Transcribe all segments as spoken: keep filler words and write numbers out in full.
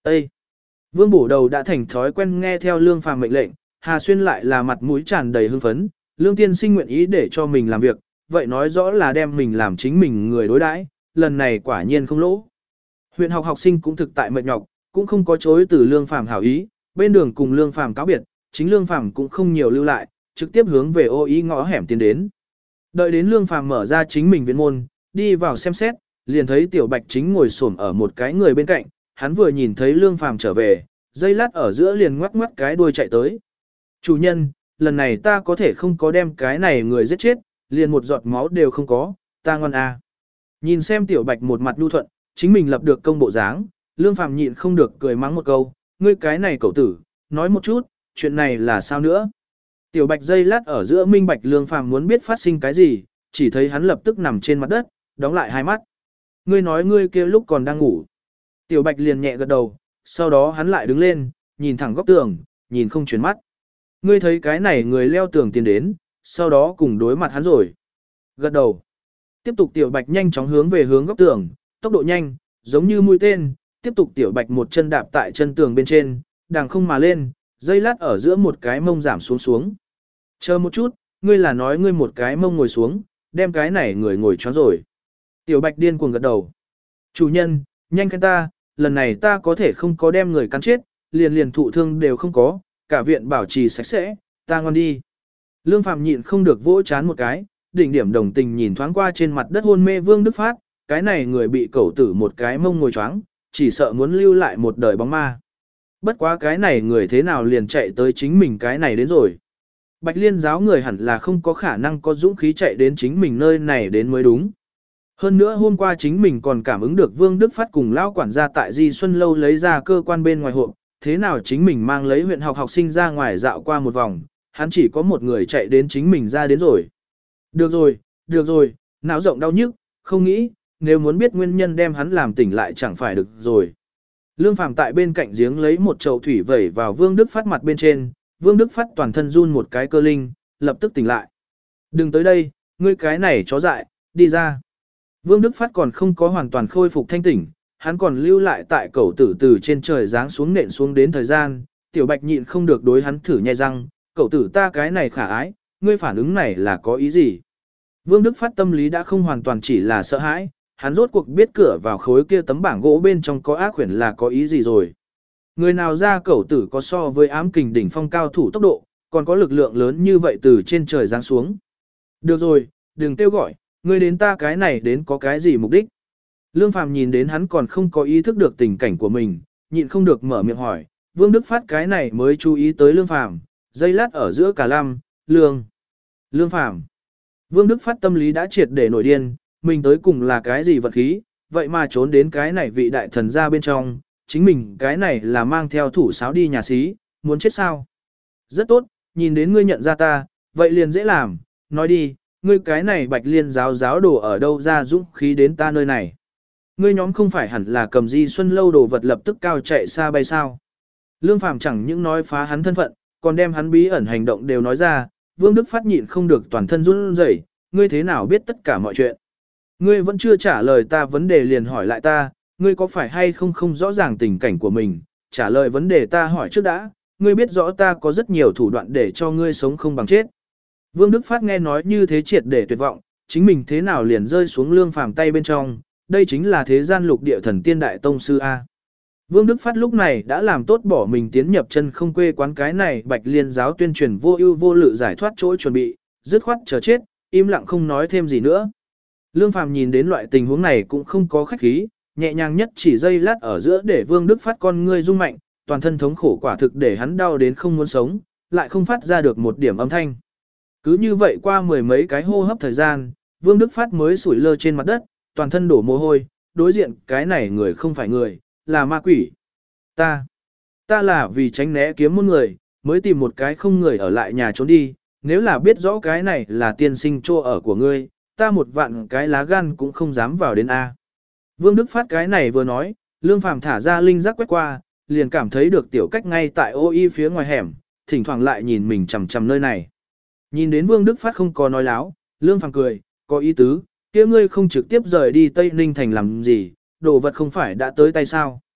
Ê! Vương bổ đầu đã thành thói quen nghe theo Lương Phàm mệnh lệnh, Hà Xuyên lại là mặt mũi tràn đầy hưng phấn, Lương tiên sinh nguyện ý để cho mình làm việc, vậy nói rõ là đem mình làm chính mình người đối đãi, lần này quả nhiên không lỗ. Huyện học học sinh cũng thực tại mệt nhọc, cũng không có chối từ Lương Phàm hảo ý, bên đường cùng Lương Phàm cáo biệt, chính Lương Phàm cũng không nhiều lưu lại, trực tiếp hướng về ô ý ngõ hẻm tiến đến. Đợi đến Lương Phàm mở ra chính mình viện môn, đi vào xem xét, liền thấy Tiểu Bạch chính ngồi xổm ở một cái người bên cạnh, hắn vừa nhìn thấy Lương Phàm trở về, dây lát ở giữa liền ngoắc ngoắc cái đuôi chạy tới. Chủ nhân, lần này ta có thể không có đem cái này người giết chết, liền một giọt máu đều không có, ta ngoan à. Nhìn xem Tiểu Bạch một mặt nhu thuận, chính mình lập được công bộ dáng, Lương Phàm nhịn không được cười mắng một câu, ngươi cái này cậu tử, nói một chút, chuyện này là sao nữa? Tiểu Bạch dây lát ở giữa minh bạch Lương Phàm muốn biết phát sinh cái gì, chỉ thấy hắn lập tức nằm trên mặt đất, đóng lại hai mắt. Ngươi nói ngươi kia lúc còn đang ngủ. Tiểu Bạch liền nhẹ gật đầu, sau đó hắn lại đứng lên, nhìn thẳng góc tường, nhìn không chuyển mắt. Ngươi thấy cái này người leo tường tiến đến, sau đó cùng đối mặt hắn rồi. Gật đầu. Tiếp tục Tiểu Bạch nhanh chóng hướng về hướng góc tường, tốc độ nhanh, giống như mũi tên, tiếp tục Tiểu Bạch một chân đạp tại chân tường bên trên, đàng không mà lên, dây lát ở giữa một cái mông giảm xuống xuống. Chờ một chút, ngươi là nói ngươi một cái mông ngồi xuống, đem cái này người ngồi choáng rồi. Tiểu Bạch điên cuồng gật đầu. Chủ nhân, nhanh khen ta, lần này ta có thể không có đem người cắn chết, liền liền thụ thương đều không có, cả viện bảo trì sạch sẽ, ta ngoan đi. Lương Phàm nhịn không được vỗ chán một cái, đỉnh điểm đồng tình nhìn thoáng qua trên mặt đất hôn mê Vương Đức Phát, cái này người bị cẩu tử một cái mông ngồi choáng, chỉ sợ muốn lưu lại một đời bóng ma. Bất quá cái này người thế nào liền chạy tới chính mình cái này đến rồi. Bạch Liên giáo người hẳn là không có khả năng có dũng khí chạy đến chính mình nơi này đến mới đúng. Hơn nữa hôm qua chính mình còn cảm ứng được Vương Đức Phát cùng lão quản gia tại Di Xuân Lâu lấy ra cơ quan bên ngoài hộp, thế nào chính mình mang lấy huyện học học sinh ra ngoài dạo qua một vòng, hắn chỉ có một người chạy đến chính mình ra đến rồi. Được rồi, được rồi, não rộng đau nhức, không nghĩ, nếu muốn biết nguyên nhân đem hắn làm tỉnh lại chẳng phải được rồi. Lương Phàm tại bên cạnh giếng lấy một chậu thủy vẩy vào Vương Đức Phát mặt bên trên, Vương Đức Phát toàn thân run một cái cơ linh, lập tức tỉnh lại. Đừng tới đây, ngươi cái này chó dại, đi ra. Vương Đức Phát còn không có hoàn toàn khôi phục thanh tỉnh, hắn còn lưu lại tại cẩu tử từ trên trời giáng xuống nện xuống đến thời gian, Tiểu Bạch nhịn không được đối hắn thử nhai răng, cẩu tử ta cái này khả ái, ngươi phản ứng này là có ý gì? Vương Đức Phát tâm lý đã không hoàn toàn chỉ là sợ hãi, hắn rốt cuộc biết cửa vào khối kia tấm bảng gỗ bên trong có ác quyển là có ý gì rồi. Người nào ra cẩu tử có so với ám kình đỉnh phong cao thủ tốc độ, còn có lực lượng lớn như vậy từ trên trời giáng xuống. Được rồi, đừng kêu gọi, ngươi đến ta cái này đến có cái gì mục đích. Lương Phàm nhìn đến hắn còn không có ý thức được tình cảnh của mình, nhịn không được mở miệng hỏi, Vương Đức Phát cái này mới chú ý tới Lương Phàm, dây lát ở giữa cả lăm, Lương. Lương Phàm. Vương Đức Phát tâm lý đã triệt để nổi điên, mình tới cùng là cái gì vật khí, vậy mà trốn đến cái này vị đại thần ra bên trong, chính mình cái này là mang theo thủ sáo đi nhà xí, muốn chết sao? Rất tốt, nhìn đến ngươi nhận ra ta, vậy liền dễ làm, nói đi, ngươi cái này Bạch Liên giáo giáo đồ ở đâu ra dũng khí đến ta nơi này? Ngươi nhóm không phải hẳn là cầm Di Xuân Lâu đồ vật lập tức cao chạy xa bay sao? Lương Phàm chẳng những nói phá hắn thân phận, còn đem hắn bí ẩn hành động đều nói ra, Vương Đức Phát nhịn không được toàn thân run rẩy, ngươi thế nào biết tất cả mọi chuyện? Ngươi vẫn chưa trả lời ta vấn đề liền hỏi lại ta, ngươi có phải hay không không rõ ràng tình cảnh của mình, trả lời vấn đề ta hỏi trước đã, ngươi biết rõ ta có rất nhiều thủ đoạn để cho ngươi sống không bằng chết. Vương Đức Phát nghe nói như thế triệt để tuyệt vọng, chính mình thế nào liền rơi xuống Lương Phàm tay bên trong, đây chính là thế gian lục địa thần tiên đại tông sư A. Vương Đức Phát lúc này đã làm tốt bỏ mình tiến nhập chân không quê quán cái này Bạch Liên giáo tuyên truyền vô ưu vô lự giải thoát chỗ chuẩn bị, dứt khoát chờ chết, im lặng không nói thêm gì nữa. Lương Phàm nhìn đến loại tình huống này cũng không có khách khí, nhẹ nhàng nhất chỉ giây lát ở giữa để Vương Đức Phát con ngươi rung mạnh, toàn thân thống khổ quả thực để hắn đau đến không muốn sống, lại không phát ra được một điểm âm thanh. Cứ như vậy qua mười mấy cái hô hấp thời gian, Vương Đức Phát mới sủi lơ trên mặt đất, toàn thân đổ mồ hôi, đối diện cái này người không phải người, là ma quỷ. Ta, ta là vì tránh né kiếm môn người, mới tìm một cái không người ở lại nhà trốn đi, nếu là biết rõ cái này là tiên sinh trô ở của ngươi, ta một vạn cái lá gan cũng không dám vào đến A. Vương Đức Phát cái này vừa nói, Lương Phàm thả ra linh giác quét qua, liền cảm thấy được Tiểu Cách ngay tại ô y phía ngoài hẻm, thỉnh thoảng lại nhìn mình chằm chằm nơi này. Nhìn đến Vương Đức Phát không có nói láo, Lương Phàm cười, có ý tứ, kia ngươi không trực tiếp rời đi Tây Ninh thành làm gì, đồ vật không phải đã tới tay sao.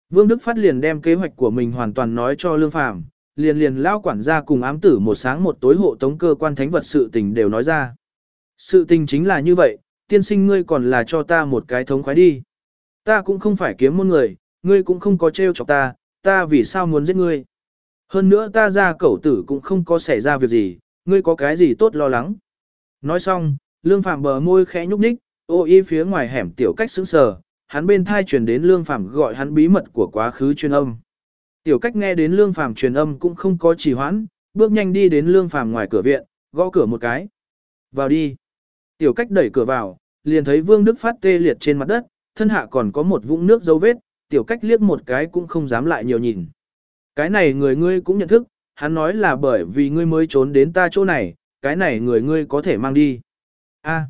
Vương Đức Phát liền đem kế hoạch của mình hoàn toàn nói cho Lương Phàm, liền liền lao quản gia cùng ám tử một sáng một tối hộ tống cơ quan thánh vật sự tình đều nói ra. Sự tình chính là như vậy, tiên sinh ngươi còn là cho ta một cái thống khoái đi. Ta cũng không phải kiếm môn người, ngươi cũng không có trêu chọc ta, ta vì sao muốn giết ngươi. Hơn nữa ta ra cẩu tử cũng không có xảy ra việc gì, ngươi có cái gì tốt lo lắng. Nói xong, Lương Phàm bờ môi khẽ nhúc nhích, ô y phía ngoài hẻm tiểu cách sững sờ, hắn bên thai truyền đến Lương Phàm gọi hắn bí mật của quá khứ truyền âm. Tiểu cách nghe đến Lương Phàm truyền âm cũng không có trì hoãn, bước nhanh đi đến Lương Phàm ngoài cửa viện, gõ cửa một cái. Vào đi. Tiểu cách đẩy cửa vào, liền thấy Vương Đức Phát tê liệt trên mặt đất, thân hạ còn có một vũng nước dấu vết, tiểu cách liếc một cái cũng không dám lại nhiều nhìn. Cái này người ngươi cũng nhận thức, hắn nói là bởi vì ngươi mới trốn đến ta chỗ này, cái này người ngươi có thể mang đi. A,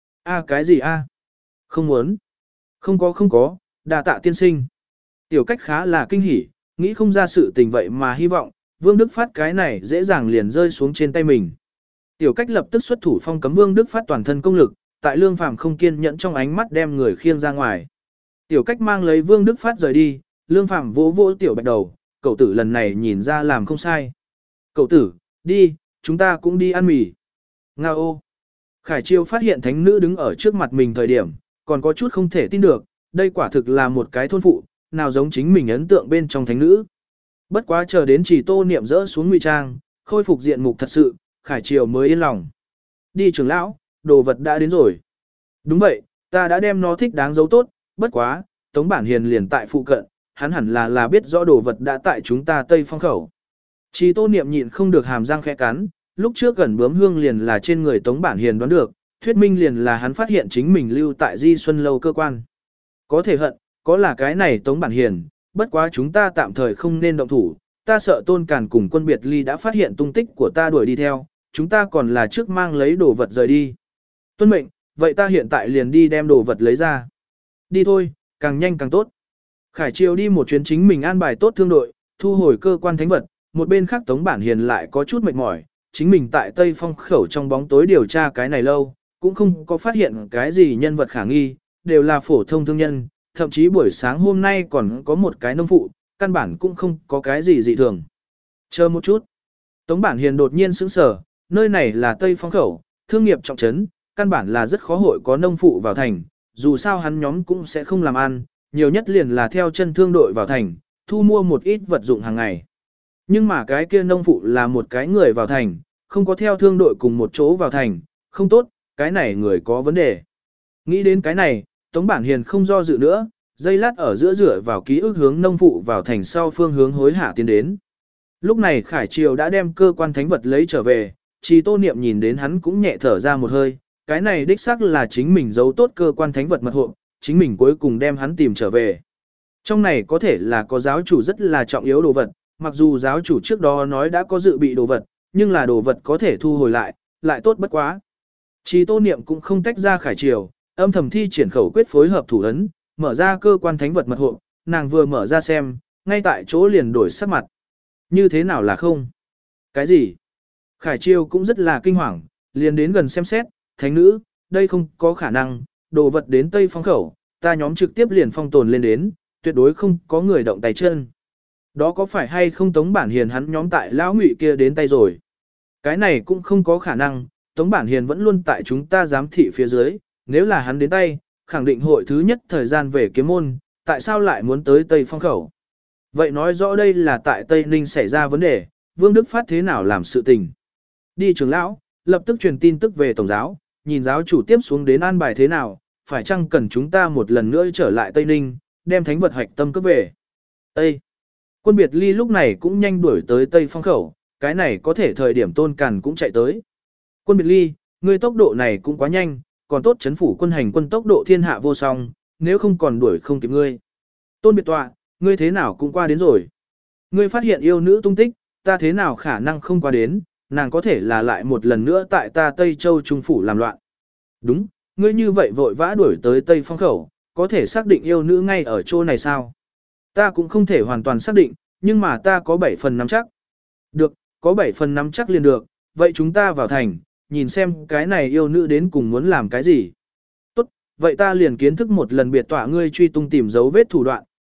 a cái gì a? Không muốn. Không có không có, đa tạ tiên sinh. Tiểu cách khá là kinh hỉ, nghĩ không ra sự tình vậy mà hy vọng, Vương Đức Phát cái này dễ dàng liền rơi xuống trên tay mình. Tiểu cách lập tức xuất thủ phong cấm Vương Đức Phát toàn thân công lực, tại Lương Phàm không kiên nhẫn trong ánh mắt đem người khiêng ra ngoài. Tiểu cách mang lấy Vương Đức Phát rời đi, Lương Phàm vỗ vỗ tiểu bạch đầu, cậu tử lần này nhìn ra làm không sai. Cậu tử, đi, chúng ta cũng đi ăn mì. Nga ô. Khải Chiêu phát hiện thánh nữ đứng ở trước mặt mình thời điểm, còn có chút không thể tin được, đây quả thực là một cái thôn phụ, nào giống chính mình ấn tượng bên trong thánh nữ. Bất quá chờ đến Chỉ Tô Niệm rỡ xuống ngụy trang, khôi phục diện mục thật sự, Khải Triều mới yên lòng. Đi trưởng lão, đồ vật đã đến rồi. Đúng vậy, ta đã đem nó thích đáng giấu tốt, bất quá, Tống Bản Hiền liền tại phụ cận, hắn hẳn là là biết rõ đồ vật đã tại chúng ta Tây Phong khẩu. Chỉ Tô Niệm nhịn không được hàm răng khẽ cắn, lúc trước gần bướm hương liền là trên người Tống Bản Hiền đoán được, thuyết minh liền là hắn phát hiện chính mình lưu tại Di Xuân Lâu cơ quan. Có thể hận, có là cái này Tống Bản Hiền, bất quá chúng ta tạm thời không nên động thủ, ta sợ Tôn Càn cùng Quân Biệt Ly đã phát hiện tung tích của ta đuổi đi theo, chúng ta còn là trước mang lấy đồ vật rời đi. Tuân mệnh, vậy ta hiện tại liền đi đem đồ vật lấy ra. Đi thôi, càng nhanh càng tốt. Khải Triều đi một chuyến chính mình an bài tốt thương đội, thu hồi cơ quan thánh vật, một bên khác Tống Bản Hiền lại có chút mệt mỏi, chính mình tại Tây Phong khẩu trong bóng tối điều tra cái này lâu, cũng không có phát hiện cái gì nhân vật khả nghi, đều là phổ thông thương nhân, thậm chí buổi sáng hôm nay còn có một cái nông phụ, căn bản cũng không có cái gì dị thường. Chờ một chút. Tống Bản Hiền đột nhiên sững sờ, nơi này là Tây Phong khẩu, thương nghiệp trọng trấn, căn bản là rất khó hội có nông phụ vào thành, dù sao hắn nhóm cũng sẽ không làm ăn, nhiều nhất liền là theo chân thương đội vào thành, thu mua một ít vật dụng hàng ngày. Nhưng mà cái kia nông phụ là một cái người vào thành, không có theo thương đội cùng một chỗ vào thành, không tốt, cái này người có vấn đề. Nghĩ đến cái này, Tống Bản Hiền không do dự nữa, dây lát ở giữa rửa vào ký ức hướng nông phụ vào thành sau phương hướng hối hả tiến đến. Lúc này Khải Triều đã đem cơ quan thánh vật lấy trở về, Chỉ Tô Niệm nhìn đến hắn cũng nhẹ thở ra một hơi, cái này đích xác là chính mình giấu tốt cơ quan thánh vật mật hộ, chính mình cuối cùng đem hắn tìm trở về. Trong này có thể là có giáo chủ rất là trọng yếu đồ vật, mặc dù giáo chủ trước đó nói đã có dự bị đồ vật, nhưng là đồ vật có thể thu hồi lại, lại tốt bất quá. Chỉ Tô Niệm cũng không tách ra Khải Triều, âm thầm thi triển khẩu quyết phối hợp thủ ấn, mở ra cơ quan thánh vật mật hộ, nàng vừa mở ra xem, ngay tại chỗ liền đổi sắc mặt. Như thế nào là không? Cái gì? Khải Triều cũng rất là kinh hoàng, liền đến gần xem xét, thánh nữ, đây không có khả năng, đồ vật đến Tây Phong khẩu, ta nhóm trực tiếp liền phong tồn lên đến, tuyệt đối không có người động tay chân. Đó có phải hay không Tống Bản Hiền hắn nhóm tại lão ngụy kia đến tay rồi? Cái này cũng không có khả năng, Tống Bản Hiền vẫn luôn tại chúng ta giám thị phía dưới, nếu là hắn đến tay, khẳng định hội thứ nhất thời gian về kiếm môn, tại sao lại muốn tới Tây Phong khẩu? Vậy nói rõ đây là tại Tây Ninh xảy ra vấn đề, Vương Đức Phát thế nào làm sự tình? Đi trưởng lão, lập tức truyền tin tức về tổng giáo, nhìn giáo chủ tiếp xuống đến an bài thế nào, phải chăng cần chúng ta một lần nữa trở lại Tây Ninh, đem thánh vật hạch tâm cướp về. Ê! Quân Biệt Ly lúc này cũng nhanh đuổi tới Tây Phong khẩu, cái này có thể thời điểm Tôn Càn cũng chạy tới. Quân Biệt Ly, ngươi tốc độ này cũng quá nhanh, còn tốt chấn phủ quân hành quân tốc độ thiên hạ vô song, nếu không còn đuổi không kịp ngươi. Tôn Biệt Tọa, ngươi thế nào cũng qua đến rồi. Ngươi phát hiện yêu nữ tung tích, ta thế nào khả năng không qua đến, nàng có thể là lại một lần nữa tại ta Tây Châu Trung Phủ làm loạn. Đúng, ngươi như vậy vội vã đuổi tới Tây Phong khẩu, có thể xác định yêu nữ ngay ở chỗ này sao? Ta cũng không thể hoàn toàn xác định, nhưng mà ta có bảy phần nắm chắc. Được, có bảy phần nắm chắc liền được, vậy chúng ta vào thành, nhìn xem cái này yêu nữ đến cùng muốn làm cái gì. Tốt, vậy ta liền kiến thức một lần biệt tọa ngươi truy tung tìm dấu vết thủ đoạn,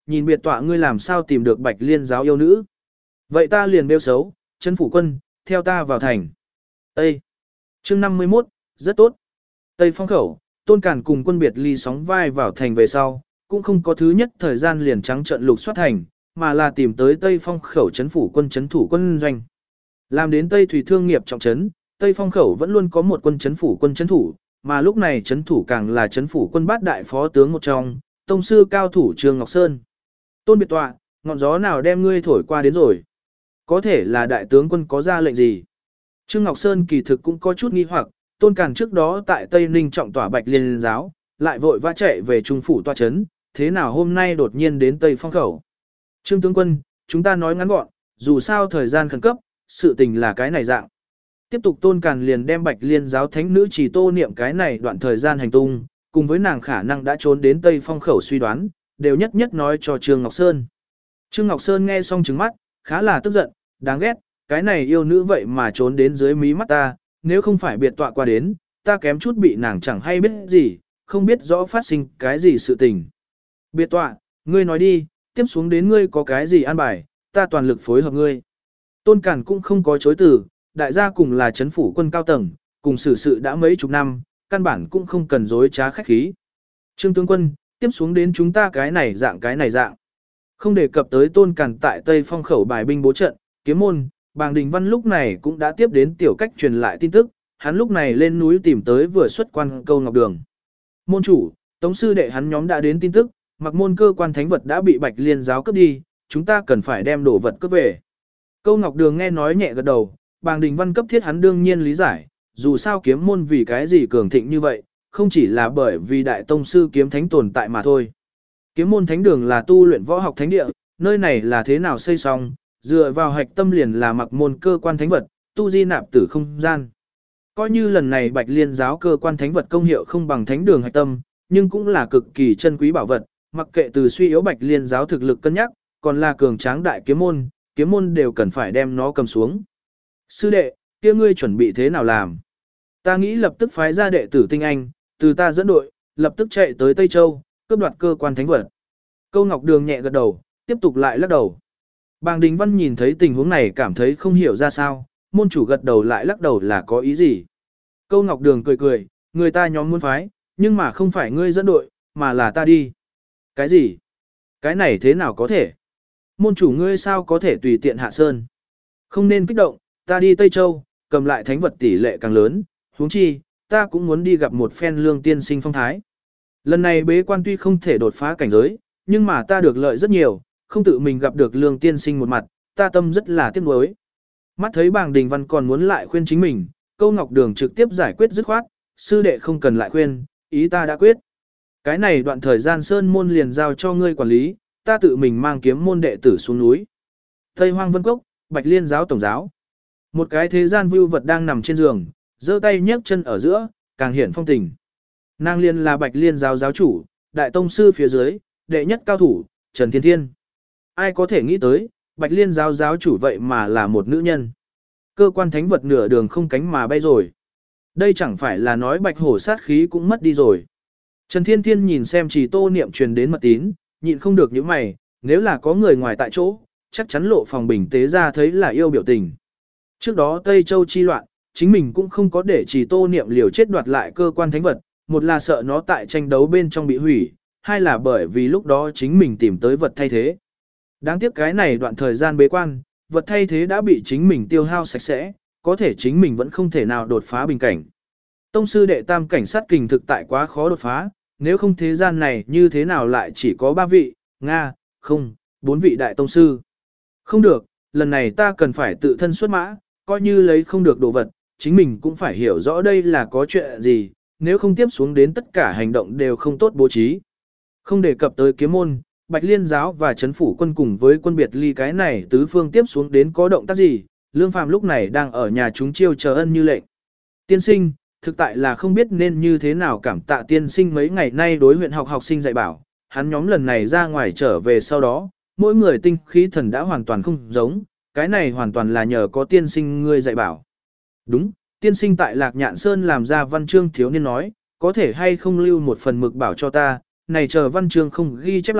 nhìn biệt tọa ngươi làm sao tìm được Bạch Liên giáo yêu nữ. Vậy ta liền bêu xấu, Trấn phủ quân, theo ta vào thành. Ê! Chương năm mươi mốt, rất tốt. Tây Phong khẩu, Tôn Cản cùng quân biệt ly sóng vai vào thành về sau, cũng không có thứ nhất thời gian liền trắng trận lục soát thành, mà là tìm tới Tây Phong khẩu trấn phủ quân trấn thủ quân doanh. Làm đến Tây Thủy thương nghiệp trọng trấn, Tây Phong khẩu vẫn luôn có một quân trấn phủ quân trấn thủ, mà lúc này trấn thủ càng là trấn phủ quân bát đại phó tướng một trong, tông sư cao thủ Trương Ngọc Sơn. Tôn biệt tọa, ngọn gió nào đem ngươi thổi qua đến rồi? Có thể là đại tướng quân có ra lệnh gì? Trương Ngọc Sơn kỳ thực cũng có chút nghi hoặc, Tôn Càn trước đó tại Tây Ninh trọng tỏa Bạch Liên giáo, lại vội vã chạy về trung phủ tọa trấn, thế nào hôm nay đột nhiên đến Tây Phong khẩu? Trương tướng quân, chúng ta nói ngắn gọn, dù sao thời gian khẩn cấp, sự tình là cái này dạng. Tiếp tục Tôn Càn liền đem Bạch Liên giáo thánh nữ chỉ tô niệm cái này đoạn thời gian hành tung, cùng với nàng khả năng đã trốn đến Tây Phong khẩu suy đoán, đều nhất nhất nói cho Trương Ngọc Sơn. Trương Ngọc Sơn nghe xong trừng mắt, khá là tức giận, đáng ghét, cái này yêu nữ vậy mà trốn đến dưới mí mắt ta, nếu không phải biệt tọa qua đến, ta kém chút bị nàng chẳng hay biết gì, không biết rõ phát sinh cái gì sự tình. Biệt tọa, ngươi nói đi, tiếp xuống đến ngươi có cái gì an bài, ta toàn lực phối hợp ngươi. Tôn Cản cũng không có chối từ, đại gia cùng là chấn phủ quân cao tầng, cùng xử sự đã mấy chục năm, căn bản cũng không cần dối trá khách khí. Trương tướng quân, tiếp xuống đến chúng ta cái này dạng cái này dạng. Không đề cập tới Tôn Cản tại Tây Phong khẩu bài binh bố trận, kiếm môn, Bàng Đình Văn lúc này cũng đã tiếp đến tiểu cách truyền lại tin tức, hắn lúc này lên núi tìm tới vừa xuất quan Câu Ngọc Đường. Môn chủ, tống sư đệ hắn nhóm đã đến tin tức, mặc môn cơ quan thánh vật đã bị Bạch Liên giáo cướp đi, chúng ta cần phải đem đồ vật cướp về. Câu Ngọc Đường nghe nói nhẹ gật đầu, Bàng Đình Văn cấp thiết hắn đương nhiên lý giải, dù sao kiếm môn vì cái gì cường thịnh như vậy, không chỉ là bởi vì đại tông sư kiếm thánh tồn tại mà thôi. Kiếm môn thánh đường là tu luyện võ học thánh địa, nơi này là thế nào xây xong, dựa vào hạch tâm liền là mặc môn cơ quan thánh vật, tu di nạp tử không gian. Coi như lần này Bạch Liên giáo cơ quan thánh vật công hiệu không bằng thánh đường hạch tâm, nhưng cũng là cực kỳ chân quý bảo vật, mặc kệ từ suy yếu Bạch Liên giáo thực lực cân nhắc, còn là cường tráng đại kiếm môn, kiếm môn đều cần phải đem nó cầm xuống. Sư đệ, kia ngươi chuẩn bị thế nào làm? Ta nghĩ lập tức phái ra đệ tử tinh anh, từ ta dẫn đội, lập tức chạy tới Tây Châu, cướp đoạt cơ quan thánh vật. Câu Ngọc Đường nhẹ gật đầu, tiếp tục lại lắc đầu. Bàng Đình Văn nhìn thấy tình huống này cảm thấy không hiểu ra sao, môn chủ gật đầu lại lắc đầu là có ý gì. Câu Ngọc Đường cười cười, người ta nhóm muốn phái, nhưng mà không phải ngươi dẫn đội, mà là ta đi. Cái gì? Cái này thế nào có thể? Môn chủ ngươi sao có thể tùy tiện hạ sơn? Không nên kích động, ta đi Tây Châu, cầm lại thánh vật tỷ lệ càng lớn, huống chi, ta cũng muốn đi gặp một phen lương tiên sinh phong thái. Lần này bế quan tuy không thể đột phá cảnh giới, nhưng mà ta được lợi rất nhiều, không tự mình gặp được lương tiên sinh một mặt, ta tâm rất là tiếc nuối. Mắt thấy Bàng Đình Văn còn muốn lại khuyên chính mình, Câu Ngọc Đường trực tiếp giải quyết dứt khoát, sư đệ không cần lại khuyên, ý ta đã quyết. Cái này đoạn thời gian sơn môn liền giao cho ngươi quản lý, ta tự mình mang kiếm môn đệ tử xuống núi. Tây Hoang Vân Cốc, Bạch Liên giáo tổng giáo. Một cái thế gian vưu vật đang nằm trên giường, giơ tay nhấc chân ở giữa, càng hiển phong tình. Nàng liên là Bạch Liên giáo giáo chủ, đại tông sư phía dưới, đệ nhất cao thủ, Trần Thiên Thiên. Ai có thể nghĩ tới, Bạch Liên giáo giáo chủ vậy mà là một nữ nhân. Cơ quan thánh vật nửa đường không cánh mà bay rồi. Đây chẳng phải là nói Bạch Hổ sát khí cũng mất đi rồi. Trần Thiên Thiên nhìn xem Chỉ Tô Niệm truyền đến mật tín, nhịn không được những mày, nếu là có người ngoài tại chỗ, chắc chắn lộ phòng bình tế ra thấy là yêu biểu tình. Trước đó Tây Châu chi loạn, chính mình cũng không có để Chỉ Tô Niệm liều chết đoạt lại cơ quan thánh vật, một là sợ nó tại tranh đấu bên trong bị hủy, hai là bởi vì lúc đó chính mình tìm tới vật thay thế. Đáng tiếc cái này đoạn thời gian bế quan, vật thay thế đã bị chính mình tiêu hao sạch sẽ, có thể chính mình vẫn không thể nào đột phá bình cảnh. Tông sư đệ tam cảnh sát kình thực tại quá khó đột phá, nếu không thế gian này như thế nào lại chỉ có ba vị, Nga, không, bốn vị đại tông sư. Không được, lần này ta cần phải tự thân xuất mã, coi như lấy không được đồ vật, chính mình cũng phải hiểu rõ đây là có chuyện gì, nếu không tiếp xuống đến tất cả hành động đều không tốt bố trí. Không đề cập tới kiếm môn, Bạch Liên giáo và chấn phủ quân cùng với quân biệt ly cái này tứ phương tiếp xuống đến có động tác gì, Lương Phàm lúc này đang ở nhà chúng chiêu chờ ân như lệnh. Tiên sinh, thực tại là không biết nên như thế nào cảm tạ tiên sinh mấy ngày nay đối huyện học học sinh dạy bảo, hắn nhóm lần này ra ngoài trở về sau đó, mỗi người tinh khí thần đã hoàn toàn không giống, cái này hoàn toàn là nhờ có tiên sinh ngươi dạy bảo. Đúng, tiên sinh tại Lạc Nhạn Sơn làm ra văn chương thiếu niên nói, có thể hay không lưu một phần mực bảo cho ta, này chờ văn chương không ghi chép lại,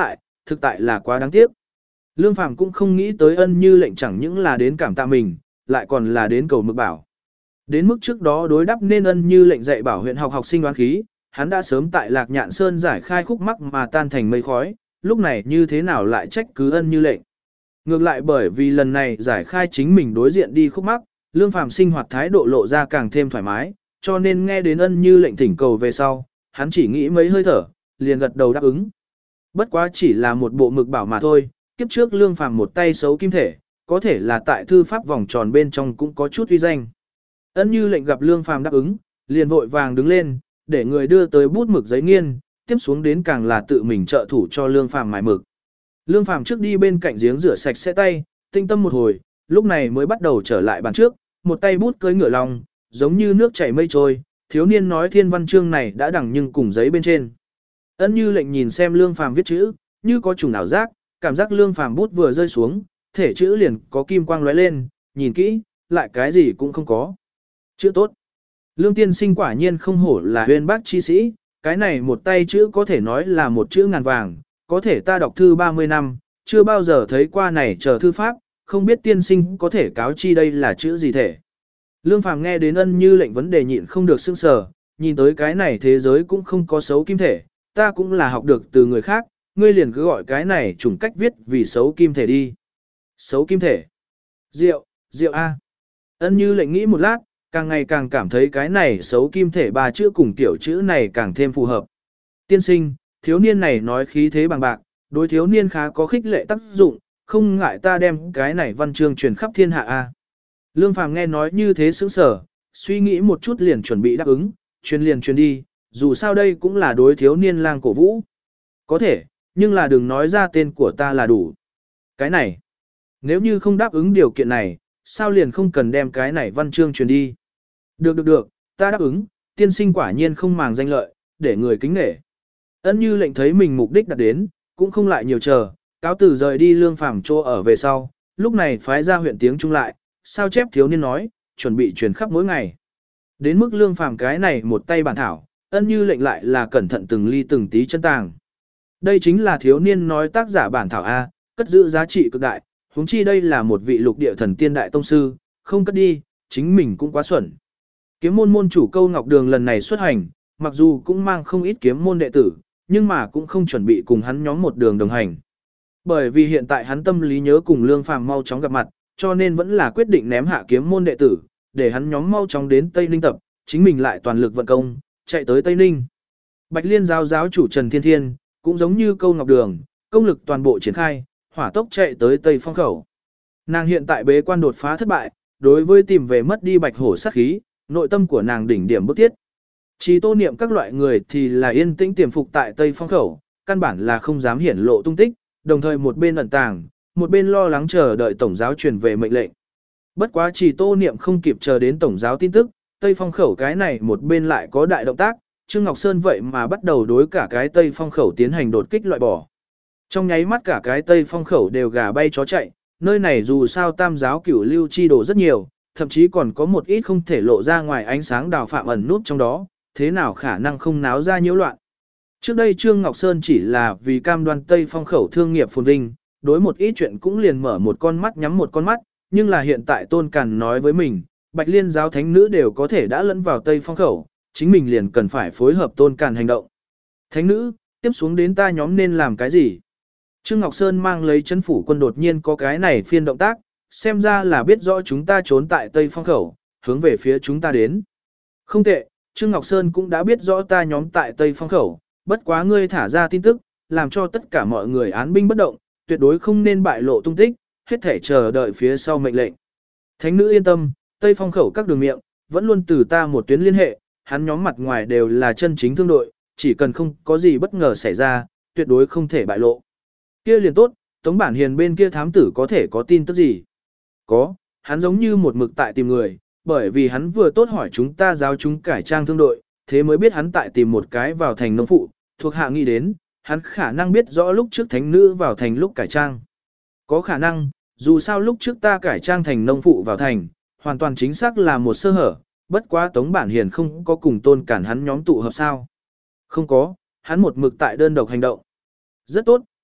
thực tại là quá đáng tiếc. Lương Phàm cũng không nghĩ tới Ân Như lệnh chẳng những là đến cảm tạ mình, lại còn là đến cầu mực bảo. Đến mức trước đó đối đáp nên Ân Như lệnh dạy bảo huyện học học sinh đoán khí, hắn đã sớm tại Lạc Nhạn Sơn giải khai khúc mắc mà tan thành mây khói, lúc này như thế nào lại trách cứ Ân Như lệnh. Ngược lại bởi vì lần này giải khai chính mình đối diện đi khúc mắc, Lương Phàm sinh hoạt thái độ lộ ra càng thêm thoải mái, cho nên nghe đến Ân Như lệnh thỉnh cầu về sau, hắn chỉ nghĩ mấy hơi thở, liền gật đầu đáp ứng. Bất quá chỉ là một bộ mực bảo mà thôi, kiếp trước Lương Phàm một tay xấu kim thể, có thể là tại thư pháp vòng tròn bên trong cũng có chút uy danh. Ân Như lệnh gặp Lương Phàm đáp ứng, liền vội vàng đứng lên, để người đưa tới bút mực giấy nghiên, tiếp xuống đến càng là tự mình trợ thủ cho Lương Phàm mài mực. Lương Phàm trước đi bên cạnh giếng rửa sạch sẽ tay, tinh tâm một hồi, lúc này mới bắt đầu trở lại bàn trước, một tay bút cưỡi ngựa lòng, giống như nước chảy mây trôi, thiếu niên nói thiên văn chương này đã đẳng nhưng cùng giấy bên trên. Ân Như lệnh nhìn xem Lương Phàm viết chữ, như có trùng ảo giác, cảm giác Lương Phàm bút vừa rơi xuống, thể chữ liền có kim quang lóe lên, nhìn kỹ, lại cái gì cũng không có. Chữ tốt. Lương tiên sinh quả nhiên không hổ là huyền bác chi sĩ, cái này một tay chữ có thể nói là một chữ ngàn vàng, có thể ta đọc thư ba mươi năm, chưa bao giờ thấy qua này chờ thư pháp, không biết tiên sinh có thể cáo chi đây là chữ gì thể. Lương Phàm nghe đến Ân Như lệnh vấn đề nhịn không được sững sờ, nhìn tới cái này thế giới cũng không có xấu kim thể, ta cũng là học được từ người khác, ngươi liền cứ gọi cái này chủng cách viết vì xấu kim thể đi. Xấu kim thể. Diệu, diệu A. Ân Như lệnh nghĩ một lát, càng ngày càng cảm thấy cái này xấu kim thể ba chữ cùng tiểu chữ này càng thêm phù hợp. Tiên sinh, thiếu niên này nói khí thế bằng bạc, đối thiếu niên khá có khích lệ tác dụng, không ngại ta đem cái này văn chương truyền khắp thiên hạ A. Lương Phàm nghe nói như thế sững sờ, suy nghĩ một chút liền chuẩn bị đáp ứng, truyền liền truyền đi, dù sao đây cũng là đối thiếu niên lang cổ vũ. Có thể, nhưng là đừng nói ra tên của ta là đủ. Cái này, nếu như không đáp ứng điều kiện này, sao liền không cần đem cái này văn chương truyền đi. Được được được, ta đáp ứng, tiên sinh quả nhiên không màng danh lợi, để người kính nể. Ân Như lệnh thấy mình mục đích đạt đến, cũng không lại nhiều chờ, cáo từ rời đi Lương Phàm chỗ ở về sau, lúc này phái ra huyện tiếng trung lại, sao chép thiếu niên nói, chuẩn bị truyền khắp mỗi ngày. Đến mức Lương Phàm cái này một tay bản thảo, Ân Như lệnh lại là cẩn thận từng ly từng tí chân tàng. Đây chính là thiếu niên nói tác giả bản thảo A, cất giữ giá trị cực đại, huống chi đây là một vị lục địa thần tiên đại tông sư, không cất đi, chính mình cũng quá xuẩn. Kiếm môn môn chủ Câu Ngọc Đường lần này xuất hành, mặc dù cũng mang không ít kiếm môn đệ tử, nhưng mà cũng không chuẩn bị cùng hắn nhóm một đường đồng hành. Bởi vì hiện tại hắn tâm lý nhớ cùng Lương Phàm mau chóng gặp mặt, cho nên vẫn là quyết định ném hạ kiếm môn đệ tử, để hắn nhóm mau chóng đến Tây Ninh tập, chính mình lại toàn lực vận công, chạy tới Tây Ninh. Bạch Liên giáo giáo chủ Trần Thiên Thiên, cũng giống như Câu Ngọc Đường, công lực toàn bộ triển khai, hỏa tốc chạy tới Tây Phong khẩu. Nàng hiện tại bế quan đột phá thất bại, đối với tìm về mất đi Bạch Hổ sát khí, nội tâm của nàng đỉnh điểm bức thiết. Chỉ Tô Niệm các loại người thì là yên tĩnh tiềm phục tại Tây Phong khẩu, căn bản là không dám hiển lộ tung tích, đồng thời một bên ẩn tàng, một bên lo lắng chờ đợi tổng giáo truyền về mệnh lệnh. Bất quá Chỉ Tô Niệm không kịp chờ đến tổng giáo tin tức, Tây Phong khẩu cái này một bên lại có đại động tác, Trương Ngọc Sơn vậy mà bắt đầu đối cả cái Tây Phong khẩu tiến hành đột kích loại bỏ. Trong nháy mắt cả cái Tây Phong khẩu đều gà bay chó chạy, nơi này dù sao tam giáo cửu lưu chi đồ rất nhiều, thậm chí còn có một ít không thể lộ ra ngoài ánh sáng đào phạm ẩn nút trong đó, thế nào khả năng không náo ra nhiễu loạn. Trước đây Trương Ngọc Sơn chỉ là vì cam đoan Tây Phong khẩu thương nghiệp phồn vinh, đối một ít chuyện cũng liền mở một con mắt nhắm một con mắt, nhưng là hiện tại Tôn Càn nói với mình, Bạch Liên giáo thánh nữ đều có thể đã lẫn vào Tây Phong khẩu, chính mình liền cần phải phối hợp Tôn Càn hành động. Thánh nữ, tiếp xuống đến ta nhóm nên làm cái gì? Trương Ngọc Sơn mang lấy chân phủ quân đột nhiên có cái này phiên động tác, xem ra là biết rõ chúng ta trốn tại Tây Phong khẩu, hướng về phía chúng ta đến. Không tệ, Trương Ngọc Sơn cũng đã biết rõ ta nhóm tại Tây Phong khẩu, bất quá ngươi thả ra tin tức, làm cho tất cả mọi người án binh bất động, tuyệt đối không nên bại lộ tung tích, hết thể chờ đợi phía sau mệnh lệnh. Thánh nữ yên tâm, Tây Phong khẩu các đường miệng, vẫn luôn từ ta một tuyến liên hệ, hắn nhóm mặt ngoài đều là chân chính thương đội, chỉ cần không có gì bất ngờ xảy ra, tuyệt đối không thể bại lộ. Kia liền tốt, Tống Bản Hiền bên kia thám tử có thể có tin tức gì? Có, hắn giống như một mực tại tìm người, bởi vì hắn vừa tốt hỏi chúng ta giáo chúng cải trang thương đội, thế mới biết hắn tại tìm một cái vào thành nông phụ, thuộc hạ nghĩ đến, hắn khả năng biết rõ lúc trước thánh nữ vào thành lúc cải trang. Có khả năng, dù sao lúc trước ta cải trang thành nông phụ vào thành, hoàn toàn chính xác là một sơ hở, bất quá Tống Bản Hiền không có cùng Tôn Cản hắn nhóm tụ hợp sao. Không có, hắn một mực tại đơn độc hành động. Rất tốt,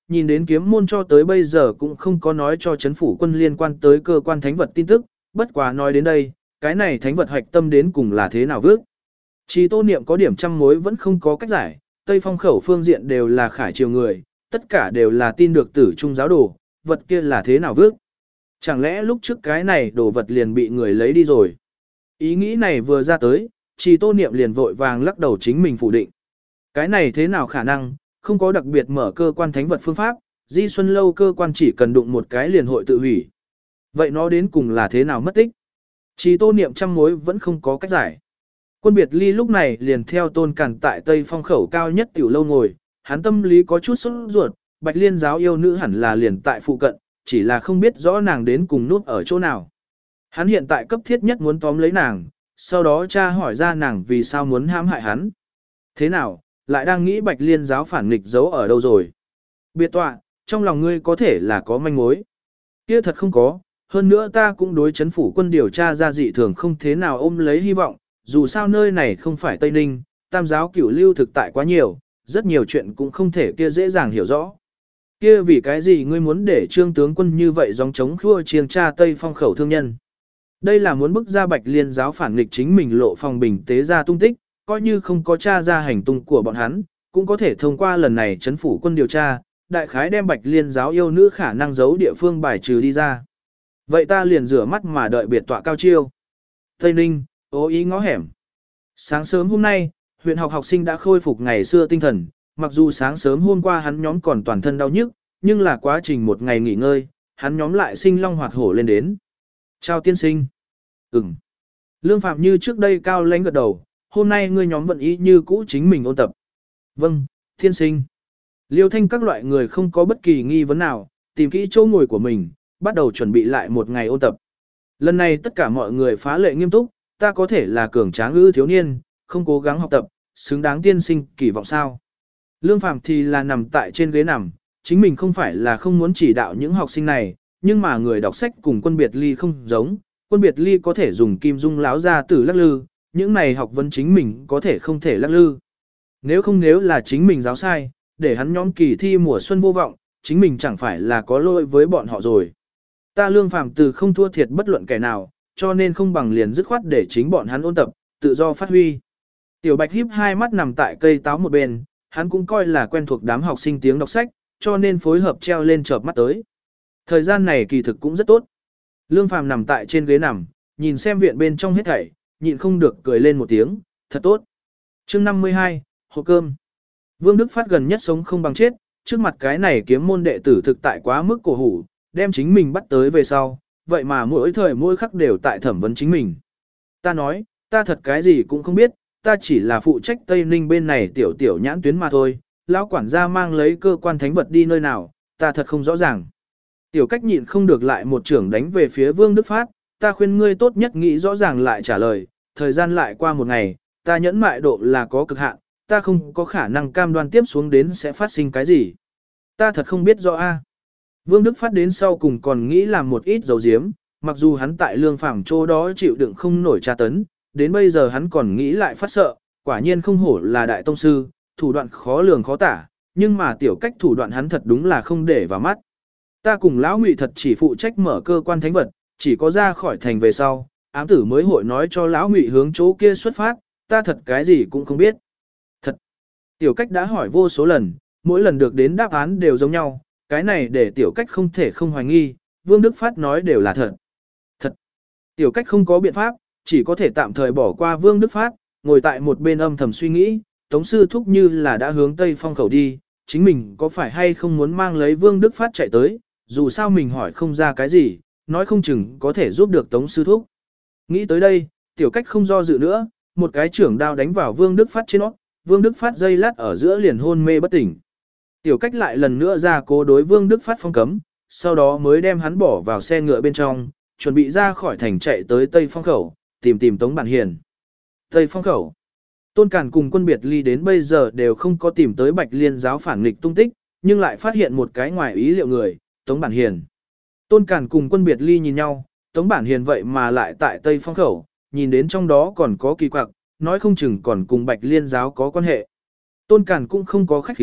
nhìn đến kiếm môn cho tới bây giờ cũng không có nói cho chấn phủ quân liên quan tới cơ quan thánh vật tin tức, bất quá nói đến đây, cái này thánh vật hoạch tâm đến cùng là thế nào vước. Chỉ Tô Niệm có điểm trăm mối vẫn không có cách giải, Tây Phong khẩu phương diện đều là khải triều người, tất cả đều là tin được tử trung giáo đồ, vật kia là thế nào vước. Chẳng lẽ lúc trước cái này đồ vật liền bị người lấy đi rồi. Ý nghĩ này vừa ra tới, Chỉ Tô Niệm liền vội vàng lắc đầu chính mình phủ định. Cái này thế nào khả năng, không có đặc biệt mở cơ quan thánh vật phương pháp, Di Xuân Lâu cơ quan chỉ cần đụng một cái liền hội tự hủy. Vậy nó đến cùng là thế nào mất tích? Chỉ Tô Niệm trăm mối vẫn không có cách giải. Quân biệt ly lúc này liền theo Tôn Cản tại Tây Phong khẩu cao nhất tiểu lâu ngồi, hắn tâm lý có chút sốt ruột, Bạch Liên giáo yêu nữ hẳn là liền tại phụ cận, chỉ là không biết rõ nàng đến cùng nút ở chỗ nào. Hắn hiện tại cấp thiết nhất muốn tóm lấy nàng, sau đó cha hỏi ra nàng vì sao muốn hãm hại hắn. Thế nào, lại đang nghĩ Bạch Liên giáo phản nghịch giấu ở đâu rồi? Biệt tọa, trong lòng ngươi có thể là có manh mối. Kia thật không có, hơn nữa ta cũng đối chấn phủ quân điều tra ra dị thường không thế nào ôm lấy hy vọng, dù sao nơi này không phải Tây Ninh, tam giáo cửu lưu thực tại quá nhiều, rất nhiều chuyện cũng không thể kia dễ dàng hiểu rõ. Kia vì cái gì ngươi muốn để trương tướng quân như vậy gióng chống khua chiêng tra Tây Phong khẩu thương nhân? Đây là muốn bức ra Bạch Liên giáo phản nghịch chính mình lộ phòng bình tế ra tung tích, coi như không có tra ra hành tung của bọn hắn, cũng có thể thông qua lần này chấn phủ quân điều tra, đại khái đem Bạch Liên giáo yêu nữ khả năng giấu địa phương bài trừ đi ra. Vậy ta liền rửa mắt mà đợi biệt tọa cao chiêu. Tây Ninh, ô ý ngõ hẻm. Sáng sớm hôm nay, huyện học học sinh đã khôi phục ngày xưa tinh thần, mặc dù sáng sớm hôm qua hắn nhóm còn toàn thân đau nhức, nhưng là quá trình một ngày nghỉ ngơi, hắn nhóm lại sinh long hoạt hổ lên đến. Chào tiên sinh. Ừm. Lương Phạm như trước đây cao lãnh gật đầu, hôm nay ngươi nhóm vận ý như cũ chính mình ôn tập. Vâng, tiên sinh. Liêu Thanh các loại người không có bất kỳ nghi vấn nào, tìm kỹ chỗ ngồi của mình, bắt đầu chuẩn bị lại một ngày ôn tập. Lần này tất cả mọi người phá lệ nghiêm túc, ta có thể là cường tráng ư thiếu niên, không cố gắng học tập, xứng đáng tiên sinh kỳ vọng sao. Lương Phạm thì là nằm tại trên ghế nằm, chính mình không phải là không muốn chỉ đạo những học sinh này, nhưng mà người đọc sách cùng quân biệt ly không giống, quân biệt ly có thể dùng kim dung láo ra tử lắc lư, những này học vấn chính mình có thể không thể lắc lư. Nếu không nếu là chính mình giáo sai, để hắn nhóm kỳ thi mùa xuân vô vọng, chính mình chẳng phải là có lỗi với bọn họ rồi. Ta Lương Phàm từ không thua thiệt bất luận kẻ nào, cho nên không bằng liền dứt khoát để chính bọn hắn ôn tập, tự do phát huy. Tiểu Bạch híp hai mắt nằm tại cây táo một bên, hắn cũng coi là quen thuộc đám học sinh tiếng đọc sách, cho nên phối hợp treo lên chợp mắt tới. Thời gian này kỳ thực cũng rất tốt. Lương Phàm nằm tại trên ghế nằm, nhìn xem viện bên trong hết thảy, nhịn không được cười lên một tiếng, thật tốt. Chương năm mươi hai, hộp cơm. Vương Đức Phát gần nhất sống không bằng chết, trước mặt cái này kiếm môn đệ tử thực tại quá mức cổ hủ, đem chính mình bắt tới về sau, vậy mà mỗi thời mỗi khắc đều tại thẩm vấn chính mình. Ta nói, ta thật cái gì cũng không biết, ta chỉ là phụ trách Tây Ninh bên này tiểu tiểu nhãn tuyến mà thôi, lão quản gia mang lấy cơ quan thánh vật đi nơi nào, ta thật không rõ ràng. Tiểu Cách nhịn không được lại một trưởng đánh về phía Vương Đức Phát, ta khuyên ngươi tốt nhất nghĩ rõ ràng lại trả lời, thời gian lại qua một ngày, ta nhẫn mại độ là có cực hạn, ta không có khả năng cam đoan tiếp xuống đến sẽ phát sinh cái gì. Ta thật không biết rõ a. Vương Đức Phát đến sau cùng còn nghĩ làm một ít dấu diếm, mặc dù hắn tại Lương Phàm chỗ đó chịu đựng không nổi tra tấn, đến bây giờ hắn còn nghĩ lại phát sợ, quả nhiên không hổ là đại tông sư, thủ đoạn khó lường khó tả, nhưng mà Tiểu Cách thủ đoạn hắn thật đúng là không để vào mắt. Ta cùng lão Ngụy thật chỉ phụ trách mở cơ quan thánh vật, chỉ có ra khỏi thành về sau, ám tử mới hội nói cho lão Ngụy hướng chỗ kia xuất phát, ta thật cái gì cũng không biết. Thật. Tiểu Cách đã hỏi vô số lần, mỗi lần được đến đáp án đều giống nhau, cái này để Tiểu Cách không thể không hoài nghi, Vương Đức Phát nói đều là thật. Thật. Tiểu Cách không có biện pháp, chỉ có thể tạm thời bỏ qua Vương Đức Phát, ngồi tại một bên âm thầm suy nghĩ, Tống sư thúc như là đã hướng Tây Phong khẩu đi, chính mình có phải hay không muốn mang lấy Vương Đức Phát chạy tới, dù sao mình hỏi không ra cái gì, nói không chừng có thể giúp được Tống sư thúc. Nghĩ tới đây, Tiểu Cách không do dự nữa, một cái trưởng đao đánh vào Vương Đức Phát trên nó, Vương Đức Phát dây lát ở giữa liền hôn mê bất tỉnh. Tiểu Cách lại lần nữa ra cố đối Vương Đức Phát phong cấm, sau đó mới đem hắn bỏ vào xe ngựa bên trong, chuẩn bị ra khỏi thành chạy tới Tây Phong khẩu, tìm tìm Tống Bản Hiền. Tây Phong khẩu. Tôn Cản cùng quân biệt ly đến bây giờ đều không có tìm tới Bạch Liên giáo phản nghịch tung tích, nhưng lại phát hiện một cái ngoài ý liệu người, Tống Bản Hiền. Tôn Cản cùng quân biệt ly nhìn nhau, Tống Bản Hiền vậy mà lại tại Tây Phong khẩu, nhìn đến trong đó còn có kỳ quặc, nói không chừng còn cùng Bạch Liên giáo có quan hệ. Tôn Cản cũng không có khách khí,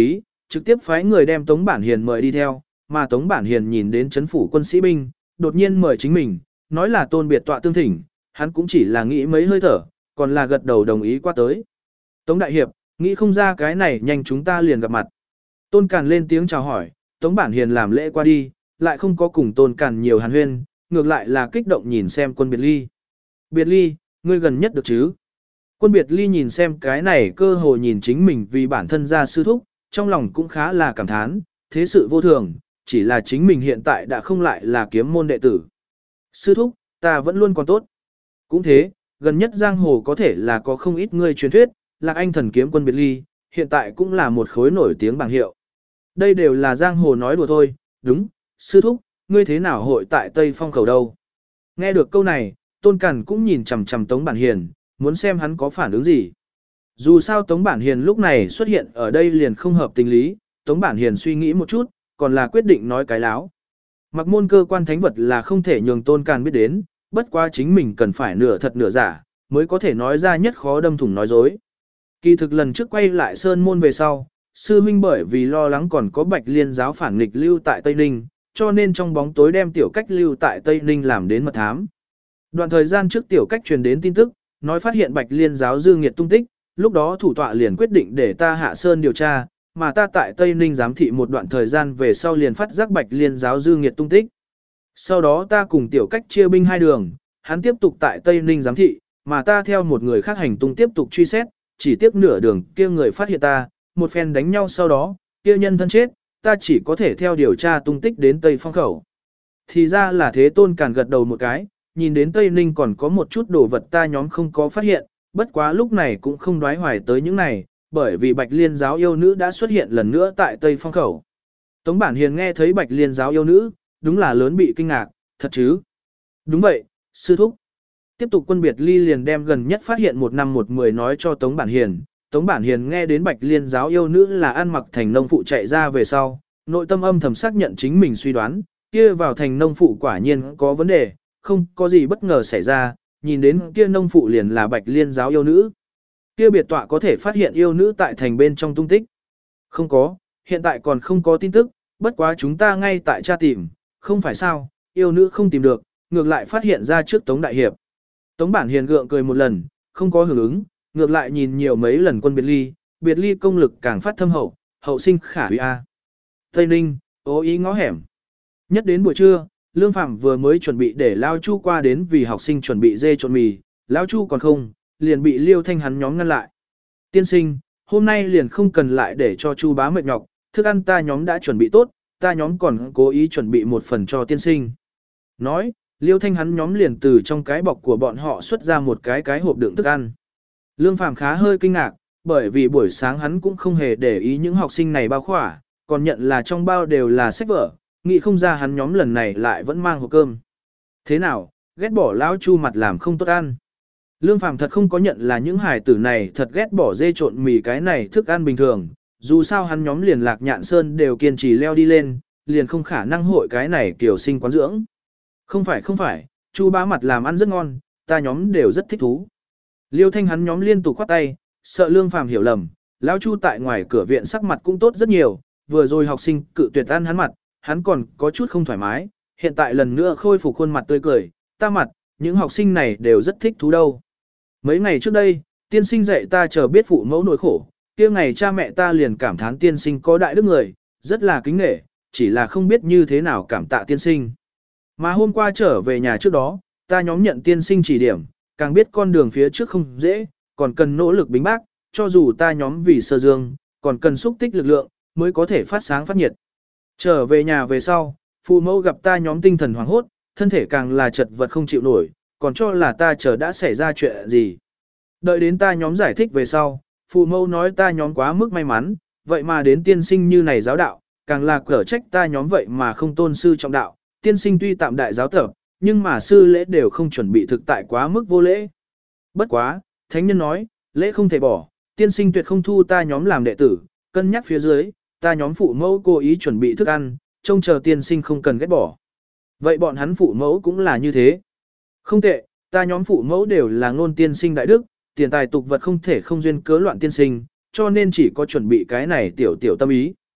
trực tiếp phái người đem Tống Bản Hiền mời đi theo, mà Tống Bản Hiền nhìn đến chấn phủ quân sĩ binh, đột nhiên mời chính mình, nói là tôn biệt tọa tương thỉnh, hắn cũng chỉ là nghĩ mấy hơi thở, còn là gật đầu đồng ý qua tới. Tống Đại Hiệp, nghĩ không ra cái này nhanh chúng ta liền gặp mặt. Tôn Càn lên tiếng chào hỏi, Tống Bản Hiền làm lễ qua đi, lại không có cùng Tôn Càn nhiều hàn huyên, ngược lại là kích động nhìn xem quân biệt ly. Biệt ly, ngươi gần nhất được chứ? Quân biệt ly nhìn xem cái này cơ hồ nhìn chính mình vì bản thân ra sư thúc, trong lòng cũng khá là cảm thán, thế sự vô thường, chỉ là chính mình hiện tại đã không lại là kiếm môn đệ tử. Sư thúc, ta vẫn luôn còn tốt. Cũng thế, gần nhất giang hồ có thể là có không ít người truyền thuyết, Lạc Anh thần kiếm quân biệt ly, hiện tại cũng là một khối nổi tiếng bảng hiệu. Đây đều là giang hồ nói đùa thôi, đúng, sư thúc, ngươi thế nào hội tại Tây Phong khẩu đâu? Nghe được câu này, Tôn Cẩn cũng nhìn chằm chằm Tống Bản Hiền, muốn xem hắn có phản ứng gì. Dù sao Tống Bản Hiền lúc này xuất hiện ở đây liền không hợp tình lý, Tống Bản Hiền suy nghĩ một chút, còn là quyết định nói cái láo. Mặc môn cơ quan thánh vật là không thể nhường Tôn Càn biết đến, bất quá chính mình cần phải nửa thật nửa giả, mới có thể nói ra nhất khó đâm thủng nói dối. Kỳ thực lần trước quay lại Sơn Môn về sau, sư huynh bởi vì lo lắng còn có Bạch Liên giáo phản nghịch lưu tại Tây Ninh, cho nên trong bóng tối đem tiểu cách lưu tại Tây Ninh làm đến mật thám. Đoạn thời gian trước tiểu cách truyền đến tin tức, nói phát hiện Bạch Liên giáo dư nghiệt tung tích, lúc đó thủ tọa liền quyết định để ta hạ sơn điều tra, mà ta tại Tây Ninh giám thị một đoạn thời gian về sau liền phát giác Bạch Liên giáo dư nghiệt tung tích. Sau đó ta cùng tiểu cách chia binh hai đường, hắn tiếp tục tại Tây Ninh giám thị, mà ta theo một người khác hành tung tiếp tục truy xét, chỉ tiếc nửa đường kia người phát hiện ta, một phen đánh nhau sau đó, kia nhân thân chết, ta chỉ có thể theo điều tra tung tích đến Tây Phong khẩu. Thì ra là thế. Tôn Càn gật đầu một cái, nhìn đến Tây Ninh còn có một chút đồ vật ta nhóm không có phát hiện, bất quá lúc này cũng không đoái hoài tới những này, bởi vì Bạch Liên giáo yêu nữ đã xuất hiện lần nữa tại Tây Phong khẩu. Tống Bản Hiền nghe thấy Bạch Liên giáo yêu nữ, đúng là lớn bị kinh ngạc, thật chứ? Đúng vậy, sư thúc. Tiếp tục quân biệt ly liền đem gần nhất phát hiện một năm một mười nói cho Tống Bản Hiền. Tống Bản Hiền nghe đến Bạch Liên giáo yêu nữ là ăn mặc thành nông phụ chạy ra về sau, nội tâm âm thầm xác nhận chính mình suy đoán, kia vào thành nông phụ quả nhiên có vấn đề, không có gì bất ngờ xảy ra, nhìn đến kia nông phụ liền là Bạch Liên giáo yêu nữ. Kia biệt tọa có thể phát hiện yêu nữ tại thành bên trong tung tích. Không có, hiện tại còn không có tin tức, bất quá chúng ta ngay tại tra tìm, không phải sao, yêu nữ không tìm được, ngược lại phát hiện ra trước Tống Đại Hiệp. Tống Bản Hiền gượng cười một lần, không có hưởng ứng, ngược lại nhìn nhiều mấy lần quân biệt ly, biệt ly công lực càng phát thâm hậu, hậu sinh khả huy a. Tây Ninh, ố ý ngõ hẻm. Nhất đến buổi trưa, Lương Phạm vừa mới chuẩn bị để Lao Chu qua đến vì học sinh chuẩn bị dê trộn mì, Lao Chu còn không, liền bị Liêu Thanh hắn nhóm ngăn lại. Tiên sinh, hôm nay liền không cần lại để cho Chu bá mệt nhọc, thức ăn ta nhóm đã chuẩn bị tốt, ta nhóm còn cố ý chuẩn bị một phần cho tiên sinh. Nói, Liêu Thanh hắn nhóm liền từ trong cái bọc của bọn họ xuất ra một cái cái hộp đựng thức ăn. Lương Phàm khá hơi kinh ngạc, bởi vì buổi sáng hắn cũng không hề để ý những học sinh này bao khỏa, còn nhận là trong bao đều là sách vở, nghĩ không ra hắn nhóm lần này lại vẫn mang hộp cơm. Thế nào, ghét bỏ lão Chu mặt làm không tốt ăn. Lương Phàm thật không có nhận là những hài tử này thật ghét bỏ dê trộn mì cái này thức ăn bình thường, dù sao hắn nhóm liền Lạc Nhạn Sơn đều kiên trì leo đi lên, liền không khả năng hội cái này kiểu sinh quán dưỡng. Không phải không phải, Chu bá mặt làm ăn rất ngon, ta nhóm đều rất thích thú. Liêu Thanh hắn nhóm liên tục khoát tay, sợ Lương Phàm hiểu lầm, lão Chu tại ngoài cửa viện sắc mặt cũng tốt rất nhiều, vừa rồi học sinh cự tuyệt ăn hắn mặt, hắn còn có chút không thoải mái, hiện tại lần nữa khôi phục khuôn mặt tươi cười, ta mặt, những học sinh này đều rất thích thú đâu. Mấy ngày trước đây, tiên sinh dạy ta chờ biết phụ mẫu nỗi khổ, kia ngày cha mẹ ta liền cảm thán tiên sinh có đại đức người, rất là kính nể, chỉ là không biết như thế nào cảm tạ tiên sinh. Mà hôm qua trở về nhà trước đó, ta nhóm nhận tiên sinh chỉ điểm, càng biết con đường phía trước không dễ, còn cần nỗ lực bính bác, cho dù ta nhóm vì sơ dương, còn cần xúc tích lực lượng, mới có thể phát sáng phát nhiệt. Trở về nhà về sau, phụ mẫu gặp ta nhóm tinh thần hoảng hốt, thân thể càng là chật vật không chịu nổi, còn cho là ta chờ đã xảy ra chuyện gì. Đợi đến ta nhóm giải thích về sau, phụ mẫu nói ta nhóm quá mức may mắn, vậy mà đến tiên sinh như này giáo đạo, càng là cở trách ta nhóm vậy mà không tôn sư trọng đạo, tiên sinh tuy tạm đại giáo tập, nhưng mà sư lễ đều không chuẩn bị thực tại quá mức vô lễ. Bất quá, thánh nhân nói, lễ không thể bỏ, tiên sinh tuyệt không thu ta nhóm làm đệ tử, cân nhắc phía dưới, ta nhóm phụ mẫu cố ý chuẩn bị thức ăn, trông chờ tiên sinh không cần ghét bỏ. Vậy bọn hắn phụ mẫu cũng là như thế. Không tệ, ta nhóm phụ mẫu đều là ngôn tiên sinh đại đức, tiền tài tục vật không thể không duyên cớ loạn tiên sinh, cho nên chỉ có chuẩn bị cái này tiểu tiểu tâm ý.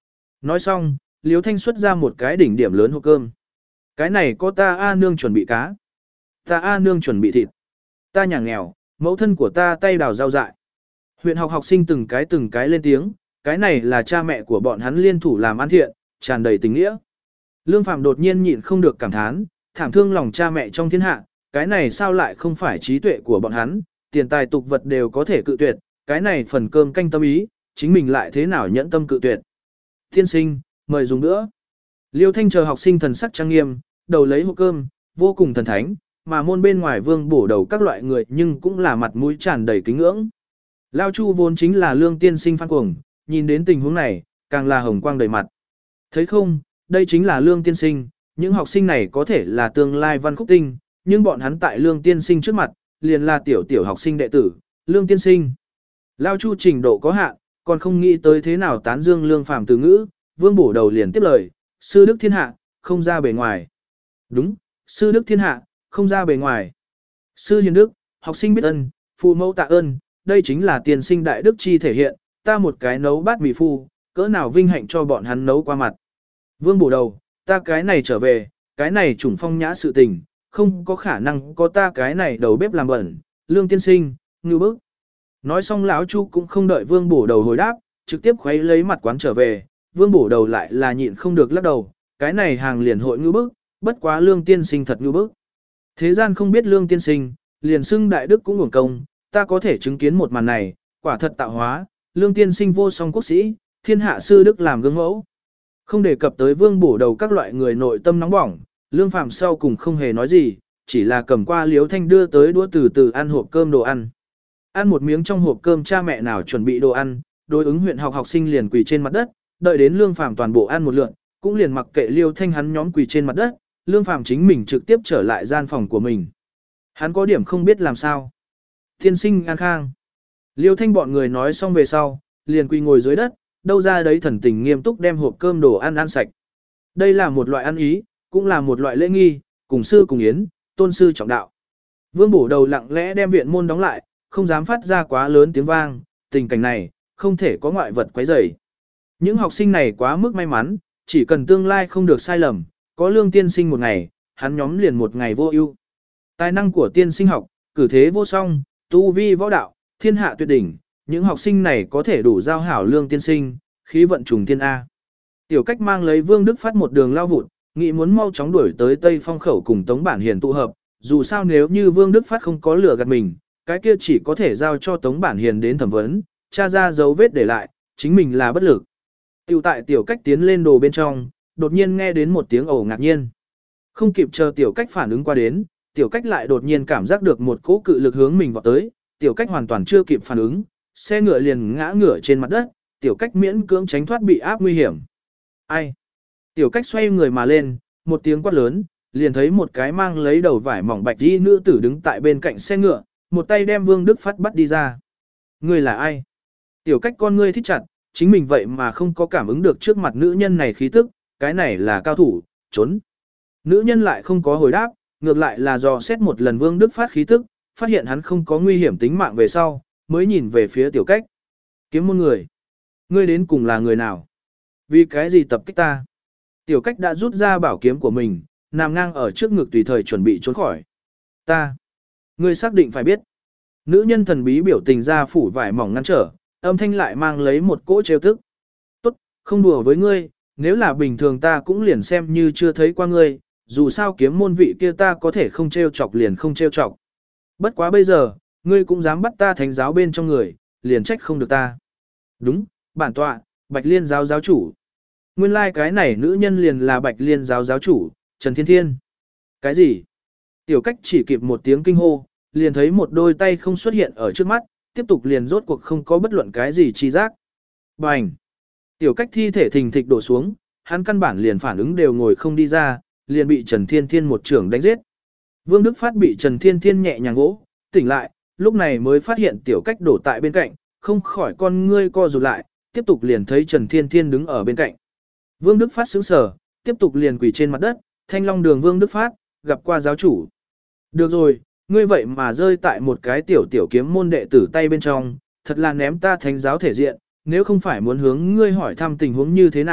Nói xong, Liêu Thanh xuất ra một cái đỉnh điểm lớn hộp cơm. Cái này có ta A nương chuẩn bị cá. Ta A nương chuẩn bị thịt. Ta nhà nghèo, mẫu thân của ta tay đào rau dại. Huyện học học sinh từng cái từng cái lên tiếng, cái này là cha mẹ của bọn hắn liên thủ làm ăn thiện, tràn đầy tình nghĩa. Lương Phạm đột nhiên nhịn không được cảm thán, thảm thương lòng cha mẹ trong thiên hạ, cái này sao lại không phải trí tuệ của bọn hắn, tiền tài tục vật đều có thể cự tuyệt, cái này phần cơm canh tâm ý, chính mình lại thế nào nhẫn tâm cự tuyệt. Tiên sinh, mời dùng nữa. Liêu Thanh chờ học sinh thần sắc trang nghiêm, đầu lấy hộp cơm, vô cùng thần thánh, mà môn bên ngoài vương bổ đầu các loại người nhưng cũng là mặt mũi tràn đầy kính ngưỡng. Lao Chu vốn chính là Lương tiên sinh Phan Cuồng, nhìn đến tình huống này, càng là hồng quang đầy mặt. Thấy không, đây chính là Lương tiên sinh, những học sinh này có thể là tương lai văn khúc tinh, nhưng bọn hắn tại Lương tiên sinh trước mặt, liền là tiểu tiểu học sinh đệ tử, Lương tiên sinh. Lao Chu trình độ có hạn, còn không nghĩ tới thế nào tán dương Lương Phàm từ ngữ, vương bổ đầu liền tiếp lời, sư đức thiên hạ, không ra bề ngoài. Đúng, sư đức thiên hạ, không ra bề ngoài. Sư hiền đức, học sinh biết ân, phụ mẫu tạ ơn, đây chính là tiền sinh đại đức chi thể hiện, ta một cái nấu bát mì phu, cỡ nào vinh hạnh cho bọn hắn nấu qua mặt. Vương bổ đầu, ta cái này trở về, cái này trùng phong nhã sự tình, không có khả năng có ta cái này đầu bếp làm bẩn, Lương tiên sinh, ngưu bức. Nói xong lão Chu cũng không đợi vương bổ đầu hồi đáp, trực tiếp khuấy lấy mặt quán trở về, vương bổ đầu lại là nhịn không được lắc đầu, cái này hàng liền hội ngưu bức, bất quá Lương tiên sinh thật ngưu bức. Thế gian không biết Lương tiên sinh, liền xưng đại đức cũng uổng công, ta có thể chứng kiến một màn này, quả thật tạo hóa, Lương tiên sinh vô song quốc sĩ, thiên hạ sư đức làm gương mẫu. Không đề cập tới vương bổ đầu các loại người nội tâm nóng bỏng, Lương Phàm sau cùng không hề nói gì, chỉ là cầm qua Liếu Thanh đưa tới đũa từ từ ăn hộp cơm đồ ăn. Ăn một miếng trong hộp cơm cha mẹ nào chuẩn bị đồ ăn, đối ứng huyện học học sinh liền quỳ trên mặt đất, đợi đến Lương Phàm toàn bộ ăn một lượt, cũng liền mặc kệ Liêu Thanh hắn nhóm quỳ trên mặt đất, Lương Phàm chính mình trực tiếp trở lại gian phòng của mình. Hắn có điểm không biết làm sao. Tiên sinh an khang. Liêu Thanh bọn người nói xong về sau, liền quỳ ngồi dưới đất, đâu ra đấy thần tình nghiêm túc đem hộp cơm đồ ăn ăn sạch. Đây là một loại ăn ý, cũng là một loại lễ nghi, cùng sư cùng yến, tôn sư trọng đạo. Vương bổ đầu lặng lẽ đem viện môn đóng lại, không dám phát ra quá lớn tiếng vang, tình cảnh này, không thể có ngoại vật quấy rầy. Những học sinh này quá mức may mắn, chỉ cần tương lai không được sai lầm, có Lương tiên sinh một ngày, hắn nhóm liền một ngày vô ưu. Tài năng của tiên sinh học, cử thế vô song, tu vi võ đạo, thiên hạ tuyệt đỉnh, những học sinh này có thể đủ giao hảo Lương tiên sinh, khí vận trùng thiên A. Tiểu Cách mang lấy Vương Đức Phát một đường lao vụt, nghĩ muốn mau chóng đuổi tới Tây Phong khẩu cùng Tống Bản Hiền tụ hợp, dù sao nếu như Vương Đức Phát không có lửa gạt mình, cái kia chỉ có thể giao cho Tống Bản Hiền đến thẩm vấn, tra ra dấu vết để lại, chính mình là bất lực. Tiểu tại Tiểu Cách tiến lên đồ bên trong, đột nhiên nghe đến một tiếng ồ ngạc nhiên. Không kịp chờ Tiểu Cách phản ứng qua đến, Tiểu Cách lại đột nhiên cảm giác được một cỗ cự lực hướng mình vọt tới, Tiểu Cách hoàn toàn chưa kịp phản ứng, xe ngựa liền ngã ngửa trên mặt đất, Tiểu Cách miễn cưỡng tránh thoát bị áp nguy hiểm. Ai? Tiểu Cách xoay người mà lên, một tiếng quát lớn, liền thấy một cái mang lấy đầu vải mỏng bạch y nữ tử đứng tại bên cạnh xe ngựa, một tay đem Vương Đức Phát bắt đi ra. Ngươi là ai? Tiểu Cách con ngươi thích chặt, chính mình vậy mà không có cảm ứng được trước mặt nữ nhân này khí tức, cái này là cao thủ, trốn. Nữ nhân lại không có hồi đáp, ngược lại là dò xét một lần Vương Đức Phát khí tức, phát hiện hắn không có nguy hiểm tính mạng về sau, mới nhìn về phía Tiểu Cách. Kiếm môn người. Ngươi đến cùng là người nào? Vì cái gì tập kích ta? Tiểu Cách đã rút ra bảo kiếm của mình, nằm ngang ở trước ngực tùy thời chuẩn bị trốn khỏi. Ta. Ngươi xác định phải biết. Nữ nhân thần bí biểu tình ra phủ vải mỏng ngăn trở, âm thanh lại mang lấy một cỗ trêu tức. Tốt, không đùa với ngươi, nếu là bình thường ta cũng liền xem như chưa thấy qua ngươi, dù sao kiếm môn vị kia ta có thể không trêu chọc liền không trêu chọc. Bất quá bây giờ, ngươi cũng dám bắt ta thánh giáo bên trong người, liền trách không được ta. Đúng, bản tọa, Bạch Liên giáo giáo chủ. Nguyên lai like cái này nữ nhân liền là Bạch Liên giáo giáo chủ, Trần Thiên Thiên. Cái gì? Tiểu Cách chỉ kịp một tiếng kinh hô, liền thấy một đôi tay không xuất hiện ở trước mắt, tiếp tục liền rốt cuộc không có bất luận cái gì chi giác. Bành! Tiểu Cách thi thể thình thịch đổ xuống, hắn căn bản liền phản ứng đều ngồi không đi ra, liền bị Trần Thiên Thiên một trưởng đánh giết. Vương Đức Phát bị Trần Thiên Thiên nhẹ nhàng vỗ, tỉnh lại, lúc này mới phát hiện Tiểu Cách đổ tại bên cạnh, không khỏi con ngươi co rụt lại, tiếp tục liền thấy Trần Thiên Thiên đứng ở bên cạnh. Vương Đức Phát sững sờ, tiếp tục liền quỳ trên mặt đất, Thanh Long Đường Vương Đức Phát, gặp qua giáo chủ. Được rồi, ngươi vậy mà rơi tại một cái tiểu tiểu kiếm môn đệ tử tay bên trong, thật là ném ta thánh giáo thể diện, nếu không phải muốn hướng ngươi hỏi thăm tình huống như thế nào,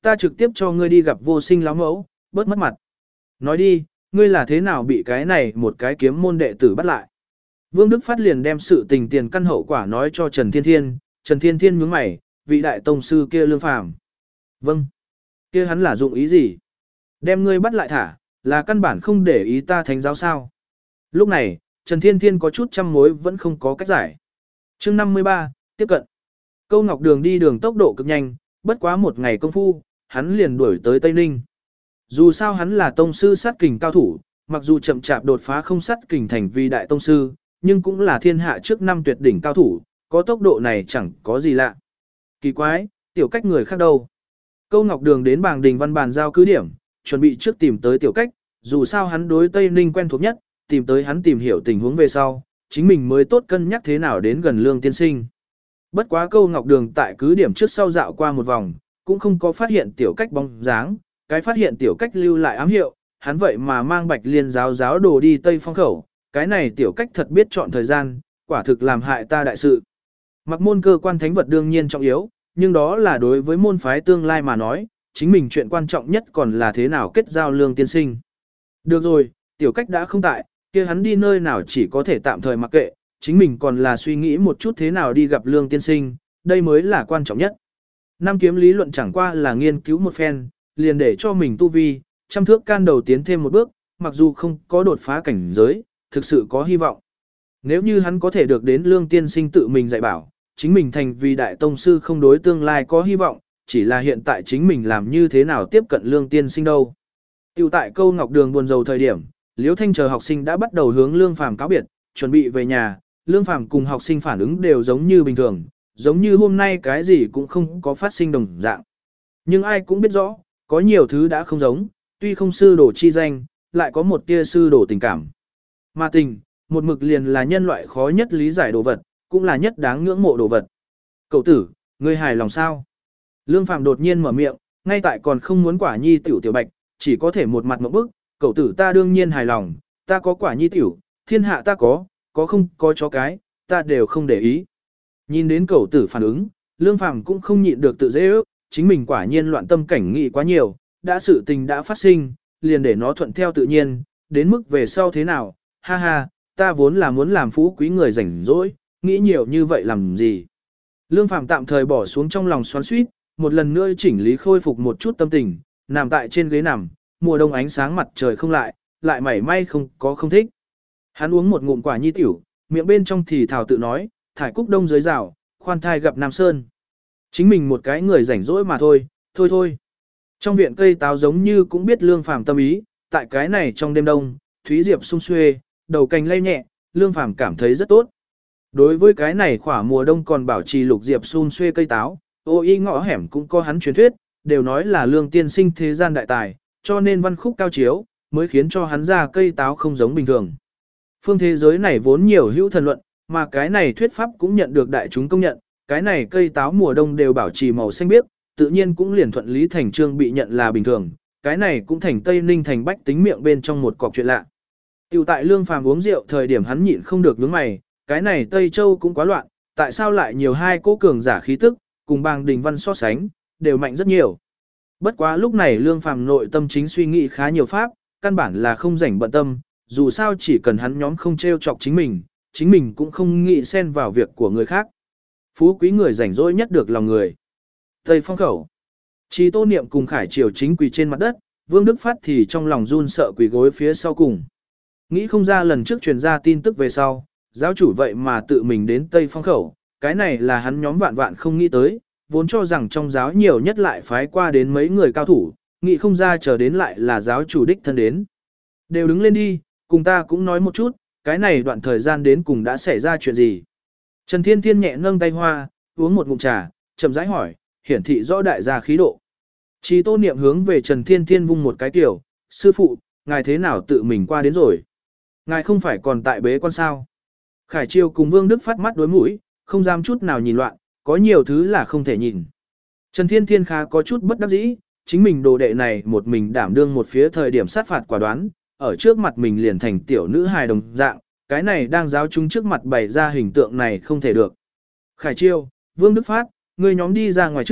ta trực tiếp cho ngươi đi gặp vô sinh láo mẫu, bớt mất mặt. Nói đi, ngươi là thế nào bị cái này một cái kiếm môn đệ tử bắt lại. Vương Đức Phát liền đem sự tình tiền căn hậu quả nói cho Trần Thiên Thiên, Trần Thiên Thiên nhướng mày, vị đại tông sư kia Lương Phàm. Vâng, kia hắn là dụng ý gì? Đem ngươi bắt lại thả, là căn bản không để ý ta thánh giáo sao. Lúc này, Trần Thiên Thiên có chút trăm mối vẫn không có cách giải. chương năm mươi ba, tiếp cận. Câu Ngọc Đường đi đường tốc độ cực nhanh, bất quá một ngày công phu, hắn liền đuổi tới Tây Ninh. Dù sao hắn là tông sư sát kình cao thủ, mặc dù chậm chạp đột phá không sát kình thành vi đại tông sư, nhưng cũng là thiên hạ trước năm tuyệt đỉnh cao thủ, có tốc độ này chẳng có gì lạ. Kỳ quái, tiểu cách người khác đâu. Câu Ngọc Đường đến Bàng Đình Văn bàn giao cứ điểm, chuẩn bị trước tìm tới tiểu cách, dù sao hắn đối Tây Ninh quen thuộc nhất, tìm tới hắn tìm hiểu tình huống về sau, chính mình mới tốt cân nhắc thế nào đến gần Lương tiên sinh. Bất quá Câu Ngọc Đường tại cứ điểm trước sau dạo qua một vòng, cũng không có phát hiện tiểu cách bóng dáng, cái phát hiện tiểu cách lưu lại ám hiệu, hắn vậy mà mang Bạch Liên giáo giáo đồ đi Tây Phong khẩu, cái này tiểu cách thật biết chọn thời gian, quả thực làm hại ta đại sự. Mặc môn cơ quan thánh vật đương nhiên trọng yếu, nhưng đó là đối với môn phái tương lai mà nói, chính mình chuyện quan trọng nhất còn là thế nào kết giao Lương tiên sinh. Được rồi, tiểu cách đã không tại, kia hắn đi nơi nào chỉ có thể tạm thời mặc kệ, chính mình còn là suy nghĩ một chút thế nào đi gặp Lương tiên sinh, đây mới là quan trọng nhất. Năm kiếm lý luận chẳng qua là nghiên cứu một phen, liền để cho mình tu vi, trăm thước can đầu tiến thêm một bước, mặc dù không có đột phá cảnh giới, thực sự có hy vọng. Nếu như hắn có thể được đến Lương tiên sinh tự mình dạy bảo, chính mình thành vì đại tông sư không đối tương lai có hy vọng, chỉ là hiện tại chính mình làm như thế nào tiếp cận Lương tiên sinh đâu. Tiểu tại Câu Ngọc Đường buồn rầu thời điểm, Liễu Thanh chờ học sinh đã bắt đầu hướng Lương Phàm cáo biệt, chuẩn bị về nhà, Lương Phàm cùng học sinh phản ứng đều giống như bình thường, giống như hôm nay cái gì cũng không có phát sinh đồng dạng. Nhưng ai cũng biết rõ, có nhiều thứ đã không giống, tuy không sư đồ chi danh, lại có một tia sư đồ tình cảm. Mà tình, một mực liền là nhân loại khó nhất lý giải đồ vật, cũng là nhất đáng ngưỡng mộ đồ vật. Cậu tử, ngươi hài lòng sao? Lương Phàm đột nhiên mở miệng, ngay tại còn không muốn quả nhi tiểu tiểu bạch, chỉ có thể một mặt ngộp bức, cậu tử ta đương nhiên hài lòng, ta có quả nhi tiểu, thiên hạ ta có, có không có chó cái, ta đều không để ý. Nhìn đến cậu tử phản ứng, Lương Phàm cũng không nhịn được tự dễ ước, chính mình quả nhiên loạn tâm cảnh nghĩ quá nhiều, đã sự tình đã phát sinh, liền để nó thuận theo tự nhiên, đến mức về sau thế nào, ha ha, ta vốn là muốn làm phú quý người rảnh rỗi, nghĩ nhiều như vậy làm gì. Lương Phàm tạm thời bỏ xuống trong lòng xoắn xuýt, một lần nữa chỉnh lý khôi phục một chút tâm tình, nằm tại trên ghế nằm, mùa đông ánh sáng mặt trời không lại, lại mảy may không có không thích. Hắn uống một ngụm quả nhi tiểu, miệng bên trong thì thào tự nói, thải cúc đông dưới rào, khoan thai gặp Nam Sơn. Chính mình một cái người rảnh rỗi mà thôi, thôi thôi. Trong viện cây táo giống như cũng biết Lương Phàm tâm ý, tại cái này trong đêm đông, Thúy Diệp sung xuê, đầu cành lay nhẹ, Lương Phàm cảm thấy rất tốt. Đối với cái này khỏa mùa đông còn bảo trì lục diệp sung xuê cây táo, ô y ngõ hẻm cũng có hắn truyền thuyết, đều nói là Lương tiên sinh thế gian đại tài, cho nên văn khúc cao chiếu, mới khiến cho hắn ra cây táo không giống bình thường. Phương thế giới này vốn nhiều hữu thần luận, mà cái này thuyết pháp cũng nhận được đại chúng công nhận, cái này cây táo mùa đông đều bảo trì màu xanh biếc, tự nhiên cũng liền thuận lý thành trương bị nhận là bình thường, cái này cũng thành Tây Ninh thành bách tính miệng bên trong một cọc chuyện lạ. Tiểu tại Lương Phàm uống rượu thời điểm hắn nhịn không được nhướng mày, cái này Tây Châu cũng quá loạn, tại sao lại nhiều hai cố cường giả khí tức, cùng Bàng Đình Văn so sánh, đều mạnh rất nhiều. Bất quá lúc này Lương Phàm nội tâm chính suy nghĩ khá nhiều pháp, căn bản là không rảnh bận tâm, dù sao chỉ cần hắn nhóm không trêu chọc chính mình, chính mình cũng không nghĩ xen vào việc của người khác. Phú quý người rảnh rỗi nhất được lòng người. Tây Phong khẩu. Chi Tô Niệm cùng Khải Triều chính quỳ trên mặt đất, Vương Đức Phát thì trong lòng run sợ quỳ gối phía sau cùng. Nghĩ không ra lần trước truyền ra tin tức về sau, giáo chủ vậy mà tự mình đến Tây Phong khẩu, cái này là hắn nhóm vạn vạn không nghĩ tới, vốn cho rằng trong giáo nhiều nhất lại phái qua đến mấy người cao thủ, nghĩ không ra chờ đến lại là giáo chủ đích thân đến. Đều đứng lên đi, cùng ta cũng nói một chút, cái này đoạn thời gian đến cùng đã xảy ra chuyện gì. Trần Thiên Thiên nhẹ nâng tay hoa, uống một ngụm trà, chậm rãi hỏi, hiển thị rõ đại gia khí độ. Chi Tô Niệm hướng về Trần Thiên Thiên vung một cái kiểu, sư phụ, ngài thế nào tự mình qua đến rồi? Ngài không phải còn tại bế quan sao? Khải Triều cùng Vương Đức Phát mắt đối mũi, không dám chút nào nhìn loạn, có nhiều thứ là không thể nhìn. Trần Thiên Thiên khá có chút bất đắc dĩ, chính mình đồ đệ này một mình đảm đương một phía thời điểm sát phạt quả đoán, ở trước mặt mình liền thành tiểu nữ hài đồng dạng, cái này đang giáo chúng trước mặt bày ra hình tượng này không thể được. Khải Triều, Vương Đức Phát, ngươi nhóm đi ra ngoài trước,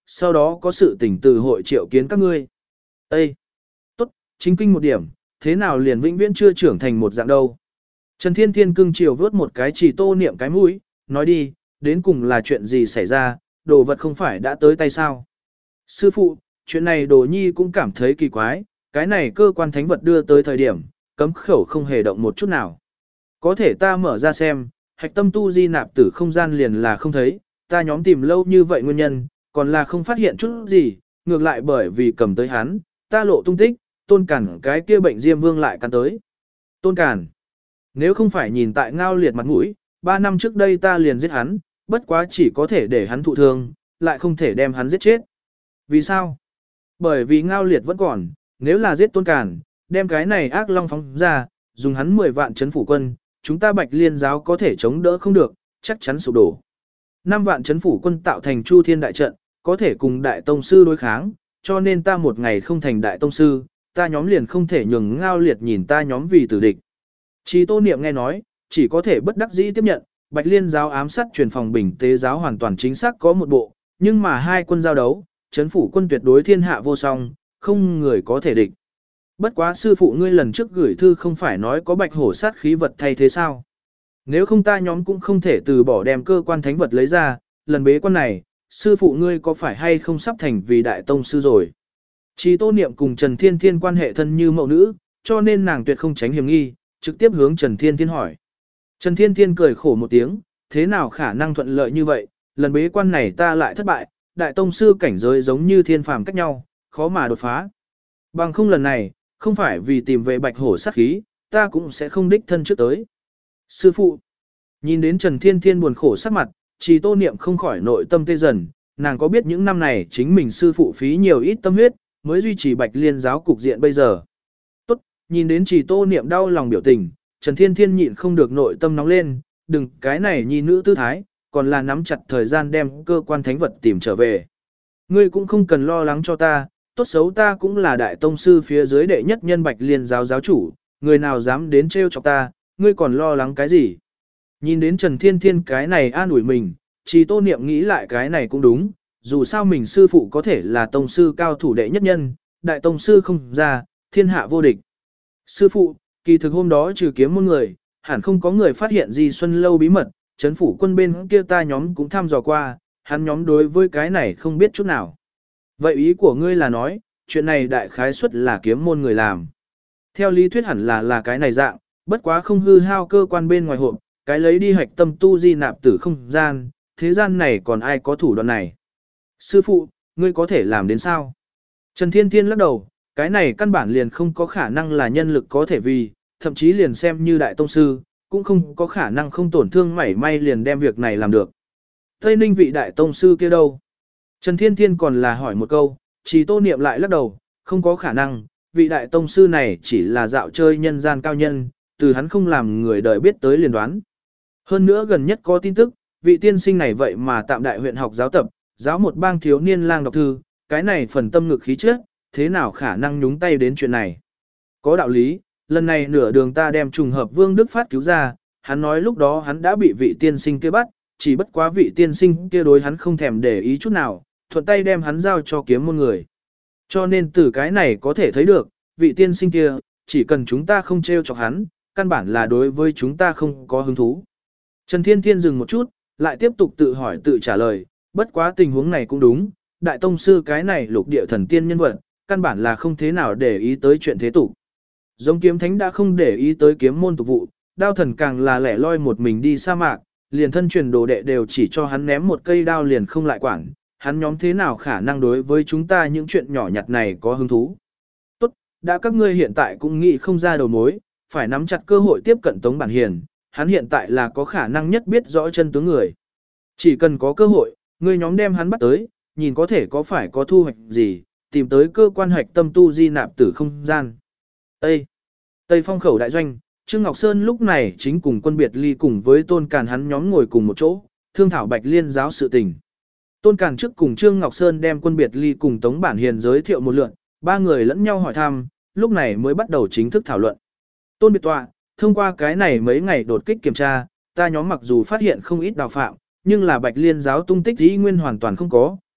sau đó có sự tỉnh từ hội triệu kiến các ngươi. Ê! Tốt, chính kinh một điểm, thế nào liền vĩnh viễn chưa trưởng thành một dạng đâu. Trần Thiên Thiên cưng chiều vớt một cái chỉ tô niệm cái mũi, nói đi, đến cùng là chuyện gì xảy ra, đồ vật không phải đã tới tay sao. Sư phụ, chuyện này đồ nhi cũng cảm thấy kỳ quái, cái này cơ quan thánh vật đưa tới thời điểm, cấm khẩu không hề động một chút nào. Có thể ta mở ra xem, hạch tâm tu di nạp tử không gian liền là không thấy, ta nhóm tìm lâu như vậy nguyên nhân, còn là không phát hiện chút gì, ngược lại bởi vì cầm tới hắn, ta lộ tung tích, tôn cản cái kia bệnh diêm vương lại cắn tới. Tôn cản, nếu không phải nhìn tại ngao liệt mặt mũi, ba năm trước đây ta liền giết hắn, bất quá chỉ có thể để hắn thụ thương, lại không thể đem hắn giết chết. Vì sao? Bởi vì ngao liệt vẫn còn, nếu là giết tôn cản, đem cái này ác long phóng ra, dùng hắn mười vạn chấn phủ quân, chúng ta bạch liên giáo có thể chống đỡ không được, chắc chắn sụp đổ. năm vạn chấn phủ quân tạo thành chu thiên đại trận, có thể cùng đại tông sư đối kháng, cho nên ta một ngày không thành đại tông sư, ta nhóm liền không thể nhường ngao liệt nhìn ta nhóm vì tử địch. Chỉ tô niệm nghe nói, chỉ có thể bất đắc dĩ tiếp nhận, bạch liên giáo ám sát truyền phòng bình tế giáo hoàn toàn chính xác có một bộ, nhưng mà hai quân giao đấu, chấn phủ quân tuyệt đối thiên hạ vô song, không người có thể địch. Bất quá sư phụ ngươi lần trước gửi thư không phải nói có bạch hổ sát khí vật thay thế sao? Nếu không ta nhóm cũng không thể từ bỏ đem cơ quan thánh vật lấy ra, lần bế quan này, sư phụ ngươi có phải hay không sắp thành vì đại tông sư rồi? Chỉ tô niệm cùng Trần Thiên Thiên quan hệ thân như mẫu nữ, cho nên nàng tuyệt không tránh hiểm nghi, trực tiếp hướng Trần Thiên Thiên hỏi. Trần Thiên Thiên cười khổ một tiếng, thế nào khả năng thuận lợi như vậy, lần bế quan này ta lại thất bại, đại tông sư cảnh giới giống như thiên phàm cách nhau, khó mà đột phá. Bằng không lần này, không phải vì tìm về bạch hổ sát khí, ta cũng sẽ không đích thân trước tới. Sư phụ, nhìn đến Trần Thiên Thiên buồn khổ sắc mặt, chỉ tô niệm không khỏi nội tâm tê dần, nàng có biết những năm này chính mình sư phụ phí nhiều ít tâm huyết, mới duy trì bạch liên giáo cục diện bây giờ. Tốt, nhìn đến chỉ tô niệm đau lòng biểu tình, Trần Thiên Thiên nhịn không được nội tâm nóng lên, đừng cái này nhi nữ tư thái, còn là nắm chặt thời gian đem cơ quan thánh vật tìm trở về. Ngươi cũng không cần lo lắng cho ta, tốt xấu ta cũng là đại tông sư phía dưới đệ nhất nhân bạch liên giáo giáo chủ, người nào dám đến trêu chọc ta, ngươi còn lo lắng cái gì? Nhìn đến Trần Thiên Thiên cái này an ủi mình, chỉ tô niệm nghĩ lại cái này cũng đúng, dù sao mình sư phụ có thể là tông sư cao thủ đệ nhất nhân, đại tông sư không ra, thiên hạ vô địch. Sư phụ, kỳ thực hôm đó trừ kiếm môn người, hẳn không có người phát hiện gì Xuân Lâu bí mật, chấn phủ quân bên kia ta nhóm cũng thăm dò qua, hắn nhóm đối với cái này không biết chút nào. Vậy ý của ngươi là nói, chuyện này đại khái suất là kiếm môn người làm. Theo lý thuyết hẳn là là cái này dạng, bất quá không hư hao cơ quan bên ngoài hộp, cái lấy đi hạch tâm tu di nạp tử không gian, thế gian này còn ai có thủ đoạn này. Sư phụ, ngươi có thể làm đến sao? Trần Thiên Thiên lắc đầu, cái này căn bản liền không có khả năng là nhân lực có thể vì, thậm chí liền xem như đại tông sư, cũng không có khả năng không tổn thương mảy may liền đem việc này làm được. Tây Ninh vị đại tông sư kia đâu? Trần Thiên Thiên còn là hỏi một câu, chỉ tô niệm lại lắc đầu, không có khả năng, vị đại tông sư này chỉ là dạo chơi nhân gian cao nhân, từ hắn không làm người đời biết tới liền đoán. Hơn nữa gần nhất có tin tức, vị tiên sinh này vậy mà tạm đại huyện học giáo tập, giáo một bang thiếu niên lang đọc thư, cái này phần tâm ngực khí trước, thế nào khả năng nhúng tay đến chuyện này. Có đạo lý, lần này nửa đường ta đem trùng hợp Vương Đức Phát cứu ra, hắn nói lúc đó hắn đã bị vị tiên sinh kia bắt, chỉ bất quá vị tiên sinh kia đối hắn không thèm để ý chút nào, thuận tay đem hắn giao cho kiếm môn người. Cho nên từ cái này có thể thấy được, vị tiên sinh kia, chỉ cần chúng ta không trêu chọc hắn, căn bản là đối với chúng ta không có hứng thú. Trần Thiên Thiên dừng một chút, lại tiếp tục tự hỏi tự trả lời, bất quá tình huống này cũng đúng, đại tông sư cái này lục địa thần tiên nhân vật, căn bản là không thế nào để ý tới chuyện thế tục. Giống kiếm thánh đã không để ý tới kiếm môn tục vụ, đao thần càng là lẻ loi một mình đi sa mạc, liền thân truyền đồ đệ đều chỉ cho hắn ném một cây đao liền không lại quản, hắn nhóm thế nào khả năng đối với chúng ta những chuyện nhỏ nhặt này có hứng thú. Tốt, đã các ngươi hiện tại cũng nghĩ không ra đầu mối, phải nắm chặt cơ hội tiếp cận Tống Bản Hiền, hắn hiện tại là có khả năng nhất biết rõ chân tướng người. Chỉ cần có cơ hội, ngươi nhóm đem hắn bắt tới, nhìn có thể có phải có thu hoạch gì, tìm tới cơ quan hoạch tâm tu di nạp tử không gian. Tây, Tây Phong khẩu đại doanh, Trương Ngọc Sơn lúc này chính cùng quân biệt ly cùng với Tôn Càn hắn nhóm ngồi cùng một chỗ, thương thảo Bạch Liên giáo sự tình. Tôn Càn trước cùng Trương Ngọc Sơn đem quân biệt ly cùng Tống Bản Hiền giới thiệu một lượt, ba người lẫn nhau hỏi thăm, lúc này mới bắt đầu chính thức thảo luận. Tôn biệt tọa, thông qua cái này mấy ngày đột kích kiểm tra, ta nhóm mặc dù phát hiện không ít đào phạm, nhưng là Bạch Liên giáo tung tích ý nguyên hoàn toàn không có,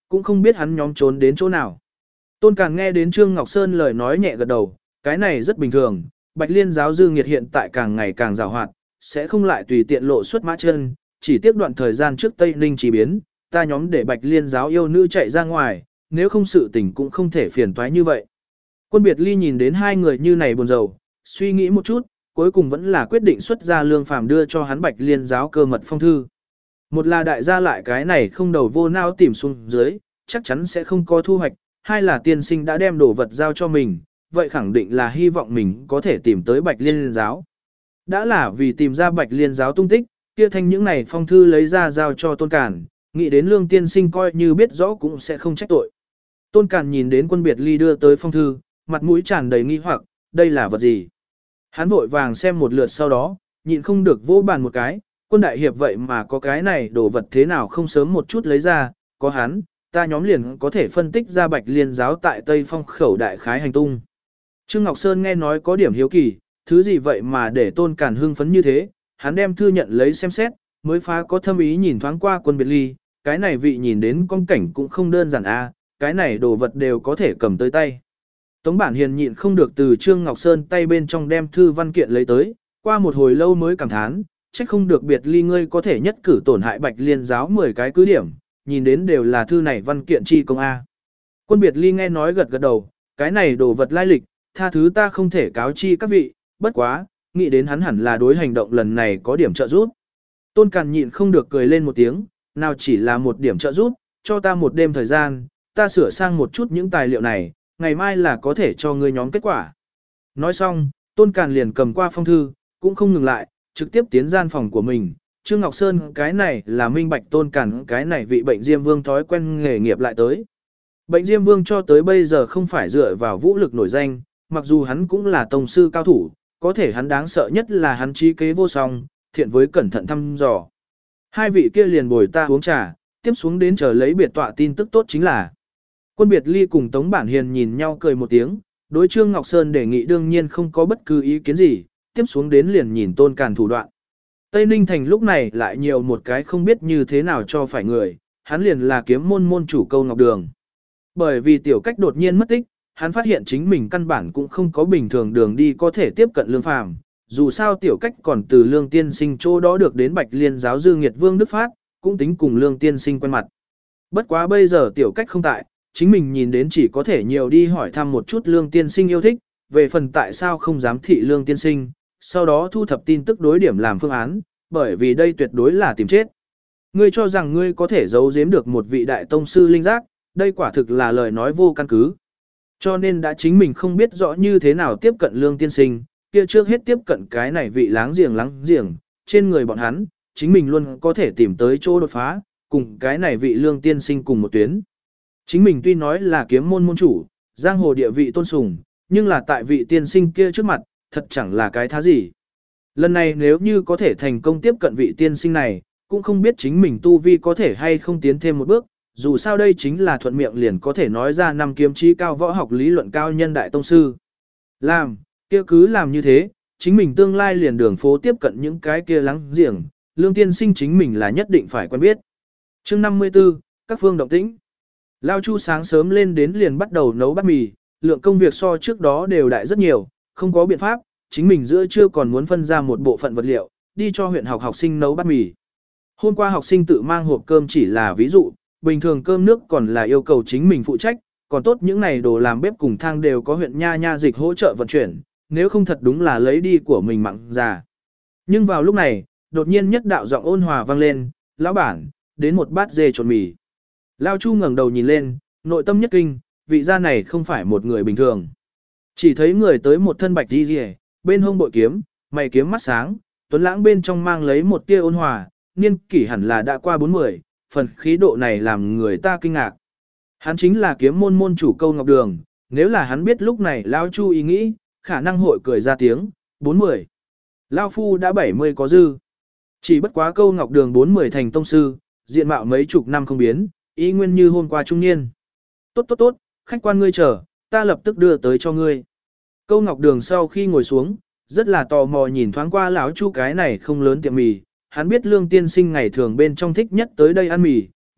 cũng không biết hắn nhóm trốn đến chỗ nào. Tôn Càn nghe đến Trương Ngọc Sơn lời nói nhẹ gật đầu, cái này rất bình thường, Bạch Liên giáo dư nghiệt hiện tại càng ngày càng giàu hoạt, sẽ không lại tùy tiện lộ xuất mã chân, chỉ tiếc đoạn thời gian trước Tây Ninh chỉ biến, ta nhóm để Bạch Liên giáo yêu nữ chạy ra ngoài, nếu không sự tình cũng không thể phiền toái như vậy. Quân Biệt Ly nhìn đến hai người như này buồn rầu, suy nghĩ một chút, cuối cùng vẫn là quyết định xuất ra Lương Phàm đưa cho hắn Bạch Liên giáo cơ mật phong thư. Một là đại gia lại cái này không đầu vô não tìm xuống dưới, chắc chắn sẽ không có thu hoạch, hai là tiên sinh đã đem đồ vật giao cho mình, vậy khẳng định là hy vọng mình có thể tìm tới Bạch Liên giáo. Đã là vì tìm ra Bạch Liên giáo tung tích, kia thanh những này phong thư lấy ra giao cho Tôn Càn, nghĩ đến Lương tiên sinh coi như biết rõ cũng sẽ không trách tội. Tôn Càn nhìn đến Quân Biệt Ly đưa tới phong thư, mặt mũi tràn đầy nghi hoặc, đây là vật gì? Hắn vội vàng xem một lượt sau đó, nhịn không được vỗ bàn một cái, Quân đại hiệp vậy mà có cái này đồ vật thế nào không sớm một chút lấy ra, có hắn, ta nhóm liền có thể phân tích ra Bạch Liên giáo tại Tây Phong khẩu đại khái hành tung. Trương Ngọc Sơn nghe nói có điểm hiếu kỳ, thứ gì vậy mà để Tôn Càn hưng phấn như thế, hắn đem thư nhận lấy xem xét, mới phá có thâm ý nhìn thoáng qua Quân Biệt Ly, cái này vị nhìn đến con cảnh cũng không đơn giản a, cái này đồ vật đều có thể cầm tới tay. Tống Bản Hiền nhịn không được từ Trương Ngọc Sơn tay bên trong đem thư văn kiện lấy tới, qua một hồi lâu mới cảm thán, trách không được Biệt Ly ngươi có thể nhất cử tổn hại Bạch Liên giáo mười cái cứ điểm, nhìn đến đều là thư này văn kiện chi công A. Quân Biệt Ly nghe nói gật gật đầu, cái này đồ vật lai lịch, tha thứ ta không thể cáo chi các vị, bất quá, nghĩ đến hắn hẳn là đối hành động lần này có điểm trợ giúp. Tôn Càn nhịn không được cười lên một tiếng, nào chỉ là một điểm trợ giúp, cho ta một đêm thời gian, ta sửa sang một chút những tài liệu này, ngày mai là có thể cho ngươi nhóm kết quả. Nói xong, Tôn Càn liền cầm qua phong thư, cũng không ngừng lại, trực tiếp tiến gian phòng của mình. Trương Ngọc Sơn cái này là minh bạch Tôn Càn cái này vị bệnh Diêm Vương thói quen nghề nghiệp lại tới. Bệnh Diêm Vương cho tới bây giờ không phải dựa vào vũ lực nổi danh, mặc dù hắn cũng là tông sư cao thủ, có thể hắn đáng sợ nhất là hắn trí kế vô song, thiện với cẩn thận thăm dò. Hai vị kia liền bồi ta uống trà, tiếp xuống đến chờ lấy biệt tọa tin tức tốt chính là. Quân Biệt Ly cùng Tống Bản Hiền nhìn nhau cười một tiếng, đối Trương Ngọc Sơn đề nghị đương nhiên không có bất cứ ý kiến gì, tiếp xuống đến liền nhìn Tôn Càn thủ đoạn. Tây Ninh Thành lúc này lại nhiều một cái không biết như thế nào cho phải người, hắn liền là kiếm môn môn chủ Câu Ngọc Đường. Bởi vì tiểu cách đột nhiên mất tích, hắn phát hiện chính mình căn bản cũng không có bình thường đường đi có thể tiếp cận Lương Phàm. Dù sao tiểu cách còn từ Lương Tiên Sinh chỗ đó được đến Bạch Liên giáo dư nghiệt Vương Đức Phát, cũng tính cùng Lương Tiên Sinh quen mặt. Bất quá bây giờ tiểu cách không tại, chính mình nhìn đến chỉ có thể nhiều đi hỏi thăm một chút Lương Tiên Sinh yêu thích, về phần tại sao không dám thị Lương Tiên Sinh, sau đó thu thập tin tức đối điểm làm phương án, bởi vì đây tuyệt đối là tìm chết. Ngươi cho rằng ngươi có thể giấu giếm được một vị đại tông sư linh giác, đây quả thực là lời nói vô căn cứ. Cho nên đã chính mình không biết rõ như thế nào tiếp cận Lương Tiên Sinh, kia trước hết tiếp cận cái này vị láng giềng láng giềng, trên người bọn hắn, chính mình luôn có thể tìm tới chỗ đột phá, cùng cái này vị Lương Tiên Sinh cùng một tuyến. Chính mình tuy nói là kiếm môn môn chủ, giang hồ địa vị tôn sùng, nhưng là tại vị tiên sinh kia trước mặt, thật chẳng là cái thá gì. Lần này nếu như có thể thành công tiếp cận vị tiên sinh này, cũng không biết chính mình tu vi có thể hay không tiến thêm một bước, dù sao đây chính là thuận miệng liền có thể nói ra năm kiếm chí cao võ học lý luận cao nhân đại tông sư. Làm, kia cứ làm như thế, chính mình tương lai liền đường phố tiếp cận những cái kia lắng giềng, Lương tiên sinh chính mình là nhất định phải quen biết. Chương năm mươi tư, các phương động tĩnh. Lao Chu sáng sớm lên đến liền bắt đầu nấu bát mì, lượng công việc so trước đó đều đại rất nhiều, không có biện pháp, chính mình giữa trưa còn muốn phân ra một bộ phận vật liệu, đi cho huyện học học sinh nấu bát mì. Hôm qua học sinh tự mang hộp cơm chỉ là ví dụ, bình thường cơm nước còn là yêu cầu chính mình phụ trách, còn tốt những này đồ làm bếp cùng thang đều có huyện nha nha dịch hỗ trợ vận chuyển, nếu không thật đúng là lấy đi của mình mặn già. Nhưng vào lúc này, đột nhiên nhất đạo giọng ôn hòa vang lên, lão bản, đến một bát dê trộn mì. Lao Chu ngẩng đầu nhìn lên, nội tâm nhất kinh, vị gia này không phải một người bình thường. Chỉ thấy người tới một thân bạch đi rìa, bên hông bội kiếm, mày kiếm mắt sáng, tuấn lãng bên trong mang lấy một tia ôn hòa, niên kỷ hẳn là đã qua bốn mươi, phần khí độ này làm người ta kinh ngạc. Hắn chính là kiếm môn môn chủ Câu Ngọc Đường, nếu là hắn biết lúc này Lao Chu ý nghĩ, khả năng hội cười ra tiếng, bốn mươi. Lao Phu đã bảy mươi có dư. Chỉ bất quá Câu Ngọc Đường bốn mươi thành tông sư, diện mạo mấy chục năm không biến, ý nguyên như hôm qua trung niên. Tốt tốt tốt, khách quan ngươi chờ, ta lập tức đưa tới cho ngươi. Câu Ngọc Đường sau khi ngồi xuống, rất là tò mò nhìn thoáng qua lão Chu cái này không lớn tiệm mì, hắn biết Lương tiên sinh ngày thường bên trong thích nhất tới đây ăn mì,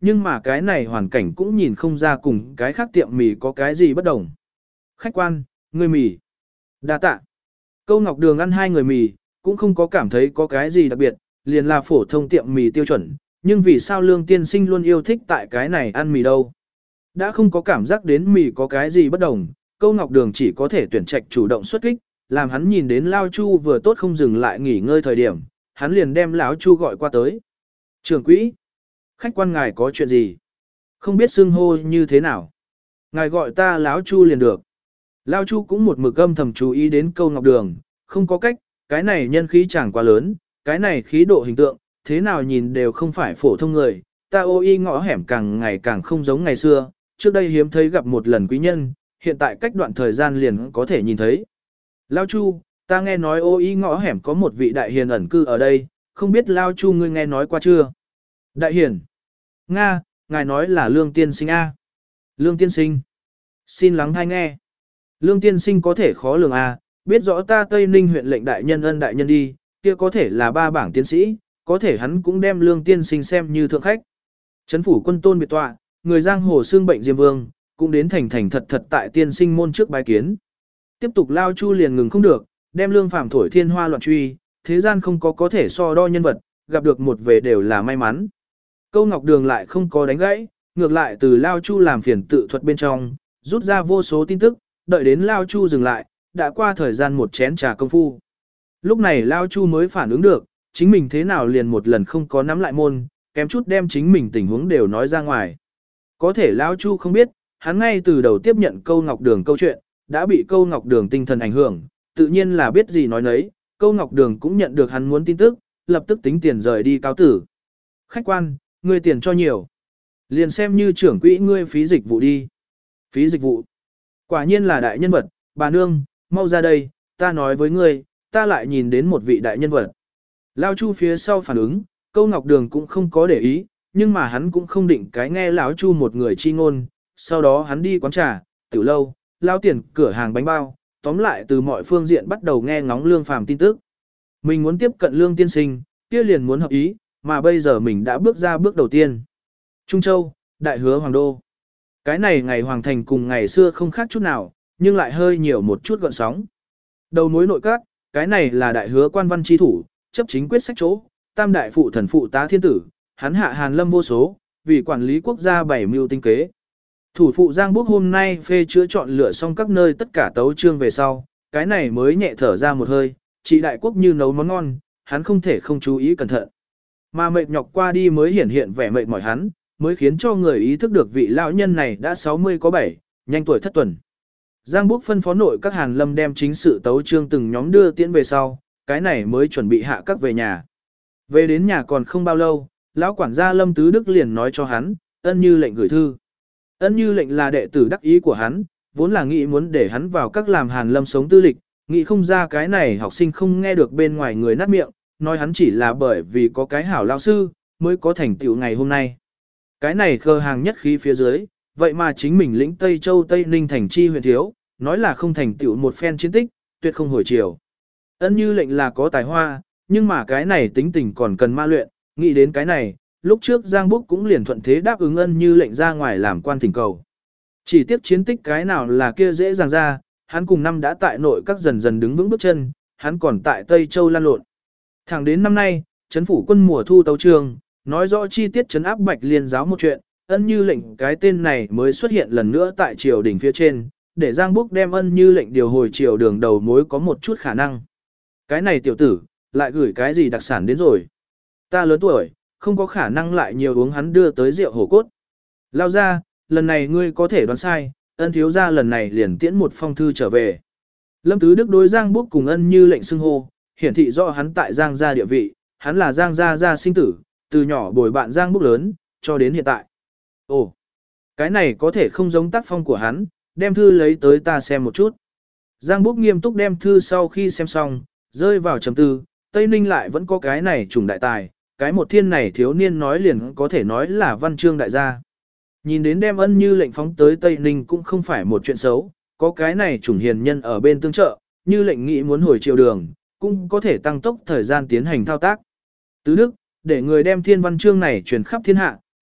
nhưng mà cái này hoàn cảnh cũng nhìn không ra cùng cái khác tiệm mì có cái gì bất đồng. Khách quan, người mì. Đa tạ. Câu Ngọc Đường ăn hai người mì, cũng không có cảm thấy có cái gì đặc biệt, liền là phổ thông tiệm mì tiêu chuẩn, nhưng vì sao Lương Tiên Sinh luôn yêu thích tại cái này ăn mì đâu. Đã không có cảm giác đến mì có cái gì bất đồng, Câu Ngọc Đường chỉ có thể tuyển trạch chủ động xuất kích, làm hắn nhìn đến Lao Chu vừa tốt không dừng lại nghỉ ngơi thời điểm, hắn liền đem lão Chu gọi qua tới. Trưởng quỹ, khách quan ngài có chuyện gì? Không biết xưng hô như thế nào? Ngài gọi ta lão Chu liền được. Lao Chu cũng một mực âm thầm chú ý đến Câu Ngọc Đường, không có cách, cái này nhân khí chẳng quá lớn, cái này khí độ hình tượng, thế nào nhìn đều không phải phổ thông người, ta ô y ngõ hẻm càng ngày càng không giống ngày xưa, trước đây hiếm thấy gặp một lần quý nhân, hiện tại cách đoạn thời gian liền có thể nhìn thấy. Lao Chu, ta nghe nói ô y ngõ hẻm có một vị đại hiền ẩn cư ở đây, không biết Lao Chu ngươi nghe nói qua chưa? Đại hiền. Nga, ngài nói là Lương Tiên Sinh A. Lương Tiên Sinh. Xin lắng hay nghe. Lương Tiên Sinh có thể khó lường A, biết rõ ta Tây Ninh huyện lệnh đại nhân ân đại nhân đi, kia có thể là ba bảng tiến sĩ, có thể hắn cũng đem Lương Tiên Sinh xem như thượng khách. Trấn phủ quân tôn biệt tọa, người giang hồ xương bệnh Diêm Vương, cũng đến thành thành thật thật tại Tiên Sinh môn trước bái kiến. Tiếp tục Lao Chu liền ngừng không được, đem Lương Phàm thổi thiên hoa loạn truy, thế gian không có có thể so đo nhân vật, gặp được một về đều là may mắn. Câu Ngọc Đường lại không có đánh gãy, ngược lại từ Lao Chu làm phiền tự thuật bên trong, rút ra vô số tin tức, đợi đến Lao Chu dừng lại, đã qua thời gian một chén trà công phu. Lúc này Lao Chu mới phản ứng được, chính mình thế nào liền một lần không có nắm lại môn, kém chút đem chính mình tình huống đều nói ra ngoài. Có thể Lao Chu không biết, hắn ngay từ đầu tiếp nhận Câu Ngọc Đường câu chuyện, đã bị Câu Ngọc Đường tinh thần ảnh hưởng, tự nhiên là biết gì nói nấy, Câu Ngọc Đường cũng nhận được hắn muốn tin tức, lập tức tính tiền rời đi cáo tử. Khách quan, ngươi tiền cho nhiều. Liền xem như trưởng quỹ ngươi phí dịch vụ đi. Phí dịch vụ. Quả nhiên là đại nhân vật, bà nương, mau ra đây, ta nói với ngươi, ta lại nhìn đến một vị đại nhân vật. Lao Chu phía sau phản ứng, Câu Ngọc Đường cũng không có để ý, nhưng mà hắn cũng không định cái nghe lão Chu một người chi ngôn, sau đó hắn đi quán trà, tiểu lâu, lao tiền cửa hàng bánh bao, tóm lại từ mọi phương diện bắt đầu nghe ngóng Lương Phàm tin tức. Mình muốn tiếp cận Lương Tiên Sinh, kia liền muốn hợp ý, mà bây giờ mình đã bước ra bước đầu tiên. Trung Châu, Đại Hứa Hoàng Đô. Cái này ngày Hoàng Thành cùng ngày xưa không khác chút nào, nhưng lại hơi nhiều một chút gợn sóng. Đầu mối nội các, cái này là Đại Hứa quan văn chi thủ, chấp chính quyết sách chỗ, tam đại phụ thần phụ tá thiên tử, hắn hạ Hàn Lâm vô số, vì quản lý quốc gia bảy mưu tinh kế. Thủ phụ Giang Bốc hôm nay phê chữa chọn lựa xong các nơi tất cả tấu chương về sau, cái này mới nhẹ thở ra một hơi, trị đại quốc như nấu món ngon, hắn không thể không chú ý cẩn thận. Mà mệt nhọc qua đi mới hiển hiện vẻ mệt mỏi hắn, mới khiến cho người ý thức được vị lão nhân này đã sáu mươi có bảy, nhanh tuổi thất tuần. Giang Bốc phân phó nội các Hàn Lâm đem chính sự tấu chương từng nhóm đưa tiễn về sau, cái này mới chuẩn bị hạ các về nhà. Về đến nhà còn không bao lâu, lão quản gia Lâm Tứ Đức liền nói cho hắn, ân như lệnh gửi thư. Ân như lệnh là đệ tử đắc ý của hắn, vốn là nghĩ muốn để hắn vào các làm Hàn Lâm sống tư lịch, nghĩ không ra cái này học sinh không nghe được bên ngoài người nát miệng, nói hắn chỉ là bởi vì có cái hảo lao sư, mới có thành tựu ngày hôm nay. Cái này khờ hàng nhất khí phía dưới, vậy mà chính mình lĩnh Tây Châu Tây Ninh thành chi huyện thiếu, nói là không thành tựu một phen chiến tích, tuyệt không hồi chiều. Ân như lệnh là có tài hoa, nhưng mà cái này tính tình còn cần ma luyện, nghĩ đến cái này, lúc trước Giang Búc cũng liền thuận thế đáp ứng ân như lệnh ra ngoài làm quan thỉnh cầu. Chỉ tiếp chiến tích cái nào là kia dễ dàng ra, hắn cùng năm đã tại nội các dần dần đứng vững bước chân, hắn còn tại Tây Châu lan lộn. Thẳng đến năm nay, Trấn phủ quân mùa thu tấu trường, nói rõ chi tiết trấn áp Bạch Liên giáo một chuyện, ân như lệnh cái tên này mới xuất hiện lần nữa tại triều đình phía trên, để Giang Búc đem ân như lệnh điều hồi triều đường đầu mối có một chút khả năng. Cái này tiểu tử, lại gửi cái gì đặc sản đến rồi. Ta lớn tuổi, không có khả năng lại nhiều uống hắn đưa tới rượu hổ cốt. Lao ra, lần này ngươi có thể đoán sai, ân thiếu gia lần này liền tiễn một phong thư trở về. Lâm Tứ Đức đối Giang Búc cùng ân như lệnh xưng hô, hiển thị rõ hắn tại Giang gia địa vị, hắn là Giang gia gia sinh tử, từ nhỏ bồi bạn Giang Búc lớn, cho đến hiện tại. Ồ, cái này có thể không giống tác phong của hắn, đem thư lấy tới ta xem một chút. Giang Búc nghiêm túc đem thư sau khi xem xong, rơi vào trầm tư, Tây Ninh lại vẫn có cái này trùng đại tài, cái một thiên này thiếu niên nói liền có thể nói là văn chương đại gia. Nhìn đến đem ân như lệnh phóng tới Tây Ninh cũng không phải một chuyện xấu, có cái này trùng hiền nhân ở bên tương trợ, như lệnh nghĩ muốn hồi triều đường, cũng có thể tăng tốc thời gian tiến hành thao tác. Tứ Đức, để người đem thiên văn chương này truyền khắp thiên hạ,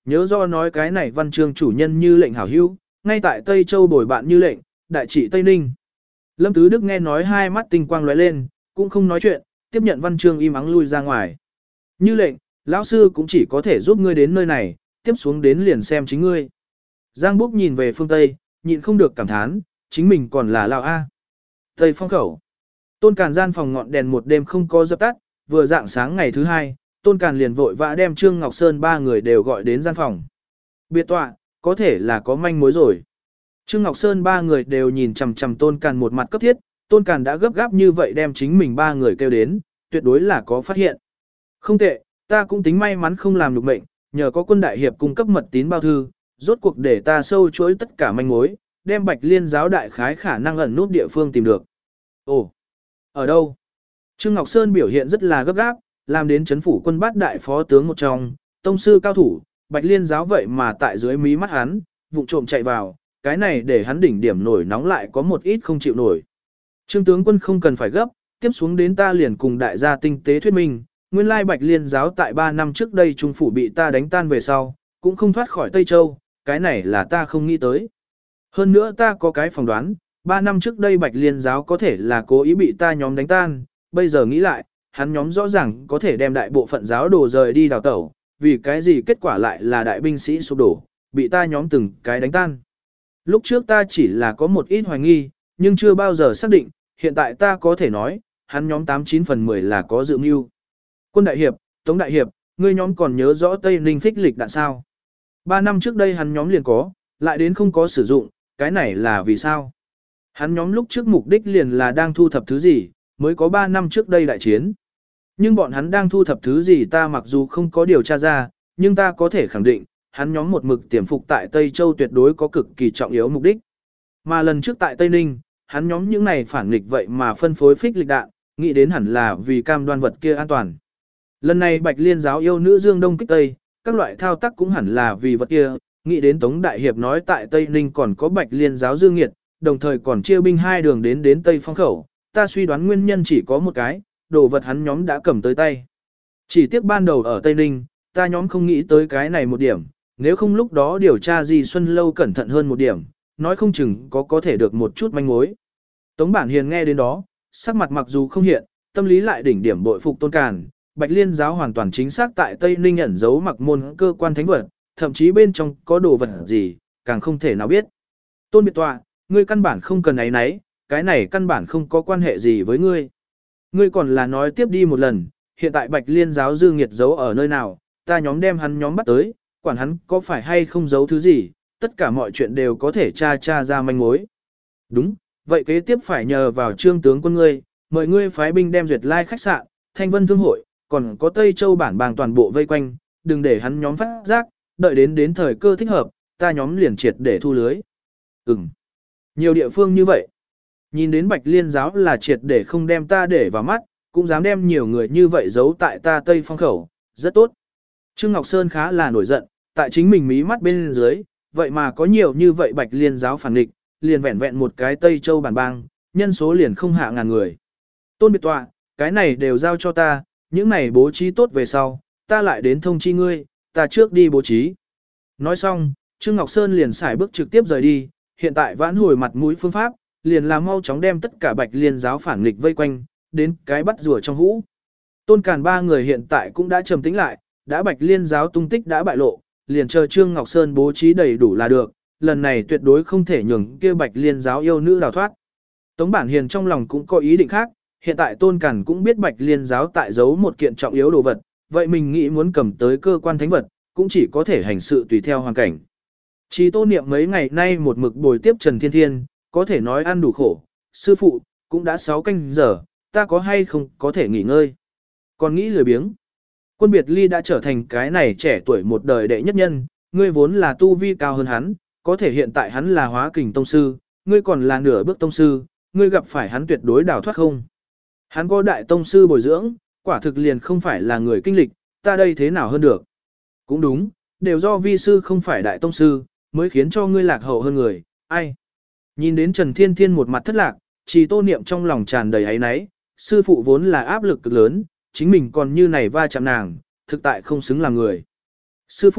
Nhớ do nói cái này văn chương chủ nhân như lệnh hảo hữu, ngay tại Tây Châu bồi bạn như lệnh, đại trị Tây Ninh. Lâm Tứ Đức nghe nói hai mắt tinh quang lóe lên, cũng không nói chuyện, tiếp nhận văn chương im ắng lui ra ngoài. Như lệnh, lão sư cũng chỉ có thể giúp ngươi đến nơi này, tiếp xuống đến liền xem chính ngươi. Giang Búc nhìn về phương Tây, nhịn không được cảm thán, chính mình còn là lão A. Tây Phong khẩu. Tôn Càn gian phòng ngọn đèn một đêm không có dập tắt, vừa dạng sáng ngày thứ hai, Tôn Càn liền vội vã đem Trương Ngọc Sơn ba người đều gọi đến gian phòng. Biệt tọa, có thể là có manh mối rồi. Trương Ngọc Sơn ba người đều nhìn chằm chằm Tôn Càn một mặt cấp thiết, Tôn Càn đã gấp gáp như vậy đem chính mình ba người kêu đến, tuyệt đối là có phát hiện. Không tệ, ta cũng tính may mắn không làm được mệnh, nhờ có quân đại hiệp cung cấp mật tín bao thư, rốt cuộc để ta sâu chuỗi tất cả manh mối, đem Bạch Liên giáo đại khái khả năng ẩn nút địa phương tìm được. Ồ, ở đâu? Trương Ngọc Sơn biểu hiện rất là gấp gáp, làm đến chấn phủ quân bát đại phó tướng một trong, tông sư cao thủ, Bạch Liên giáo vậy mà tại dưới mí mắt hắn, vụng trộm chạy vào, cái này để hắn đỉnh điểm nổi nóng lại có một ít không chịu nổi. Trương tướng quân không cần phải gấp, tiếp xuống đến ta liền cùng đại gia tinh tế thuyết minh, nguyên lai Bạch Liên giáo tại ba năm trước đây trung phủ bị ta đánh tan về sau, cũng không thoát khỏi Tây Châu, cái này là ta không nghĩ tới. Hơn nữa ta có cái phỏng đoán, ba năm trước đây Bạch Liên giáo có thể là cố ý bị ta nhóm đánh tan, bây giờ nghĩ lại, hắn nhóm rõ ràng có thể đem đại bộ phận giáo đồ rời đi đào tẩu, vì cái gì kết quả lại là đại binh sĩ sụp đổ, bị ta nhóm từng cái đánh tan. Lúc trước ta chỉ là có một ít hoài nghi, nhưng chưa bao giờ xác định, hiện tại ta có thể nói, hắn nhóm tám chín phần mười là có dự mưu. Quân đại hiệp, Tống đại hiệp, ngươi nhóm còn nhớ rõ Tây Ninh phích lịch đạn sao? Ba năm trước đây hắn nhóm liền có, lại đến không có sử dụng, cái này là vì sao? Hắn nhóm lúc trước mục đích liền là đang thu thập thứ gì, mới có ba năm trước đây đại chiến. Nhưng bọn hắn đang thu thập thứ gì ta mặc dù không có điều tra ra, nhưng ta có thể khẳng định, hắn nhóm một mực tiềm phục tại Tây Châu tuyệt đối có cực kỳ trọng yếu mục đích. Mà lần trước tại Tây Ninh, hắn nhóm những này phản nghịch vậy mà phân phối phích lịch đạn, nghĩ đến hẳn là vì cam đoan vật kia an toàn. Lần này Bạch Liên giáo yêu nữ Dương Đông kích Tây, các loại thao tác cũng hẳn là vì vật kia, nghĩ đến Tống Đại Hiệp nói tại Tây Ninh còn có Bạch Liên giáo Dương Nghiệt, đồng thời còn chia binh hai đường đến đến Tây Phong khẩu, ta suy đoán nguyên nhân chỉ có một cái, đồ vật hắn nhóm đã cầm tới tay. Chỉ tiếc ban đầu ở Tây Ninh, ta nhóm không nghĩ tới cái này một điểm, nếu không lúc đó điều tra gì Xuân Lâu cẩn thận hơn một điểm, nói không chừng có có thể được một chút manh mối. Tống Bản Hiền nghe đến đó, sắc mặt mặc dù không hiện, tâm lý lại đỉnh điểm bội phục Tôn Càn, Bạch Liên giáo hoàn toàn chính xác tại Tây Ninh ẩn giấu mặc môn cơ quan thánh vật, thậm chí bên trong có đồ vật gì, càng không thể nào biết. Tôn Biệt Tọa, ngươi căn bản không cần ấy nấy, cái này căn bản không có quan hệ gì với ngươi. Ngươi còn là nói tiếp đi một lần, hiện tại Bạch Liên giáo Dương Nghiệt giấu ở nơi nào, ta nhóm đem hắn nhóm bắt tới, quản hắn có phải hay không giấu thứ gì, tất cả mọi chuyện đều có thể tra tra ra manh mối. Đúng, vậy kế tiếp phải nhờ vào Trương tướng quân ngươi, mời ngươi phái binh đem Duyệt Lai khách sạn, Thanh Vân thương hội, còn có Tây Châu bản bàng toàn bộ vây quanh, đừng để hắn nhóm phát giác, đợi đến đến thời cơ thích hợp, ta nhóm liền triệt để thu lưới. Ừm, nhiều địa phương như vậy. Nhìn đến Bạch Liên giáo là triệt để không đem ta để vào mắt, cũng dám đem nhiều người như vậy giấu tại ta Tây Phong khẩu, rất tốt. Trương Ngọc Sơn khá là nổi giận, tại chính mình mí mắt bên dưới, vậy mà có nhiều như vậy Bạch Liên giáo phản địch, liền vẹn vẹn một cái Tây Châu bản bang, nhân số liền không hạ ngàn người. Tôn Biệt Tọa, cái này đều giao cho ta, những này bố trí tốt về sau, ta lại đến thông chi ngươi, ta trước đi bố trí. Nói xong, Trương Ngọc Sơn liền xài bước trực tiếp rời đi, hiện tại vãn hồi mặt mũi phương pháp, liền là mau chóng đem tất cả Bạch Liên giáo phản nghịch vây quanh, đến cái bắt rùa trong hũ. Tôn Càn ba người hiện tại cũng đã trầm tĩnh lại, đã Bạch Liên giáo tung tích đã bại lộ, liền chờ Trương Ngọc Sơn bố trí đầy đủ là được, lần này tuyệt đối không thể nhường kia Bạch Liên giáo yêu nữ đào thoát. Tống Bản Hiền trong lòng cũng có ý định khác, hiện tại Tôn Càn cũng biết Bạch Liên giáo tại giấu một kiện trọng yếu đồ vật, vậy mình nghĩ muốn cầm tới cơ quan thánh vật, cũng chỉ có thể hành sự tùy theo hoàn cảnh. Chỉ Tô Niệm mấy ngày nay một mực bồi tiếp Trần Thiên Thiên, có thể nói ăn đủ khổ, sư phụ, cũng đã sáu canh giờ, ta có hay không có thể nghỉ ngơi. Còn nghĩ lười biếng. Quân Biệt Ly đã trở thành cái này trẻ tuổi một đời đệ nhất nhân, ngươi vốn là tu vi cao hơn hắn, có thể hiện tại hắn là hóa kình tông sư, ngươi còn là nửa bước tông sư, ngươi gặp phải hắn tuyệt đối đào thoát không. Hắn có đại tông sư bồi dưỡng, quả thực liền không phải là người kinh lịch, ta đây thế nào hơn được. Cũng đúng, đều do vi sư không phải đại tông sư, mới khiến cho ngươi lạc hậu hơn người, ai. Nhìn đến Trần Thiên Thiên một mặt thất lạc, Chỉ Tô Niệm trong lòng tràn đầy áy náy, sư phụ vốn là áp lực cực lớn, chính mình còn như này va chạm nàng, thực tại không xứng làm người. Sư phụ,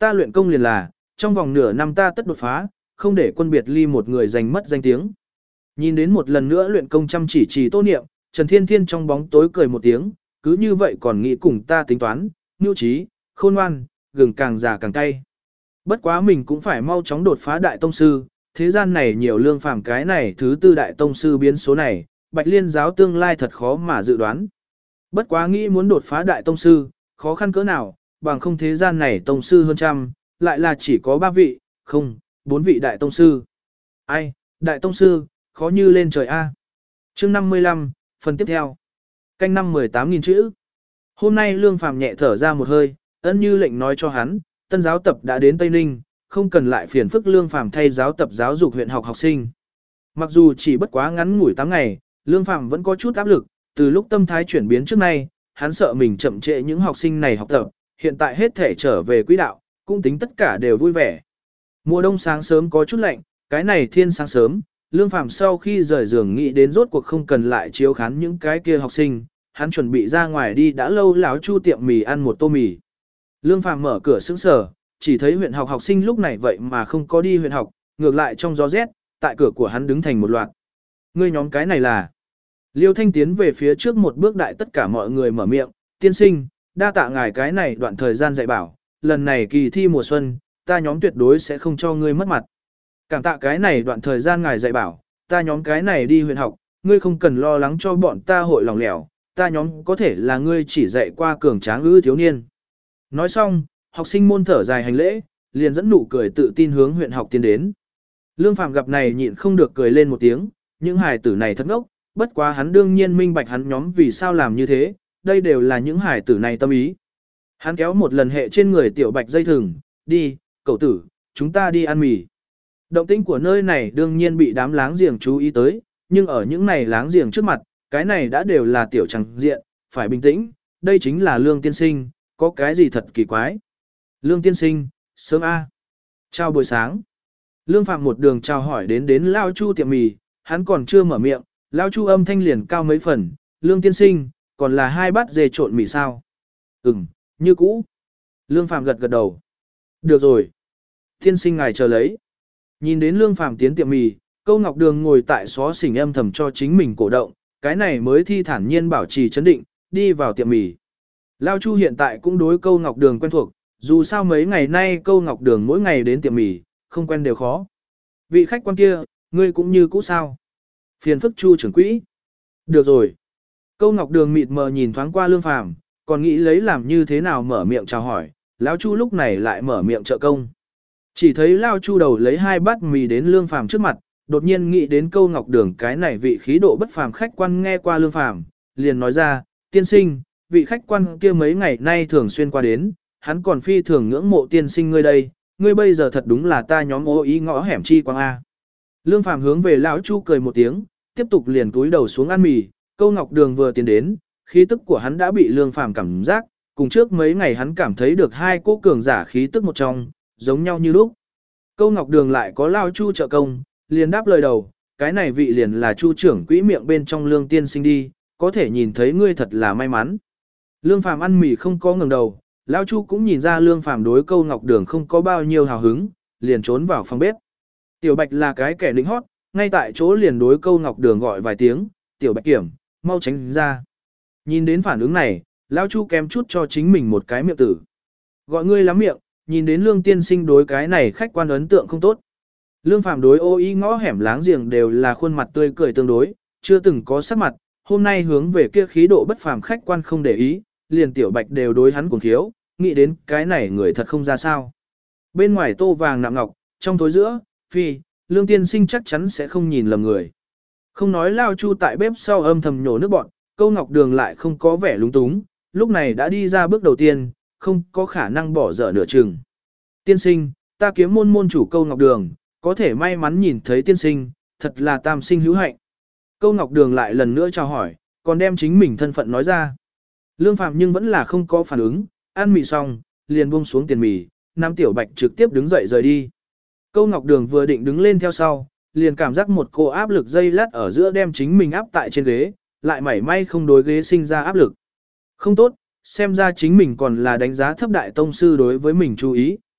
Ta luyện công liền là, trong vòng nửa năm ta tất đột phá, không để quân biệt ly một người giành mất danh tiếng. Nhìn đến một lần nữa luyện công chăm chỉ trì Tô Niệm, Trần Thiên Thiên trong bóng tối cười một tiếng, cứ như vậy còn nghĩ cùng ta tính toán, nhu trí, khôn ngoan, gừng càng già càng cay. Bất quá mình cũng phải mau chóng đột phá đại tông sư, thế gian này nhiều lương phàm cái này thứ tư đại tông sư biến số này, Bạch Liên giáo tương lai thật khó mà dự đoán. Bất quá nghĩ muốn đột phá đại tông sư, khó khăn cỡ nào, bằng không thế gian này tông sư hơn trăm, lại là chỉ có ba vị, không, bốn vị đại tông sư. Ai, đại tông sư, khó như lên trời A. Chương năm mươi lăm, phần tiếp theo. Canh năm mười tám nghìn chữ. Hôm nay Lương Phàm nhẹ thở ra một hơi, ân như lệnh nói cho hắn, tân giáo tập đã đến Tây Ninh, không cần lại phiền phức Lương Phàm thay giáo tập giáo dục huyện học học sinh. Mặc dù chỉ bất quá ngắn ngủi tám ngày, Lương Phàm vẫn có chút áp lực, từ lúc tâm thái chuyển biến trước nay, hắn sợ mình chậm trễ những học sinh này học tập, hiện tại hết thể trở về quỹ đạo, cũng tính tất cả đều vui vẻ. Mùa đông sáng sớm có chút lạnh, cái này thiên sáng sớm, Lương Phàm sau khi rời giường nghĩ đến rốt cuộc không cần lại chiếu khán những cái kia học sinh, hắn chuẩn bị ra ngoài đi đã lâu lão Chu tiệm mì ăn một tô mì. Lương Phàm mở cửa sững sờ, chỉ thấy huyện học học sinh lúc này vậy mà không có đi huyện học, ngược lại trong gió rét, tại cửa của hắn đứng thành một loạt. Ngươi nhóm cái này là? Liêu Thanh tiến về phía trước một bước đại tất cả mọi người mở miệng, tiên sinh, đa tạ ngài cái này đoạn thời gian dạy bảo, lần này kỳ thi mùa xuân, ta nhóm tuyệt đối sẽ không cho ngươi mất mặt. Cảm tạ cái này đoạn thời gian ngài dạy bảo, ta nhóm cái này đi huyện học, ngươi không cần lo lắng cho bọn ta hội lòng lẻo, ta nhóm có thể là ngươi chỉ dạy qua cường tráng ư thiếu niên. Nói xong, học sinh môn thở dài hành lễ, liền dẫn nụ cười tự tin hướng huyện học tiến đến. Lương Phàm gặp này nhịn không được cười lên một tiếng, những hài tử này thật ngốc, bất quá hắn đương nhiên minh bạch hắn nhóm vì sao làm như thế, đây đều là những hài tử này tâm ý. Hắn kéo một lần hệ trên người tiểu bạch dây thừng, đi, cậu tử, chúng ta đi ăn mì. Động tĩnh của nơi này đương nhiên bị đám láng giềng chú ý tới, nhưng ở những này láng giềng trước mặt, cái này đã đều là tiểu tràng diện, phải bình tĩnh, đây chính là Lương tiên sinh, có cái gì thật kỳ quái. Lương tiên sinh, sớm a. Chào buổi sáng. Lương Phạm một đường chào hỏi đến đến Lao Chu tiệm mì, hắn còn chưa mở miệng, Lao Chu âm thanh liền cao mấy phần, Lương tiên sinh, còn là hai bát dê trộn mì sao? Ừm, như cũ. Lương Phạm gật gật đầu. Được rồi. Tiên sinh ngài chờ lấy. Nhìn đến Lương Phàm tiến tiệm mì, Câu Ngọc Đường ngồi tại xó xỉnh âm thầm cho chính mình cổ động, cái này mới thi thản nhiên bảo trì chấn định, đi vào tiệm mì. Lao Chu hiện tại cũng đối Câu Ngọc Đường quen thuộc, dù sao mấy ngày nay Câu Ngọc Đường mỗi ngày đến tiệm mì, không quen đều khó. Vị khách quan kia, ngươi cũng như cũ sao? Phiền phức Chu trưởng quỹ. Được rồi. Câu Ngọc Đường mịt mờ nhìn thoáng qua Lương Phàm, còn nghĩ lấy làm như thế nào mở miệng chào hỏi, Lão Chu lúc này lại mở miệng trợ công. Chỉ thấy Lao Chu đầu lấy hai bát mì đến Lương Phàm trước mặt, đột nhiên nghĩ đến Câu Ngọc Đường cái này vị khí độ bất phàm khách quan nghe qua Lương Phàm, liền nói ra, tiên sinh, vị khách quan kia mấy ngày nay thường xuyên qua đến, hắn còn phi thường ngưỡng mộ tiên sinh ngươi đây, ngươi bây giờ thật đúng là ta nhóm ô ý ngõ hẻm chi quang A. Lương Phàm hướng về Lão Chu cười một tiếng, tiếp tục liền túi đầu xuống ăn mì, Câu Ngọc Đường vừa tiến đến, khí tức của hắn đã bị Lương Phàm cảm giác, cùng trước mấy ngày hắn cảm thấy được hai cỗ cường giả khí tức một trong, giống nhau như lúc. Câu Ngọc Đường lại có Lao Chu trợ công, liền đáp lời đầu, cái này vị liền là Chu trưởng quỹ miệng bên trong Lương tiên sinh đi, có thể nhìn thấy ngươi thật là may mắn. Lương Phàm ăn mì không có ngẩng đầu, Lao Chu cũng nhìn ra Lương Phàm đối Câu Ngọc Đường không có bao nhiêu hào hứng, liền trốn vào phòng bếp. Tiểu Bạch là cái kẻ lính hót, ngay tại chỗ liền đối Câu Ngọc Đường gọi vài tiếng, Tiểu Bạch kiểm, mau tránh ra. Nhìn đến phản ứng này, Lao Chu kém chút cho chính mình một cái miệng tử. Gọi ngươi lắm miệng, nhìn đến Lương tiên sinh đối cái này khách quan ấn tượng không tốt. Lương Phàm đối ô y ngõ hẻm láng giềng đều là khuôn mặt tươi cười tương đối, chưa từng có sắc mặt, hôm nay hướng về kia khí độ bất phàm khách quan không để ý, liền Tiểu Bạch đều đối hắn cuồng khiếu, nghĩ đến cái này người thật không ra sao. Bên ngoài tô vàng nạm ngọc, trong tối giữa, phi, Lương tiên sinh chắc chắn sẽ không nhìn lầm người. Không nói Lao Chu tại bếp sau âm thầm nhổ nước bọn, Câu Ngọc Đường lại không có vẻ lúng túng, lúc này đã đi ra bước đầu tiên, không có khả năng bỏ dở nửa chừng. Tiên sinh, ta kiếm môn môn chủ Câu Ngọc Đường, có thể may mắn nhìn thấy tiên sinh, thật là tam sinh hữu hạnh. Câu Ngọc Đường lại lần nữa chào hỏi, còn đem chính mình thân phận nói ra. Lương Phàm nhưng vẫn là không có phản ứng, ăn mì xong, liền buông xuống tiền mì, Nam Tiểu Bạch trực tiếp đứng dậy rời đi. Câu Ngọc Đường vừa định đứng lên theo sau, liền cảm giác một cô áp lực dây lát ở giữa đem chính mình áp tại trên ghế, lại mảy may không đối ghế sinh ra áp lực. Không tốt, xem ra chính mình còn là đánh giá thấp đại tông sư đối với mình chú ý,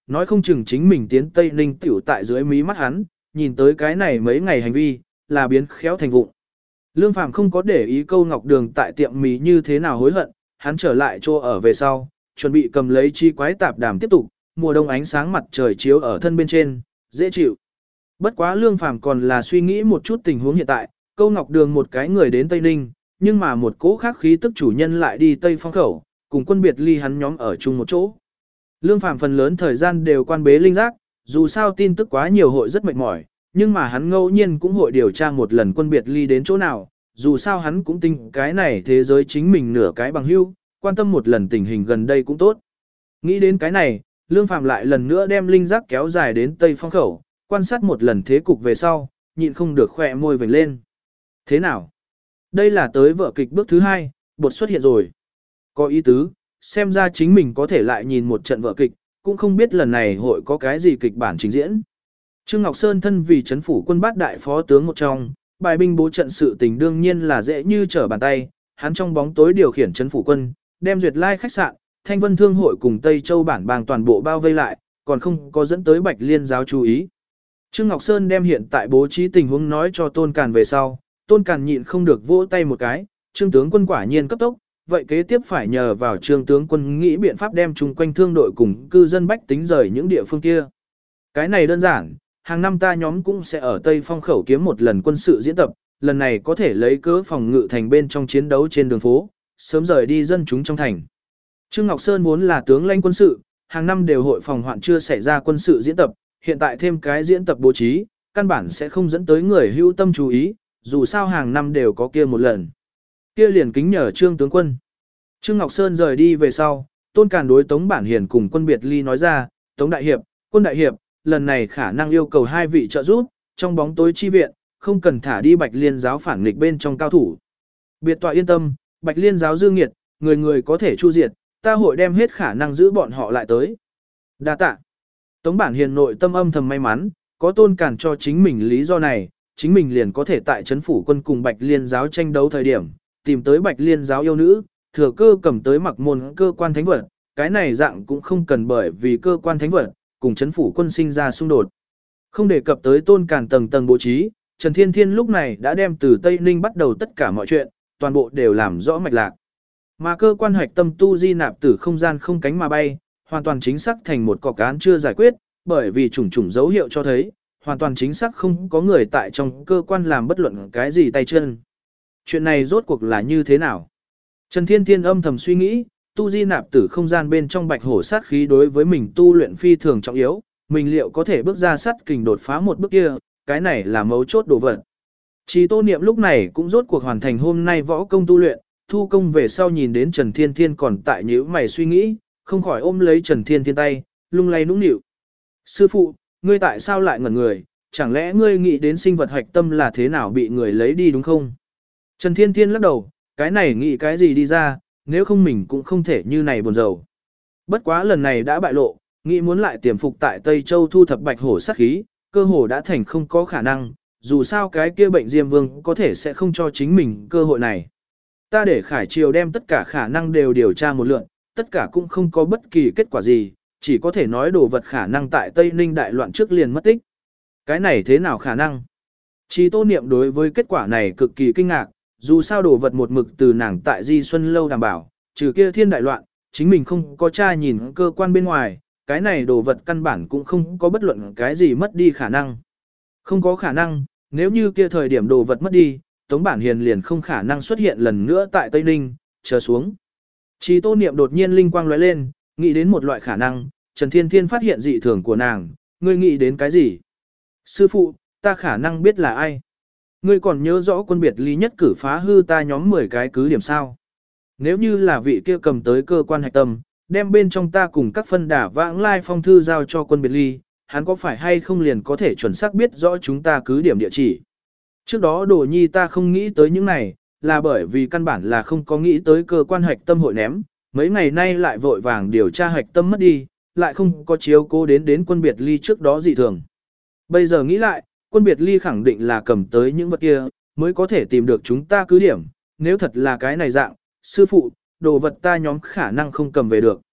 nói không chừng chính mình tiến Tây Ninh tiểu tại dưới mí mắt hắn, nhìn tới cái này mấy ngày hành vi, là biến khéo thành vụng. Lương Phàm không có để ý câu ngọc đường tại tiệm mì như thế nào hối hận, hắn trở lại chỗ ở về sau, chuẩn bị cầm lấy chi quái tạp đàm tiếp tục, mùa đông ánh sáng mặt trời chiếu ở thân bên trên, dễ chịu. Bất quá Lương Phàm còn là suy nghĩ một chút tình huống hiện tại, câu ngọc đường một cái người đến Tây Ninh, nhưng mà một cỗ khác khí tức chủ nhân lại đi Tây Phong khẩu, cùng quân biệt ly hắn nhóm ở chung một chỗ. Lương Phàm phần lớn thời gian đều quan bế linh giác, dù sao tin tức quá nhiều hội rất mệt mỏi, nhưng mà hắn ngẫu nhiên cũng hội điều tra một lần quân biệt ly đến chỗ nào, dù sao hắn cũng tin cái này thế giới chính mình nửa cái bằng hữu, quan tâm một lần tình hình gần đây cũng tốt. Nghĩ đến cái này, Lương Phàm lại lần nữa đem linh giác kéo dài đến Tây Phong khẩu, quan sát một lần thế cục về sau, nhịn không được khỏe môi vểnh lên. Thế nào? Đây là tới vở kịch bước thứ hai, bột xuất hiện rồi. Có ý tứ, xem ra chính mình có thể lại nhìn một trận vở kịch, cũng không biết lần này hội có cái gì kịch bản trình diễn. Trương Ngọc Sơn thân vì chấn phủ quân bát đại phó tướng một trong, bài binh bố trận sự tình đương nhiên là dễ như trở bàn tay, hắn trong bóng tối điều khiển chấn phủ quân, đem Duyệt Lai khách sạn, Thanh Vân Thương hội cùng Tây Châu bản bang toàn bộ bao vây lại, còn không có dẫn tới Bạch Liên giáo chú ý. Trương Ngọc Sơn đem hiện tại bố trí tình huống nói cho Tôn Càn về sau, Tôn Càn nhịn không được vỗ tay một cái, Trương tướng quân quả nhiên cấp tốc, vậy kế tiếp phải nhờ vào Trương tướng quân nghĩ biện pháp đem chung quanh thương đội cùng cư dân bách tính rời những địa phương kia. Cái này đơn giản, hàng năm ta nhóm cũng sẽ ở Tây Phong khẩu kiếm một lần quân sự diễn tập, lần này có thể lấy cớ phòng ngự thành bên trong chiến đấu trên đường phố, sớm rời đi dân chúng trong thành. Trương Ngọc Sơn vốn là tướng lãnh quân sự, hàng năm đều hội phòng hoạn chưa xảy ra quân sự diễn tập, hiện tại thêm cái diễn tập bố trí, căn bản sẽ không dẫn tới người hữu tâm chú ý, dù sao hàng năm đều có kia một lần. Kia liền kính nhờ Trương tướng quân. Trương Ngọc Sơn rời đi về sau, Tôn Càn đối Tống Bản Hiền cùng quân biệt ly nói ra, Tống Đại Hiệp, quân Đại Hiệp, lần này khả năng yêu cầu hai vị trợ giúp, trong bóng tối chi viện, không cần thả đi Bạch Liên giáo phản nghịch bên trong cao thủ. Biệt tọa yên tâm, Bạch Liên giáo dư nghiệt, người người có thể chu diệt, ta hội đem hết khả năng giữ bọn họ lại tới. Đa tạ. Tống Bản Hiền nội tâm âm thầm may mắn, có Tôn Càn cho chính mình lý do này, chính mình liền có thể tại trấn phủ quân cùng Bạch Liên giáo tranh đấu thời điểm, tìm tới Bạch Liên giáo yêu nữ, thừa cơ cầm tới mặc môn cơ quan thánh vật, cái này dạng cũng không cần bởi vì cơ quan thánh vật, cùng trấn phủ quân sinh ra xung đột. Không đề cập tới Tôn Càn tầng tầng bố trí, Trần Thiên Thiên lúc này đã đem từ Tây Ninh bắt đầu tất cả mọi chuyện, toàn bộ đều làm rõ mạch lạc. Mà cơ quan hoạch tâm tu di nạp tử không gian không cánh mà bay, hoàn toàn chính xác thành một cọc án chưa giải quyết, bởi vì chủng chủng dấu hiệu cho thấy, hoàn toàn chính xác không có người tại trong cơ quan làm bất luận cái gì tay chân. Chuyện này rốt cuộc là như thế nào? Trần Thiên Thiên âm thầm suy nghĩ, tu di nạp tử không gian bên trong bạch hổ sát khí đối với mình tu luyện phi thường trọng yếu, mình liệu có thể bước ra sát kình đột phá một bước kia, cái này là mấu chốt đồ vật. Chỉ Tô Niệm lúc này cũng rốt cuộc hoàn thành hôm nay võ công tu luyện, thu công về sau nhìn đến Trần Thiên Thiên còn tại nhíu mày suy nghĩ, không khỏi ôm lấy Trần Thiên Thiên tay, lung lay nũng nịu. Sư phụ, ngươi tại sao lại ngẩn người, chẳng lẽ ngươi nghĩ đến sinh vật hạch tâm là thế nào bị người lấy đi đúng không? Trần Thiên Thiên lắc đầu, cái này nghĩ cái gì đi ra, nếu không mình cũng không thể như này buồn rầu. Bất quá lần này đã bại lộ, nghĩ muốn lại tiềm phục tại Tây Châu thu thập bạch hổ sát khí, cơ hồ đã thành không có khả năng, dù sao cái kia bệnh Diêm Vương có thể sẽ không cho chính mình cơ hội này. Ta để Khải Triều đem tất cả khả năng đều điều tra một lượt, tất cả cũng không có bất kỳ kết quả gì, chỉ có thể nói đồ vật khả năng tại Tây Ninh đại loạn trước liền mất tích. Cái này thế nào khả năng? Chỉ Tô Niệm đối với kết quả này cực kỳ kinh ngạc, dù sao đồ vật một mực từ nàng tại Di Xuân Lâu đảm bảo, trừ kia thiên đại loạn, chính mình không có tra nhìn cơ quan bên ngoài, cái này đồ vật căn bản cũng không có bất luận cái gì mất đi khả năng. Không có khả năng, nếu như kia thời điểm đồ vật mất đi, Tống Bản Hiền liền không khả năng xuất hiện lần nữa tại Tây Ninh, chờ xuống. Chỉ Tô Niệm đột nhiên linh quang lóe lên, nghĩ đến một loại khả năng, Trần Thiên Thiên phát hiện dị thường của nàng, ngươi nghĩ đến cái gì? Sư phụ, ta khả năng biết là ai. Ngươi còn nhớ rõ quân biệt ly nhất cử phá hư ta nhóm mười cái cứ điểm sao? Nếu như là vị kia cầm tới cơ quan hạch tâm, đem bên trong ta cùng các phân đả vãng lai phong thư giao cho quân biệt ly, hắn có phải hay không liền có thể chuẩn xác biết rõ chúng ta cứ điểm địa chỉ? Trước đó Đồ Nhi ta không nghĩ tới những này, là bởi vì căn bản là không có nghĩ tới cơ quan hạch tâm hội ném, mấy ngày nay lại vội vàng điều tra hạch tâm mất đi, lại không có chiếu cố đến đến quân biệt ly trước đó dị thường. Bây giờ nghĩ lại, quân biệt ly khẳng định là cầm tới những vật kia, mới có thể tìm được chúng ta cứ điểm, nếu thật là cái này dạng, sư phụ, đồ vật ta nhóm khả năng không cầm về được.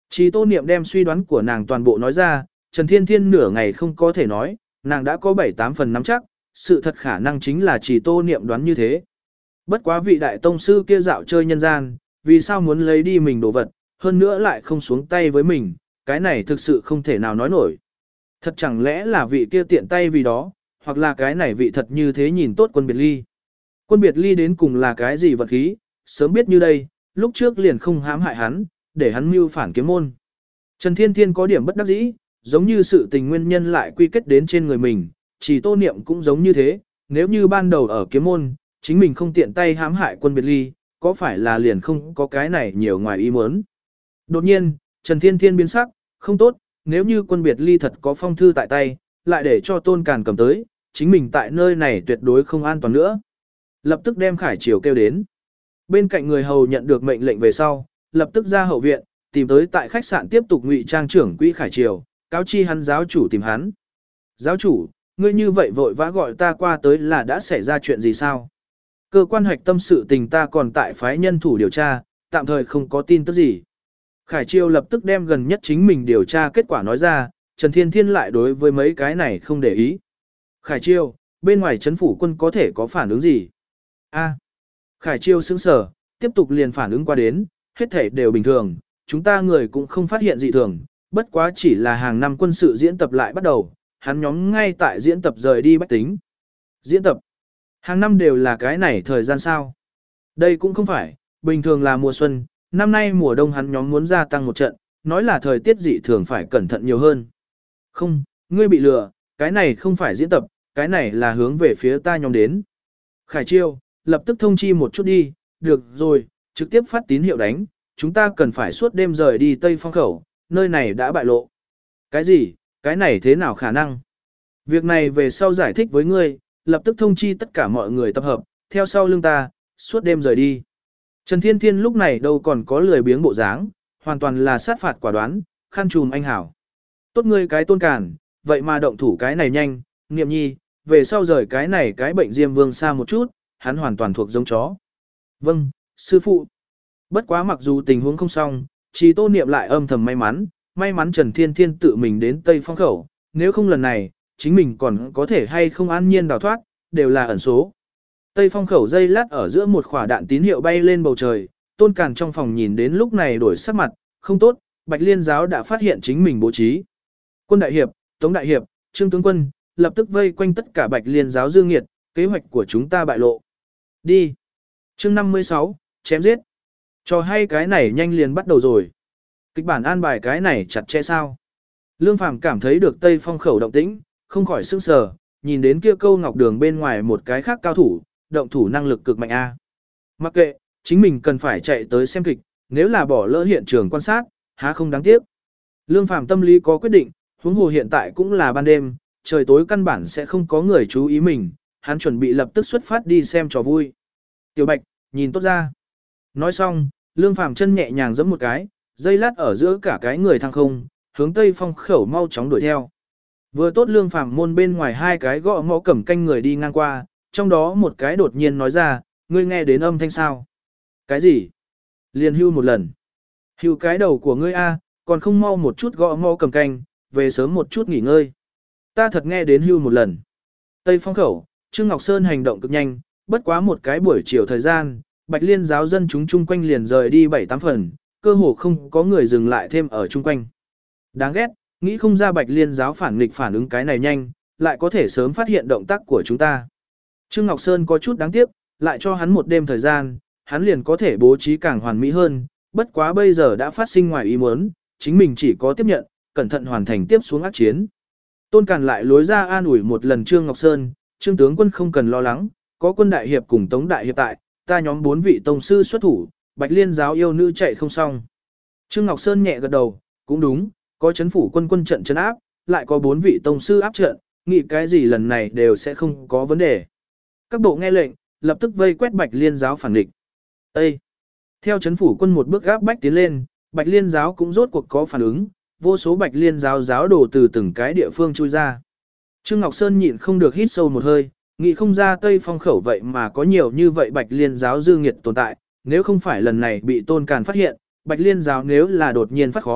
Chỉ Tô Niệm đem suy đoán của nàng toàn bộ nói ra, Trần Thiên Thiên nửa ngày không có thể nói, nàng đã có bảy tám phần nắm chắc, sự thật khả năng chính là Chỉ Tô Niệm đoán như thế. Bất quá vị đại tông sư kia dạo chơi nhân gian, vì sao muốn lấy đi mình đồ vật, hơn nữa lại không xuống tay với mình, cái này thực sự không thể nào nói nổi. Thật chẳng lẽ là vị kia tiện tay vì đó, hoặc là cái này vị thật như thế nhìn tốt Quân Biệt Ly. Quân Biệt Ly đến cùng là cái gì vật khí, sớm biết như đây, lúc trước liền không hãm hại hắn, để hắn mưu phản kiếm môn. Trần Thiên Thiên có điểm bất đắc dĩ, giống như sự tình nguyên nhân lại quy kết đến trên người mình, chỉ Tô Niệm cũng giống như thế, nếu như ban đầu ở kiếm môn, chính mình không tiện tay hãm hại Quân Biệt Ly, có phải là liền không có cái này nhiều ngoài ý muốn. Đột nhiên, Trần Thiên Thiên biến sắc, không tốt, nếu như Quân Biệt Ly thật có phong thư tại tay, lại để cho Tôn Càn cầm tới, chính mình tại nơi này tuyệt đối không an toàn nữa. Lập tức đem Khải Triều kêu đến. Bên cạnh người hầu nhận được mệnh lệnh về sau, lập tức ra hậu viện, tìm tới tại khách sạn tiếp tục ngụy trang trưởng quỹ Khải Triều, cáo chi hắn giáo chủ tìm hắn. Giáo chủ, ngươi như vậy vội vã gọi ta qua tới là đã xảy ra chuyện gì sao? Cơ quan hoạch tâm sự tình ta còn tại phái nhân thủ điều tra, tạm thời không có tin tức gì. Khải Triều lập tức đem gần nhất chính mình điều tra kết quả nói ra, Trần Thiên Thiên lại đối với mấy cái này không để ý. Khải Triều, bên ngoài trấn phủ quân có thể có phản ứng gì? A. Khải Triều sững sờ, tiếp tục liền phản ứng qua đến, hết thể đều bình thường, chúng ta người cũng không phát hiện dị thường, bất quá chỉ là hàng năm quân sự diễn tập lại bắt đầu, hắn nhóm ngay tại diễn tập rời đi Bách Tính. Diễn tập? Hàng năm đều là cái này thời gian sao? Đây cũng không phải, bình thường là mùa xuân, năm nay mùa đông hắn nhóm muốn gia tăng một trận, nói là thời tiết dị thường phải cẩn thận nhiều hơn. Không, ngươi bị lừa, cái này không phải diễn tập, cái này là hướng về phía ta nhóm đến. Khải Chiêu, lập tức thông chi một chút đi, được rồi, trực tiếp phát tín hiệu đánh, chúng ta cần phải suốt đêm rời đi Tây Phong Khẩu, nơi này đã bại lộ. Cái gì, cái này thế nào khả năng? Việc này về sau giải thích với ngươi, lập tức thông chi tất cả mọi người tập hợp, theo sau lưng ta, suốt đêm rời đi. Trần Thiên Thiên lúc này đâu còn có lười biếng bộ dáng, hoàn toàn là sát phạt quả đoán, khăn trùm anh hảo. Tốt ngươi cái Tôn Càn, vậy mà động thủ cái này nhanh, Niệm Nhi, về sau rời cái này cái bệnh Diêm Vương xa một chút, hắn hoàn toàn thuộc giống chó. Vâng, sư phụ. Bất quá mặc dù tình huống không xong, chỉ Tô Niệm lại âm thầm may mắn, may mắn Trần Thiên Thiên tự mình đến Tây Phong Khẩu, nếu không lần này, chính mình còn có thể hay không an nhiên đào thoát, đều là ẩn số. Tây Phong Khẩu dây lát ở giữa một quả đạn tín hiệu bay lên bầu trời, Tôn Càn trong phòng nhìn đến lúc này đổi sắc mặt, không tốt, Bạch Liên giáo đã phát hiện chính mình bố trí. Quân đại hiệp, Tống đại hiệp, Trương tướng quân, lập tức vây quanh tất cả Bạch Liên giáo dương nghiệt, kế hoạch của chúng ta bại lộ. Đi. Chương năm mươi sáu, chém giết. Cho hay cái này nhanh liền bắt đầu rồi. Kịch bản an bài cái này chặt chẽ sao? Lương Phàm cảm thấy được Tây Phong Khẩu động tĩnh, không khỏi sững sờ, nhìn đến kia câu ngọc đường bên ngoài một cái khác cao thủ, động thủ năng lực cực mạnh a. Mặc kệ, chính mình cần phải chạy tới xem kịch, nếu là bỏ lỡ hiện trường quan sát, há không đáng tiếc. Lương Phàm tâm lý có quyết định, huống hồ hiện tại cũng là ban đêm, trời tối căn bản sẽ không có người chú ý mình, hắn chuẩn bị lập tức xuất phát đi xem trò vui. Tiểu Bạch, nhìn tốt ra. Nói xong, Lương Phàm chân nhẹ nhàng giẫm một cái, dây lát ở giữa cả cái người thăng không, hướng Tây Phong Khẩu mau chóng đuổi theo. Vừa tốt Lương Phàm môn bên ngoài hai cái gõ mõ cầm canh người đi ngang qua, trong đó một cái đột nhiên nói ra, ngươi nghe đến âm thanh sao? Cái gì? Liền hưu một lần. Hưu cái đầu của ngươi a, còn không mau một chút gõ mõ cầm canh, về sớm một chút nghỉ ngơi. Ta thật nghe đến hưu một lần. Tây Phong Khẩu, Trương Ngọc Sơn hành động cực nhanh, bất quá một cái buổi chiều thời gian, Bạch Liên giáo dân chúng chung quanh liền rời đi bảy tám phần, cơ hồ không có người dừng lại thêm ở chung quanh. Đáng ghét, nghĩ không ra Bạch Liên giáo phản nghịch phản ứng cái này nhanh, lại có thể sớm phát hiện động tác của chúng ta. Trương Ngọc Sơn có chút đáng tiếc, lại cho hắn một đêm thời gian, hắn liền có thể bố trí càng hoàn mỹ hơn, bất quá bây giờ đã phát sinh ngoài ý muốn, chính mình chỉ có tiếp nhận, cẩn thận hoàn thành tiếp xuống ác chiến. Tôn Càn lại lối ra an ủi một lần Trương Ngọc Sơn, Trương tướng quân không cần lo lắng, có quân đại hiệp cùng Tống đại hiệp tại, ta nhóm bốn vị tông sư xuất thủ, Bạch Liên giáo yêu nữ chạy không xong. Trương Ngọc Sơn nhẹ gật đầu, cũng đúng, có chấn phủ quân quân trận chấn áp, lại có bốn vị tông sư áp trận, nghĩ cái gì lần này đều sẽ không có vấn đề. Các bộ nghe lệnh, lập tức vây quét Bạch Liên giáo phản địch. Ê! Theo chấn phủ quân một bước gáp bách tiến lên, Bạch Liên giáo cũng rốt cuộc có phản ứng, vô số Bạch Liên giáo giáo đồ từ từng cái địa phương chui ra. Trương Ngọc Sơn nhịn không được hít sâu một hơi, nghĩ không ra Tây Phong Khẩu vậy mà có nhiều như vậy Bạch Liên giáo dư nghiệt tồn tại, nếu không phải lần này bị Tôn Càn phát hiện, Bạch Liên giáo nếu là đột nhiên phát khó,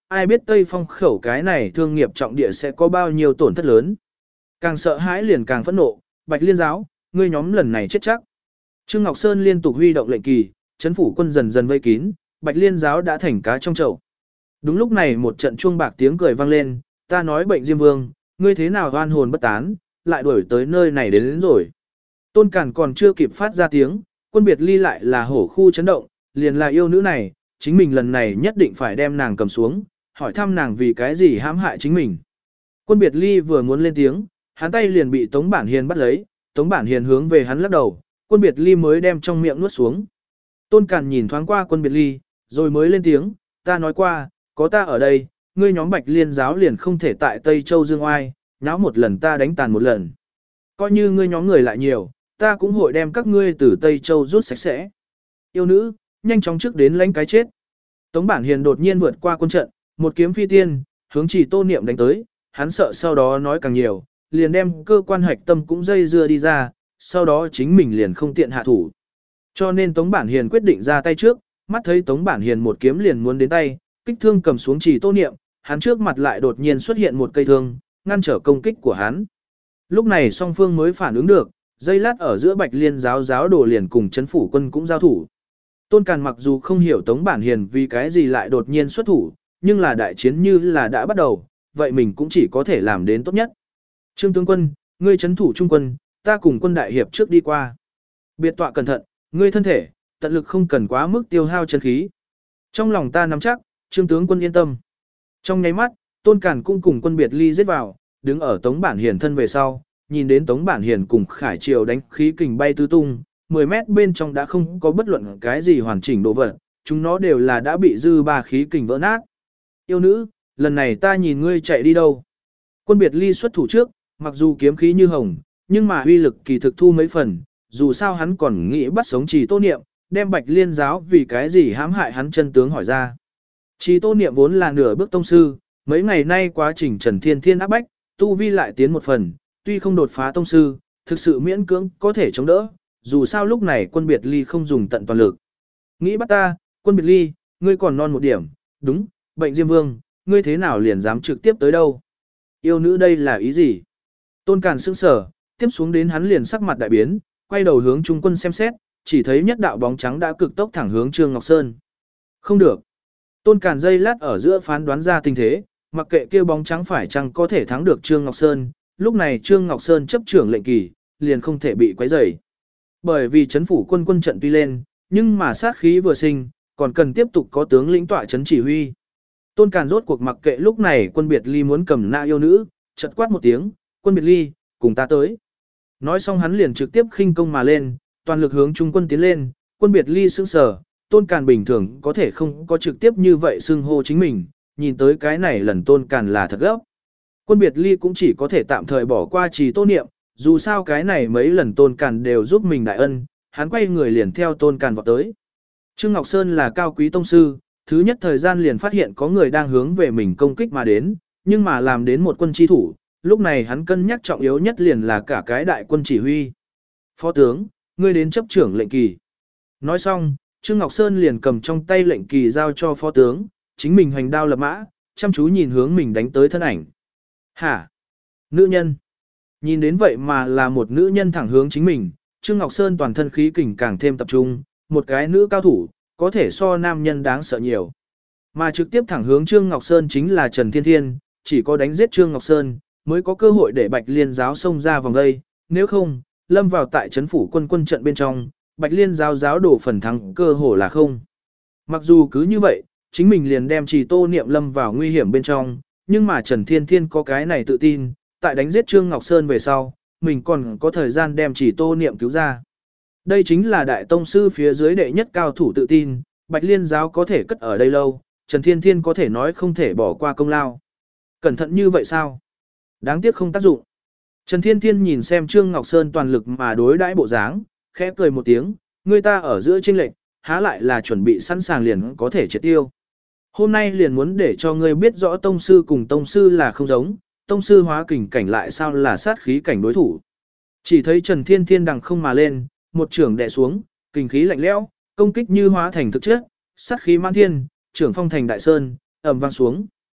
ai biết Tây Phong khẩu cái này thương nghiệp trọng địa sẽ có bao nhiêu tổn thất lớn. Càng sợ hãi liền càng phẫn nộ, Bạch Liên giáo, ngươi nhóm lần này chết chắc. Trương Ngọc Sơn liên tục huy động lệnh kỳ, chấn phủ quân dần dần vây kín, Bạch Liên giáo đã thành cá trong chậu. Đúng lúc này một trận chuông bạc tiếng cười vang lên, ta nói Bệnh Diêm Vương, ngươi thế nào oan hồn bất tán, lại đuổi tới nơi này đến, đến rồi. Tôn Cản còn chưa kịp phát ra tiếng, Quân Biệt Ly lại là hổ khu chấn động, liền là yêu nữ này, chính mình lần này nhất định phải đem nàng cầm xuống, hỏi thăm nàng vì cái gì hãm hại chính mình. Quân Biệt Ly vừa muốn lên tiếng, hắn tay liền bị Tống Bản Hiền bắt lấy, Tống Bản Hiền hướng về hắn lắc đầu, Quân Biệt Ly mới đem trong miệng nuốt xuống. Tôn Cản nhìn thoáng qua Quân Biệt Ly, rồi mới lên tiếng, ta nói qua, có ta ở đây, ngươi nhóm Bạch Liên giáo liền không thể tại Tây Châu dương oai, nháo một lần ta đánh tàn một lần. Coi như ngươi nhóm người lại nhiều, ta cũng hội đem các ngươi từ Tây Châu rút sạch sẽ. Yêu nữ, nhanh chóng trước đến lãnh cái chết. Tống Bản Hiền đột nhiên vượt qua quân trận, một kiếm phi tiên, hướng Chỉ Tô Niệm đánh tới, hắn sợ sau đó nói càng nhiều, liền đem cơ quan hạch tâm cũng dây dưa đi ra, sau đó chính mình liền không tiện hạ thủ. Cho nên Tống Bản Hiền quyết định ra tay trước, mắt thấy Tống Bản Hiền một kiếm liền muốn đến tay, kích thương cầm xuống Chỉ Tô Niệm, hắn trước mặt lại đột nhiên xuất hiện một cây thương, ngăn trở công kích của hắn. Lúc này song phương mới phản ứng được, dây lát ở giữa Bạch Liên giáo giáo đồ liền cùng chấn phủ quân cũng giao thủ. Tôn Càn mặc dù không hiểu Tống Bản Hiền vì cái gì lại đột nhiên xuất thủ, nhưng là đại chiến như là đã bắt đầu, vậy mình cũng chỉ có thể làm đến tốt nhất. Trương tướng quân, ngươi chấn thủ trung quân, ta cùng quân đại hiệp trước đi qua. Biệt tọa cẩn thận, ngươi thân thể, tận lực không cần quá mức tiêu hao chân khí. Trong lòng ta nắm chắc, Trương tướng quân yên tâm. Trong nháy mắt, Tôn Càn cũng cùng quân Biệt Ly giết vào, đứng ở Tống Bản Hiền thân về sau, nhìn đến Tống Bản Hiền cùng Khải Triều đánh khí kình bay tứ tung, mười mét bên trong đã không có bất luận cái gì hoàn chỉnh đồ vật, chúng nó đều là đã bị dư ba khí kình vỡ nát. Yêu nữ, lần này ta nhìn ngươi chạy đi đâu. Quân Biệt Ly xuất thủ trước, mặc dù kiếm khí như hồng, nhưng mà uy lực kỳ thực thu mấy phần, dù sao hắn còn nghĩ bắt sống Trì Tô Niệm, đem Bạch Liên giáo vì cái gì hãm hại hắn chân tướng hỏi ra. Trì Tô Niệm vốn là nửa bước tông sư, mấy ngày nay quá trình Trần Thiên Thiên áp bách, tu vi lại tiến một phần, tuy không đột phá tông sư, thực sự miễn cưỡng có thể chống đỡ, dù sao lúc này quân Biệt Ly không dùng tận toàn lực. Nghĩ bắt ta, quân Biệt Ly, ngươi còn non một điểm, đúng, Bệnh Diêm Vương, ngươi thế nào liền dám trực tiếp tới đâu? Yêu nữ đây là ý gì? Tôn Càn sững sờ, tiếp xuống đến hắn liền sắc mặt đại biến, quay đầu hướng trung quân xem xét, chỉ thấy nhất đạo bóng trắng đã cực tốc thẳng hướng Trương Ngọc Sơn. Không được. Tôn Càn dây lát ở giữa phán đoán ra tình thế, mặc kệ kia bóng trắng phải chăng có thể thắng được Trương Ngọc Sơn, lúc này Trương Ngọc Sơn chấp trưởng lệnh kỳ, liền không thể bị quấy rầy. Bởi vì chấn phủ quân quân trận tuy lên, nhưng mà sát khí vừa sinh, còn cần tiếp tục có tướng lĩnh tọa chấn chỉ huy. Tôn Càn rốt cuộc mặc kệ lúc này quân Biệt Ly muốn cầm nã yêu nữ, chợt quát một tiếng, quân Biệt Ly, cùng ta tới. Nói xong hắn liền trực tiếp khinh công mà lên, toàn lực hướng trung quân tiến lên, quân Biệt Ly sững sờ, Tôn Càn bình thường có thể không có trực tiếp như vậy xưng hô chính mình, nhìn tới cái này lần Tôn Càn là thật gấp. Quân Biệt Ly cũng chỉ có thể tạm thời bỏ qua Trì Tô Niệm, dù sao cái này mấy lần Tôn Càn đều giúp mình đại ân, hắn quay người liền theo Tôn Càn vọt tới. Trương Ngọc Sơn là cao quý tông sư, thứ nhất thời gian liền phát hiện có người đang hướng về mình công kích mà đến, nhưng mà làm đến một quân chi thủ, lúc này hắn cân nhắc trọng yếu nhất liền là cả cái đại quân chỉ huy. Phó tướng, ngươi đến chấp trưởng lệnh kỳ. Nói xong, Trương Ngọc Sơn liền cầm trong tay lệnh kỳ giao cho phó tướng, chính mình hoành đao lập mã, chăm chú nhìn hướng mình đánh tới thân ảnh. Hả? Nữ nhân. Nhìn đến vậy mà là một nữ nhân thẳng hướng chính mình, Trương Ngọc Sơn toàn thân khí kình càng thêm tập trung, một cái nữ cao thủ, có thể so nam nhân đáng sợ nhiều. Mà trực tiếp thẳng hướng Trương Ngọc Sơn chính là Trần Thiên Thiên, chỉ có đánh giết Trương Ngọc Sơn, mới có cơ hội để Bạch Liên giáo xông ra vòng đây, nếu không, lâm vào tại trấn phủ quân quân trận bên trong, Bạch Liên giáo giáo đổ phần thắng cơ hồ là không. Mặc dù cứ như vậy, chính mình liền đem Trì Tô Niệm lâm vào nguy hiểm bên trong, nhưng mà Trần Thiên Thiên có cái này tự tin, tại đánh giết Trương Ngọc Sơn về sau, mình còn có thời gian đem Trì Tô Niệm cứu ra. Đây chính là đại tông sư phía dưới đệ nhất cao thủ tự tin, Bạch Liên giáo có thể cất ở đây lâu, Trần Thiên Thiên có thể nói không thể bỏ qua công lao. Cẩn thận như vậy sao? Đáng tiếc không tác dụng. Trần Thiên Thiên nhìn xem Trương Ngọc Sơn toàn lực mà đối đãi bộ dáng, khẽ cười một tiếng, người ta ở giữa chênh lệch, há lại là chuẩn bị sẵn sàng liền có thể triệt tiêu. Hôm nay liền muốn để cho ngươi biết rõ tông sư cùng tông sư là không giống, tông sư hóa kình cảnh lại sao là sát khí cảnh đối thủ. Chỉ thấy Trần Thiên Thiên đằng không mà lên, một trưởng đè xuống, kình khí lạnh lẽo, công kích như hóa thành thực chất, sát khí mãn thiên, trưởng phong thành đại sơn, ầm vang xuống.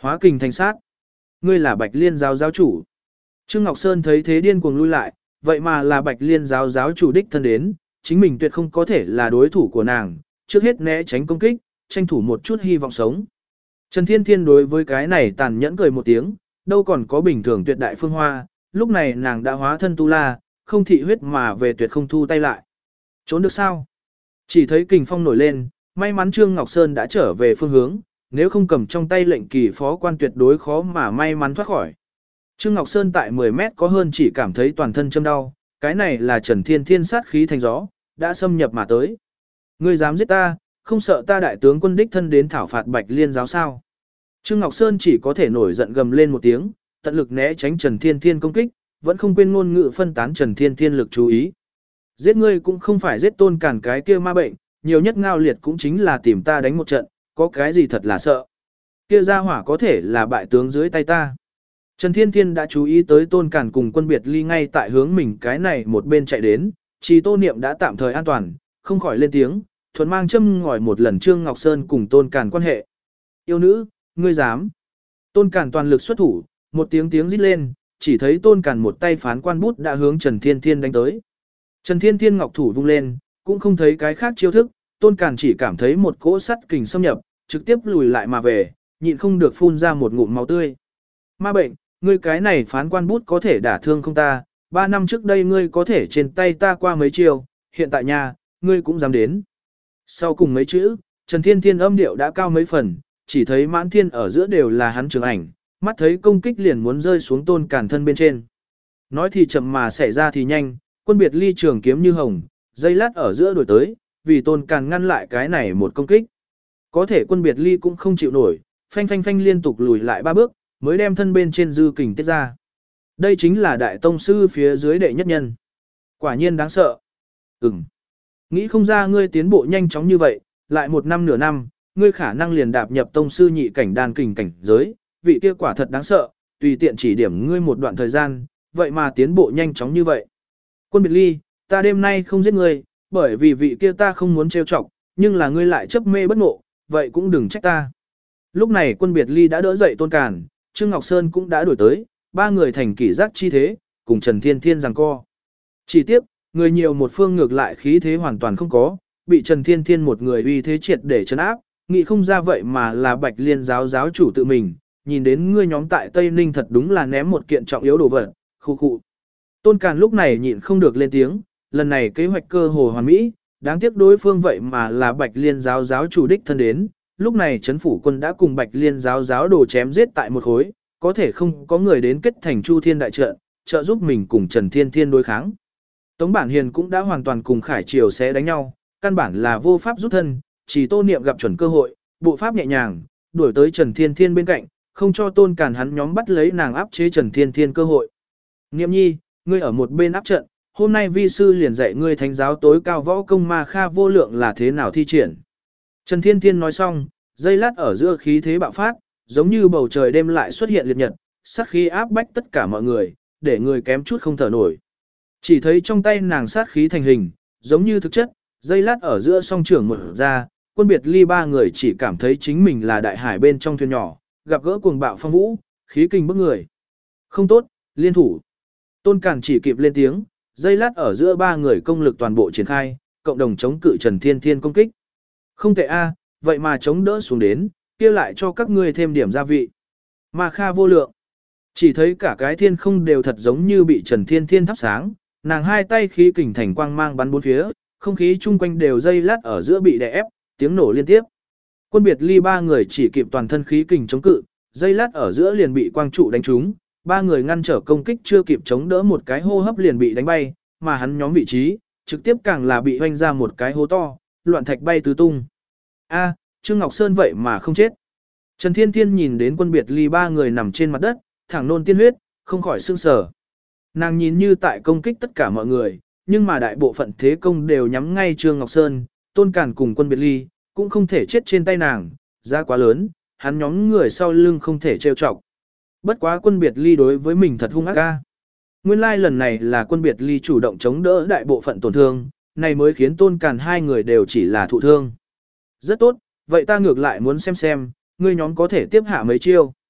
Hóa kình thành sát. Ngươi là Bạch Liên giáo giáo chủ. Trương Ngọc Sơn thấy thế điên cuồng lui lại, vậy mà là Bạch Liên giáo giáo chủ đích thân đến, chính mình tuyệt không có thể là đối thủ của nàng, trước hết né tránh công kích, tranh thủ một chút hy vọng sống. Trần Thiên Thiên đối với cái này tàn nhẫn cười một tiếng, đâu còn có bình thường tuyệt đại phương hoa, lúc này nàng đã hóa thân tu la, không thị huyết mà về tuyệt không thu tay lại. Trốn được sao? Chỉ thấy kình phong nổi lên, may mắn Trương Ngọc Sơn đã trở về phương hướng, nếu không cầm trong tay lệnh kỳ phó quan tuyệt đối khó mà may mắn thoát khỏi. Trương Ngọc Sơn tại mười mét có hơn chỉ cảm thấy toàn thân châm đau, cái này là Trần Thiên Thiên sát khí thành gió, đã xâm nhập mà tới. Ngươi dám giết ta, không sợ ta đại tướng quân đích thân đến thảo phạt Bạch Liên giáo sao? Trương Ngọc Sơn chỉ có thể nổi giận gầm lên một tiếng, tận lực né tránh Trần Thiên Thiên công kích, vẫn không quên ngôn ngữ phân tán Trần Thiên Thiên lực chú ý. Giết ngươi cũng không phải giết Tôn Cản cái kia ma bệnh, nhiều nhất ngao liệt cũng chính là tìm ta đánh một trận, có cái gì thật là sợ. Kia gia hỏa có thể là bại tướng dưới tay ta. Trần Thiên Thiên đã chú ý tới Tôn Cản cùng quân biệt ly ngay tại hướng mình cái này một bên chạy đến, chỉ Tô Niệm đã tạm thời an toàn, không khỏi lên tiếng, thuận mang châm ngòi một lần Trương Ngọc Sơn cùng Tôn Cản quan hệ. Yêu nữ, ngươi dám. Tôn Cản toàn lực xuất thủ, một tiếng tiếng rít lên, chỉ thấy Tôn Cản một tay phán quan bút đã hướng Trần Thiên Thiên đánh tới. Trần Thiên Thiên ngọc thủ vung lên, cũng không thấy cái khác chiêu thức, Tôn Cản chỉ cảm thấy một cỗ sắt kình xâm nhập, trực tiếp lùi lại mà về, nhịn không được phun ra một ngụm máu tươi. Ma bệnh, ngươi cái này phán quan bút có thể đả thương không ta, ba năm trước đây ngươi có thể trên tay ta qua mấy chiêu, hiện tại nhà, ngươi cũng dám đến. Sau cùng mấy chữ, Trần Thiên Thiên âm điệu đã cao mấy phần, chỉ thấy mãn thiên ở giữa đều là hắn trường ảnh, mắt thấy công kích liền muốn rơi xuống Tôn Cản thân bên trên. Nói thì chậm mà xảy ra thì nhanh, quân biệt ly trường kiếm như hồng, dây lát ở giữa đổi tới, vì Tôn Cản ngăn lại cái này một công kích. Có thể quân biệt ly cũng không chịu nổi, phanh phanh phanh liên tục lùi lại ba bước, mới đem thân bên trên dư kình tiết ra. Đây chính là đại tông sư phía dưới đệ nhất nhân. Quả nhiên đáng sợ. Ừm. Nghĩ không ra ngươi tiến bộ nhanh chóng như vậy, lại một năm nửa năm, ngươi khả năng liền đạp nhập tông sư nhị cảnh đan kình cảnh giới, vị kia quả thật đáng sợ, tùy tiện chỉ điểm ngươi một đoạn thời gian, vậy mà tiến bộ nhanh chóng như vậy. Quân biệt ly, ta đêm nay không giết ngươi, bởi vì vị kia ta không muốn trêu chọc, nhưng là ngươi lại chấp mê bất ngộ, vậy cũng đừng trách ta. Lúc này quân biệt ly đã đỡ dậy Tôn Cản, Trương Ngọc Sơn cũng đã đuổi tới, ba người thành kỷ giác chi thế, cùng Trần Thiên Thiên giằng co. Chỉ tiếc, người nhiều một phương ngược lại khí thế hoàn toàn không có, bị Trần Thiên Thiên một người uy thế triệt để trấn áp, nghĩ không ra vậy mà là Bạch Liên giáo giáo chủ tự mình, nhìn đến ngươi nhóm tại Tây Ninh thật đúng là ném một kiện trọng yếu đồ vật, khu khu. Tôn Càn lúc này nhịn không được lên tiếng, lần này kế hoạch cơ hồ hoàn mỹ, đáng tiếc đối phương vậy mà là Bạch Liên giáo giáo chủ đích thân đến, lúc này Trấn phủ quân đã cùng Bạch Liên giáo giáo đồ chém giết tại một khối, có thể không có người đến kết thành Chu Thiên đại trận, trợ giúp mình cùng Trần Thiên Thiên đối kháng. Tống Bản Hiền cũng đã hoàn toàn cùng Khải Triều sẽ đánh nhau, căn bản là vô pháp rút thân, chỉ Tô Niệm gặp chuẩn cơ hội, bộ pháp nhẹ nhàng, đuổi tới Trần Thiên Thiên bên cạnh, không cho Tôn Càn hắn nhóm bắt lấy nàng áp chế Trần Thiên Thiên cơ hội. Niệm nhi, ngươi ở một bên áp trận, hôm nay vi sư liền dạy ngươi thánh giáo tối cao võ công ma kha vô lượng là thế nào thi triển. Trần Thiên Thiên nói xong, giây lát ở giữa khí thế bạo phát, giống như bầu trời đêm lại xuất hiện liệt nhật, sát khí áp bách tất cả mọi người, để người kém chút không thở nổi. Chỉ thấy trong tay nàng sát khí thành hình, giống như thực chất, giây lát ở giữa song trưởng mở ra, quân biệt ly ba người chỉ cảm thấy chính mình là đại hải bên trong thuyền nhỏ, gặp gỡ cuồng bạo phong vũ, khí kinh bức người. Không tốt, liên thủ. Tôn Càn chỉ kịp lên tiếng, giây lát ở giữa ba người công lực toàn bộ triển khai, cộng đồng chống cự Trần Thiên Thiên công kích. Không tệ a, vậy mà chống đỡ xuống đến, kia lại cho các ngươi thêm điểm gia vị. Ma kha vô lượng. Chỉ thấy cả cái thiên không đều thật giống như bị Trần Thiên Thiên thắp sáng, nàng hai tay khí kình thành quang mang bắn bốn phía, không khí chung quanh đều dây lát ở giữa bị đè ép, tiếng nổ liên tiếp. Quân biệt ly ba người chỉ kịp toàn thân khí kình chống cự, dây lát ở giữa liền bị quang trụ đánh trúng, ba người ngăn trở công kích chưa kịp chống đỡ một cái hô hấp liền bị đánh bay, mà hắn nhóm vị trí, trực tiếp càng là bị hoanh ra một cái hố to, loạn thạch bay tứ tung. A, Trương Ngọc Sơn vậy mà không chết. Trần Thiên Thiên nhìn đến quân biệt ly ba người nằm trên mặt đất, thẳng nôn tiên huyết, không khỏi sương sờ. Nàng nhìn như tại công kích tất cả mọi người, nhưng mà đại bộ phận thế công đều nhắm ngay Trương Ngọc Sơn, Tôn Càn cùng quân biệt ly, cũng không thể chết trên tay nàng, giá quá lớn, hắn nhóm người sau lưng không thể trêu chọc. Bất quá quân biệt ly đối với mình thật hung ác ca. Nguyên lai like lần này là quân biệt ly chủ động chống đỡ đại bộ phận tổn thương, này mới khiến Tôn Càn hai người đều chỉ là thụ thương. Rất tốt, vậy ta ngược lại muốn xem xem, ngươi nhóm có thể tiếp hạ mấy chiêu.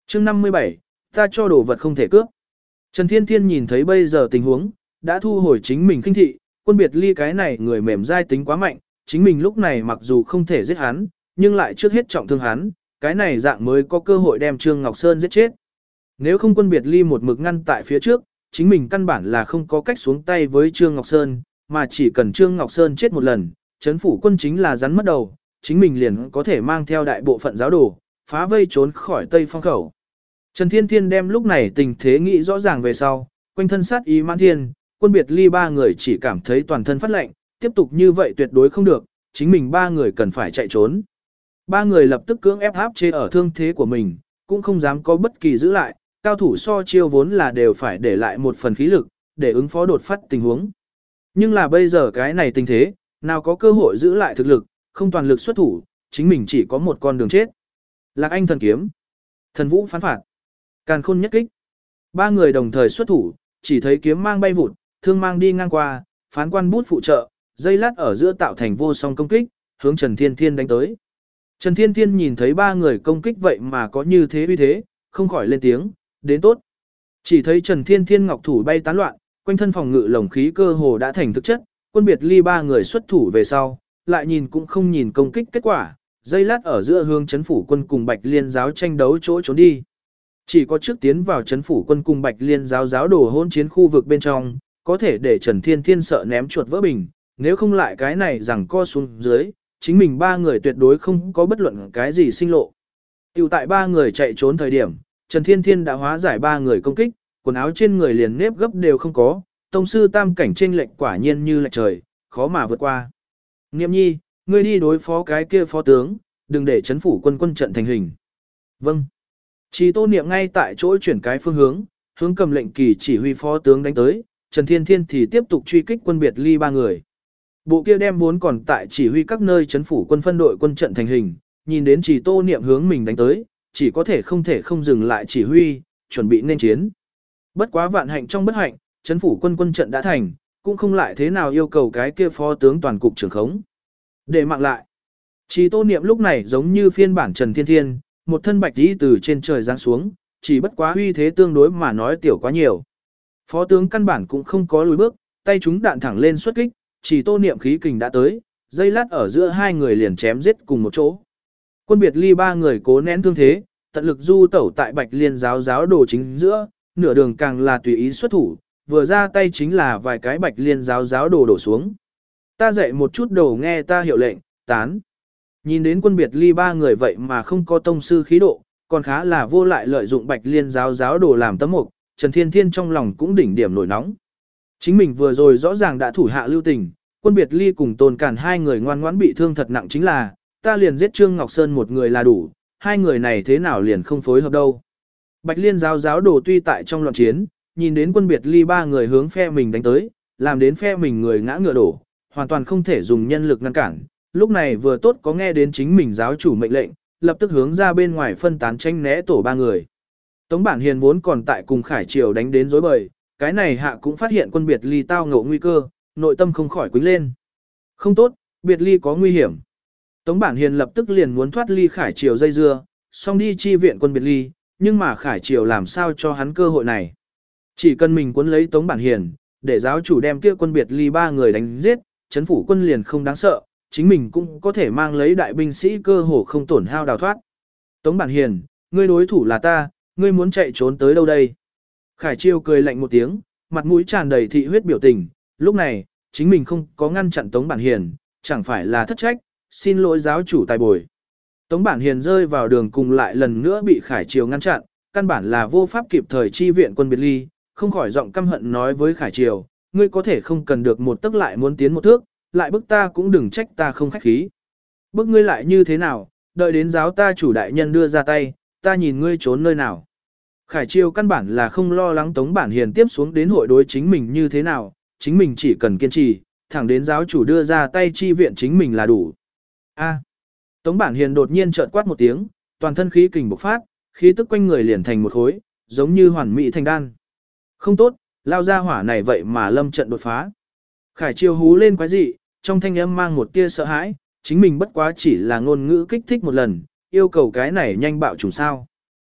Chương năm mươi bảy, ta cho đồ vật không thể cướp. Trần Thiên Thiên nhìn thấy bây giờ tình huống, đã thu hồi chính mình khinh thị, Quân Biệt Ly cái này người mềm dai tính quá mạnh, chính mình lúc này mặc dù không thể giết hắn, nhưng lại trước hết trọng thương hắn, cái này dạng mới có cơ hội đem Trương Ngọc Sơn giết chết. Nếu không Quân Biệt Ly một mực ngăn tại phía trước, chính mình căn bản là không có cách xuống tay với Trương Ngọc Sơn, mà chỉ cần Trương Ngọc Sơn chết một lần, chấn phủ quân chính là rắn mất đầu, chính mình liền có thể mang theo đại bộ phận giáo đồ, phá vây trốn khỏi Tây Phong khẩu. Trần Thiên Thiên đem lúc này tình thế nghĩ rõ ràng về sau, quanh thân sát ý mãn thiên, Quân Biệt Ly ba người chỉ cảm thấy toàn thân phát lạnh, tiếp tục như vậy tuyệt đối không được, chính mình ba người cần phải chạy trốn. Ba người lập tức cưỡng ép áp chế ở thương thế của mình, cũng không dám có bất kỳ giữ lại, cao thủ so chiêu vốn là đều phải để lại một phần khí lực, để ứng phó đột phát tình huống. Nhưng là bây giờ cái này tình thế, nào có cơ hội giữ lại thực lực, không toàn lực xuất thủ, chính mình chỉ có một con đường chết. Lạc Anh thần kiếm, thần vũ phán phạt, càn khôn nhất kích. Ba người đồng thời xuất thủ, chỉ thấy kiếm mang bay vụt, thương mang đi ngang qua, phán quan bút phụ trợ, dây lát ở giữa tạo thành vô song công kích, hướng Trần Thiên Thiên đánh tới. Trần Thiên Thiên nhìn thấy ba người công kích vậy mà có như thế uy thế, không khỏi lên tiếng, đến tốt. Chỉ thấy Trần Thiên Thiên ngọc thủ bay tán loạn, quanh thân phòng ngự lồng khí cơ hồ đã thành thực chất, Quân Biệt Ly ba người xuất thủ về sau, lại nhìn cũng không nhìn công kích kết quả, dây lát ở giữa hướng chấn phủ quân cùng Bạch Liên giáo tranh đấu chỗ trốn đi. Chỉ có trước tiến vào chấn phủ quân cùng Bạch Liên giáo giáo đồ hôn chiến khu vực bên trong, có thể để Trần Thiên Thiên sợ ném chuột vỡ bình, nếu không lại cái này rằng co xuống dưới, chính mình ba người tuyệt đối không có bất luận cái gì sinh lộ. Tiểu tại ba người chạy trốn thời điểm, Trần Thiên Thiên đã hóa giải ba người công kích, quần áo trên người liền nếp gấp đều không có, tông sư tam cảnh chênh lệch quả nhiên như lệch trời, khó mà vượt qua. Niệm nhi, ngươi đi đối phó cái kia phó tướng, đừng để chấn phủ quân quân trận thành hình. Vâng. Chỉ Tô Niệm ngay tại chỗ chuyển cái phương hướng, hướng cầm lệnh kỳ chỉ huy phó tướng đánh tới, Trần Thiên Thiên thì tiếp tục truy kích Quân Biệt Ly ba người. Bộ kia đem vốn còn tại chỉ huy các nơi chấn phủ quân phân đội quân trận thành hình, nhìn đến Chỉ Tô Niệm hướng mình đánh tới, chỉ có thể không thể không dừng lại chỉ huy, chuẩn bị nên chiến. Bất quá vạn hạnh trong bất hạnh, chấn phủ quân quân trận đã thành, cũng không lại thế nào yêu cầu cái kia phó tướng toàn cục trưởng khống. Để mạng lại. Chỉ Tô Niệm lúc này giống như phiên bản Trần Thiên Thiên, một thân bạch y từ trên trời giáng xuống, chỉ bất quá uy thế tương đối mà nói tiểu quá nhiều. Phó tướng căn bản cũng không có lùi bước, tay chúng đạn thẳng lên xuất kích, Chỉ Tô Niệm khí kình đã tới, dây lát ở giữa hai người liền chém giết cùng một chỗ. Quân Biệt Ly ba người cố nén thương thế, tận lực du tẩu tại Bạch Liên giáo giáo đồ chính giữa, nửa đường càng là tùy ý xuất thủ, vừa ra tay chính là vài cái Bạch Liên giáo giáo đồ đổ xuống. Ta dạy một chút đồ nghe ta hiệu lệnh, tán. Nhìn đến Quân Biệt Ly ba người vậy mà không có tông sư khí độ, còn khá là vô lại lợi dụng Bạch Liên giáo giáo đồ làm tấm mục, Trần Thiên Thiên trong lòng cũng đỉnh điểm nổi nóng. Chính mình vừa rồi rõ ràng đã thủ hạ lưu tình, Quân Biệt Ly cùng Tôn Cản hai người ngoan ngoãn bị thương thật nặng chính là, ta liền giết Trương Ngọc Sơn một người là đủ, hai người này thế nào liền không phối hợp đâu. Bạch Liên giáo giáo đồ tuy tại trong loạn chiến, nhìn đến Quân Biệt Ly ba người hướng phe mình đánh tới, làm đến phe mình người ngã ngựa đổ, hoàn toàn không thể dùng nhân lực ngăn cản. Lúc này vừa tốt có nghe đến chính mình giáo chủ mệnh lệnh, lập tức hướng ra bên ngoài phân tán tranh né tổ ba người. Tống Bản Hiền vốn còn tại cùng Khải Triều đánh đến rối bời, cái này hạ cũng phát hiện Quân Biệt Ly tao ngộ nguy cơ, nội tâm không khỏi quýnh lên. Không tốt, Biệt Ly có nguy hiểm. Tống Bản Hiền lập tức liền muốn thoát ly Khải Triều dây dưa, xong đi chi viện Quân Biệt Ly, nhưng mà Khải Triều làm sao cho hắn cơ hội này. Chỉ cần mình cuốn lấy Tống Bản Hiền, để giáo chủ đem kia Quân Biệt Ly ba người đánh giết, chấn phủ quân liền không đáng sợ, chính mình cũng có thể mang lấy đại binh sĩ cơ hồ không tổn hao đào thoát. Tống Bản Hiền, ngươi đối thủ là ta, ngươi muốn chạy trốn tới đâu đây? Khải Triều cười lạnh một tiếng, mặt mũi tràn đầy thị huyết biểu tình, lúc này, chính mình không có ngăn chặn Tống Bản Hiền, chẳng phải là thất trách, xin lỗi giáo chủ tài bồi. Tống Bản Hiền rơi vào đường cùng lại lần nữa bị Khải Triều ngăn chặn, căn bản là vô pháp kịp thời chi viện Quân Biệt Ly, không khỏi giọng căm hận nói với Khải Triều, ngươi có thể không cần được một tức lại muốn tiến một thước, lại bức ta cũng đừng trách ta không khách khí. Bức ngươi lại như thế nào, đợi đến giáo ta chủ đại nhân đưa ra tay, ta nhìn ngươi trốn nơi nào. Khải Triều căn bản là không lo lắng Tống Bản Hiền tiếp xuống đến hội đối chính mình như thế nào, chính mình chỉ cần kiên trì, thẳng đến giáo chủ đưa ra tay chi viện chính mình là đủ. A. Tống Bản Hiền đột nhiên chợt quát một tiếng, toàn thân khí kình bộc phát, khí tức quanh người liền thành một khối, giống như hoàn mỹ thành đan. Không tốt, lao ra hỏa này vậy mà lâm trận đột phá. Khải Triều hú lên quái dị, trong thanh âm mang một tia sợ hãi, chính mình bất quá chỉ là ngôn ngữ kích thích một lần, yêu cầu cái này nhanh bạo trùng sao.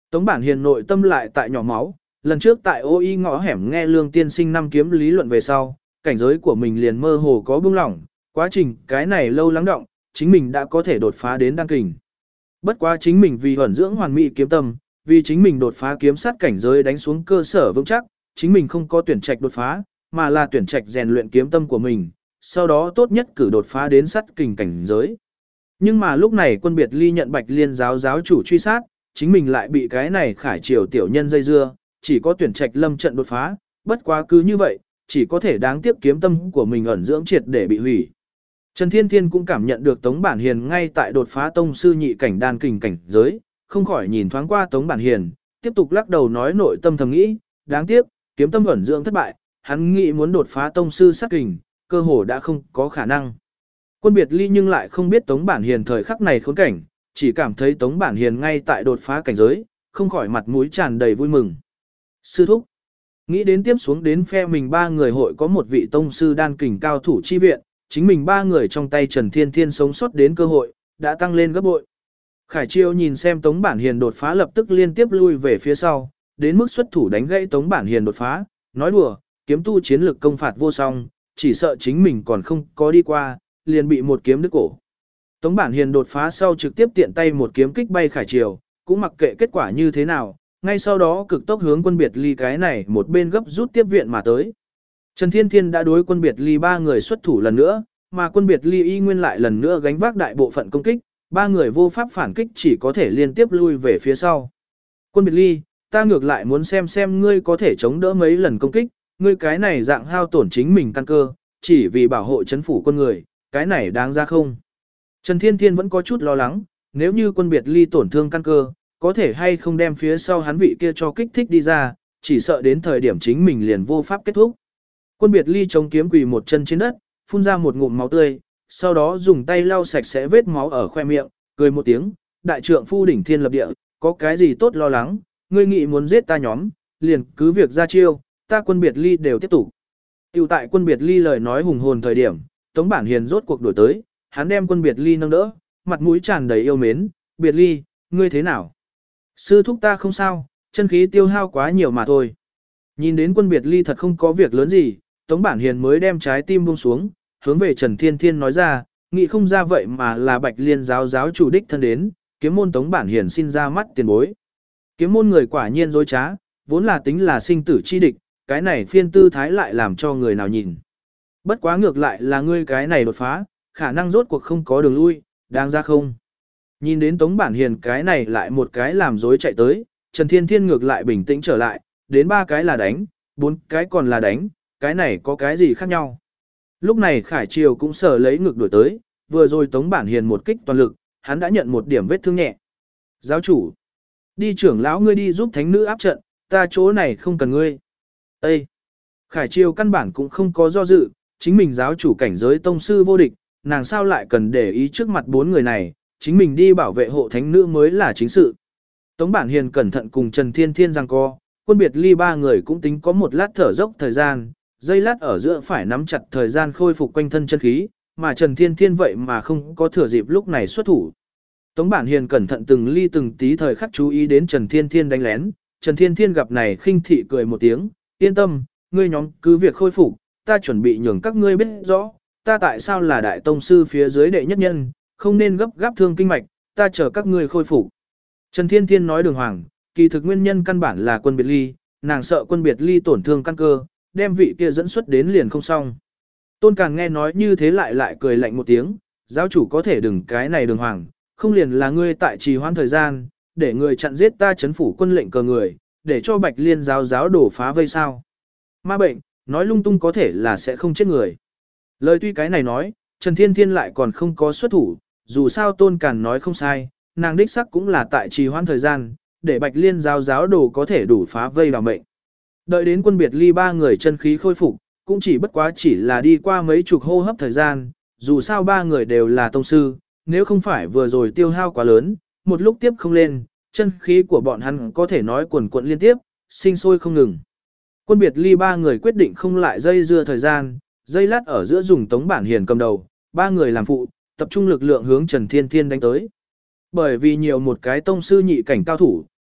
Tống Bản Hiền nội tâm lại tại nhỏ máu, lần trước tại ô y ngõ hẻm nghe Lương Tiên Sinh năm kiếm lý luận về sau, cảnh giới của mình liền mơ hồ có bưng lỏng, quá trình cái này lâu lắng động, chính mình đã có thể đột phá đến đan kình. Bất quá chính mình vì ẩn dưỡng hoàn mỹ kiếm tâm, vì chính mình đột phá kiếm sát cảnh giới đánh xuống cơ sở vững chắc, chính mình không có tuyển trạch đột phá, mà là tuyển trạch rèn luyện kiếm tâm của mình, sau đó tốt nhất cử đột phá đến sát kình cảnh giới. Nhưng mà lúc này Quân Biệt Ly nhận Bạch Liên giáo giáo chủ truy sát, chính mình lại bị cái này Khải Triều tiểu nhân dây dưa, chỉ có tuyển trạch lâm trận đột phá, bất quá cứ như vậy, chỉ có thể đáng tiếc kiếm tâm của mình ẩn dưỡng triệt để bị hủy. Trần Thiên Thiên cũng cảm nhận được Tống Bản Hiền ngay tại đột phá tông sư nhị cảnh đan kình cảnh giới, không khỏi nhìn thoáng qua Tống Bản Hiền, tiếp tục lắc đầu nói nội tâm thầm nghĩ, đáng tiếc, kiếm tâm ẩn dưỡng thất bại, hắn nghĩ muốn đột phá tông sư sát kình, cơ hồ đã không có khả năng. Quân Biệt Ly nhưng lại không biết Tống Bản Hiền thời khắc này khốn cảnh, chỉ cảm thấy Tống Bản Hiền ngay tại đột phá cảnh giới, không khỏi mặt mũi tràn đầy vui mừng. Sư thúc, nghĩ đến tiếp xuống đến phe mình ba người hội có một vị tông sư đan kình cao thủ chi viện, chính mình ba người trong tay Trần Thiên Thiên sống sót đến cơ hội, đã tăng lên gấp bội. Khải Chiêu nhìn xem Tống Bản Hiền đột phá lập tức liên tiếp lui về phía sau, đến mức xuất thủ đánh gãy Tống Bản Hiền đột phá, nói đùa, kiếm tu chiến lực công phạt vô song, chỉ sợ chính mình còn không có đi qua, liền bị một kiếm đứt cổ. Tống Bản Hiền đột phá sau trực tiếp tiện tay một kiếm kích bay Khải Triều, cũng mặc kệ kết quả như thế nào, ngay sau đó cực tốc hướng Quân Biệt Ly cái này một bên gấp rút tiếp viện mà tới. Trần Thiên Thiên đã đối Quân Biệt Ly ba người xuất thủ lần nữa, mà Quân Biệt Ly y nguyên lại lần nữa gánh vác đại bộ phận công kích, ba người vô pháp phản kích chỉ có thể liên tiếp lui về phía sau. Quân Biệt Ly, ta ngược lại muốn xem xem ngươi có thể chống đỡ mấy lần công kích, ngươi cái này dạng hao tổn chính mình căn cơ, chỉ vì bảo hộ chấn phủ quân người, cái này đáng ra không? Trần Thiên Thiên vẫn có chút lo lắng, nếu như Quân Biệt Ly tổn thương căn cơ, có thể hay không đem phía sau hắn vị kia cho kích thích đi ra, chỉ sợ đến thời điểm chính mình liền vô pháp kết thúc. Quân Biệt Ly chống kiếm quỳ một chân trên đất, phun ra một ngụm máu tươi, sau đó dùng tay lau sạch sẽ vết máu ở khoe miệng, cười một tiếng, đại trượng phu đỉnh thiên lập địa, có cái gì tốt lo lắng, ngươi nghĩ muốn giết ta nhóm, liền cứ việc ra chiêu, ta Quân Biệt Ly đều tiếp tục. Tiểu tại Quân Biệt Ly lời nói hùng hồn thời điểm, Tống Bản Hiền rốt cuộc đổi tới, hắn đem Quân Biệt Ly nâng đỡ, mặt mũi tràn đầy yêu mến, Biệt Ly, ngươi thế nào? Sư thúc ta không sao, chân khí tiêu hao quá nhiều mà thôi. Nhìn đến Quân Biệt Ly thật không có việc lớn gì, Tống Bản Hiền mới đem trái tim buông xuống, hướng về Trần Thiên Thiên nói ra, nghĩ không ra vậy mà là Bạch Liên giáo giáo chủ đích thân đến, kiếm môn Tống Bản Hiền xin ra mắt tiền bối. Kiếm môn người quả nhiên dối trá, vốn là tính là sinh tử chi địch, cái này phiên tư thái lại làm cho người nào nhìn. Bất quá ngược lại là ngươi cái này đột phá, khả năng rốt cuộc không có đường lui, đáng ra không. Nhìn đến Tống Bản Hiền cái này lại một cái làm dối chạy tới, Trần Thiên Thiên ngược lại bình tĩnh trở lại, đến ba cái là đánh, bốn cái còn là đánh, cái này có cái gì khác nhau. Lúc này Khải Triều cũng sờ lấy ngực đuổi tới, vừa rồi Tống Bản Hiền một kích toàn lực, hắn đã nhận một điểm vết thương nhẹ. Giáo chủ, đi trưởng lão ngươi đi giúp thánh nữ áp trận, ta chỗ này không cần ngươi. Ê! Khải Triều căn bản cũng không có do dự, chính mình giáo chủ cảnh giới tông sư vô địch, nàng sao lại cần để ý trước mặt bốn người này, chính mình đi bảo vệ hộ thánh nữ mới là chính sự. Tống Bản Hiền cẩn thận cùng Trần Thiên Thiên giằng co, Quân Biệt Ly ba người cũng tính có một lát thở dốc thời gian, giây lát ở giữa phải nắm chặt thời gian khôi phục quanh thân chân khí, mà Trần Thiên Thiên vậy mà không có thừa dịp lúc này xuất thủ. Tống Bản Hiền cẩn thận từng ly từng tí thời khắc chú ý đến Trần Thiên Thiên đánh lén, Trần Thiên Thiên gặp này khinh thị cười một tiếng, yên tâm, ngươi nhóm cứ việc khôi phục, ta chuẩn bị nhường các ngươi biết rõ, ta tại sao là đại tông sư phía dưới đệ nhất nhân, không nên gấp gáp thương kinh mạch, ta chờ các ngươi khôi phục. Trần Thiên Thiên nói đường hoàng, kỳ thực nguyên nhân căn bản là Quân Biệt Ly, nàng sợ Quân Biệt Ly tổn thương căn cơ, đem vị kia dẫn xuất đến liền không xong. Tôn Càn nghe nói như thế lại lại cười lạnh một tiếng, giáo chủ có thể đừng cái này đường hoàng, không liền là ngươi tại trì hoãn thời gian, để người chặn giết ta chấn phủ quân lệnh cờ người, để cho Bạch Liên giáo giáo đổ phá vây sao. Ma bệnh, nói lung tung có thể là sẽ không chết người. Lời tuy cái này nói, Trần Thiên Thiên lại còn không có xuất thủ, dù sao Tôn Càn nói không sai, nàng đích sắc cũng là tại trì hoãn thời gian, để Bạch Liên giáo giáo đồ có thể đủ phá vây bảo mệnh. Đợi đến Quân Biệt Ly ba người chân khí khôi phục, cũng chỉ bất quá chỉ là đi qua mấy chục hô hấp thời gian, dù sao ba người đều là tông sư, nếu không phải vừa rồi tiêu hao quá lớn, một lúc tiếp không lên, chân khí của bọn hắn có thể nói quần quận liên tiếp, sinh sôi không ngừng. Quân Biệt Ly ba người quyết định không lại dây dưa thời gian, dây lát ở giữa dùng Tống Bản Hiền cầm đầu, ba người làm phụ, tập trung lực lượng hướng Trần Thiên Thiên đánh tới. Bởi vì nhiều một cái tông sư nhị cảnh cao thủ,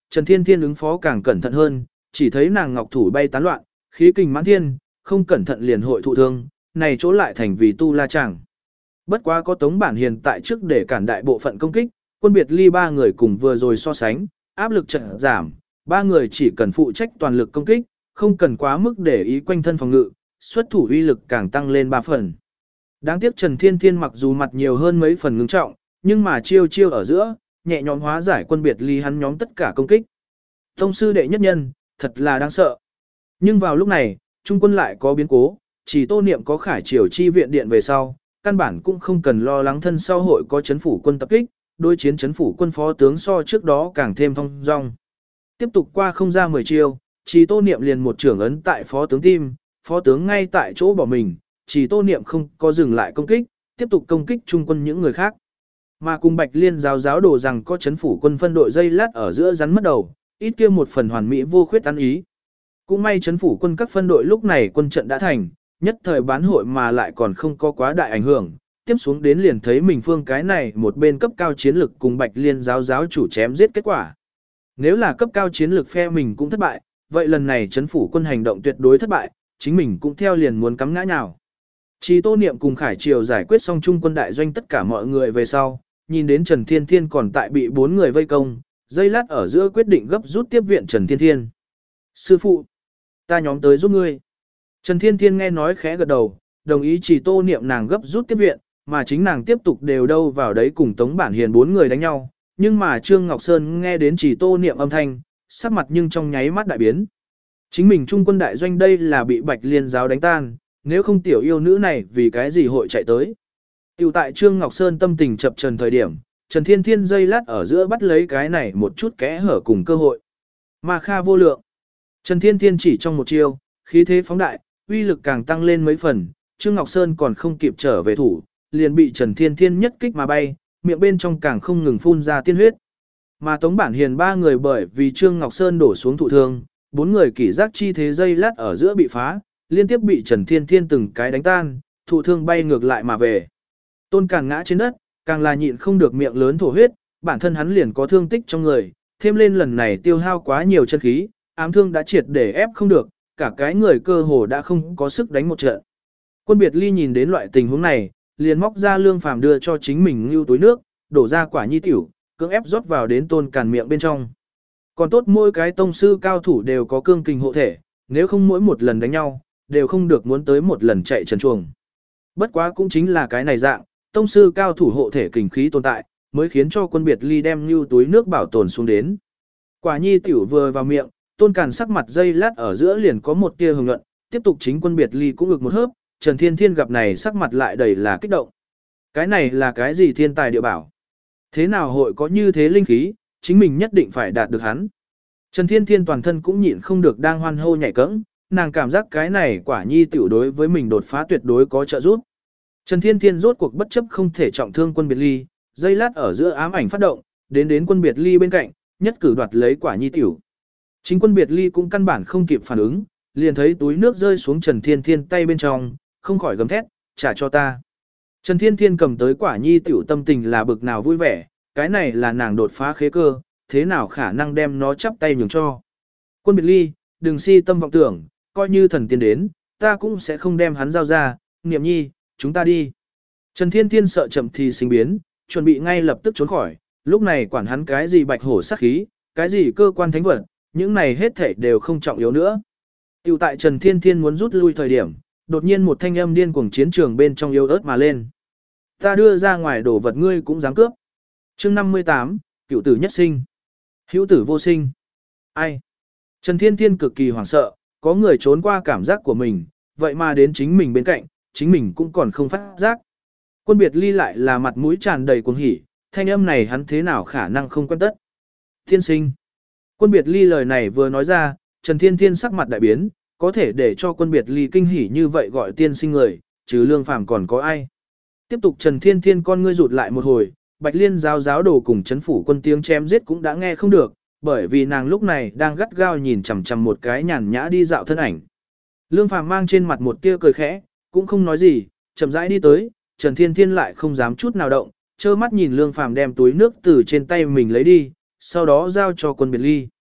Trần Thiên Thiên ứng phó càng cẩn thận hơn, chỉ thấy nàng ngọc thủ bay tán loạn, khí kình mãn thiên, không cẩn thận liền hội thụ thương, này chỗ lại thành vì tu la chẳng. Bất quá có Tống Bản Hiền tại trước để cản đại bộ phận công kích, quân biệt ly ba người cùng vừa rồi so sánh, áp lực trận giảm, ba người chỉ cần phụ trách toàn lực công kích, không cần quá mức để ý quanh thân phòng ngự, xuất thủ uy lực càng tăng lên ba phần. Đáng tiếc Trần Thiên Thiên mặc dù mặt nhiều hơn mấy phần ngưng trọng, nhưng mà chiêu chiêu ở giữa, nhẹ nhõm hóa giải quân biệt ly hắn nhóm tất cả công kích. Tông sư đệ nhất nhân, thật là đáng sợ. Nhưng vào lúc này, trung quân lại có biến cố, chỉ Tô Niệm có Khải Triều chi viện điện về sau, căn bản cũng không cần lo lắng thân sau hội có chấn phủ quân tập kích, đối chiến chấn phủ quân phó tướng so trước đó càng thêm thông dong. Tiếp tục qua không ra mười chiêu, chỉ Tô Niệm liền một trưởng ấn tại phó tướng tim, phó tướng ngay tại chỗ bỏ mình, chỉ Tô Niệm không có dừng lại công kích, tiếp tục công kích trung quân những người khác. Mà cùng Bạch Liên giáo giáo đồ rằng có chấn phủ quân phân đội dây lát ở giữa rắn mất đầu, ít kia một phần hoàn mỹ vô khuyết ăn ý. Cũng may chấn phủ quân các phân đội lúc này quân trận đã thành, nhất thời bán hội mà lại còn không có quá đại ảnh hưởng, tiếp xuống đến liền thấy mình phương cái này một bên cấp cao chiến lực cùng Bạch Liên giáo giáo chủ chém giết kết quả. Nếu là cấp cao chiến lực phe mình cũng thất bại, vậy lần này chấn phủ quân hành động tuyệt đối thất bại, chính mình cũng theo liền muốn cắm ngã nhào. Chỉ Tô Niệm cùng Khải Triều giải quyết xong trung quân đại doanh tất cả mọi người về sau, nhìn đến Trần Thiên Thiên còn tại bị bốn người vây công, dây lát ở giữa quyết định gấp rút tiếp viện Trần Thiên Thiên. Sư phụ, ta nhóm tới giúp ngươi. Trần Thiên Thiên nghe nói khẽ gật đầu, đồng ý chỉ Tô Niệm nàng gấp rút tiếp viện, mà chính nàng tiếp tục đều đâu vào đấy cùng Tống Bản Hiền bốn người đánh nhau, nhưng mà Trương Ngọc Sơn nghe đến chỉ Tô Niệm âm thanh, sắc mặt nhưng trong nháy mắt đại biến. Chính mình trung quân đại doanh đây là bị Bạch Liên giáo đánh tan, nếu không tiểu yêu nữ này vì cái gì hội chạy tới. Tiểu tại Trương Ngọc Sơn tâm tình chập chờn thời điểm, Trần Thiên Thiên dây lát ở giữa bắt lấy cái này một chút kẽ hở cùng cơ hội. Mà kha vô lượng. Trần Thiên Thiên chỉ trong một chiêu, khí thế phóng đại, uy lực càng tăng lên mấy phần, Trương Ngọc Sơn còn không kịp trở về thủ, liền bị Trần Thiên Thiên nhất kích mà bay, miệng bên trong càng không ngừng phun ra tiên huyết. Mà Tống Bản Hiền ba người bởi vì Trương Ngọc Sơn đổ xuống thụ thương, bốn người kỷ giác chi thế dây lát ở giữa bị phá, liên tiếp bị Trần Thiên Thiên từng cái đánh tan, thụ thương bay ngược lại mà về. Tôn Càn ngã trên đất, càng là nhịn không được miệng lớn thổ huyết, bản thân hắn liền có thương tích trong người, thêm lên lần này tiêu hao quá nhiều chân khí, ám thương đã triệt để ép không được, cả cái người cơ hồ đã không có sức đánh một trận. Quân biệt ly nhìn đến loại tình huống này, liền móc ra lương phàm đưa cho chính mình ngưu túi nước, đổ ra quả nhi tiểu, cưỡng ép rót vào đến Tôn Càn miệng bên trong. Còn tốt mỗi cái tông sư cao thủ đều có cương kình hộ thể, nếu không mỗi một lần đánh nhau, đều không được muốn tới một lần chạy trần chuồng. Bất quá cũng chính là cái này dạng, tông sư cao thủ hộ thể kình khí tồn tại, mới khiến cho quân biệt ly đem như túi nước bảo tồn xuống đến. Quả nhi tiểu vừa vào miệng, Tôn Càn sắc mặt dây lát ở giữa liền có một tia hồng nhuận, tiếp tục chính quân biệt ly cũng ực một hớp, Trần Thiên Thiên gặp này sắc mặt lại đầy là kích động. Cái này là cái gì thiên tài địa bảo? Thế nào hội có như thế linh khí, chính mình nhất định phải đạt được hắn. Trần Thiên Thiên toàn thân cũng nhịn không được đang hoan hô nhảy cẫng, nàng cảm giác cái này quả nhi tiểu đối với mình đột phá tuyệt đối có trợ giúp. Trần Thiên Thiên rốt cuộc bất chấp không thể trọng thương quân biệt ly, dây lát ở giữa ám ảnh phát động, đến đến quân biệt ly bên cạnh, nhất cử đoạt lấy quả nhi tiểu. Chính quân biệt ly cũng căn bản không kịp phản ứng, liền thấy túi nước rơi xuống Trần Thiên Thiên tay bên trong, không khỏi gầm thét, trả cho ta. Trần Thiên Thiên cầm tới quả nhi tiểu tâm tình là bực nào vui vẻ, cái này là nàng đột phá khế cơ, thế nào khả năng đem nó chắp tay nhường cho. Quân biệt ly, đừng si tâm vọng tưởng, coi như thần tiên đến, ta cũng sẽ không đem hắn giao ra, Niệm nhi, chúng ta đi. Trần Thiên Thiên sợ chậm thì sinh biến, chuẩn bị ngay lập tức trốn khỏi, lúc này quản hắn cái gì bạch hổ sát khí, cái gì cơ quan thánh vật, những này hết thảy đều không trọng yếu nữa. Tiểu tại Trần Thiên Thiên muốn rút lui thời điểm, đột nhiên một thanh âm điên cuồng chiến trường bên trong yếu ớt mà lên. Ta đưa ra ngoài đổ vật ngươi cũng dám cướp. Chương năm mươi tám, cửu tử nhất sinh. Hữu tử vô sinh. Ai? Trần Thiên Thiên cực kỳ hoảng sợ, có người trốn qua cảm giác của mình, vậy mà đến chính mình bên cạnh, chính mình cũng còn không phát giác. Quân biệt ly lại là mặt mũi tràn đầy cuồng hỉ, thanh âm này hắn thế nào khả năng không quen tất. Thiên sinh. Quân biệt ly lời này vừa nói ra, Trần Thiên Thiên sắc mặt đại biến, có thể để cho quân biệt ly kinh hỉ như vậy gọi tiên sinh người, chứ lương phàm còn có ai. Tiếp tục Trần Thiên Thiên con ngươi rụt lại một hồi, Bạch Liên giáo giáo đồ cùng chấn phủ quân tiếng chém giết cũng đã nghe không được, bởi vì nàng lúc này đang gắt gao nhìn chằm chằm một cái nhàn nhã đi dạo thân ảnh. Lương phàm mang trên mặt một tia cười khẽ, cũng không nói gì, chậm rãi đi tới, Trần Thiên Thiên lại không dám chút nào động, trơ mắt nhìn Lương phàm đem túi nước từ trên tay mình lấy đi, sau đó giao cho quân biệt ly.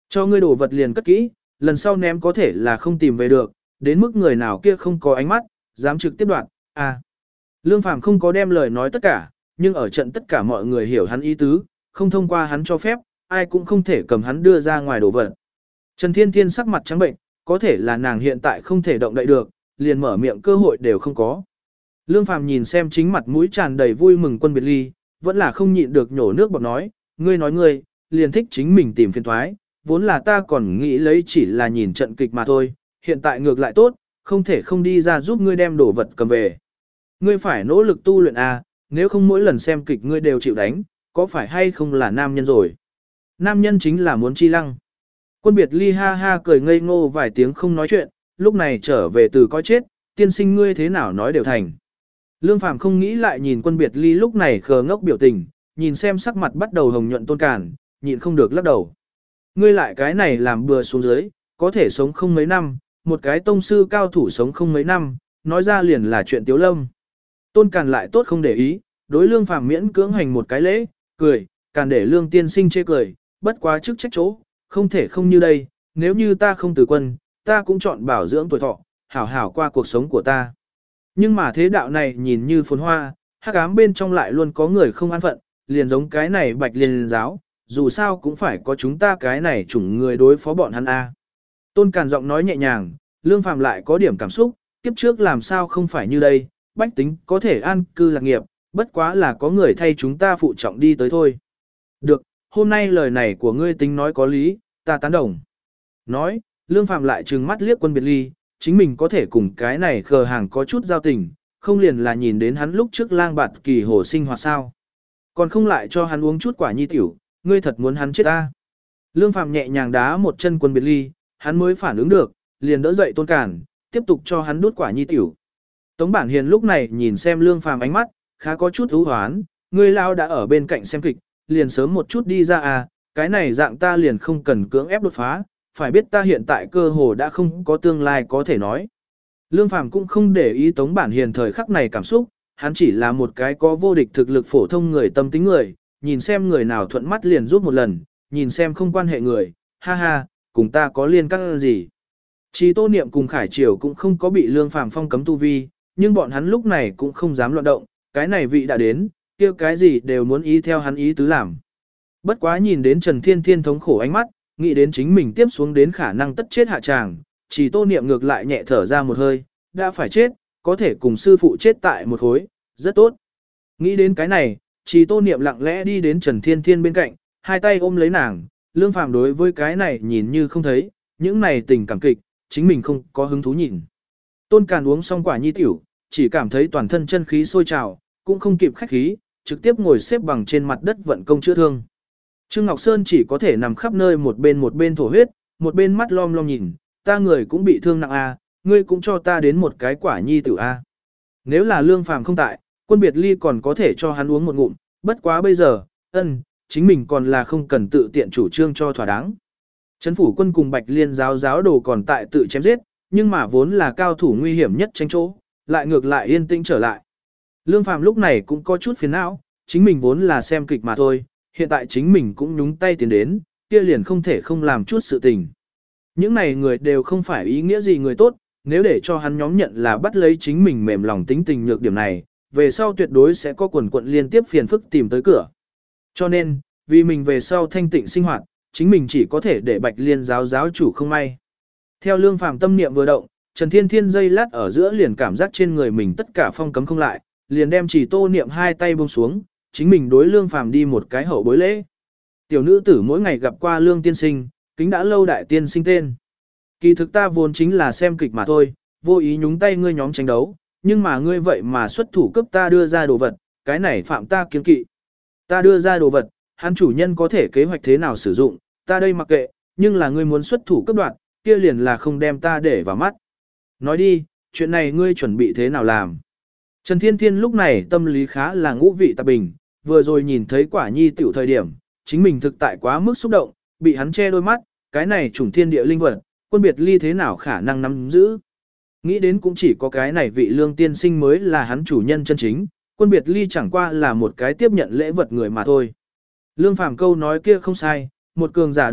Cho ngươi đồ vật liền cất kỹ, lần sau ném có thể là không tìm về được, đến mức người nào kia không có ánh mắt, dám trực tiếp đoạt, à. Lương Phàm không có đem lời nói tất cả, nhưng ở trận tất cả mọi người hiểu hắn ý tứ, không thông qua hắn cho phép, ai cũng không thể cầm hắn đưa ra ngoài đồ vật. Trần Thiên Thiên sắc mặt trắng bệnh, có thể là nàng hiện tại không thể động đậy được, liền mở miệng cơ hội đều không có. Lương Phàm nhìn xem chính mặt mũi tràn đầy vui mừng Quân Biệt Ly, vẫn là không nhịn được nhổ nước bọt nói, ngươi nói ngươi, liền thích chính mình tìm phiền toái, vốn là ta còn nghĩ lấy chỉ là nhìn trận kịch mà thôi, hiện tại ngược lại tốt, không thể không đi ra giúp ngươi đem đồ vật cầm về. Ngươi phải nỗ lực tu luyện à, nếu không mỗi lần xem kịch ngươi đều chịu đánh, có phải hay không là nam nhân rồi? Nam nhân chính là muốn chi lăng. Quân Biệt Ly ha ha cười ngây ngô vài tiếng không nói chuyện, lúc này trở về từ coi chết, tiên sinh ngươi thế nào nói đều thành. Lương Phàm không nghĩ lại nhìn Quân Biệt Ly lúc này khờ ngốc biểu tình, nhìn xem sắc mặt bắt đầu hồng nhuận Tôn Càn, nhịn không được lắc đầu. Ngươi lại cái này làm bừa xuống dưới, có thể sống không mấy năm, một cái tông sư cao thủ sống không mấy năm, nói ra liền là chuyện tiếu lâm. Tôn Càn lại tốt không để ý, đối Lương Phàm miễn cưỡng hành một cái lễ, cười, Càn để Lương tiên sinh chê cười, bất quá chức trách chỗ, không thể không như đây, nếu như ta không từ quân, ta cũng chọn bảo dưỡng tuổi thọ, hảo hảo qua cuộc sống của ta. Nhưng mà thế đạo này nhìn như phồn hoa, hắc ám bên trong lại luôn có người không an phận, liền giống cái này Bạch Liên giáo, dù sao cũng phải có chúng ta cái này chủng người đối phó bọn hắn a. Tôn Càn giọng nói nhẹ nhàng, Lương Phàm lại có điểm cảm xúc, kiếp trước làm sao không phải như đây, bách tính có thể an cư lạc nghiệp, bất quá là có người thay chúng ta phụ trọng đi tới thôi. Được, hôm nay lời này của ngươi tính nói có lý, ta tán đồng. Nói, Lương Phàm lại trừng mắt liếc Quân Biệt Ly, chính mình có thể cùng cái này khờ hàng có chút giao tình, không liền là nhìn đến hắn lúc trước lang bạt kỳ hồ sinh hoạt sao. Còn không lại cho hắn uống chút quả nhi tiểu, ngươi thật muốn hắn chết ta. Lương Phàm nhẹ nhàng đá một chân Quân Biệt Ly, hắn mới phản ứng được, liền đỡ dậy Tôn Càn, tiếp tục cho hắn đút quả nhi tiểu. Tống Bản Hiền lúc này nhìn xem Lương Phàm ánh mắt, khá có chút ưu hoán, ngươi lao đã ở bên cạnh xem kịch, liền sớm một chút đi ra à, cái này dạng ta liền không cần cưỡng ép đột phá, phải biết ta hiện tại cơ hồ đã không có tương lai có thể nói. Lương Phàm cũng không để ý Tống Bản Hiền thời khắc này cảm xúc, hắn chỉ là một cái có vô địch thực lực phổ thông người tâm tính người, nhìn xem người nào thuận mắt liền giúp một lần, nhìn xem không quan hệ người, ha ha, cùng ta có liên căn gì. Chỉ Tô Niệm cùng Khải Triều cũng không có bị Lương Phàm phong cấm tu vi, nhưng bọn hắn lúc này cũng không dám loạn động, cái này vị đã đến, kia cái gì đều muốn ý theo hắn ý tứ làm. Bất quá nhìn đến Trần Thiên Thiên thống khổ ánh mắt, nghĩ đến chính mình tiếp xuống đến khả năng tất chết hạ tràng, chỉ Tô Niệm ngược lại nhẹ thở ra một hơi, đã phải chết, có thể cùng sư phụ chết tại một khối, rất tốt. Nghĩ đến cái này, chỉ Tô Niệm lặng lẽ đi đến Trần Thiên Thiên bên cạnh, hai tay ôm lấy nàng, Lương Phàm đối với cái này nhìn như không thấy, những này tình cảm kịch, chính mình không có hứng thú nhìn. Tôn Càn uống xong quả nhi tiểu, chỉ cảm thấy toàn thân chân khí sôi trào, cũng không kịp khách khí, trực tiếp ngồi xếp bằng trên mặt đất vận công chữa thương. Trương Ngọc Sơn chỉ có thể nằm khắp nơi một bên một bên thổ huyết, một bên mắt lom lom nhìn, ta người cũng bị thương nặng a, ngươi cũng cho ta đến một cái quả nhi tiểu a. Nếu là Lương Phàm không tại, Quân Biệt Ly còn có thể cho hắn uống một ngụm, bất quá bây giờ, ân, chính mình còn là không cần tự tiện chủ trương cho thỏa đáng. Trấn phủ quân cùng Bạch Liên giáo giáo đồ còn tại tự chém giết, nhưng mà vốn là cao thủ nguy hiểm nhất tranh chỗ, lại ngược lại yên tĩnh trở lại. Lương Phàm lúc này cũng có chút phiền não, chính mình vốn là xem kịch mà thôi, hiện tại chính mình cũng nhúng tay tiến đến, kia liền không thể không làm chút sự tình. Những này người đều không phải ý nghĩa gì người tốt, nếu để cho hắn nhóm nhận là bắt lấy chính mình mềm lòng tính tình nhược điểm này, về sau tuyệt đối sẽ có quần quận liên tiếp phiền phức tìm tới cửa. Cho nên, vì mình về sau thanh tịnh sinh hoạt, chính mình chỉ có thể để Bạch Liên giáo giáo chủ không may. Theo Lương Phàm tâm niệm vừa động, Trần Thiên Thiên dây lát ở giữa liền cảm giác trên người mình tất cả phong cấm không lại, liền đem Chỉ Tô Niệm hai tay buông xuống, chính mình đối Lương Phàm đi một cái hậu bối lễ. Tiểu nữ tử mỗi ngày gặp qua Lương tiên sinh, kính đã lâu đại tiên sinh tên. Kỳ thực ta vốn chính là xem kịch mà thôi, vô ý nhúng tay ngươi nhóm tranh đấu, nhưng mà ngươi vậy mà xuất thủ cấp ta đưa ra đồ vật, cái này phạm ta kiêng kỵ. Ta đưa ra đồ vật, hắn chủ nhân có thể kế hoạch thế nào sử dụng, ta đây mặc kệ, nhưng là ngươi muốn xuất thủ cấp đoạn, kia liền là không đem ta để vào mắt. Nói đi, chuyện này ngươi chuẩn bị thế nào làm? Trần Thiên Thiên lúc này tâm lý khá là ngũ vị tạp bình, vừa rồi nhìn thấy quả nhi tiểu thời điểm, chính mình thực tại quá mức xúc động, bị hắn che đôi mắt, cái này chủng thiên địa linh vật, Quân Biệt Ly thế nào khả năng nắm giữ. Nghĩ đến cũng chỉ có cái này vị Lương tiên sinh mới là hắn chủ nhân chân chính, Quân Biệt Ly chẳng qua là một cái tiếp nhận lễ vật người mà thôi. Lương Phàm câu nói kia không sai, một cường giả đồ vật,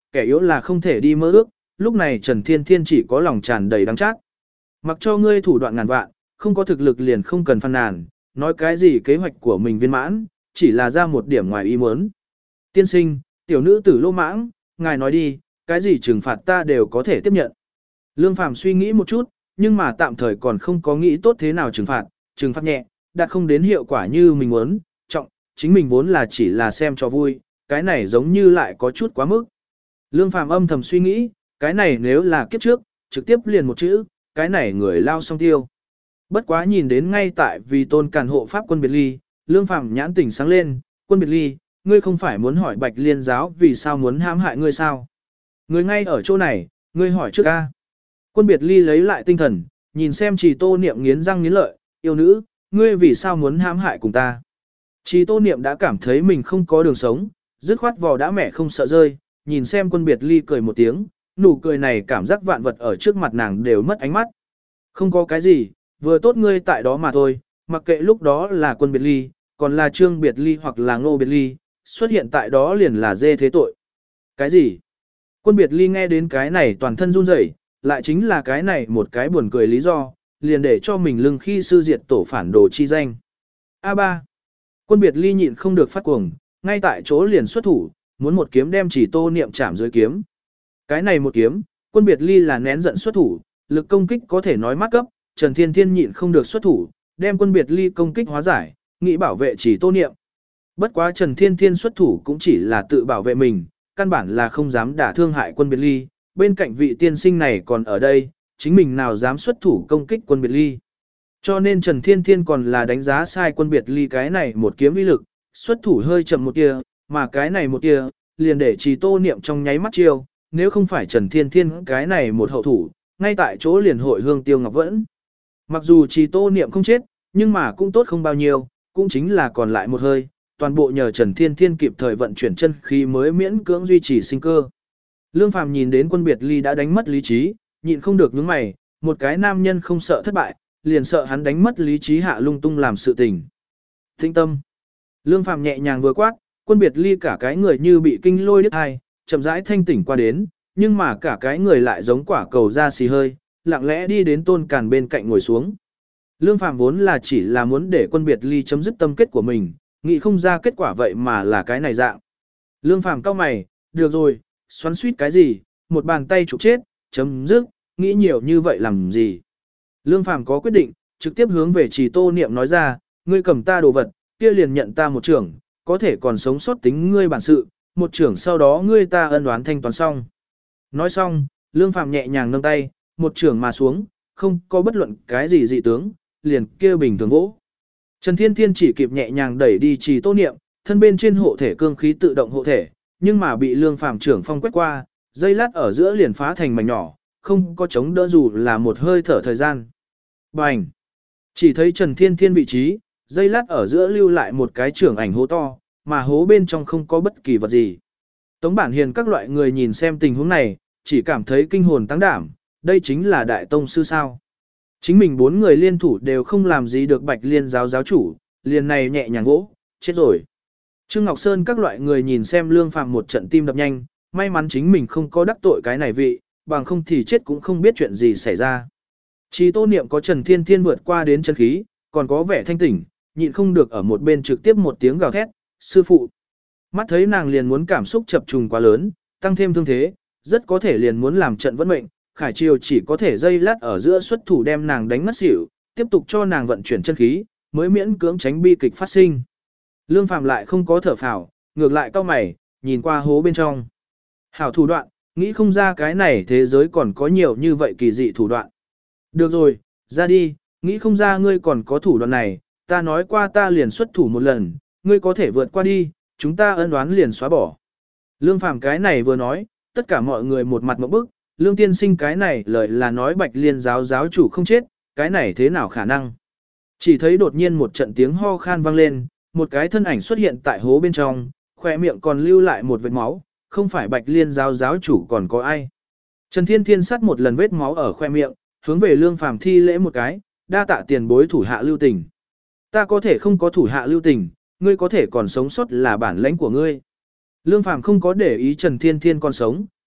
kẻ yếu là không thể đi mơ ước, lúc này Trần Thiên Thiên chỉ có lòng tràn đầy đắng chát. Mặc cho ngươi thủ đoạn ngàn vạn, không có thực lực liền không cần phàn nàn, nói cái gì kế hoạch của mình viên mãn, chỉ là ra một điểm ngoài ý muốn. Tiên sinh, tiểu nữ tử lô mãng, ngài nói đi, cái gì trừng phạt ta đều có thể tiếp nhận. Lương Phàm suy nghĩ một chút, nhưng mà tạm thời còn không có nghĩ tốt thế nào trừng phạt, trừng phạt nhẹ, đạt không đến hiệu quả như mình muốn, trọng, chính mình vốn là chỉ là xem cho vui, cái này giống như lại có chút quá mức. Lương Phàm âm thầm suy nghĩ, cái này nếu là kiếp trước, trực tiếp liền một chữ, cái này người lao xong tiêu. Bất quá nhìn đến ngay tại vì tôn càn hộ pháp quân biệt ly, Lương Phàm nhãn tỉnh sáng lên, quân biệt ly, ngươi không phải muốn hỏi Bạch Liên giáo vì sao muốn hãm hại ngươi sao? Ngươi ngay ở chỗ này, ngươi hỏi trước a. Quân biệt ly lấy lại tinh thần, nhìn xem Trì Tô Niệm nghiến răng nghiến lợi, yêu nữ, ngươi vì sao muốn hãm hại cùng ta? Trì Tô Niệm đã cảm thấy mình không có đường sống, dứt khoát vò đã mẹ không sợ rơi, nhìn xem quân biệt ly cười một tiếng, nụ cười này cảm giác vạn vật ở trước mặt nàng đều mất ánh mắt. Không có cái gì, vừa tốt ngươi tại đó mà thôi, mặc kệ lúc đó là quân biệt ly, còn là trương biệt ly hoặc là ngô biệt ly, xuất hiện tại đó liền là dê thế tội. Cái gì? Quân biệt ly nghe đến cái này toàn thân run rẩy, lại chính là cái này một cái buồn cười lý do, liền để cho mình lưng khi sư diệt tổ phản đồ chi danh. a ba. Quân biệt ly nhịn không được phát cuồng, ngay tại chỗ liền xuất thủ, muốn một kiếm đem Chỉ Tô Niệm chạm dưới kiếm. Cái này một kiếm, quân biệt ly là nén giận xuất thủ, lực công kích có thể nói mát cấp, Trần Thiên Thiên nhịn không được xuất thủ, đem quân biệt ly công kích hóa giải, nghĩ bảo vệ Chỉ Tô Niệm. Bất quá Trần Thiên Thiên xuất thủ cũng chỉ là tự bảo vệ mình, căn bản là không dám đả thương hại quân biệt ly, bên cạnh vị tiên sinh này còn ở đây, chính mình nào dám xuất thủ công kích quân biệt ly. Cho nên Trần Thiên Thiên còn là đánh giá sai quân biệt ly cái này một kiếm uy lực, xuất thủ hơi chậm một tia, mà cái này một tia, liền để Trì Tô Niệm trong nháy mắt chiêu, nếu không phải Trần Thiên Thiên cái này một hậu thủ, ngay tại chỗ liền hội hương tiêu ngọc vẫn. Mặc dù Trì Tô Niệm không chết, nhưng mà cũng tốt không bao nhiêu, cũng chính là còn lại một hơi, toàn bộ nhờ Trần Thiên Thiên kịp thời vận chuyển chân khí mới miễn cưỡng duy trì sinh cơ. Lương Phàm nhìn đến quân biệt ly đã đánh mất lý trí, nhịn không được nhướng mày, một cái nam nhân không sợ thất bại, liền sợ hắn đánh mất lý trí hạ lung tung làm sự tình. Thinh tâm. Lương Phàm nhẹ nhàng vừa quát, quân biệt ly cả cái người như bị kinh lôi đứt hai, chậm rãi thanh tỉnh qua đến, nhưng mà cả cái người lại giống quả cầu ra xì hơi, lặng lẽ đi đến Tôn Càn bên cạnh ngồi xuống. Lương Phàm vốn là chỉ là muốn để quân biệt ly chấm dứt tâm kết của mình, nghĩ không ra kết quả vậy mà là cái này dạng. Lương Phàm cau mày, được rồi, xoắn suýt cái gì, một bàn tay chụp chết, chấm dứt, nghĩ nhiều như vậy làm gì. Lương Phàm có quyết định, trực tiếp hướng về Trì Tô Niệm nói ra, ngươi cầm ta đồ vật, kia liền nhận ta một trưởng, có thể còn sống sót tính ngươi bản sự, một trưởng sau đó ngươi ta ân oán thanh toán xong. Nói xong, Lương Phàm nhẹ nhàng nâng tay, một trưởng mà xuống, không có bất luận cái gì dị tướng, liền kêu bình thường vỗ. Trần Thiên Thiên chỉ kịp nhẹ nhàng đẩy đi Trì Tô Niệm, thân bên trên hộ thể cương khí tự động hộ thể, nhưng mà bị Lương Phàm trưởng phong quét qua, dây lát ở giữa liền phá thành mảnh nhỏ, không có chống đỡ dù là một hơi thở thời gian. Bành! Chỉ thấy Trần Thiên Thiên vị trí, dây lát ở giữa lưu lại một cái trưởng ảnh hố to, mà hố bên trong không có bất kỳ vật gì. Tống Bản Hiền các loại người nhìn xem tình huống này, chỉ cảm thấy kinh hồn tăng đảm, đây chính là đại tông sư sao. Chính mình bốn người liên thủ đều không làm gì được Bạch Liên giáo giáo chủ, liền này nhẹ nhàng vỗ, chết rồi. Trương Ngọc Sơn các loại người nhìn xem Lương Phàm một trận tim đập nhanh, may mắn chính mình không có đắc tội cái này vị, bằng không thì chết cũng không biết chuyện gì xảy ra. Chỉ Tô Niệm có Trần Thiên Thiên vượt qua đến chân khí, còn có vẻ thanh tỉnh, nhịn không được ở một bên trực tiếp một tiếng gào thét, sư phụ. Mắt thấy nàng liền muốn cảm xúc chập trùng quá lớn, tăng thêm thương thế, rất có thể liền muốn làm trận vẫn mệnh, Khải Triều chỉ có thể dây lát ở giữa xuất thủ đem nàng đánh ngất xỉu, tiếp tục cho nàng vận chuyển chân khí, mới miễn cưỡng tránh bi kịch phát sinh. Lương Phàm lại không có thở phào, ngược lại cau mày, nhìn qua hố bên trong. Hảo thủ đoạn, nghĩ không ra cái này thế giới còn có nhiều như vậy kỳ dị thủ đoạn. Được rồi, ra đi, nghĩ không ra ngươi còn có thủ đoạn này, ta nói qua ta liền xuất thủ một lần, ngươi có thể vượt qua đi, chúng ta ân oán liền xóa bỏ. Lương Phàm cái này vừa nói, tất cả mọi người một mặt ngộp bức, Lương tiên sinh cái này lời là nói Bạch Liên giáo giáo chủ không chết, cái này thế nào khả năng. Chỉ thấy đột nhiên một trận tiếng ho khan vang lên, một cái thân ảnh xuất hiện tại hố bên trong, khỏe miệng còn lưu lại một vết máu, không phải Bạch Liên giáo giáo chủ còn có ai. Trần Thiên Thiên sát một lần vết máu ở khoe miệng, hướng về Lương Phàm thi lễ một cái, đa tạ tiền bối thủ hạ lưu tình. Ta có thể không có thủ hạ lưu tình, ngươi có thể còn sống sót là bản lãnh của ngươi. Lương Phàm không có để ý Trần Thiên Thiên còn sống,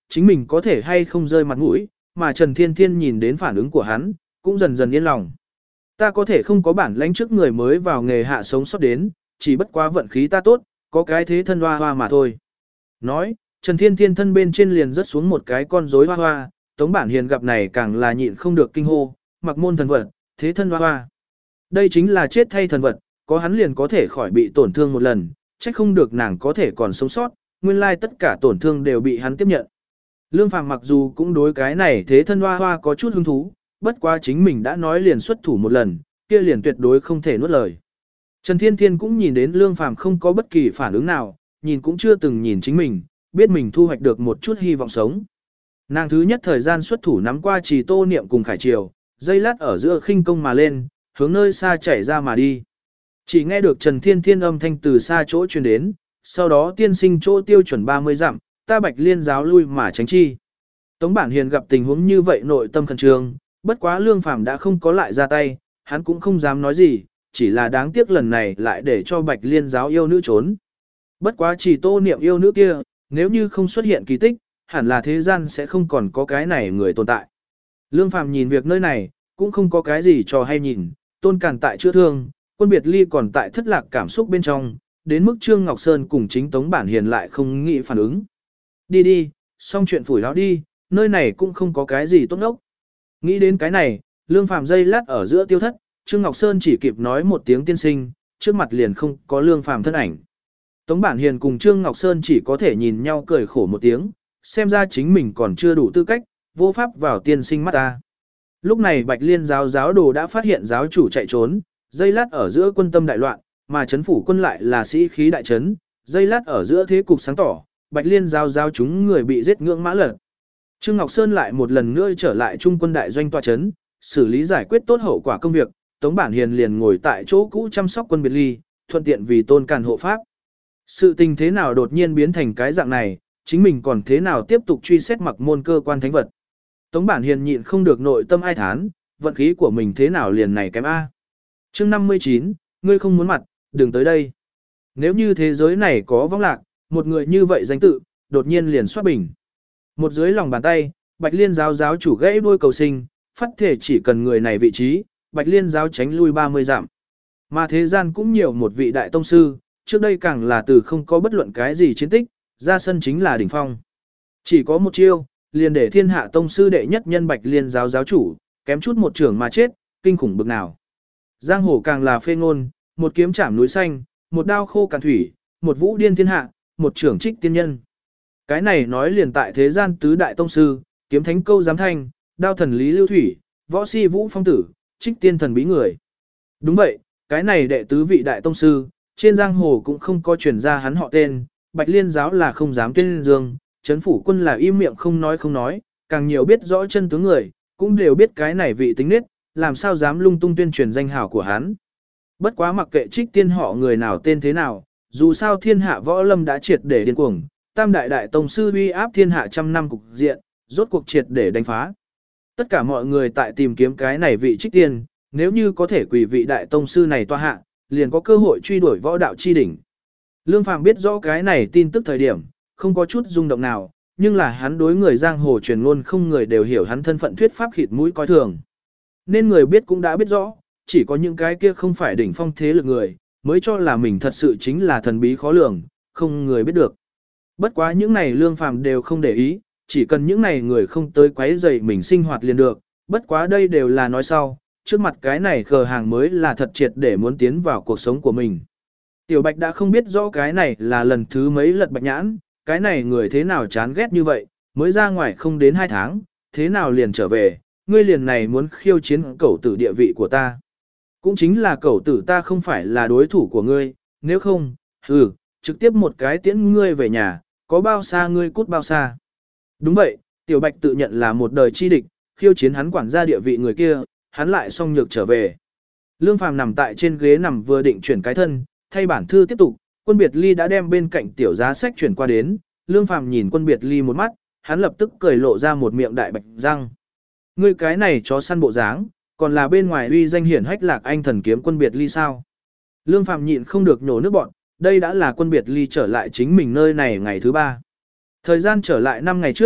chính mình có thể hay không rơi mặt mũi, mà Trần Thiên Thiên nhìn đến phản ứng của hắn, cũng dần dần yên lòng. Ta có thể không có bản lãnh trước người mới vào nghề hạ sống sót đến, chỉ bất quá vận khí ta tốt, có cái thế thân hoa hoa mà thôi. Nói, Trần Thiên Thiên thân bên trên liền rớt xuống một cái con rối hoa hoa, Tống Bản Hiền gặp này càng là nhịn không được kinh hô, mặc môn thần vật, thế thân hoa hoa. Đây chính là chết thay thần vật, có hắn liền có thể khỏi bị tổn thương một lần, trách không được nàng có thể còn sống sót, nguyên lai tất cả tổn thương đều bị hắn tiếp nhận. Lương Phàm mặc dù cũng đối cái này thế thân hoa hoa có chút hứng thú, bất quá chính mình đã nói liền xuất thủ một lần, kia liền tuyệt đối không thể nuốt lời. Trần Thiên Thiên cũng nhìn đến Lương Phàm không có bất kỳ phản ứng nào, nhìn cũng chưa từng nhìn chính mình, biết mình thu hoạch được một chút hy vọng sống. Nàng thứ nhất thời gian xuất thủ nắm qua Trì Tô Niệm cùng Khải Triều, dây lát ở giữa khinh công mà lên, hướng nơi xa chảy ra mà đi. Chỉ nghe được Trần Thiên Thiên âm thanh từ xa chỗ truyền đến, sau đó tiên sinh chỗ tiêu chuẩn ba mươi dặm, ta Bạch Liên giáo lui mà tránh chi. Tống Bản Hiền gặp tình huống như vậy nội tâm khẩn trương, bất quá Lương Phàm đã không có lại ra tay, hắn cũng không dám nói gì, chỉ là đáng tiếc lần này lại để cho Bạch Liên giáo yêu nữ trốn. Bất quá Chỉ Tô Niệm yêu nữ kia, nếu như không xuất hiện kỳ tích, hẳn là thế gian sẽ không còn có cái này người tồn tại. Lương Phàm nhìn việc nơi này, cũng không có cái gì cho hay nhìn, Tôn Càn tại chữa thương, Quân Biệt Ly còn tại thất lạc cảm xúc bên trong, đến mức Trương Ngọc Sơn cùng chính Tống Bản Hiền lại không nghĩ phản ứng. Đi đi, xong chuyện phủi láo đi, nơi này cũng không có cái gì tốt ốc. Nghĩ đến cái này, Lương Phàm dây lát ở giữa tiêu thất, Trương Ngọc Sơn chỉ kịp nói một tiếng tiên sinh, trước mặt liền không có Lương Phàm thân ảnh. Tống Bản Hiền cùng Trương Ngọc Sơn chỉ có thể nhìn nhau cười khổ một tiếng, xem ra chính mình còn chưa đủ tư cách, vô pháp vào tiên sinh mắt ta. Lúc này Bạch Liên giáo giáo đồ đã phát hiện giáo chủ chạy trốn, dây lát ở giữa quân tâm đại loạn, mà chấn phủ quân lại là sĩ khí đại trấn, dây lát ở giữa thế cục sáng tỏ, Bạch Liên giáo giáo chúng người bị giết ngưỡng mã lật. Trương Ngọc Sơn lại một lần nữa trở lại trung quân đại doanh tọa trấn, xử lý giải quyết tốt hậu quả công việc, Tống Bản Hiền liền ngồi tại chỗ cũ chăm sóc Quân Biệt Ly, thuận tiện vì Tôn Càn hộ pháp. Sự tình thế nào đột nhiên biến thành cái dạng này, chính mình còn thế nào tiếp tục truy xét mặc môn cơ quan thánh vật. Tống Bản Hiền nhịn không được nội tâm ai thán, vận khí của mình thế nào liền này kém A. Chương năm mươi chín, ngươi không muốn mặt, đừng tới đây. Nếu như thế giới này có vong lạc, một người như vậy danh tự, đột nhiên liền xoát bình. Một dưới lòng bàn tay, Bạch Liên giáo giáo chủ gãy đuôi cầu sinh, phát thể chỉ cần người này vị trí, Bạch Liên giáo tránh lui ba mươi dặm. Mà thế gian cũng nhiều một vị đại tông sư, trước đây càng là từ không có bất luận cái gì chiến tích, ra sân chính là đỉnh phong. Chỉ có một chiêu, liền để thiên hạ tông sư đệ nhất nhân Bạch Liên giáo giáo chủ, kém chút một trưởng mà chết, kinh khủng bực nào. Giang hồ càng là phê ngôn, một kiếm chảm núi xanh, một đao khô càn thủy, một vũ điên thiên hạ, một trưởng trích tiên nhân. Cái này nói liền tại thế gian tứ đại tông sư, kiếm thánh câu giám thanh, đao thần lý lưu thủy, võ si vũ phong tử, trích tiên thần bí người. Đúng vậy, cái này đệ tứ vị đại tông sư, trên giang hồ cũng không có truyền ra hắn họ tên, Bạch Liên giáo là không dám tuyên dương, chấn phủ quân là im miệng không nói không nói, càng nhiều biết rõ chân tướng người, cũng đều biết cái này vị tính nết, làm sao dám lung tung tuyên truyền danh hào của hắn. Bất quá mặc kệ trích tiên họ người nào tên thế nào, dù sao thiên hạ võ lâm đã triệt để điên cuồng, tam đại đại tông sư uy áp thiên hạ trăm năm cục diện, rốt cuộc triệt để đánh phá. Tất cả mọi người tại tìm kiếm cái này vị trích tiên, nếu như có thể quỳ vị đại tông sư này toa hạ, liền có cơ hội truy đuổi võ đạo chi đỉnh. Lương Phàm biết rõ cái này tin tức thời điểm, không có chút rung động nào, nhưng là hắn đối người giang hồ truyền ngôn không người đều hiểu hắn thân phận thuyết pháp khịt mũi coi thường. Nên người biết cũng đã biết rõ, chỉ có những cái kia không phải đỉnh phong thế lực người, mới cho là mình thật sự chính là thần bí khó lường, không người biết được. Bất quá những này Lương Phàm đều không để ý, chỉ cần những này người không tới quấy rầy mình sinh hoạt liền được, bất quá đây đều là nói sau, trước mặt cái này khờ hàng mới là thật triệt để muốn tiến vào cuộc sống của mình. Tiểu Bạch đã không biết rõ cái này là lần thứ mấy lật bạch nhãn, cái này người thế nào chán ghét như vậy, mới ra ngoài không đến hai tháng, thế nào liền trở về, ngươi liền này muốn khiêu chiến cẩu tử địa vị của ta. Cũng chính là cẩu tử ta không phải là đối thủ của ngươi, nếu không, ừ, trực tiếp một cái tiễn ngươi về nhà, có bao xa ngươi cút bao xa. Đúng vậy, Tiểu Bạch tự nhận là một đời chi địch, khiêu chiến hắn quản gia địa vị người kia, hắn lại xong nhược trở về. Lương Phàm nằm tại trên ghế nằm vừa định chuyển cái thân, thay bản thư tiếp tục, Quân Biệt Ly đã đem bên cạnh tiểu giá sách chuyển qua đến, Lương Phàm nhìn Quân Biệt Ly một mắt, hắn lập tức cười lộ ra một miệng đại bạch răng. Ngươi cái này chó săn bộ dáng, còn là bên ngoài uy danh hiển hách Lạc Anh thần kiếm Quân Biệt Ly sao? Lương Phàm nhịn không được nhổ nước bọn, đây đã là Quân Biệt Ly trở lại chính mình nơi này ngày thứ ba. Thời gian trở lại năm ngày trước,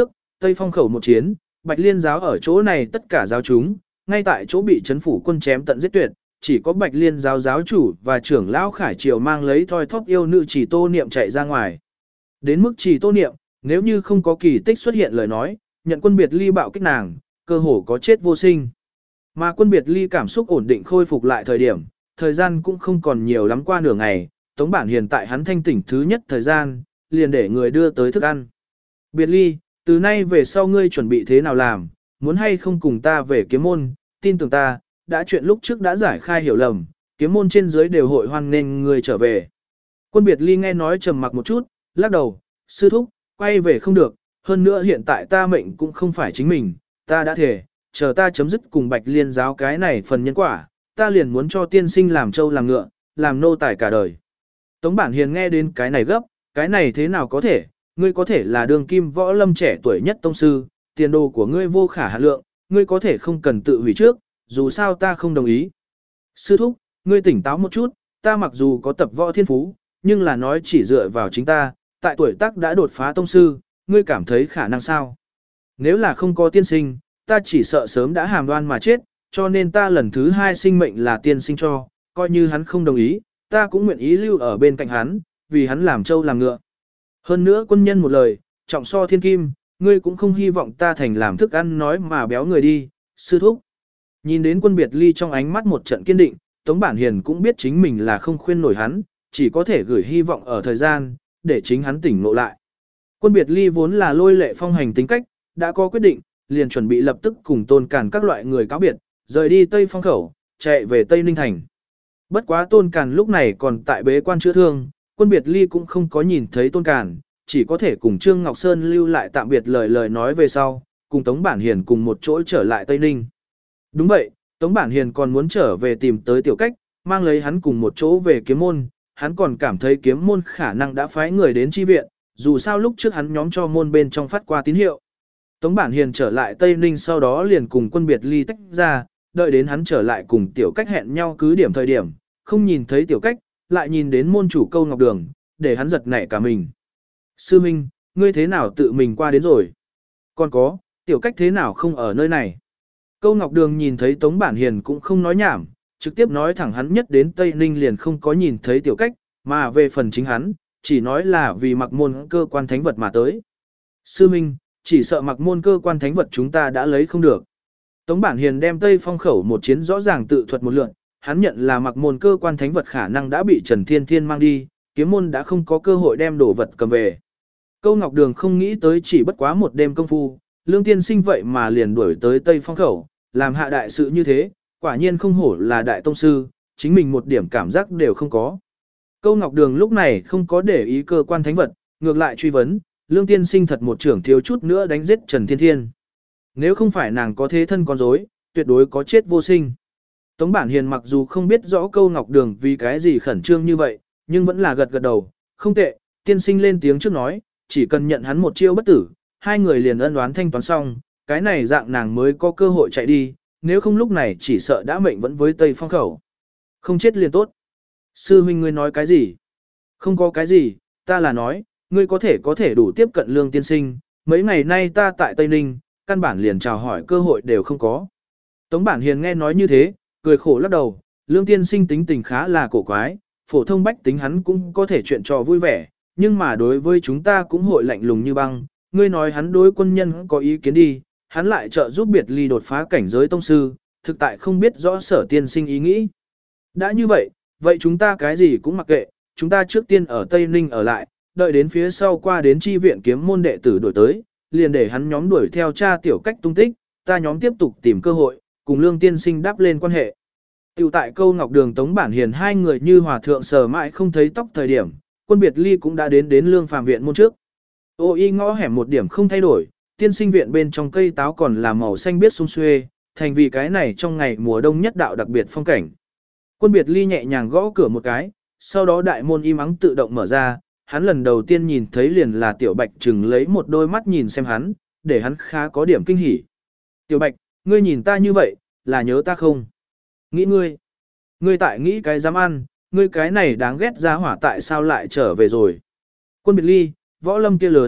Tây Phong khẩu một chiến, Bạch Liên giáo ở chỗ này tất cả giáo chúng, ngay tại chỗ bị chấn phủ quân chém tận giết tuyệt, chỉ có Bạch Liên giáo giáo chủ và trưởng lão Khải Triều mang lấy thoi thóp yêu nữ Chỉ Tô Niệm chạy ra ngoài. Đến mức Chỉ Tô Niệm, nếu như không có kỳ tích xuất hiện lời nói, nhận quân biệt ly bạo kích nàng, cơ hồ có chết vô sinh. Mà quân biệt ly cảm xúc ổn định khôi phục lại thời điểm, thời gian cũng không còn nhiều lắm qua nửa ngày, Tống Bản Hiền tại hắn thanh tỉnh thứ nhất thời gian, liền để người đưa tới thức ăn. Biệt ly, từ nay về sau ngươi chuẩn bị thế nào làm, muốn hay không cùng ta về kiếm môn, tin tưởng ta, đã chuyện lúc trước đã giải khai hiểu lầm, kiếm môn trên dưới đều hội hoan nên ngươi trở về. Quân biệt ly nghe nói trầm mặc một chút, lắc đầu, sư thúc, quay về không được, hơn nữa hiện tại ta mệnh cũng không phải chính mình, ta đã thể, chờ ta chấm dứt cùng Bạch Liên giáo cái này phần nhân quả, ta liền muốn cho tiên sinh làm trâu làm ngựa, làm nô tài cả đời. Tống Bản Hiền nghe đến cái này gấp, cái này thế nào có thể, ngươi có thể là đường kim võ lâm trẻ tuổi nhất tông sư, tiền đồ của ngươi vô khả hạn lượng, ngươi có thể không cần tự hủy trước, dù sao ta không đồng ý. Sư thúc, ngươi tỉnh táo một chút, ta mặc dù có tập võ thiên phú, nhưng là nói chỉ dựa vào chính ta, tại tuổi tác đã đột phá tông sư, ngươi cảm thấy khả năng sao? Nếu là không có tiên sinh, ta chỉ sợ sớm đã hàm đoan mà chết, cho nên ta lần thứ hai sinh mệnh là tiên sinh cho, coi như hắn không đồng ý, ta cũng nguyện ý lưu ở bên cạnh hắn, vì hắn làm trâu làm ngựa. Hơn nữa quân nhân một lời, trọng so thiên kim, ngươi cũng không hy vọng ta thành làm thức ăn nói mà béo người đi, sư thúc. Nhìn đến quân biệt ly trong ánh mắt một trận kiên định, Tống Bản Hiền cũng biết chính mình là không khuyên nổi hắn, chỉ có thể gửi hy vọng ở thời gian, để chính hắn tỉnh ngộ lại. Quân biệt ly vốn là lôi lệ phong hành tính cách, đã có quyết định, liền chuẩn bị lập tức cùng Tôn Càn các loại người cáo biệt, rời đi Tây Phong khẩu, chạy về Tây Ninh thành. Bất quá Tôn Càn lúc này còn tại bế quan chữa thương, quân biệt ly cũng không có nhìn thấy Tôn Càn, chỉ có thể cùng Trương Ngọc Sơn lưu lại tạm biệt lời lời nói về sau, cùng Tống Bản Hiền cùng một chỗ trở lại Tây Ninh. Đúng vậy, Tống Bản Hiền còn muốn trở về tìm tới Tiểu Cách, mang lấy hắn cùng một chỗ về kiếm môn, hắn còn cảm thấy kiếm môn khả năng đã phái người đến chi viện, dù sao lúc trước hắn nhóm cho môn bên trong phát qua tín hiệu. Tống Bản Hiền trở lại Tây Ninh sau đó liền cùng quân biệt ly tách ra, đợi đến hắn trở lại cùng Tiểu Cách hẹn nhau cứ điểm thời điểm, không nhìn thấy Tiểu Cách, lại nhìn đến môn chủ Câu Ngọc Đường, để hắn giật nảy cả mình. Sư Minh, ngươi thế nào tự mình qua đến rồi? Còn có, Tiểu Cách thế nào không ở nơi này? Câu Ngọc Đường nhìn thấy Tống Bản Hiền cũng không nói nhảm, trực tiếp nói thẳng hắn nhất đến Tây Ninh liền không có nhìn thấy Tiểu Cách, mà về phần chính hắn, chỉ nói là vì mặc môn cơ quan thánh vật mà tới. Sư Minh, chỉ sợ mặc môn cơ quan thánh vật chúng ta đã lấy không được. Tống Bản Hiền đem Tây Phong khẩu một chiến rõ ràng tự thuật một lượt, hắn nhận là mặc môn cơ quan thánh vật khả năng đã bị Trần Thiên Thiên mang đi, kiếm môn đã không có cơ hội đem đồ vật cầm về. Câu Ngọc Đường không nghĩ tới chỉ bất quá một đêm công phu, Lương Tiên Sinh vậy mà liền đuổi tới Tây Phong khẩu, làm hạ đại sự như thế, quả nhiên không hổ là đại tông sư, chính mình một điểm cảm giác đều không có. Câu Ngọc Đường lúc này không có để ý cơ quan thánh vật, ngược lại truy vấn, Lương Tiên Sinh thật một trưởng thiếu chút nữa đánh giết Trần Thiên Thiên. Nếu không phải nàng có thế thân con rối, tuyệt đối có chết vô sinh. Tống Bản Hiền mặc dù không biết rõ Câu Ngọc Đường vì cái gì khẩn trương như vậy, nhưng vẫn là gật gật đầu, không tệ, Tiên Sinh lên tiếng trước nói, chỉ cần nhận hắn một chiêu bất tử, hai người liền ân oán thanh toán xong, cái này dạng nàng mới có cơ hội chạy đi, nếu không lúc này chỉ sợ đã mệnh vẫn với Tây Phong khẩu. Không chết liền tốt. Sư huynh ngươi nói cái gì? Không có cái gì, ta là nói, ngươi có thể có thể đủ tiếp cận Lương Tiên Sinh, mấy ngày nay ta tại Tây Ninh, căn bản liền chào hỏi cơ hội đều không có. Tống Bản Hiền nghe nói như thế, cười khổ lắc đầu, Lương Tiên Sinh tính tình khá là cổ quái, phổ thông bách tính hắn cũng có thể chuyện trò vui vẻ, nhưng mà đối với chúng ta cũng hội lạnh lùng như băng, ngươi nói hắn đối quân nhân có ý kiến đi, hắn lại trợ giúp biệt ly đột phá cảnh giới tông sư, thực tại không biết rõ Sở Tiên Sinh ý nghĩ. Đã như vậy, vậy chúng ta cái gì cũng mặc kệ, chúng ta trước tiên ở Tây Ninh ở lại, đợi đến phía sau qua đến chi viện kiếm môn đệ tử đổi tới, liền để hắn nhóm đuổi theo cha Tiểu Cách tung tích, ta nhóm tiếp tục tìm cơ hội, cùng Lương Tiên Sinh đáp lên quan hệ. Tiểu tại Câu Ngọc Đường Tống Bản Hiền hai người như hòa thượng sờ mãi không thấy tóc thời điểm, quân biệt ly cũng đã đến đến Lương Phàm viện môn trước. Ô y ngõ hẻm một điểm không thay đổi, tiên sinh viện bên trong cây táo còn là màu xanh biếc sum xuê, thành vì cái này trong ngày mùa đông nhất đạo đặc biệt phong cảnh. Quân biệt ly nhẹ nhàng gõ cửa một cái, sau đó đại môn im ắng tự động mở ra, hắn lần đầu tiên nhìn thấy liền là Tiểu Bạch chừng lấy một đôi mắt nhìn xem hắn, để hắn khá có điểm kinh hỉ. Tiểu Bạch, ngươi nhìn ta như vậy, là nhớ ta không? Nghĩ ngươi. Ngươi tại nghĩ cái dám ăn, ngươi cái này đáng ghét ra hỏa tại sao lại trở về rồi. Quân biệt ly, võ lâm kia lớn,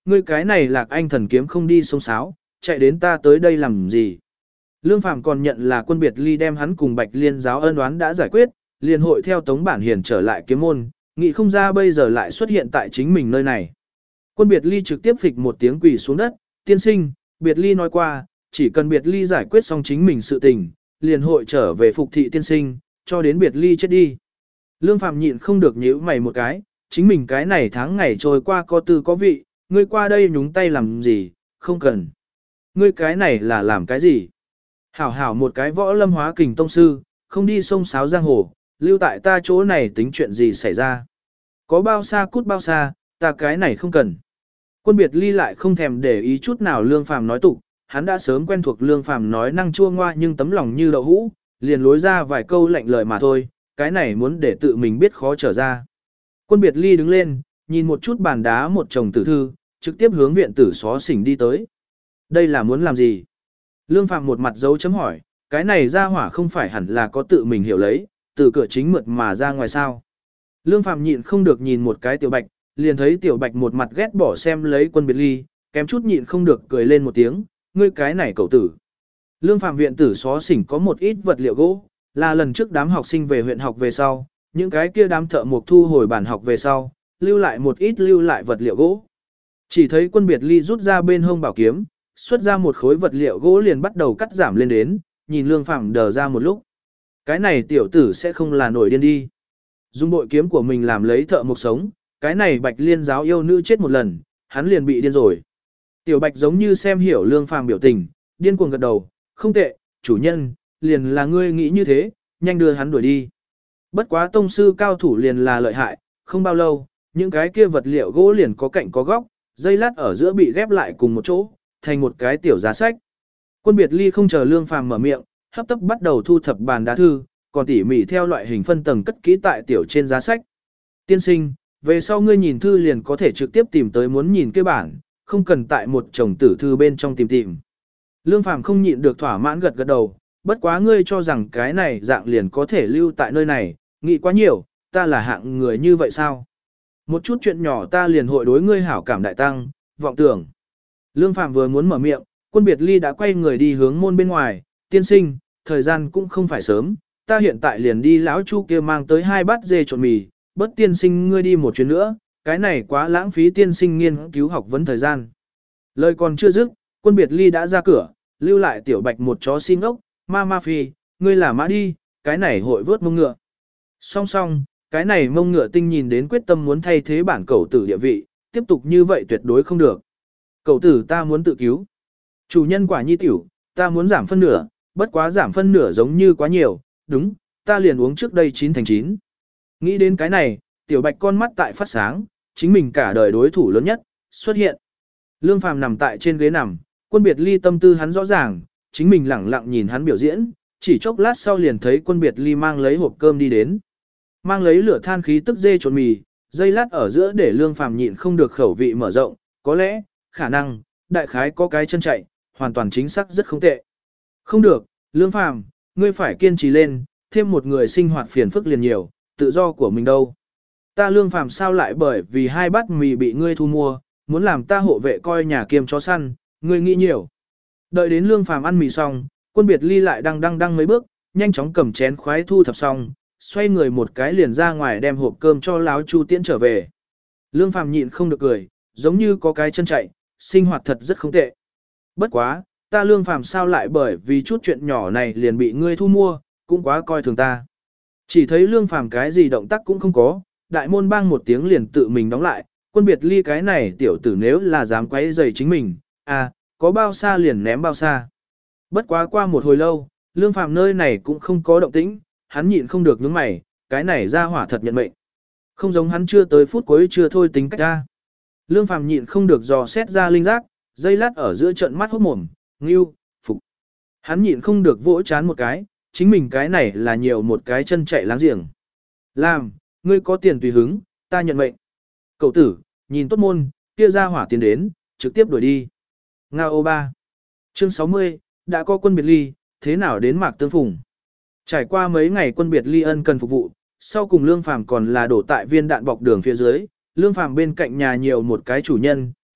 ngươi cái này Lạc Anh thần kiếm không đi sông sáo, chạy đến ta tới đây làm gì? Lương Phàm còn nhận là Quân Biệt Ly đem hắn cùng Bạch Liên giáo ân oán đã giải quyết, liền hội theo Tống Bản Hiền trở lại kiếm môn, nghĩ không ra bây giờ lại xuất hiện tại chính mình nơi này. Quân Biệt Ly trực tiếp phịch một tiếng quỳ xuống đất, tiên sinh, Biệt Ly nói qua, chỉ cần Biệt Ly giải quyết xong chính mình sự tình, liền hội trở về phục thị tiên sinh, cho đến Biệt Ly chết đi. Lương Phàm nhịn không được nhíu mày một cái, chính mình cái này tháng ngày trôi qua có tư có vị, ngươi qua đây nhúng tay làm gì, không cần. Ngươi cái này là làm cái gì? Hảo hảo một cái võ lâm hóa kình tông sư, không đi sông sáo giang hồ, lưu tại ta chỗ này tính chuyện gì xảy ra. Có bao xa cút bao xa, ta cái này không cần. Quân Biệt Ly lại không thèm để ý chút nào Lương Phàm nói tục, hắn đã sớm quen thuộc Lương Phàm nói năng chua ngoa nhưng tấm lòng như đậu hũ, liền lối ra vài câu lạnh lời mà thôi, cái này muốn để tự mình biết khó trở ra. Quân Biệt Ly đứng lên, nhìn một chút bàn đá một chồng tử thư, trực tiếp hướng viện tử xó xỉnh đi tới. Đây là muốn làm gì? Lương Phàm một mặt dấu chấm hỏi, cái này ra hỏa không phải hẳn là có tự mình hiểu lấy, từ cửa chính mượt mà ra ngoài sao. Lương Phàm nhịn không được nhìn một cái Tiểu Bạch, liền thấy Tiểu Bạch một mặt ghét bỏ xem lấy Quân Biệt Ly, kém chút nhịn không được cười lên một tiếng, ngươi cái này cậu tử. Lương Phàm viện tử xó xỉnh có một ít vật liệu gỗ, là lần trước đám học sinh về huyện học về sau, những cái kia đám thợ mộc thu hồi bản học về sau, lưu lại một ít lưu lại vật liệu gỗ. Chỉ thấy Quân Biệt Ly rút ra bên hông bảo kiếm, xuất ra một khối vật liệu gỗ liền bắt đầu cắt giảm lên đến, nhìn Lương Phàm đờ ra một lúc. Cái này tiểu tử sẽ không là nổi điên đi. Dùng bội kiếm của mình làm lấy thợ mộc sống, cái này Bạch Liên giáo yêu nữ chết một lần, hắn liền bị điên rồi. Tiểu Bạch giống như xem hiểu Lương Phàm biểu tình, điên cuồng gật đầu, không tệ, chủ nhân, liền là ngươi nghĩ như thế, nhanh đưa hắn đuổi đi. Bất quá tông sư cao thủ liền là lợi hại, không bao lâu, những cái kia vật liệu gỗ liền có cạnh có góc, dây lát ở giữa bị ghép lại cùng một chỗ, thành một cái tiểu giá sách. Quân Biệt Ly không chờ Lương Phàm mở miệng, hấp tấp bắt đầu thu thập bàn đá thư, còn tỉ mỉ theo loại hình phân tầng cất kỹ tại tiểu trên giá sách. Tiên sinh, về sau ngươi nhìn thư liền có thể trực tiếp tìm tới muốn nhìn cái bản, không cần tại một chồng tử thư bên trong tìm tìm. Lương Phàm không nhịn được thỏa mãn gật gật đầu, bất quá ngươi cho rằng cái này dạng liền có thể lưu tại nơi này, nghĩ quá nhiều, ta là hạng người như vậy sao? Một chút chuyện nhỏ ta liền hội đối ngươi hảo cảm đại tăng, vọng tưởng. Lương Phàm vừa muốn mở miệng, Quân Biệt Ly đã quay người đi hướng môn bên ngoài, tiên sinh, thời gian cũng không phải sớm, ta hiện tại liền đi lão Chu kia mang tới hai bát dê trộn mì, bất tiên sinh ngươi đi một chuyến nữa, cái này quá lãng phí tiên sinh nghiên cứu học vấn thời gian. Lời còn chưa dứt, Quân Biệt Ly đã ra cửa, lưu lại Tiểu Bạch một chó xin ốc, ma ma phi, ngươi là mã đi, cái này hội vớt mông ngựa. Song song, cái này mông ngựa tinh nhìn đến quyết tâm muốn thay thế bản cẩu tử địa vị, tiếp tục như vậy tuyệt đối không được. Cẩu tử ta muốn tự cứu. Chủ nhân quả nhi tiểu, ta muốn giảm phân nửa, bất quá giảm phân nửa giống như quá nhiều, đúng, ta liền uống trước đây chín thành chín. Nghĩ đến cái này, Tiểu Bạch con mắt tại phát sáng, chính mình cả đời đối thủ lớn nhất, xuất hiện. Lương Phàm nằm tại trên ghế nằm, Quân Biệt Ly tâm tư hắn rõ ràng, chính mình lẳng lặng nhìn hắn biểu diễn, chỉ chốc lát sau liền thấy Quân Biệt Ly mang lấy hộp cơm đi đến. Mang lấy lửa than khí tức dê trộn mì, dây lát ở giữa để Lương Phàm nhịn không được khẩu vị mở rộng, có lẽ, khả năng, đại khái có cái chân chạy, hoàn toàn chính xác rất không tệ. Không được, Lương Phàm, ngươi phải kiên trì lên, thêm một người sinh hoạt phiền phức liền nhiều, tự do của mình đâu. Ta Lương Phàm sao lại bởi vì hai bát mì bị ngươi thu mua, muốn làm ta hộ vệ coi nhà kiêm chó săn, ngươi nghĩ nhiều. Đợi đến Lương Phàm ăn mì xong, Quân Biệt Ly lại đang đang đang mấy bước, nhanh chóng cầm chén khoái thu thập xong, xoay người một cái liền ra ngoài đem hộp cơm cho láo Chu tiễn trở về. Lương Phàm nhịn không được cười, giống như có cái chân chạy, sinh hoạt thật rất không tệ. Bất quá, ta Lương Phàm sao lại bởi vì chút chuyện nhỏ này liền bị ngươi thu mua, cũng quá coi thường ta. Chỉ thấy Lương Phàm cái gì động tác cũng không có, đại môn bang một tiếng liền tự mình đóng lại, Quân Biệt Ly cái này tiểu tử nếu là dám quấy rầy chính mình, à, có bao xa liền ném bao xa. Bất quá qua một hồi lâu, Lương Phàm nơi này cũng không có động tĩnh, hắn nhịn không được nhướng mày, cái này ra hỏa thật nhận mệnh. Không giống hắn chưa tới phút cuối chưa thôi tính cách ra. Lương Phàm nhịn không được dò xét ra linh giác, dây lát ở giữa trận mắt hốt mồm, ngưu, phục. Hắn nhịn không được vỗ chán một cái, chính mình cái này là nhiều một cái chân chạy láng giềng. Làm, ngươi có tiền tùy hứng, ta nhận mệnh. Cậu tử, nhìn tốt môn, kia ra hỏa tiến đến, trực tiếp đuổi đi. Nga ô ba. Chương sáu mươi, đã có Quân Biệt Ly, thế nào đến Mạc Tương Phùng. Trải qua mấy ngày Quân Biệt Ly ân cần phục vụ, sau cùng Lương Phàm còn là đổ tại viên đạn bọc đường phía dưới, Lương Phàm bên cạnh nhà nhiều một cái chủ nhân,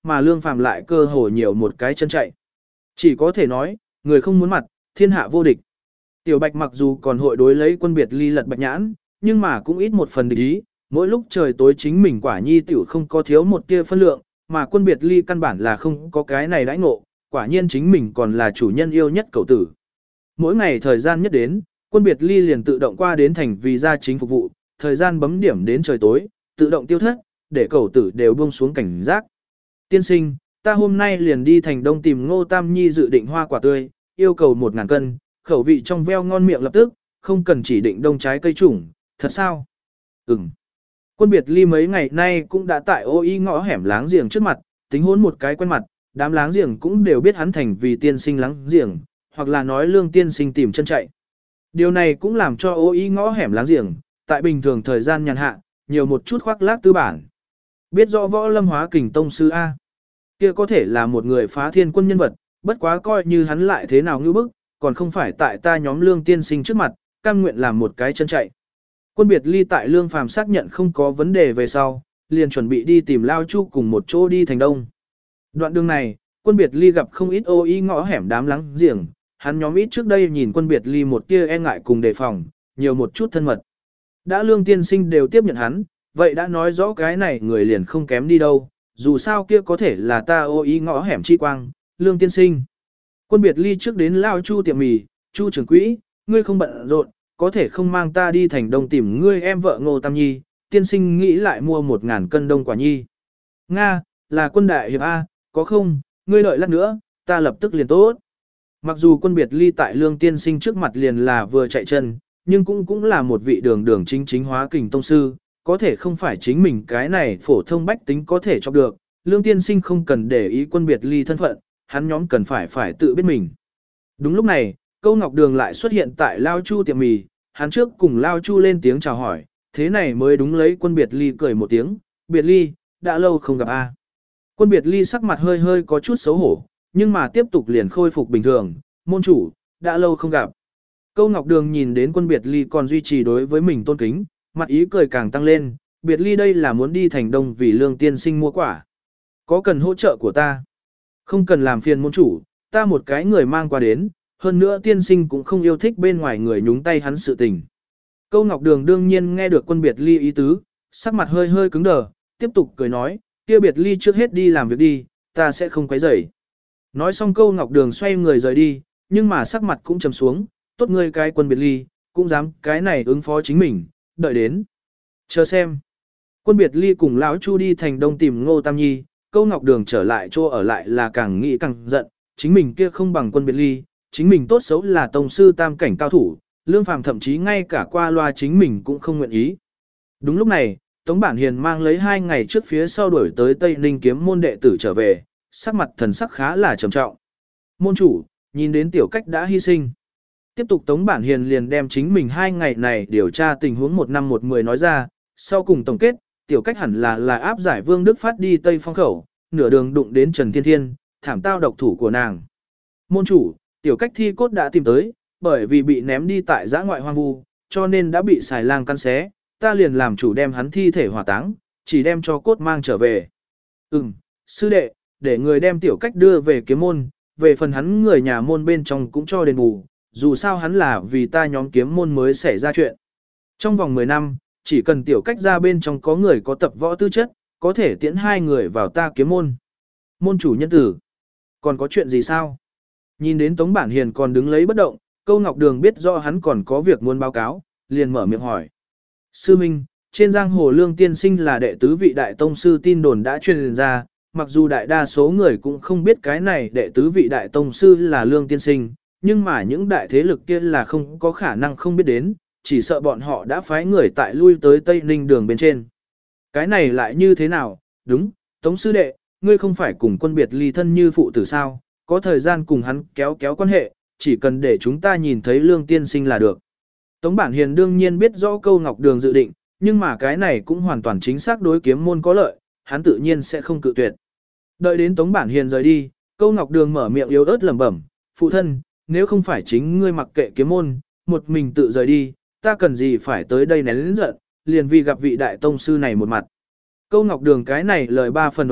mà Lương Phàm lại cơ hồ nhiều một cái chân chạy. Chỉ có thể nói, người không muốn mặt, thiên hạ vô địch. Tiểu Bạch mặc dù còn hội đối lấy Quân Biệt Ly lật bạch nhãn, nhưng mà cũng ít một phần địch ý, mỗi lúc trời tối chính mình quả nhi tiểu không có thiếu một tia phân lượng, mà Quân Biệt Ly căn bản là không có cái này đãi ngộ, quả nhiên chính mình còn là chủ nhân yêu nhất cậu tử. Mỗi ngày thời gian nhất đến, Quân Biệt Ly liền tự động qua đến thành vì gia chính phục vụ, thời gian bấm điểm đến trời tối, tự động tiêu thất, để cậu tử đều buông xuống cảnh giác. Tiên sinh, ta hôm nay liền đi thành đông tìm Ngô Tam Nhi dự định hoa quả tươi, yêu cầu một ngàn cân, khẩu vị trong veo ngon miệng lập tức, không cần chỉ định đông trái cây chủng, thật sao? Ừm. Quân Biệt Ly mấy ngày nay cũng đã tại ô y ngõ hẻm láng giềng trước mặt, tính hôn một cái quen mặt, đám láng giềng cũng đều biết hắn thành vì tiên sinh láng giềng, hoặc là nói Lương tiên sinh tìm chân chạy. Điều này cũng làm cho ô y ngõ hẻm láng giềng, tại bình thường thời gian nhàn hạ, nhiều một chút khoác lác tư bản. Biết rõ võ lâm hóa kình tông sư A. Kia có thể là một người phá thiên quân nhân vật, bất quá coi như hắn lại thế nào ngư bức, còn không phải tại ta nhóm Lương tiên sinh trước mặt, cam nguyện làm một cái chân chạy. Quân Biệt Ly tại Lương Phàm xác nhận không có vấn đề về sau, liền chuẩn bị đi tìm Lao Chu cùng một chỗ đi thành đông. Đoạn đường này, Quân Biệt Ly gặp không ít ô y ngõ hẻm đám lắng giềng, hắn nhóm ít trước đây nhìn Quân Biệt Ly một tia e ngại cùng đề phòng, nhiều một chút thân mật. Đã Lương tiên sinh đều tiếp nhận hắn, vậy đã nói rõ cái này người liền không kém đi đâu, dù sao kia có thể là ta ô y ngõ hẻm chi quang, Lương tiên sinh. Quân Biệt Ly trước đến Lao Chu tiệm mì, Chu trưởng quỹ, ngươi không bận rộn, có thể không mang ta đi thành đông tìm ngươi em vợ Ngô Tam Nhi, tiên sinh nghĩ lại mua một ngàn cân đông quả nhi. Nga, là Quân đại hiệp A, có không, ngươi đợi lát nữa, ta lập tức liền tốt. Mặc dù Quân Biệt Ly tại Lương tiên sinh trước mặt liền là vừa chạy chân, nhưng cũng cũng là một vị đường đường chính chính hóa kình tông sư, có thể không phải chính mình cái này phổ thông bách tính có thể chọc được, Lương tiên sinh không cần để ý Quân Biệt Ly thân phận, hắn nhóm cần phải phải tự biết mình. Đúng lúc này, Câu Ngọc Đường lại xuất hiện tại Lao Chu tiệm mì, hắn trước cùng Lao Chu lên tiếng chào hỏi, thế này mới đúng lấy Quân Biệt Ly cười một tiếng, Biệt Ly, đã lâu không gặp a. Quân Biệt Ly sắc mặt hơi hơi có chút xấu hổ, nhưng mà tiếp tục liền khôi phục bình thường, môn chủ, đã lâu không gặp. Câu Ngọc Đường nhìn đến Quân Biệt Ly còn duy trì đối với mình tôn kính, mặt ý cười càng tăng lên, Biệt Ly đây là muốn đi thành đông vì Lương tiên sinh mua quả. Có cần hỗ trợ của ta? Không cần làm phiền môn chủ, ta một cái người mang qua đến, hơn nữa tiên sinh cũng không yêu thích bên ngoài người nhúng tay hắn sự tình. Câu Ngọc Đường đương nhiên nghe được Quân Biệt Ly ý tứ, sắc mặt hơi hơi cứng đờ, tiếp tục cười nói, kia Biệt Ly trước hết đi làm việc đi, ta sẽ không quấy rầy. Nói xong Câu Ngọc Đường xoay người rời đi, nhưng mà sắc mặt cũng trầm xuống, tốt ngươi cái Quân Biệt Ly, cũng dám cái này ứng phó chính mình, đợi đến. Chờ xem. Quân Biệt Ly cùng lão Chu đi thành đông tìm Ngô Tam Nhi, Câu Ngọc Đường trở lại chỗ ở lại là càng nghĩ càng giận, chính mình kia không bằng Quân Biệt Ly, chính mình tốt xấu là tông sư tam cảnh cao thủ, Lương Phàm thậm chí ngay cả qua loa chính mình cũng không nguyện ý. Đúng lúc này, Tống Bản Hiền mang lấy hai ngày trước phía sau đuổi tới Tây Ninh kiếm môn đệ tử trở về, sắc mặt thần sắc khá là trầm trọng. Môn chủ, nhìn đến Tiểu Cách đã hy sinh. Tiếp tục Tống Bản Hiền liền đem chính mình hai ngày này điều tra tình huống một năm một mười nói ra, sau cùng tổng kết, Tiểu Cách hẳn là là áp giải Vương Đức Phát đi Tây Phong Khẩu, nửa đường đụng đến Trần Thiên Thiên, thảm tao độc thủ của nàng. Môn chủ, Tiểu Cách thi cốt đã tìm tới, bởi vì bị ném đi tại giã ngoại hoang vu, cho nên đã bị xài lang căn xé, ta liền làm chủ đem hắn thi thể hỏa táng, chỉ đem cho cốt mang trở về. Ừm, sư đệ, để người đem Tiểu Cách đưa về kiếm môn, về phần hắn người nhà môn bên trong cũng cho đền bù, dù sao hắn là vì ta nhóm kiếm môn mới xảy ra chuyện. Trong vòng mười năm, chỉ cần Tiểu Cách ra bên trong có người có tập võ tư chất, có thể tiễn hai người vào ta kiếm môn. Môn chủ nhân tử, còn có chuyện gì sao? Nhìn đến Tống Bản Hiền còn đứng lấy bất động, Câu Ngọc Đường biết rõ hắn còn có việc muốn báo cáo, liền mở miệng hỏi. Sư Minh, trên giang hồ Lương tiên sinh là đệ tứ vị đại tông sư tin đồn đã truyền ra, mặc dù đại đa số người cũng không biết cái này đệ tứ vị đại tông sư là Lương tiên sinh, nhưng mà những đại thế lực kia là không có khả năng không biết đến, chỉ sợ bọn họ đã phái người tại lui tới Tây Ninh đường bên trên. Cái này lại như thế nào? Đúng, Tống sư đệ, ngươi không phải cùng Quân Biệt Ly thân như phụ tử sao, có thời gian cùng hắn kéo kéo quan hệ, chỉ cần để chúng ta nhìn thấy Lương tiên sinh là được. Tống Bản Hiền đương nhiên biết rõ Câu Ngọc Đường dự định, nhưng mà cái này cũng hoàn toàn chính xác đối kiếm môn có lợi, hắn tự nhiên sẽ không cự tuyệt. Đợi đến Tống Bản Hiền rời đi, Câu Ngọc Đường mở miệng yếu ớt lẩm bẩm, phụ thân, nếu không phải chính ngươi mặc kệ kiếm môn, một mình tự rời đi, ta cần gì phải tới đây nén lớn giận, liền vì gặp vị đại tông sư này một mặt. Câu Ngọc Đường cái này lời ba phần đoán hận,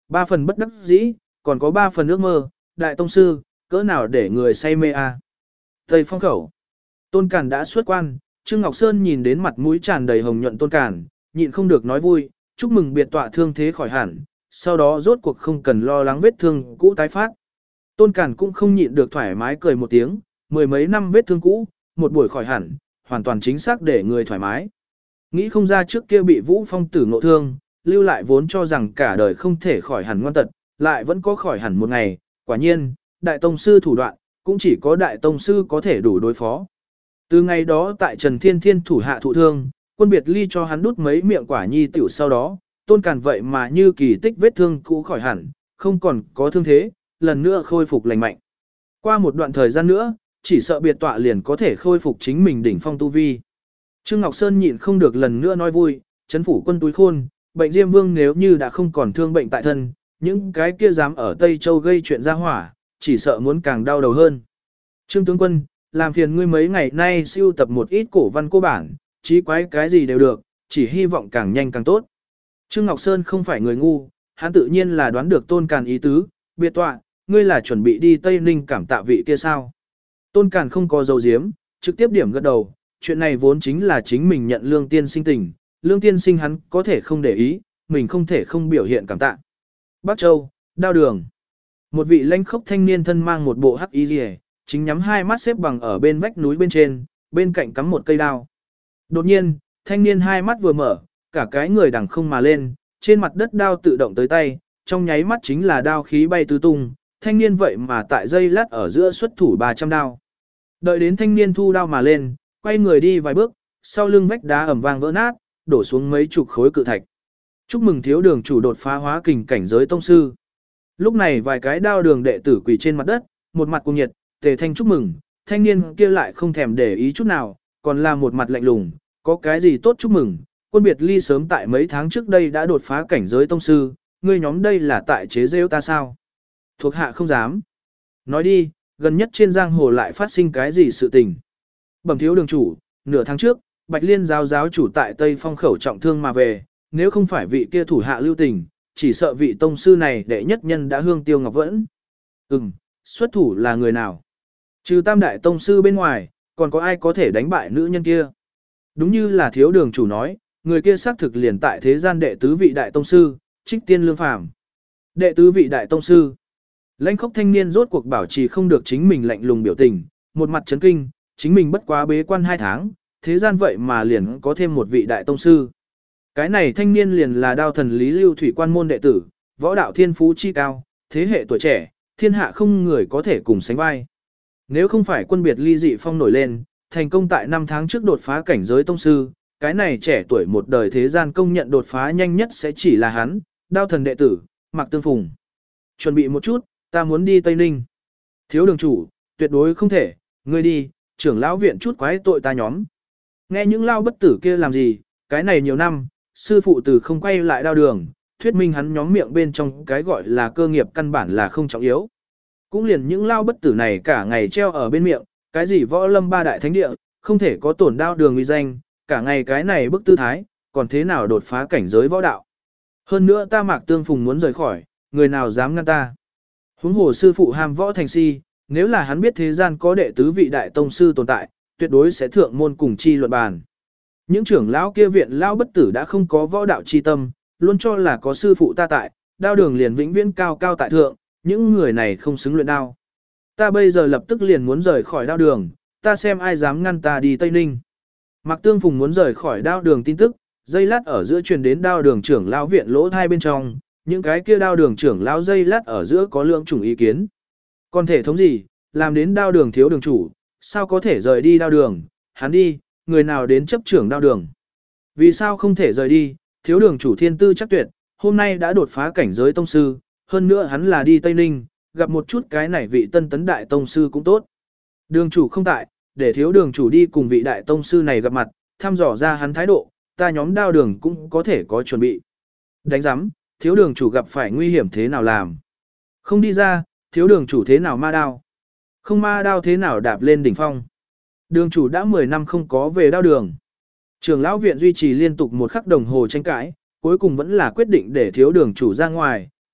ba phần bất đắc dĩ, còn có ba phần ước mơ, đại tông sư, cỡ nào để người say mê a. Tây Phong khẩu. Tôn Càn đã xuất quan, Trương Ngọc Sơn nhìn đến mặt mũi tràn đầy hồng nhuận Tôn Càn, nhịn không được nói vui, chúc mừng biệt tọa thương thế khỏi hẳn, sau đó rốt cuộc không cần lo lắng vết thương cũ tái phát. Tôn Càn cũng không nhịn được thoải mái cười một tiếng, mười mấy năm vết thương cũ, một buổi khỏi hẳn, hoàn toàn chính xác để người thoải mái. Nghĩ không ra trước kia bị Vũ Phong tử ngộ thương, lưu lại vốn cho rằng cả đời không thể khỏi hẳn ngoan tật, lại vẫn có khỏi hẳn một ngày, quả nhiên, đại tông sư thủ đoạn, cũng chỉ có đại tông sư có thể đủ đối phó. Từ ngày đó tại Trần Thiên Thiên thủ hạ thụ thương, Quân Biệt Ly cho hắn đút mấy miệng quả nhi tiểu sau đó, Tôn Càn vậy mà như kỳ tích vết thương cũ khỏi hẳn, không còn có thương thế, lần nữa khôi phục lành mạnh. Qua một đoạn thời gian nữa, chỉ sợ biệt tọa liền có thể khôi phục chính mình đỉnh phong tu vi. Trương Ngọc Sơn nhịn không được lần nữa nói vui, chấn phủ quân túi khôn, bệnh Diêm Vương nếu như đã không còn thương bệnh tại thân, những cái kia dám ở Tây Châu gây chuyện ra hỏa, chỉ sợ muốn càng đau đầu hơn. Trương tướng quân, làm phiền ngươi mấy ngày nay siêu tập một ít cổ văn cô bản, trí quái cái gì đều được, chỉ hy vọng càng nhanh càng tốt. Trương Ngọc Sơn không phải người ngu, hắn tự nhiên là đoán được Tôn Càn ý tứ, biệt tọa, ngươi là chuẩn bị đi Tây Ninh cảm tạ vị kia sao. Tôn Càn không có dấu diếm, trực tiếp điểm gật đầu, chuyện này vốn chính là chính mình nhận Lương Tiên Sinh tình, Lương Tiên Sinh hắn có thể không để ý, mình không thể không biểu hiện cảm tạ. Bắc Châu, Đao Đường. Một vị lãnh khốc thanh niên thân mang một bộ hắc y liễu, chính nhắm hai mắt xếp bằng ở bên vách núi bên trên, bên cạnh cắm một cây đao. Đột nhiên, thanh niên hai mắt vừa mở, cả cái người đằng không mà lên, trên mặt đất đao tự động tới tay, trong nháy mắt chính là đao khí bay tứ tung, thanh niên vậy mà tại giây lát ở giữa xuất thủ ba trăm đao. Đợi đến thanh niên thu đao mà lên, quay người đi vài bước, sau lưng vách đá ầm vang vỡ nát, đổ xuống mấy chục khối cự thạch. Chúc mừng thiếu đường chủ đột phá hóa kình cảnh giới tông sư. Lúc này vài cái đao đường đệ tử quỳ trên mặt đất, một mặt cùng nhiệt, tề thanh chúc mừng, thanh niên kia lại không thèm để ý chút nào, còn là một mặt lạnh lùng, có cái gì tốt chúc mừng, Quân Biệt Ly sớm tại mấy tháng trước đây đã đột phá cảnh giới tông sư, ngươi nhóm đây là tại chế rêu ta sao? Thuộc hạ không dám. Nói đi, gần nhất trên giang hồ lại phát sinh cái gì sự tình? Bẩm thiếu đường chủ, nửa tháng trước, Bạch Liên giáo giáo chủ tại Tây Phong khẩu trọng thương mà về, nếu không phải vị kia thủ hạ lưu tình, chỉ sợ vị tông sư này đệ nhất nhân đã hương tiêu ngọc vẫn. Ừm, xuất thủ là người nào? Trừ tam đại tông sư bên ngoài, còn có ai có thể đánh bại nữ nhân kia? Đúng như là thiếu đường chủ nói, người kia xác thực liền tại thế gian đệ tứ vị đại tông sư, Trích Tiên Lương Phàm. Đệ tứ vị đại tông sư. Lãnh khốc thanh niên rốt cuộc bảo trì không được chính mình lạnh lùng biểu tình, một mặt chấn kinh, chính mình bất quá bế quan hai tháng, thế gian vậy mà liền có thêm một vị đại tông sư. Cái này thanh niên liền là đao thần Lý Lưu Thủy quan môn đệ tử, võ đạo thiên phú chi cao, thế hệ tuổi trẻ, thiên hạ không người có thể cùng sánh vai. Nếu không phải Quân Biệt Ly dị phong nổi lên, thành công tại năm tháng trước đột phá cảnh giới tông sư, cái này trẻ tuổi một đời thế gian công nhận đột phá nhanh nhất sẽ chỉ là hắn, đao thần đệ tử, Mạc Tương Phùng. Chuẩn bị một chút, ta muốn đi Tây Ninh. Thiếu đường chủ, tuyệt đối không thể, ngươi đi, trưởng lão viện chút quái tội ta nhóm. Nghe những lao bất tử kia làm gì, cái này nhiều năm, sư phụ từ không quay lại đao đường, thuyết minh hắn nhóm miệng bên trong cái gọi là cơ nghiệp căn bản là không trọng yếu. Cũng liền những lao bất tử này cả ngày treo ở bên miệng, cái gì võ lâm ba đại thánh địa, không thể có tổn đao đường uy danh, cả ngày cái này bức tư thái, còn thế nào đột phá cảnh giới võ đạo. Hơn nữa ta Mạc Tương Phùng muốn rời khỏi, người nào dám ngăn ta. Huống hồ sư phụ ham võ thành si, nếu là hắn biết thế gian có đệ tứ vị đại tông sư tồn tại, tuyệt đối sẽ thượng môn cùng chi luận bàn. Những trưởng lão kia viện lão bất tử đã không có võ đạo chi tâm, luôn cho là có sư phụ ta tại, đao đường liền vĩnh viễn cao cao tại thượng, những người này không xứng luyện đao. Ta bây giờ lập tức liền muốn rời khỏi đao đường, ta xem ai dám ngăn ta đi Tây Ninh. Mạc Tương Phùng muốn rời khỏi đao đường tin tức, dây lát ở giữa truyền đến đao đường trưởng lão viện lỗ hai bên trong, những cái kia đao đường trưởng lão dây lát ở giữa có lượng chủng ý kiến. Còn thể thống gì, làm đến đao đường thiếu đường chủ, sao có thể rời đi đao đường, hắn đi, người nào đến chấp trưởng đao đường. Vì sao không thể rời đi, thiếu đường chủ thiên tư chắc tuyệt, hôm nay đã đột phá cảnh giới tông sư, hơn nữa hắn là đi Tây Ninh, gặp một chút cái này vị tân tấn đại tông sư cũng tốt. Đường chủ không tại, để thiếu đường chủ đi cùng vị đại tông sư này gặp mặt, thăm dò ra hắn thái độ, ta nhóm đao đường cũng có thể có chuẩn bị. Đánh giám, thiếu đường chủ gặp phải nguy hiểm thế nào làm. Không đi ra, thiếu đường chủ thế nào ma đao. Không ma đao thế nào đạp lên đỉnh phong. Đường chủ đã mười năm không có về đao đường. Trưởng lão viện duy trì liên tục một khắc đồng hồ tranh cãi, cuối cùng vẫn là quyết định để thiếu đường chủ ra ngoài,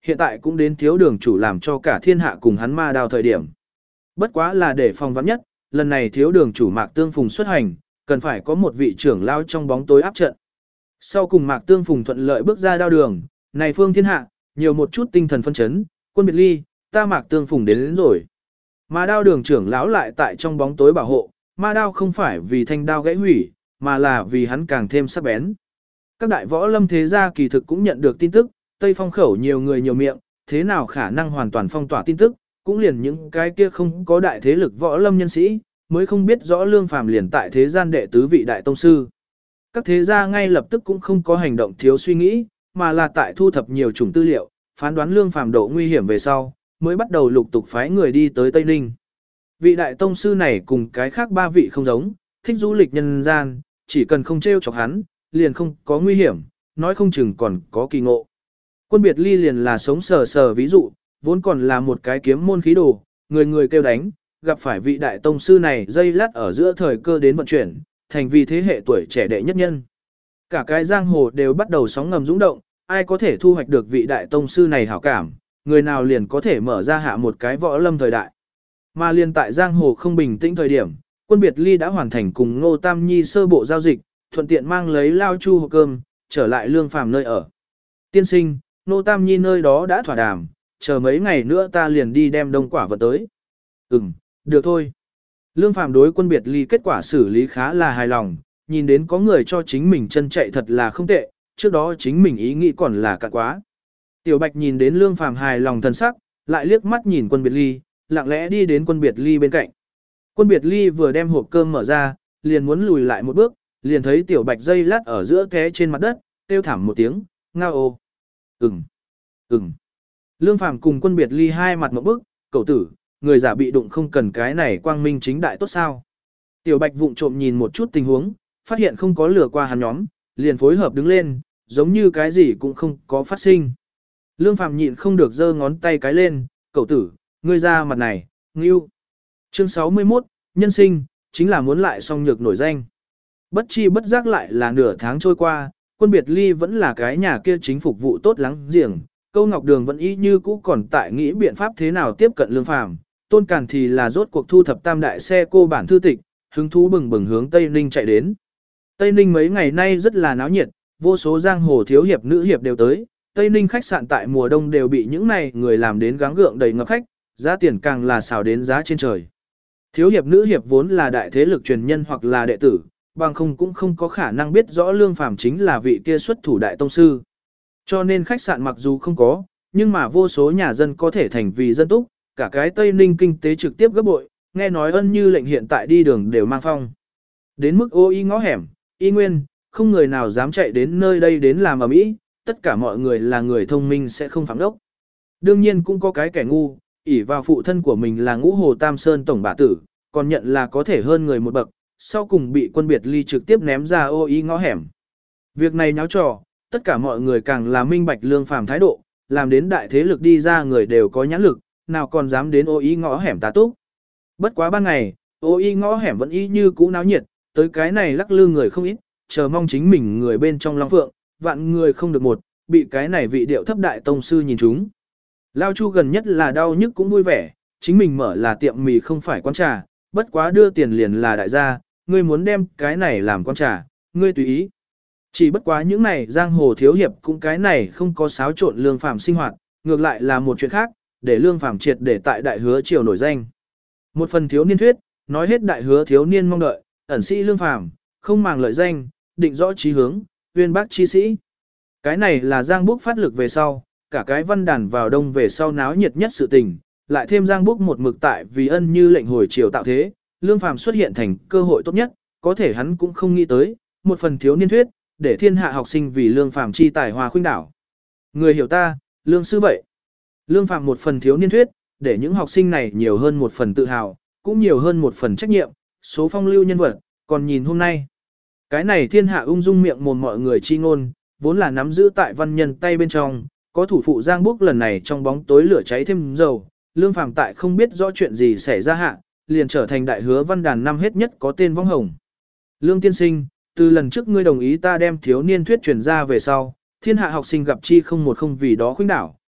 Hiện tại cũng đến thiếu đường chủ làm cho cả thiên hạ cùng hắn ma đao thời điểm. Bất quá là để phòng vắn nhất, lần này thiếu đường chủ Mạc Tương Phùng xuất hành, cần phải có một vị trưởng lao trong bóng tối áp trận. Sau cùng Mạc Tương Phùng thuận lợi bước ra đao đường, này phương thiên hạ, nhiều một chút tinh thần phân chấn, quân biệt ly, ta Mạc Tương Phùng đến, đến rồi. Mà đao đường trưởng lão lại tại trong bóng tối bảo hộ, ma đao không phải vì thanh đao gãy hủy, mà là vì hắn càng thêm sắc bén. Các đại võ lâm thế gia kỳ thực cũng nhận được tin tức, Tây Phong khẩu nhiều người nhiều miệng, thế nào khả năng hoàn toàn phong tỏa tin tức, cũng liền những cái kia không có đại thế lực võ lâm nhân sĩ, mới không biết rõ Lương Phàm liền tại thế gian đệ tứ vị đại tông sư. Các thế gia ngay lập tức cũng không có hành động thiếu suy nghĩ, mà là tại thu thập nhiều chủng tư liệu, phán đoán Lương Phàm độ nguy hiểm về sau, mới bắt đầu lục tục phái người đi tới Tây Ninh. Vị đại tông sư này cùng cái khác ba vị không giống, thích du lịch nhân gian, chỉ cần không trêu chọc hắn, liền không có nguy hiểm, nói không chừng còn có kỳ ngộ. Quân biệt ly liền là sống sờ sờ ví dụ, vốn còn là một cái kiếm môn khí đồ, người người kêu đánh, gặp phải vị đại tông sư này dây lát ở giữa thời cơ đến vận chuyển, thành vì thế hệ tuổi trẻ đệ nhất nhân. Cả cái giang hồ đều bắt đầu sóng ngầm dũng động, ai có thể thu hoạch được vị đại tông sư này hảo cảm, người nào liền có thể mở ra hạ một cái võ lâm thời đại. Mà liền tại giang hồ không bình tĩnh thời điểm, quân biệt ly đã hoàn thành cùng Ngô Tam Nhi sơ bộ giao dịch, thuận tiện mang lấy lao chu hộp cơm, trở lại Lương Phàm nơi ở. Tiên sinh, Ngô Tam Nhi nơi đó đã thỏa đàm, chờ mấy ngày nữa ta liền đi đem đông quả vật tới. Ừm, được thôi. Lương Phàm đối quân biệt ly kết quả xử lý khá là hài lòng, nhìn đến có người cho chính mình chân chạy thật là không tệ, trước đó chính mình ý nghĩ còn là cạn quá. Tiểu Bạch nhìn đến Lương Phàm hài lòng thân sắc, lại liếc mắt nhìn quân biệt ly, lặng lẽ đi đến quân biệt ly bên cạnh. Quân biệt ly vừa đem hộp cơm mở ra, liền muốn lùi lại một bước, liền thấy Tiểu Bạch dây lát ở giữa té trên mặt đất, kêu thảm một tiếng, ngao ô. Ừm, ừm. Lương Phàm cùng quân biệt ly hai mặt một bước, cậu tử, người giả bị đụng không cần cái này quang minh chính đại tốt sao. Tiểu Bạch vụng trộm nhìn một chút tình huống, phát hiện không có lừa qua hắn nhóm, liền phối hợp đứng lên, giống như cái gì cũng không có phát sinh. Lương Phàm nhịn không được giơ ngón tay cái lên, cậu tử, ngươi ra mặt này, ngưu. Chương sáu mươi mốt, nhân sinh, chính là muốn lại song nhược nổi danh. Bất chi bất giác lại là nửa tháng trôi qua, quân biệt ly vẫn là cái nhà kia chính phục vụ tốt lắng giềng, Câu Ngọc Đường vẫn y như cũ còn tại nghĩ biện pháp thế nào tiếp cận Lương Phàm, Tôn Càn thì là rốt cuộc thu thập tam đại xe cô bản thư tịch, hứng thú bừng bừng hướng Tây Ninh chạy đến. Tây Ninh mấy ngày nay rất là náo nhiệt, vô số giang hồ thiếu hiệp nữ hiệp đều tới, Tây Ninh khách sạn tại mùa đông đều bị những này người làm đến gắng gượng đầy ngập khách, giá tiền càng là xào đến giá trên trời. Thiếu hiệp nữ hiệp vốn là đại thế lực truyền nhân hoặc là đệ tử, bằng không cũng không có khả năng biết rõ Lương Phàm chính là vị kia xuất thủ đại tông sư. Cho nên khách sạn mặc dù không có, nhưng mà vô số nhà dân có thể thành vì dân túc, cả cái Tây Ninh kinh tế trực tiếp gấp bội, nghe nói ân như lệnh hiện tại đi đường đều mang phong. Đến mức ô y ngõ hẻm, y nguyên, không người nào dám chạy đến nơi đây đến làm ở mỹ, tất cả mọi người là người thông minh sẽ không phạm đốc. Đương nhiên cũng có cái kẻ ngu, ỷ vào phụ thân của mình là Ngũ Hồ Tam Sơn tổng bá tử, còn nhận là có thể hơn người một bậc, sau cùng bị quân biệt ly trực tiếp ném ra ô y ngõ hẻm. Việc này nháo trò, tất cả mọi người càng là minh bạch Lương Phàm thái độ, làm đến đại thế lực đi ra người đều có nhãn lực, nào còn dám đến ô y ngõ hẻm tá túc. Bất quá ban ngày, ô y ngõ hẻm vẫn y như cũ náo nhiệt, tới cái này lắc lư người không ít, chờ mong chính mình người bên trong Long Phượng, vạn người không được một, bị cái này vị điệu thấp đại tông sư nhìn chúng. Lao Chu gần nhất là đau nhức cũng vui vẻ, chính mình mở là tiệm mì không phải quán trà, bất quá đưa tiền liền là đại gia, ngươi muốn đem cái này làm quán trà, ngươi tùy ý. Chỉ bất quá những này giang hồ thiếu hiệp cũng cái này không có xáo trộn Lương Phàm sinh hoạt, ngược lại là một chuyện khác, để Lương Phàm triệt để tại đại hứa triều nổi danh. Một phần thiếu niên thuyết, nói hết đại hứa thiếu niên mong đợi, ẩn sĩ Lương Phàm, không màng lợi danh, định rõ chí hướng, uyên bác chi sĩ. Cái này là Giang Búc phát lực về sau, cả cái văn đàn vào đông về sau náo nhiệt nhất sự tình, lại thêm Giang Búc một mực tại vì ân như lệnh hồi triều tạo thế, Lương Phàm xuất hiện thành cơ hội tốt nhất, có thể hắn cũng không nghĩ tới, một phần thiếu niên thuyết, để thiên hạ học sinh vì Lương Phàm chi tài hòa khuynh đảo. Người hiểu ta, Lương sư vậy. Lương Phàm một phần thiếu niên thuyết, để những học sinh này nhiều hơn một phần tự hào, cũng nhiều hơn một phần trách nhiệm, số phong lưu nhân vật, còn nhìn hôm nay. Cái này thiên hạ ung dung miệng mồm mọi người chi ngôn, vốn là nắm giữ tại văn nhân tay bên trong, có thủ phụ Giang Búc lần này trong bóng tối lửa cháy thêm dầu, Lương Phàm tại không biết rõ chuyện gì xảy ra hạ, liền trở thành đại hứa văn đàn năm hết nhất có tên vong hồng. Lương tiên sinh, từ lần trước ngươi đồng ý ta đem thiếu niên thuyết truyền ra về sau, thiên hạ học sinh gặp chi không một không vì đó khuynh đảo,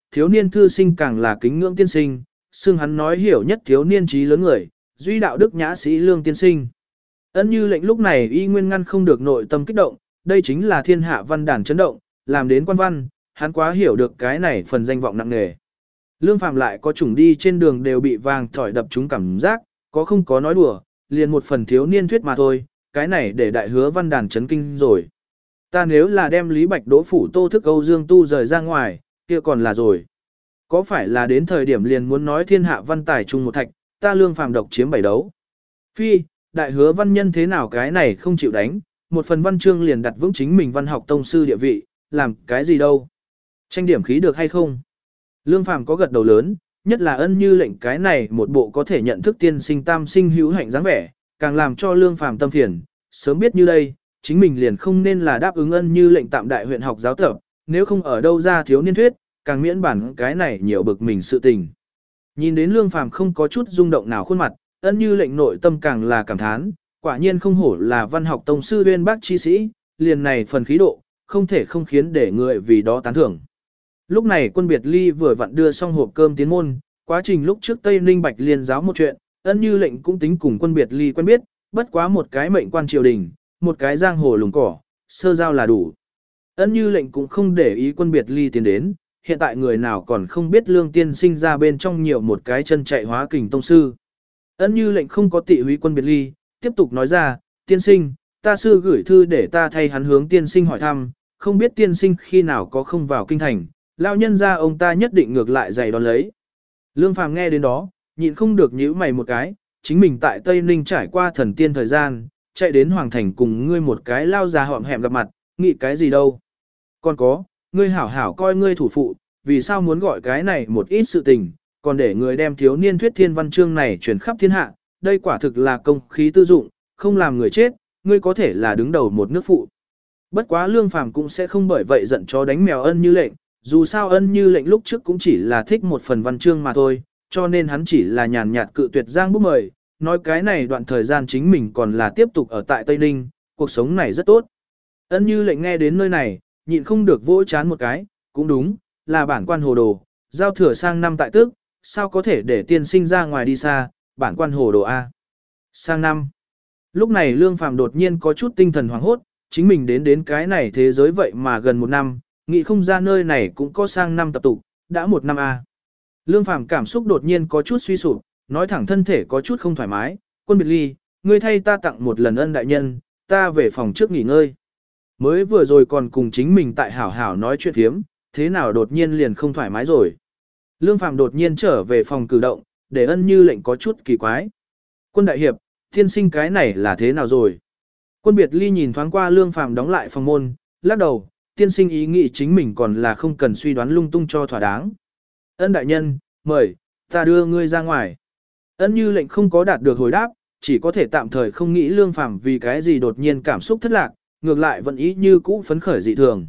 thiếu niên thư sinh càng là kính ngưỡng tiên sinh, xưng hắn nói hiểu nhất thiếu niên trí lớn người, duy đạo đức nhã sĩ Lương tiên sinh. Ân Như Lệnh lúc này y nguyên ngăn không được nội tâm kích động, đây chính là thiên hạ văn đàn chấn động, làm đến quan văn, hắn quá hiểu được cái này phần danh vọng nặng nề. Lương Phàm lại có chủng đi trên đường đều bị vàng thỏi đập trúng cảm giác, có không có nói đùa, liền một phần thiếu niên thuyết mà thôi, cái này để đại hứa văn đàn chấn kinh rồi. Ta nếu là đem Lý Bạch Đỗ phủ Tô Thức Âu Dương Tu rời ra ngoài, kia còn là rồi. Có phải là đến thời điểm liền muốn nói thiên hạ văn tài chung một thạch, ta Lương Phàm độc chiếm bảy đấu. Phi, đại hứa văn nhân thế nào cái này không chịu đánh, một phần văn chương liền đặt vững chính mình văn học tông sư địa vị, làm cái gì đâu. Tranh điểm khí được hay không? Lương Phàm có gật đầu lớn, nhất là Ân Như Lệnh cái này một bộ có thể nhận thức tiên sinh tam sinh hữu hạnh dáng vẻ, càng làm cho Lương Phàm tâm phiền, sớm biết như đây, chính mình liền không nên là đáp ứng Ân Như Lệnh tạm đại huyện học giáo tập, nếu không ở đâu ra thiếu niên thuyết, càng miễn bản cái này nhiều bực mình sự tình. Nhìn đến Lương Phàm không có chút rung động nào khuôn mặt, Ân Như Lệnh nội tâm càng là cảm thán, quả nhiên không hổ là văn học tông sư uyên bác chi sĩ, liền này phần khí độ, không thể không khiến để người vì đó tán thưởng. Lúc này Quân Biệt Ly vừa vặn đưa xong hộp cơm tiến môn, quá trình lúc trước Tây Ninh Bạch Liên giáo một chuyện, Ân Như Lệnh cũng tính cùng Quân Biệt Ly quen biết, bất quá một cái mệnh quan triều đình, một cái giang hồ lùng cỏ, sơ giao là đủ. Ân Như Lệnh cũng không để ý Quân Biệt Ly tiến đến, hiện tại người nào còn không biết Lương tiên sinh ra bên trong nhiều một cái chân chạy hóa kình tông sư. Ân Như Lệnh không có tị húy Quân Biệt Ly, tiếp tục nói ra, tiên sinh, ta sư gửi thư để ta thay hắn hướng tiên sinh hỏi thăm, không biết tiên sinh khi nào có không vào kinh thành, lão nhân ra ông ta nhất định ngược lại giày đón lấy. Lương Phàm nghe đến đó, nhịn không được nhíu mày một cái, chính mình tại Tây Ninh trải qua thần tiên thời gian, chạy đến Hoàng Thành cùng ngươi một cái lao già họm hẹm gặp mặt, nghĩ cái gì đâu. Còn có, ngươi hảo hảo coi ngươi thủ phụ, vì sao muốn gọi cái này một ít sự tình, còn để người đem thiếu niên thuyết thiên văn chương này truyền khắp thiên hạ, đây quả thực là công khí tư dụng, không làm người chết, ngươi có thể là đứng đầu một nước phụ. Bất quá Lương Phàm cũng sẽ không bởi vậy giận chó đánh mèo Ân Như Lệnh, dù sao Ân Như Lệnh lúc trước cũng chỉ là thích một phần văn chương mà thôi, cho nên hắn chỉ là nhàn nhạt cự tuyệt Giang Bút mời, nói cái này đoạn thời gian chính mình còn là tiếp tục ở tại Tây Ninh, cuộc sống này rất tốt. Ân Như Lệnh nghe đến nơi này, nhịn không được vỗ chán một cái, cũng đúng, là bản quan hồ đồ, giao thừa sang năm tại tước, sao có thể để tiên sinh ra ngoài đi xa, bản quan hồ đồ A. Sang năm. Lúc này Lương Phàm đột nhiên có chút tinh thần hoảng hốt, chính mình đến đến cái này thế giới vậy mà gần một năm, nghĩ không ra nơi này cũng có sang năm tập tục, đã một năm A. Lương Phàm cảm xúc đột nhiên có chút suy sụp, nói thẳng thân thể có chút không thoải mái, Quân Biệt Ly, ngươi thay ta tặng một lần ân đại nhân, ta về phòng trước nghỉ ngơi. Mới vừa rồi còn cùng chính mình tại hảo hảo nói chuyện phiếm, thế nào đột nhiên liền không thoải mái rồi. Lương Phàm đột nhiên trở về phòng cử động, để Ân Như Lệnh có chút kỳ quái. Quân đại hiệp, tiên sinh cái này là thế nào rồi? Quân Biệt Ly nhìn thoáng qua Lương Phàm đóng lại phòng môn, lắc đầu, tiên sinh ý nghĩ chính mình còn là không cần suy đoán lung tung cho thỏa đáng. Ân đại nhân, mời, ta đưa ngươi ra ngoài. Ân Như Lệnh không có đạt được hồi đáp, chỉ có thể tạm thời không nghĩ Lương Phàm vì cái gì đột nhiên cảm xúc thất lạc, ngược lại vẫn ý như cũ phấn khởi dị thường.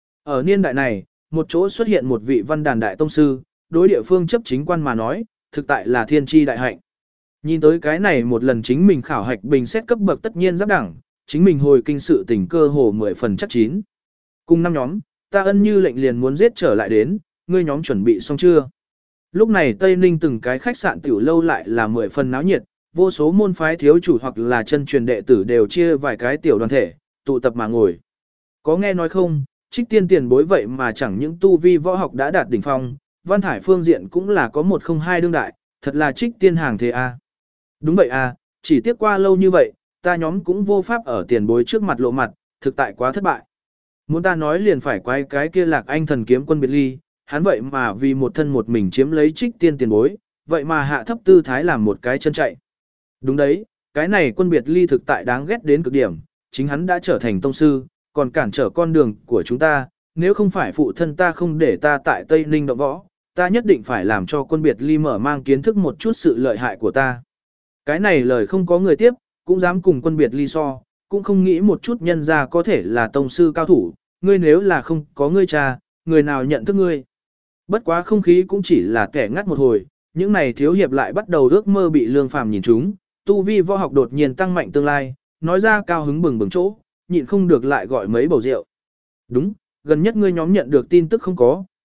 Ở niên đại này, một chỗ xuất hiện một vị văn đàn đại tông sư, đối địa phương chấp chính quan mà nói, thực tại là thiên tri đại hạnh. Nhìn tới cái này một lần chính mình khảo hạch bình xét cấp bậc tất nhiên giáp đẳng, chính mình hồi kinh sự tình cơ hồ mười phần chắc chín. Cùng năm nhóm, ta Ân Như Lệnh liền muốn giết trở lại đến, ngươi nhóm chuẩn bị xong chưa? Lúc này Tây Ninh từng cái khách sạn tiểu lâu lại là mười phần náo nhiệt, vô số môn phái thiếu chủ hoặc là chân truyền đệ tử đều chia vài cái tiểu đoàn thể, tụ tập mà ngồi. Có nghe nói không, Trích Tiên tiền bối vậy mà chẳng những tu vi võ học đã đạt đỉnh phong, văn thải phương diện cũng là có một không hai đương đại, thật là Trích Tiên hàng thế a. Đúng vậy a, chỉ tiếc qua lâu như vậy, ta nhóm cũng vô pháp ở tiền bối trước mặt lộ mặt, thực tại quá thất bại. Muốn ta nói liền phải quay cái kia Lạc Anh thần kiếm Quân Biệt Ly, hắn vậy mà vì một thân một mình chiếm lấy Trích Tiên tiền bối, vậy mà hạ thấp tư thái làm một cái chân chạy. Đúng đấy, cái này Quân Biệt Ly thực tại đáng ghét đến cực điểm, chính hắn đã trở thành tông sư, còn cản trở con đường của chúng ta, nếu không phải phụ thân ta không để ta tại Tây Ninh động võ, ta nhất định phải làm cho Quân Biệt Ly mở mang kiến thức một chút sự lợi hại của ta. Cái này lời không có người tiếp, cũng dám cùng Quân Biệt Ly so, cũng không nghĩ một chút nhân ra có thể là tông sư cao thủ, ngươi nếu là không có ngươi cha, người nào nhận thức ngươi. Bất quá không khí cũng chỉ là kẻ ngắt một hồi, những này thiếu hiệp lại bắt đầu ước mơ bị Lương Phàm nhìn trúng, tu vi võ học đột nhiên tăng mạnh tương lai, nói ra cao hứng bừng bừng chỗ, nhịn không được lại gọi mấy bầu rượu. Đúng, gần nhất ngươi nhóm nhận được tin tức không có,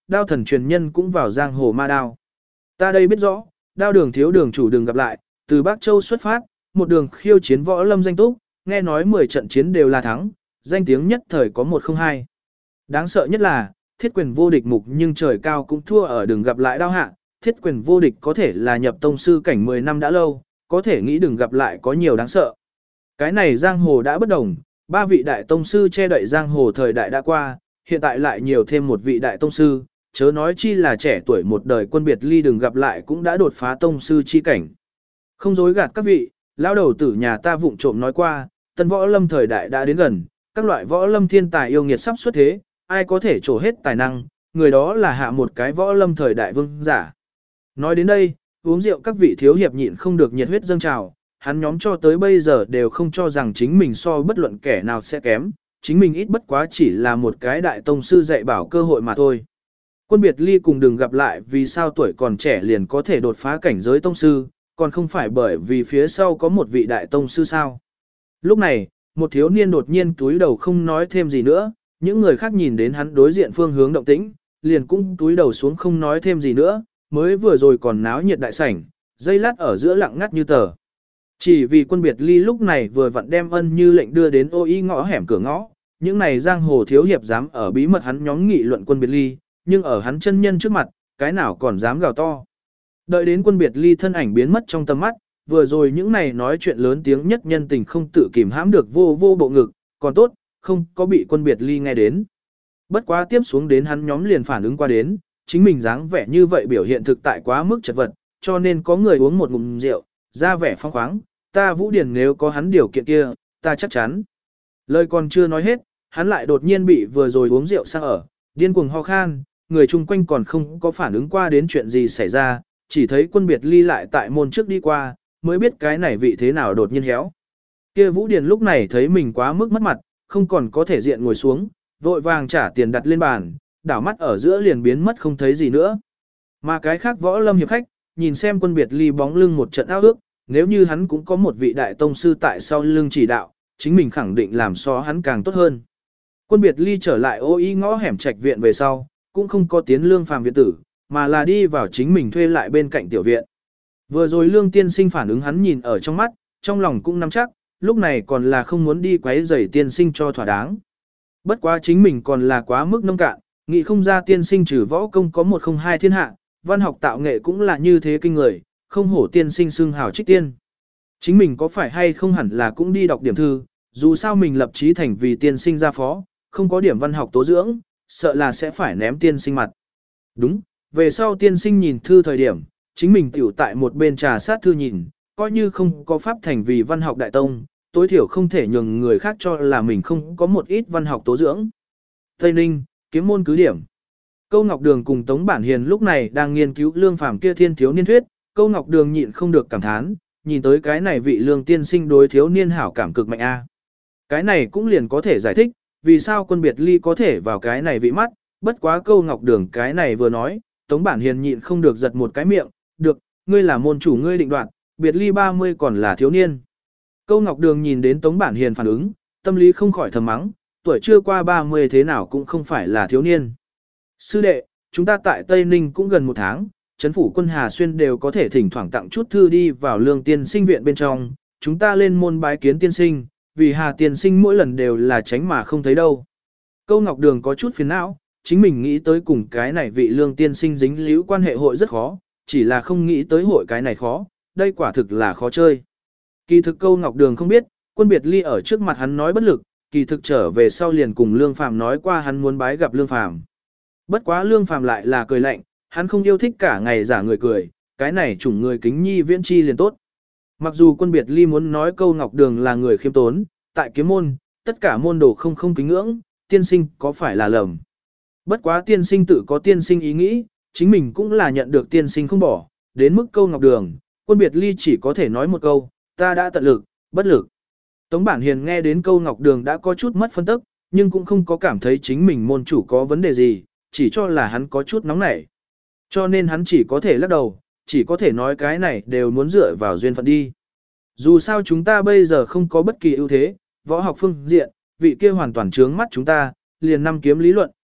đao thần truyền nhân cũng vào giang hồ ma đao. Ta đây biết rõ, đao đường thiếu đường chủ đừng gặp lại, từ Bắc Châu xuất phát, một đường khiêu chiến võ lâm danh túc, nghe nói mười trận chiến đều là thắng, danh tiếng nhất thời có một không hai. Đáng sợ nhất là, thiết quyền vô địch mục nhưng trời cao cũng thua ở đừng gặp lại đao hạ, thiết quyền vô địch có thể là nhập tông sư cảnh mười năm đã lâu, có thể nghĩ đừng gặp lại có nhiều đáng sợ. Cái này giang hồ đã bất đồng, ba vị đại tông sư che đậy giang hồ thời đại đã qua, hiện tại lại nhiều thêm một vị đại tông sư, chớ nói chi là trẻ tuổi một đời quân biệt ly đừng gặp lại cũng đã đột phá tông sư chi cảnh. Không dối gạt các vị, lão đầu tử nhà ta vụng trộm nói qua, tân võ lâm thời đại đã đến gần, các loại võ lâm thiên tài yêu nghiệt sắp xuất thế, ai có thể trổ hết tài năng, người đó là hạ một cái võ lâm thời đại vương giả. Nói đến đây, uống rượu các vị thiếu hiệp nhịn không được nhiệt huyết dâng trào, hắn nhóm cho tới bây giờ đều không cho rằng chính mình so bất luận kẻ nào sẽ kém, chính mình ít bất quá chỉ là một cái đại tông sư dạy bảo cơ hội mà thôi. Quân biệt ly cùng đừng gặp lại vì sao tuổi còn trẻ liền có thể đột phá cảnh giới tông sư, còn không phải bởi vì phía sau có một vị đại tông sư sao. Lúc này, một thiếu niên đột nhiên túi đầu không nói thêm gì nữa, những người khác nhìn đến hắn đối diện phương hướng động tĩnh, liền cũng túi đầu xuống không nói thêm gì nữa, mới vừa rồi còn náo nhiệt đại sảnh, dây lát ở giữa lặng ngắt như tờ. Chỉ vì quân biệt ly lúc này vừa vặn đem ân như lệnh đưa đến ô y ngõ hẻm cửa ngõ, những này giang hồ thiếu hiệp dám ở bí mật hắn nhóm nghị luận quân biệt ly, nhưng ở hắn chân nhân trước mặt, cái nào còn dám gào to. Đợi đến quân biệt ly thân ảnh biến mất trong tầm mắt, vừa rồi những này nói chuyện lớn tiếng nhất nhân tình không tự kìm hãm được vô vô bộ ngực, còn tốt, không có bị quân biệt ly nghe đến. Bất quá tiếp xuống đến hắn nhóm liền phản ứng qua đến, chính mình dáng vẻ như vậy biểu hiện thực tại quá mức chật vật, cho nên có người uống một ngụm rượu, ra vẻ phong khoáng, ta Vũ Điển nếu có hắn điều kiện kia, ta chắc chắn. Lời còn chưa nói hết, hắn lại đột nhiên bị vừa rồi uống rượu sang ở, điên cuồng ho khan, người chung quanh còn không có phản ứng qua đến chuyện gì xảy ra, chỉ thấy quân biệt ly lại tại môn trước đi qua, mới biết cái này vị thế nào đột nhiên héo. Kia Vũ Điển lúc này thấy mình quá mức mất mặt, không còn có thể diện ngồi xuống, vội vàng trả tiền đặt lên bàn, đảo mắt ở giữa liền biến mất không thấy gì nữa. Mà cái khác võ lâm hiệp khách, nhìn xem quân biệt ly bóng lưng một trận ao ước, nếu như hắn cũng có một vị đại tông sư tại sau lưng chỉ đạo, chính mình khẳng định làm so hắn càng tốt hơn. Quân biệt ly trở lại ô y ngõ hẻm trạch viện về sau, cũng không có tiến lương phàm viện tử, mà là đi vào chính mình thuê lại bên cạnh tiểu viện. Vừa rồi lương tiên sinh phản ứng hắn nhìn ở trong mắt, trong lòng cũng nắm chắc, lúc này còn là không muốn đi quấy rầy tiên sinh cho thỏa đáng. Bất quá chính mình còn là quá mức nông cạn, nghĩ không ra tiên sinh trừ võ công có một không hai thiên hạ, văn học tạo nghệ cũng là như thế kinh người, không hổ tiên sinh xưng hào trích tiên. Chính mình có phải hay không hẳn là cũng đi đọc điểm thư, dù sao mình lập chí thành vì tiên sinh ra phó, không có điểm văn học tố dưỡng, sợ là sẽ phải ném tiên sinh mặt. Đúng, về sau tiên sinh nhìn thư thời điểm, chính mình tiểu tại một bên trà sát thư nhìn, coi như không có pháp thành vì văn học đại tông, tối thiểu không thể nhường người khác cho là mình không có một ít văn học tố dưỡng. Tây Ninh, kiếm môn cứ điểm. Câu Ngọc Đường cùng Tống Bản Hiền lúc này đang nghiên cứu lương phàm kia thiên thiếu niên thuyết, Câu Ngọc Đường nhịn không được cảm thán, nhìn tới cái này vị lương tiên sinh đối thiếu niên hảo cảm cực mạnh a. Cái này cũng liền có thể giải thích, vì sao quân biệt ly có thể vào cái này vị mắt, bất quá Câu Ngọc Đường cái này vừa nói, Tống Bản Hiền nhịn không được giật một cái miệng, được, ngươi là môn chủ ngươi định đoạt, biệt ly ba mươi còn là thiếu niên. Câu Ngọc Đường nhìn đến Tống Bản Hiền phản ứng, tâm lý không khỏi thầm mắng, tuổi chưa qua ba mươi thế nào cũng không phải là thiếu niên. Sư đệ, chúng ta tại Tây Ninh cũng gần một tháng, Trấn phủ quân Hà Xuyên đều có thể thỉnh thoảng tặng chút thư đi vào lương tiên sinh viện bên trong, chúng ta lên môn bái kiến tiên sinh, vì Hà tiên sinh mỗi lần đều là tránh mà không thấy đâu. Câu Ngọc Đường có chút phiền não, chính mình nghĩ tới cùng cái này vị lương tiên sinh dính líu quan hệ hội rất khó, chỉ là không nghĩ tới hội cái này khó, đây quả thực là khó chơi. Kỳ thực Câu Ngọc Đường không biết, quân biệt ly ở trước mặt hắn nói bất lực, kỳ thực trở về sau liền cùng Lương Phàm nói qua hắn muốn bái gặp Lương Phàm. Bất quá Lương Phàm lại là cười lạnh, hắn không yêu thích cả ngày giả người cười, cái này chủng người kính nhi viễn chi liền tốt. Mặc dù quân biệt ly muốn nói Câu Ngọc Đường là người khiêm tốn, tại kiếm môn, tất cả môn đồ không không kính ngưỡng, tiên sinh có phải là lầm. Bất quá tiên sinh tự có tiên sinh ý nghĩ, chính mình cũng là nhận được tiên sinh không bỏ, đến mức Câu Ngọc Đường, quân biệt ly chỉ có thể nói một câu, ta đã tận lực, bất lực. Tống Bản Hiền nghe đến Câu Ngọc Đường đã có chút mất phân tức, nhưng cũng không có cảm thấy chính mình môn chủ có vấn đề gì, chỉ cho là hắn có chút nóng nảy. Cho nên hắn chỉ có thể lắc đầu, chỉ có thể nói cái này đều muốn dựa vào duyên phận đi. Dù sao chúng ta bây giờ không có bất kỳ ưu thế, võ học phương diện, vị kia hoàn toàn trướng mắt chúng ta, liền năm kiếm lý luận,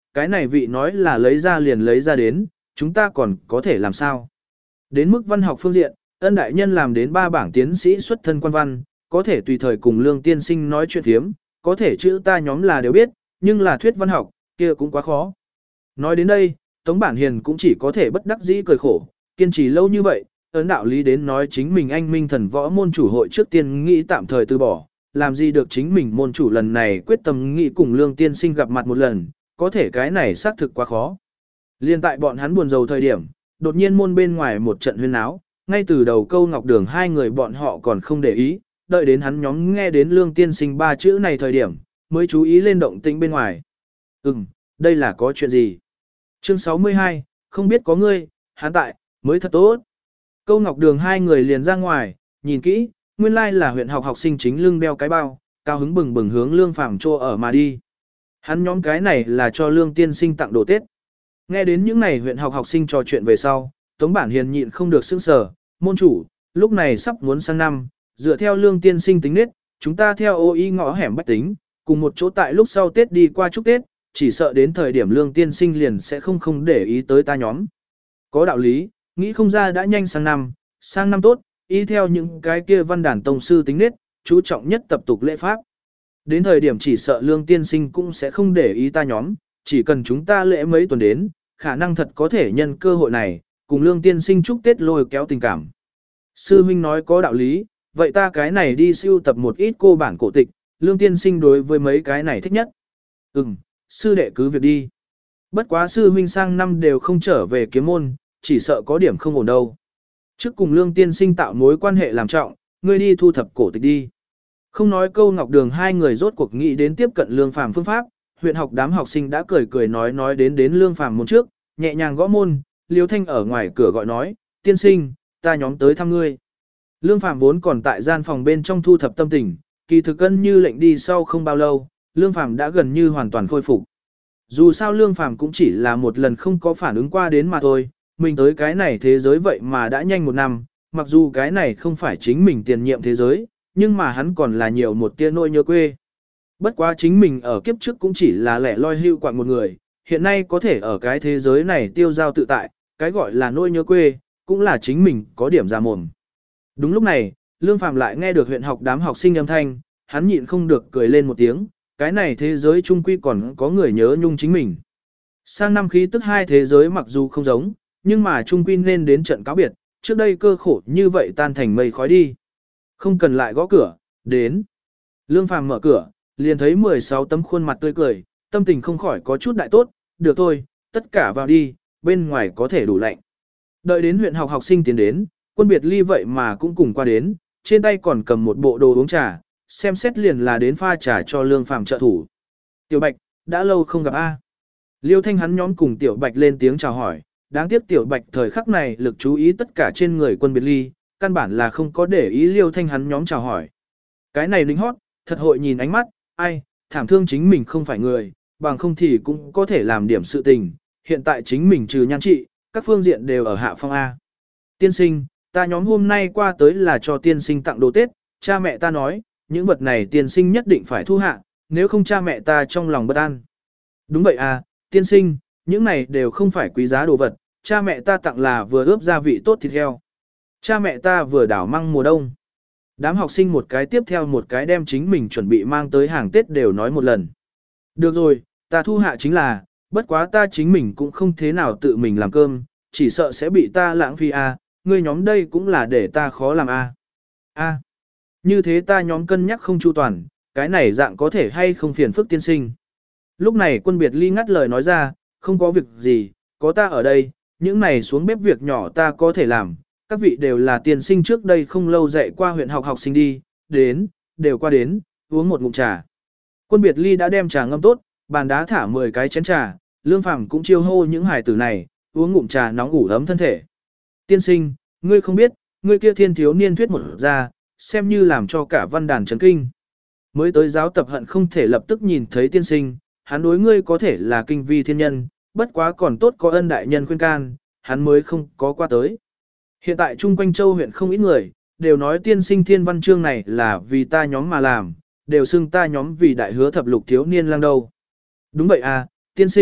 cái này vị nói là lấy ra liền lấy ra đến, chúng ta còn có thể làm sao? Đến mức văn học phương diện, ân đại nhân làm đến ba bảng tiến sĩ xuất thân quan văn, có thể tùy thời cùng lương tiên sinh nói chuyện thiếm, có thể chữ ta nhóm là đều biết, nhưng là thuyết văn học, kia cũng quá khó. Nói đến đây, Tống Bản Hiền cũng chỉ có thể bất đắc dĩ cười khổ, kiên trì lâu như vậy, ấn đạo lý đến nói chính mình anh minh thần võ môn chủ hội trước tiên nghĩ tạm thời từ bỏ, làm gì được chính mình môn chủ lần này quyết tâm nghĩ cùng lương tiên sinh gặp mặt một lần, có thể cái này xác thực quá khó. Liên tại bọn hắn buồn rầu thời điểm, đột nhiên môn bên ngoài một trận huyên náo, ngay từ đầu câu ngọc đường hai người bọn họ còn không để ý, đợi đến hắn nhóm nghe đến lương tiên sinh ba chữ này thời điểm, mới chú ý lên động tĩnh bên ngoài. Ừm, đây là có chuyện gì? Chương sáu mươi hai, không biết có ngươi, hắn tại, mới thật tốt. Câu ngọc đường hai người liền ra ngoài, nhìn kỹ, nguyên lai là huyện học học sinh chính lưng đeo cái bao, cao hứng bừng bừng hướng lương phàm trô ở mà đi. Hắn nhóm cái này là cho lương tiên sinh tặng đồ Tết. Nghe đến những này huyện học học sinh trò chuyện về sau, Tống Bản Hiền nhịn không được sững sờ, môn chủ, lúc này sắp muốn sang năm, dựa theo lương tiên sinh tính nết, chúng ta theo ô y ngõ hẻm bách tính, cùng một chỗ tại lúc sau Tết đi qua chúc Tết, chỉ sợ đến thời điểm lương tiên sinh liền sẽ không không để ý tới ta nhóm. Có đạo lý, nghĩ không ra đã nhanh sang năm, sang năm tốt, y theo những cái kia văn đàn tông sư tính nết, chú trọng nhất tập tục lễ pháp. Đến thời điểm chỉ sợ lương tiên sinh cũng sẽ không để ý ta nhóm, chỉ cần chúng ta lễ mấy tuần đến, khả năng thật có thể nhân cơ hội này, cùng lương tiên sinh chúc Tết lôi kéo tình cảm. Sư huynh nói có đạo lý, vậy ta cái này đi sưu tập một ít cô bản cổ tịch, lương tiên sinh đối với mấy cái này thích nhất. Ừm, sư đệ cứ việc đi. Bất quá sư huynh sang năm đều không trở về kiếm môn, chỉ sợ có điểm không ổn đâu. Trước cùng lương tiên sinh tạo mối quan hệ làm trọng, ngươi đi thu thập cổ tịch đi. Không nói câu ngọc đường hai người rốt cuộc nghĩ đến tiếp cận lương phàm phương pháp, huyện học đám học sinh đã cười cười nói nói đến đến lương phàm môn trước, nhẹ nhàng gõ môn, Liêu Thanh ở ngoài cửa gọi nói, tiên sinh, ta nhóm tới thăm ngươi. Lương phàm vốn còn tại gian phòng bên trong thu thập tâm tình, kỳ thực cân như lệnh đi sau không bao lâu, lương phàm đã gần như hoàn toàn khôi phục. Dù sao lương phàm cũng chỉ là một lần không có phản ứng qua đến mà thôi, mình tới cái này thế giới vậy mà đã nhanh một năm, mặc dù cái này không phải chính mình tiền nhiệm thế giới, nhưng mà hắn còn là nhiều một tia nỗi nhớ quê. Bất quá chính mình ở kiếp trước cũng chỉ là lẻ loi hưu quạng một người, hiện nay có thể ở cái thế giới này tiêu giao tự tại, cái gọi là nỗi nhớ quê, cũng là chính mình có điểm ra mồm. Đúng lúc này, Lương Phàm lại nghe được huyện học đám học sinh âm thanh, hắn nhịn không được cười lên một tiếng, cái này thế giới trung quy còn có người nhớ nhung chính mình. Sang năm khí tức hai thế giới mặc dù không giống, nhưng mà trung quy nên đến trận cáo biệt, trước đây cơ khổ như vậy tan thành mây khói đi. Không cần lại gõ cửa, đến. Lương Phàm mở cửa, liền thấy mười sáu tấm khuôn mặt tươi cười, tâm tình không khỏi có chút đại tốt, được thôi, tất cả vào đi, bên ngoài có thể đủ lạnh. Đợi đến huyện học học sinh tiến đến, Quân Biệt Ly vậy mà cũng cùng qua đến, trên tay còn cầm một bộ đồ uống trà, xem xét liền là đến pha trà cho Lương Phàm trợ thủ. Tiểu Bạch, đã lâu không gặp a. Liêu Thanh hắn nhóm cùng Tiểu Bạch lên tiếng chào hỏi, đáng tiếc Tiểu Bạch thời khắc này lực chú ý tất cả trên người Quân Biệt Ly, căn bản là không có để ý Liêu Thanh hắn nhóm chào hỏi. Cái này lính hót, thật hội nhìn ánh mắt, ai, thảm thương chính mình không phải người, bằng không thì cũng có thể làm điểm sự tình, hiện tại chính mình trừ nhan trị, các phương diện đều ở hạ phong A. Tiên sinh, ta nhóm hôm nay qua tới là cho tiên sinh tặng đồ Tết, cha mẹ ta nói, những vật này tiên sinh nhất định phải thu hạ, nếu không cha mẹ ta trong lòng bất an. Đúng vậy à, tiên sinh, những này đều không phải quý giá đồ vật, cha mẹ ta tặng là vừa ướp gia vị tốt thịt heo. Cha mẹ ta vừa đảo măng mùa đông. Đám học sinh một cái tiếp theo một cái đem chính mình chuẩn bị mang tới hàng Tết đều nói một lần. Được rồi, ta thu hạ chính là, bất quá ta chính mình cũng không thế nào tự mình làm cơm, chỉ sợ sẽ bị ta lãng phí a. Ngươi nhóm đây cũng là để ta khó làm a. A. Như thế ta nhóm cân nhắc không chu toàn, cái này dạng có thể hay không phiền phức tiên sinh. Lúc này Quân Biệt Ly ngắt lời nói ra, không có việc gì, có ta ở đây, những này xuống bếp việc nhỏ ta có thể làm, các vị đều là tiên sinh trước đây không lâu dạy qua huyện học học sinh đi, đến, đều qua đến, uống một ngụm trà. Quân Biệt Ly đã đem trà ngâm tốt, bàn đá thả mười cái chén trà, Lương Phàm cũng chiêu hô những hài tử này, uống ngụm trà nóng ủ ấm thân thể. Tiên sinh, ngươi không biết, ngươi kia thiên thiếu niên thuyết một ra, xem như làm cho cả văn đàn chấn kinh. Mới tới giáo tập hận không thể lập tức nhìn thấy tiên sinh, hắn đối ngươi có thể là kinh vi thiên nhân, bất quá còn tốt có ân đại nhân khuyên can, hắn mới không có qua tới. Hiện tại chung quanh châu huyện không ít người, đều nói tiên sinh thiên văn chương này là vì ta nhóm mà làm, đều xưng ta nhóm vì đại hứa thập lục thiếu niên lang đâu. Đúng vậy à, tiên sinh,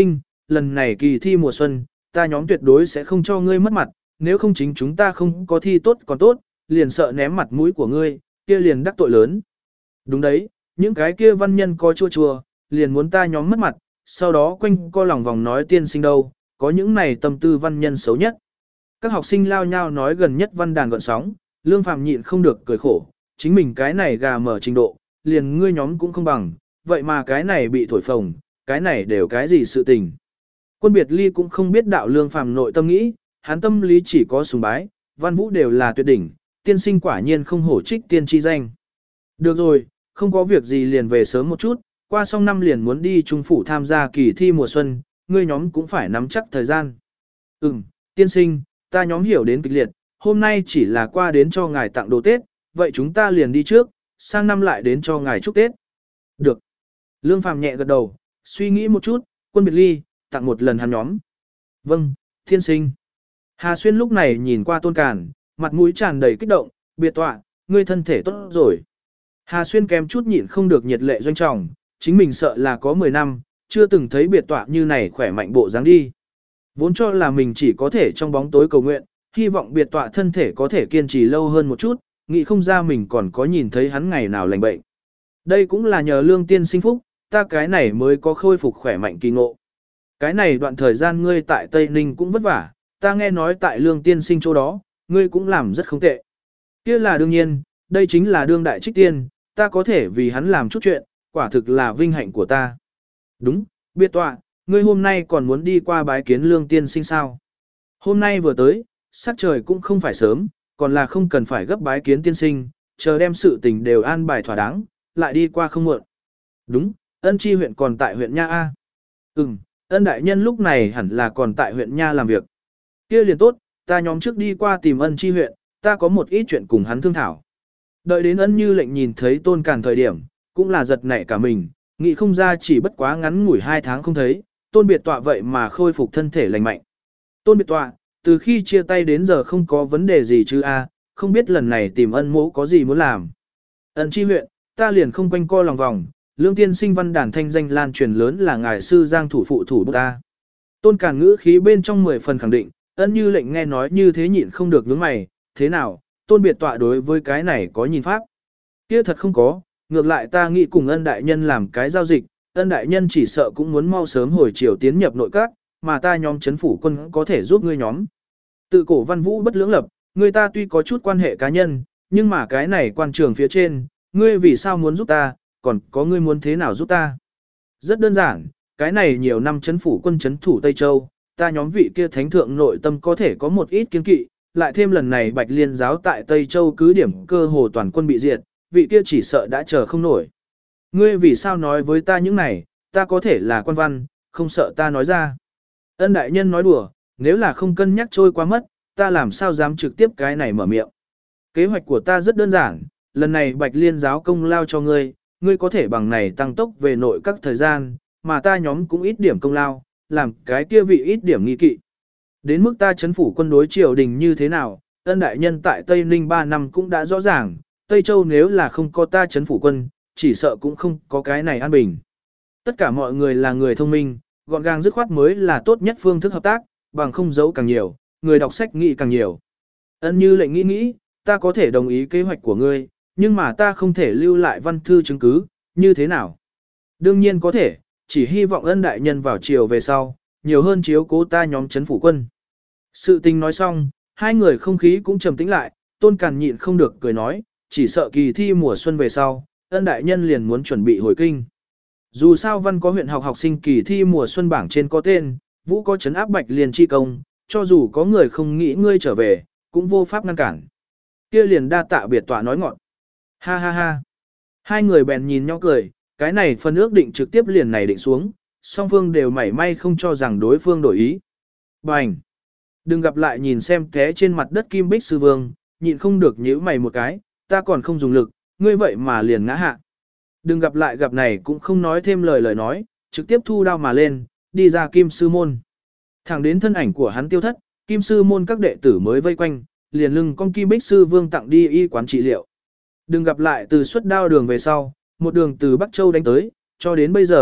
lần này kỳ thi mùa xuân, ta nhóm tuyệt đối sẽ không cho ngươi mất mặt, nếu không chính chúng ta không có thi tốt còn tốt, liền sợ ném mặt mũi của ngươi, kia liền đắc tội lớn. Đúng đấy, những cái kia văn nhân có chua chua, liền muốn ta nhóm mất mặt, sau đó quanh co lòng vòng nói tiên sinh đâu, có những này tâm tư văn nhân xấu nhất. Các học sinh lao nhau nói gần nhất văn đàn gọn sóng, Lương Phàm nhịn không được cười khổ, chính mình cái này gà mở trình độ, liền ngươi nhóm cũng không bằng, vậy mà cái này bị thổi phồng, cái này đều cái gì sự tình. Quân biệt ly cũng không biết đạo Lương Phàm nội tâm nghĩ, hắn tâm lý chỉ có sùng bái, văn vũ đều là tuyệt đỉnh, tiên sinh quả nhiên không hổ trích tiên chi danh. Được rồi, không có việc gì liền về sớm một chút, qua xong năm liền muốn đi trung phủ tham gia kỳ thi mùa xuân, ngươi nhóm cũng phải nắm chắc thời gian. Ừm, tiên sinh, ta nhóm hiểu đến kịch liệt, hôm nay chỉ là qua đến cho ngài tặng đồ Tết, vậy chúng ta liền đi trước, sang năm lại đến cho ngài chúc Tết. Được. Lương Phàm nhẹ gật đầu, suy nghĩ một chút, quân biệt ly, tặng một lần hắn nhóm. Vâng, tiên sinh. Hà Xuyên lúc này nhìn qua Tôn Càn, mặt mũi tràn đầy kích động, biệt tọa, ngươi thân thể tốt rồi. Hà Xuyên kém chút nhịn không được nhiệt lệ doanh trọng, chính mình sợ là có mười năm, chưa từng thấy biệt tọa như này khỏe mạnh bộ dáng đi. Vốn cho là mình chỉ có thể trong bóng tối cầu nguyện, hy vọng biệt tọa thân thể có thể kiên trì lâu hơn một chút, nghĩ không ra mình còn có nhìn thấy hắn ngày nào lành bệnh. Đây cũng là nhờ Lương tiên sinh phúc, ta cái này mới có khôi phục khỏe mạnh kỳ ngộ. Cái này đoạn thời gian ngươi tại Tây Ninh cũng vất vả, ta nghe nói tại Lương tiên sinh chỗ đó, ngươi cũng làm rất không tệ. Kia là đương nhiên, đây chính là đương đại trích tiên, ta có thể vì hắn làm chút chuyện, quả thực là vinh hạnh của ta. Đúng, biệt tọa, ngươi hôm nay còn muốn đi qua bái kiến Lương tiên sinh sao? Hôm nay vừa tới, sắc trời cũng không phải sớm, còn là không cần phải gấp bái kiến tiên sinh, chờ đem sự tình đều an bài thỏa đáng, lại đi qua không muộn. Đúng, Ân Chi huyện còn tại huyện Nha A. Ừm, Ân đại nhân lúc này hẳn là còn tại huyện Nha làm việc. Kia liền tốt, ta nhóm trước đi qua tìm Ân Chi huyện, ta có một ít chuyện cùng hắn thương thảo. Đợi đến Ân Như lệnh nhìn thấy Tôn Càn thời điểm, cũng là giật nảy cả mình, nghĩ không ra chỉ bất quá ngắn ngủi hai tháng không thấy, Tôn biệt tọa vậy mà khôi phục thân thể lành mạnh. Tôn biệt tọa, từ khi chia tay đến giờ không có vấn đề gì chứ a, không biết lần này tìm Ân mỗ có gì muốn làm. Ân Chi huyện, ta liền không quanh co lòng vòng, Lương tiên sinh văn đàn thanh danh lan truyền lớn là ngài sư Giang thủ phụ thủ bút ta. Tôn Càn ngữ khí bên trong mười phần khẳng định, Ân Như lệnh nghe nói như thế nhịn không được nhướng mày, thế nào, Tôn biệt tọa đối với cái này có nhìn pháp? Kia thật không có, ngược lại ta nghĩ cùng Ân đại nhân làm cái giao dịch, Ân đại nhân chỉ sợ cũng muốn mau sớm hồi chiều tiến nhập nội các, mà ta nhóm chấn phủ quân có thể giúp ngươi nhóm. Tự cổ văn vũ bất lưỡng lập, người ta tuy có chút quan hệ cá nhân, nhưng mà cái này quan trường phía trên, ngươi vì sao muốn giúp ta, còn có ngươi muốn thế nào giúp ta? Rất đơn giản, cái này nhiều năm chấn phủ quân chấn thủ Tây Châu, ta nhóm vị kia thánh thượng nội tâm có thể có một ít kiên kỵ, lại thêm lần này Bạch Liên giáo tại Tây Châu cứ điểm cơ hồ toàn quân bị diệt, vị kia chỉ sợ đã chờ không nổi. Ngươi vì sao nói với ta những này, ta có thể là quan văn, không sợ ta nói ra. Ân đại nhân nói đùa, nếu là không cân nhắc trôi qua mất, ta làm sao dám trực tiếp cái này mở miệng. Kế hoạch của ta rất đơn giản, lần này Bạch Liên giáo công lao cho ngươi, ngươi có thể bằng này tăng tốc về nội các thời gian, mà ta nhóm cũng ít điểm công lao, làm cái kia vị ít điểm nghi kỵ. Đến mức ta chấn phủ quân đối triều đình như thế nào, Ân đại nhân tại Tây Ninh ba năm cũng đã rõ ràng, Tây Châu nếu là không có ta chấn phủ quân, chỉ sợ cũng không có cái này an bình. Tất cả mọi người là người thông minh, gọn gàng dứt khoát mới là tốt nhất phương thức hợp tác, bằng không giấu càng nhiều, người đọc sách nghĩ càng nhiều. Ân Như lệnh nghĩ nghĩ, ta có thể đồng ý kế hoạch của ngươi, nhưng mà ta không thể lưu lại văn thư chứng cứ, như thế nào? Đương nhiên có thể, chỉ hy vọng Ân đại nhân vào chiều về sau, nhiều hơn chiếu cố ta nhóm chấn phủ quân. Sự tình nói xong, hai người không khí cũng trầm tĩnh lại, Tôn Càn nhịn không được cười nói, chỉ sợ kỳ thi mùa xuân về sau, Ân đại nhân liền muốn chuẩn bị hồi kinh. Dù sao văn có huyện học học sinh kỳ thi mùa xuân bảng trên có tên, vũ có trấn áp Bạch Liên chi công, cho dù có người không nghĩ ngươi trở về, cũng vô pháp ngăn cản. Kia liền đa tạ biệt tọa nói ngọn. Ha ha ha. Hai người bèn nhìn nhau cười, cái này phần ước định trực tiếp liền này định xuống, song phương đều mảy may không cho rằng đối phương đổi ý. Bành. Đừng gặp lại nhìn xem té trên mặt đất Kim Bích Sư Vương, nhịn không được nhíu mày một cái, ta còn không dùng lực, ngươi vậy mà liền ngã hạ. Đừng gặp lại gặp này cũng không nói thêm lời lời nói, trực tiếp thu đao mà lên, đi ra Kim Sư Môn. Thẳng đến thân ảnh của hắn tiêu thất, Kim Sư Môn các đệ tử mới vây quanh, liền lưng con Kim Bích Sư Vương tặng đi y quán trị liệu. Đừng gặp lại từ xuất đao đường về sau, một đường từ Bắc Châu đánh tới, cho đến bây giờ,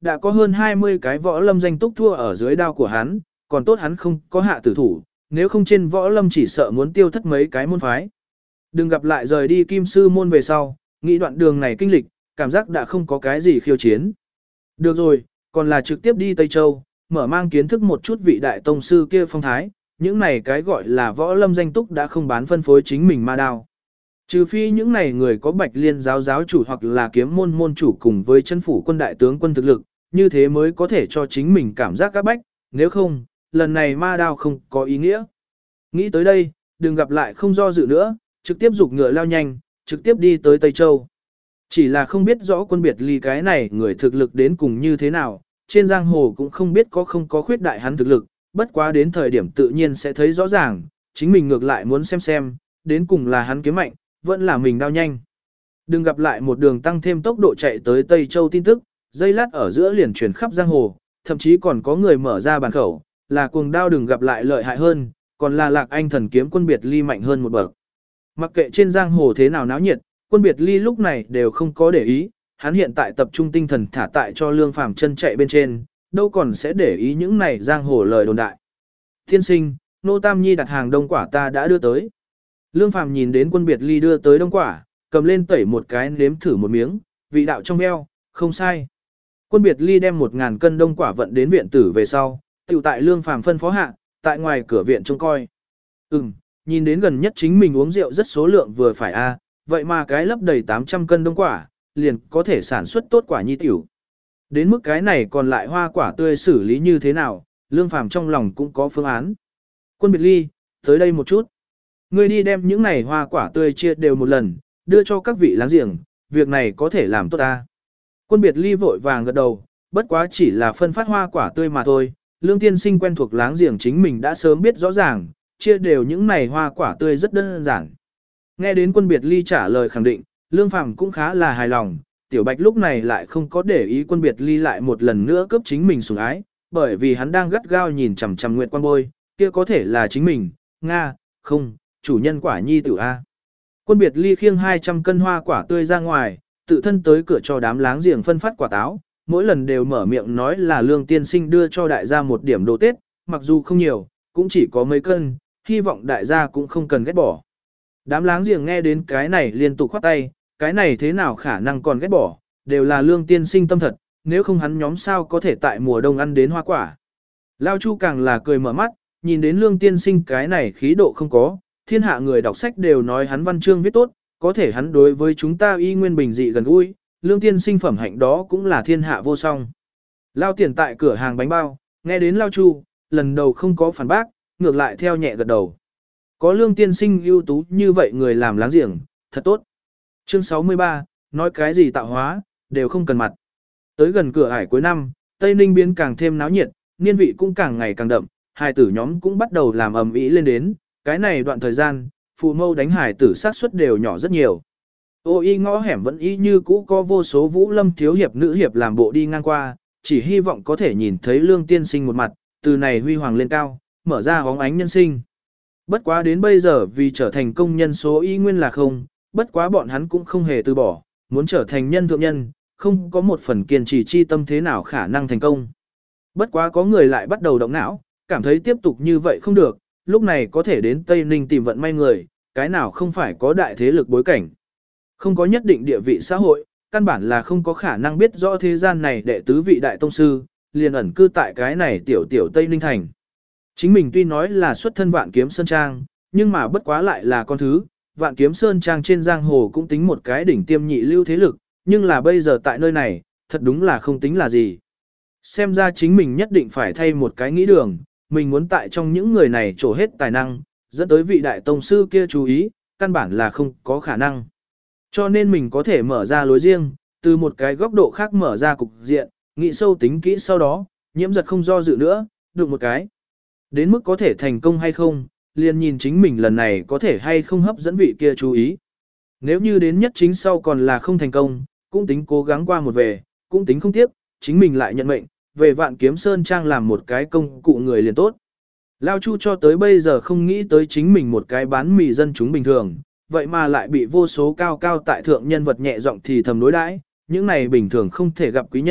đã có hơn hai mươi cái võ lâm danh túc thua ở dưới đao của hắn, còn tốt hắn không có hạ tử thủ, nếu không trên võ lâm chỉ sợ muốn tiêu thất mấy cái môn phái. Đừng gặp lại rời đi Kim Sư môn về sau, nghĩ đoạn đường này kinh lịch, cảm giác đã không có cái gì khiêu chiến. Được rồi, còn là trực tiếp đi Tây Châu, mở mang kiến thức một chút vị đại tông sư kia phong thái, những này cái gọi là võ lâm danh túc đã không bán phân phối chính mình ma đao. Trừ phi những này người có Bạch Liên giáo giáo chủ hoặc là kiếm môn môn chủ cùng với chân phủ quân đại tướng quân thực lực, như thế mới có thể cho chính mình cảm giác các bách, nếu không, lần này ma đao không có ý nghĩa. Nghĩ tới đây, đừng gặp lại không do dự nữa, trực tiếp dục ngựa lao nhanh, trực tiếp đi tới Tây Châu. Chỉ là không biết rõ quân biệt ly cái này người thực lực đến cùng như thế nào, trên giang hồ cũng không biết có không có khuyết đại hắn thực lực, bất quá đến thời điểm tự nhiên sẽ thấy rõ ràng, chính mình ngược lại muốn xem xem, đến cùng là hắn kiếm mạnh, vẫn là mình đao nhanh. Đừng gặp lại một đường tăng thêm tốc độ chạy tới Tây Châu tin tức, dây lát ở giữa liền truyền khắp giang hồ, thậm chí còn có người mở ra bàn khẩu, là cuồng đao đừng gặp lại lợi hại hơn, còn là Lạc Anh thần kiếm quân biệt ly mạnh hơn một bậc. Mặc kệ trên giang hồ thế nào náo nhiệt, quân biệt ly lúc này đều không có để ý, hắn hiện tại tập trung tinh thần thả tại cho Lương Phàm chân chạy bên trên, đâu còn sẽ để ý những này giang hồ lời đồn đại. Thiên sinh, Nô Tam Nhi đặt hàng đông quả ta đã đưa tới. Lương Phàm nhìn đến quân biệt ly đưa tới đông quả, cầm lên tẩy một cái nếm thử một miếng, vị đạo trong veo, không sai. Quân biệt ly đem một ngàn cân đông quả vận đến viện tử về sau, tiểu tại Lương Phàm phân phó hạ, tại ngoài cửa viện trông coi. Ừm, nhìn đến gần nhất chính mình uống rượu rất số lượng vừa phải a, vậy mà cái lấp đầy tám trăm cân đông quả, liền có thể sản xuất tốt quả nhi tiểu. Đến mức cái này còn lại hoa quả tươi xử lý như thế nào, Lương Phàm trong lòng cũng có phương án. Quân biệt ly, tới đây một chút. Ngươi đi đem những này hoa quả tươi chia đều một lần, đưa cho các vị láng giềng, việc này có thể làm tốt ta. Quân biệt ly vội vàng gật đầu, bất quá chỉ là phân phát hoa quả tươi mà thôi. Lương tiên sinh quen thuộc láng giềng chính mình đã sớm biết rõ ràng, chia đều những này hoa quả tươi rất đơn giản. Nghe đến quân biệt ly trả lời khẳng định, Lương Phàm cũng khá là hài lòng, Tiểu Bạch lúc này lại không có để ý quân biệt ly lại một lần nữa cướp chính mình sủng ái, bởi vì hắn đang gắt gao nhìn chằm chằm Nguyệt Quang Bôi, kia có thể là chính mình, Nga, không, chủ nhân quả nhi tử A. Quân biệt ly khiêng hai trăm cân hoa quả tươi ra ngoài, tự thân tới cửa cho đám láng giềng phân phát quả táo, mỗi lần đều mở miệng nói là Lương tiên sinh đưa cho đại gia một điểm đồ Tết, mặc dù không nhiều, cũng chỉ có mấy cân, hy vọng đại gia cũng không cần ghét bỏ. Đám láng giềng nghe đến cái này liên tục khoát tay, cái này thế nào khả năng còn ghét bỏ, đều là Lương tiên sinh tâm thật, nếu không hắn nhóm sao có thể tại mùa đông ăn đến hoa quả. Lao Chu càng là cười mở mắt, nhìn đến Lương tiên sinh cái này khí độ không có, thiên hạ người đọc sách đều nói hắn văn chương viết tốt, có thể hắn đối với chúng ta y nguyên bình dị gần gũi, Lương tiên sinh phẩm hạnh đó cũng là thiên hạ vô song. Lao tiền tại cửa hàng bánh bao, nghe đến Lao Chu, lần đầu không có phản bác, ngược lại theo nhẹ gật đầu. Có Lương tiên sinh ưu tú như vậy người làm láng giềng, thật tốt. Chương sáu mươi ba, nói cái gì tạo hóa, đều không cần mặt. Tới gần cửa ải cuối năm, Tây Ninh biến càng thêm náo nhiệt, niên vị cũng càng ngày càng đậm, hài tử nhóm cũng bắt đầu làm ầm ĩ lên đến, cái này đoạn thời gian, phụ mâu đánh hài tử sát suất đều nhỏ rất nhiều. Ô y ngõ hẻm vẫn y như cũ có vô số vũ lâm thiếu hiệp nữ hiệp làm bộ đi ngang qua, chỉ hy vọng có thể nhìn thấy Lương tiên sinh một mặt, từ này huy hoàng lên cao, mở ra hóng ánh nhân sinh. Bất quá đến bây giờ vì trở thành công nhân số y nguyên là không, bất quá bọn hắn cũng không hề từ bỏ, muốn trở thành nhân thượng nhân, không có một phần kiên trì chi tâm thế nào khả năng thành công. Bất quá có người lại bắt đầu động não, cảm thấy tiếp tục như vậy không được, lúc này có thể đến Tây Ninh tìm vận may người, cái nào không phải có đại thế lực bối cảnh. Không có nhất định địa vị xã hội, căn bản là không có khả năng biết rõ thế gian này đệ tứ vị đại tông sư, liền ẩn cư tại cái này tiểu tiểu Tây Ninh thành. Chính mình tuy nói là xuất thân Vạn Kiếm Sơn Trang, nhưng mà bất quá lại là con thứ, Vạn Kiếm Sơn Trang trên giang hồ cũng tính một cái đỉnh tiêm nhị lưu thế lực, nhưng là bây giờ tại nơi này, thật đúng là không tính là gì. Xem ra chính mình nhất định phải thay một cái nghĩ đường, mình muốn tại trong những người này trổ hết tài năng, dẫn tới vị đại tông sư kia chú ý, căn bản là không có khả năng. Cho nên mình có thể mở ra lối riêng, từ một cái góc độ khác mở ra cục diện, nghĩ sâu tính kỹ sau đó, nhiễm giật không do dự nữa, đụng một cái. Đến mức có thể thành công hay không, liền nhìn chính mình lần này có thể hay không hấp dẫn vị kia chú ý. Nếu như đến nhất chính sau còn là không thành công, cũng tính cố gắng qua một về, cũng tính không tiếc, chính mình lại nhận mệnh, về Vạn Kiếm Sơn Trang làm một cái công cụ người liền tốt. Lao Chu cho tới bây giờ không nghĩ tới chính mình một cái bán mì dân chúng bình thường, vậy mà lại bị vô số cao cao tại thượng nhân vật nhẹ giọng thì thầm đối đãi, những này bình thường không thể gặp quý nhân,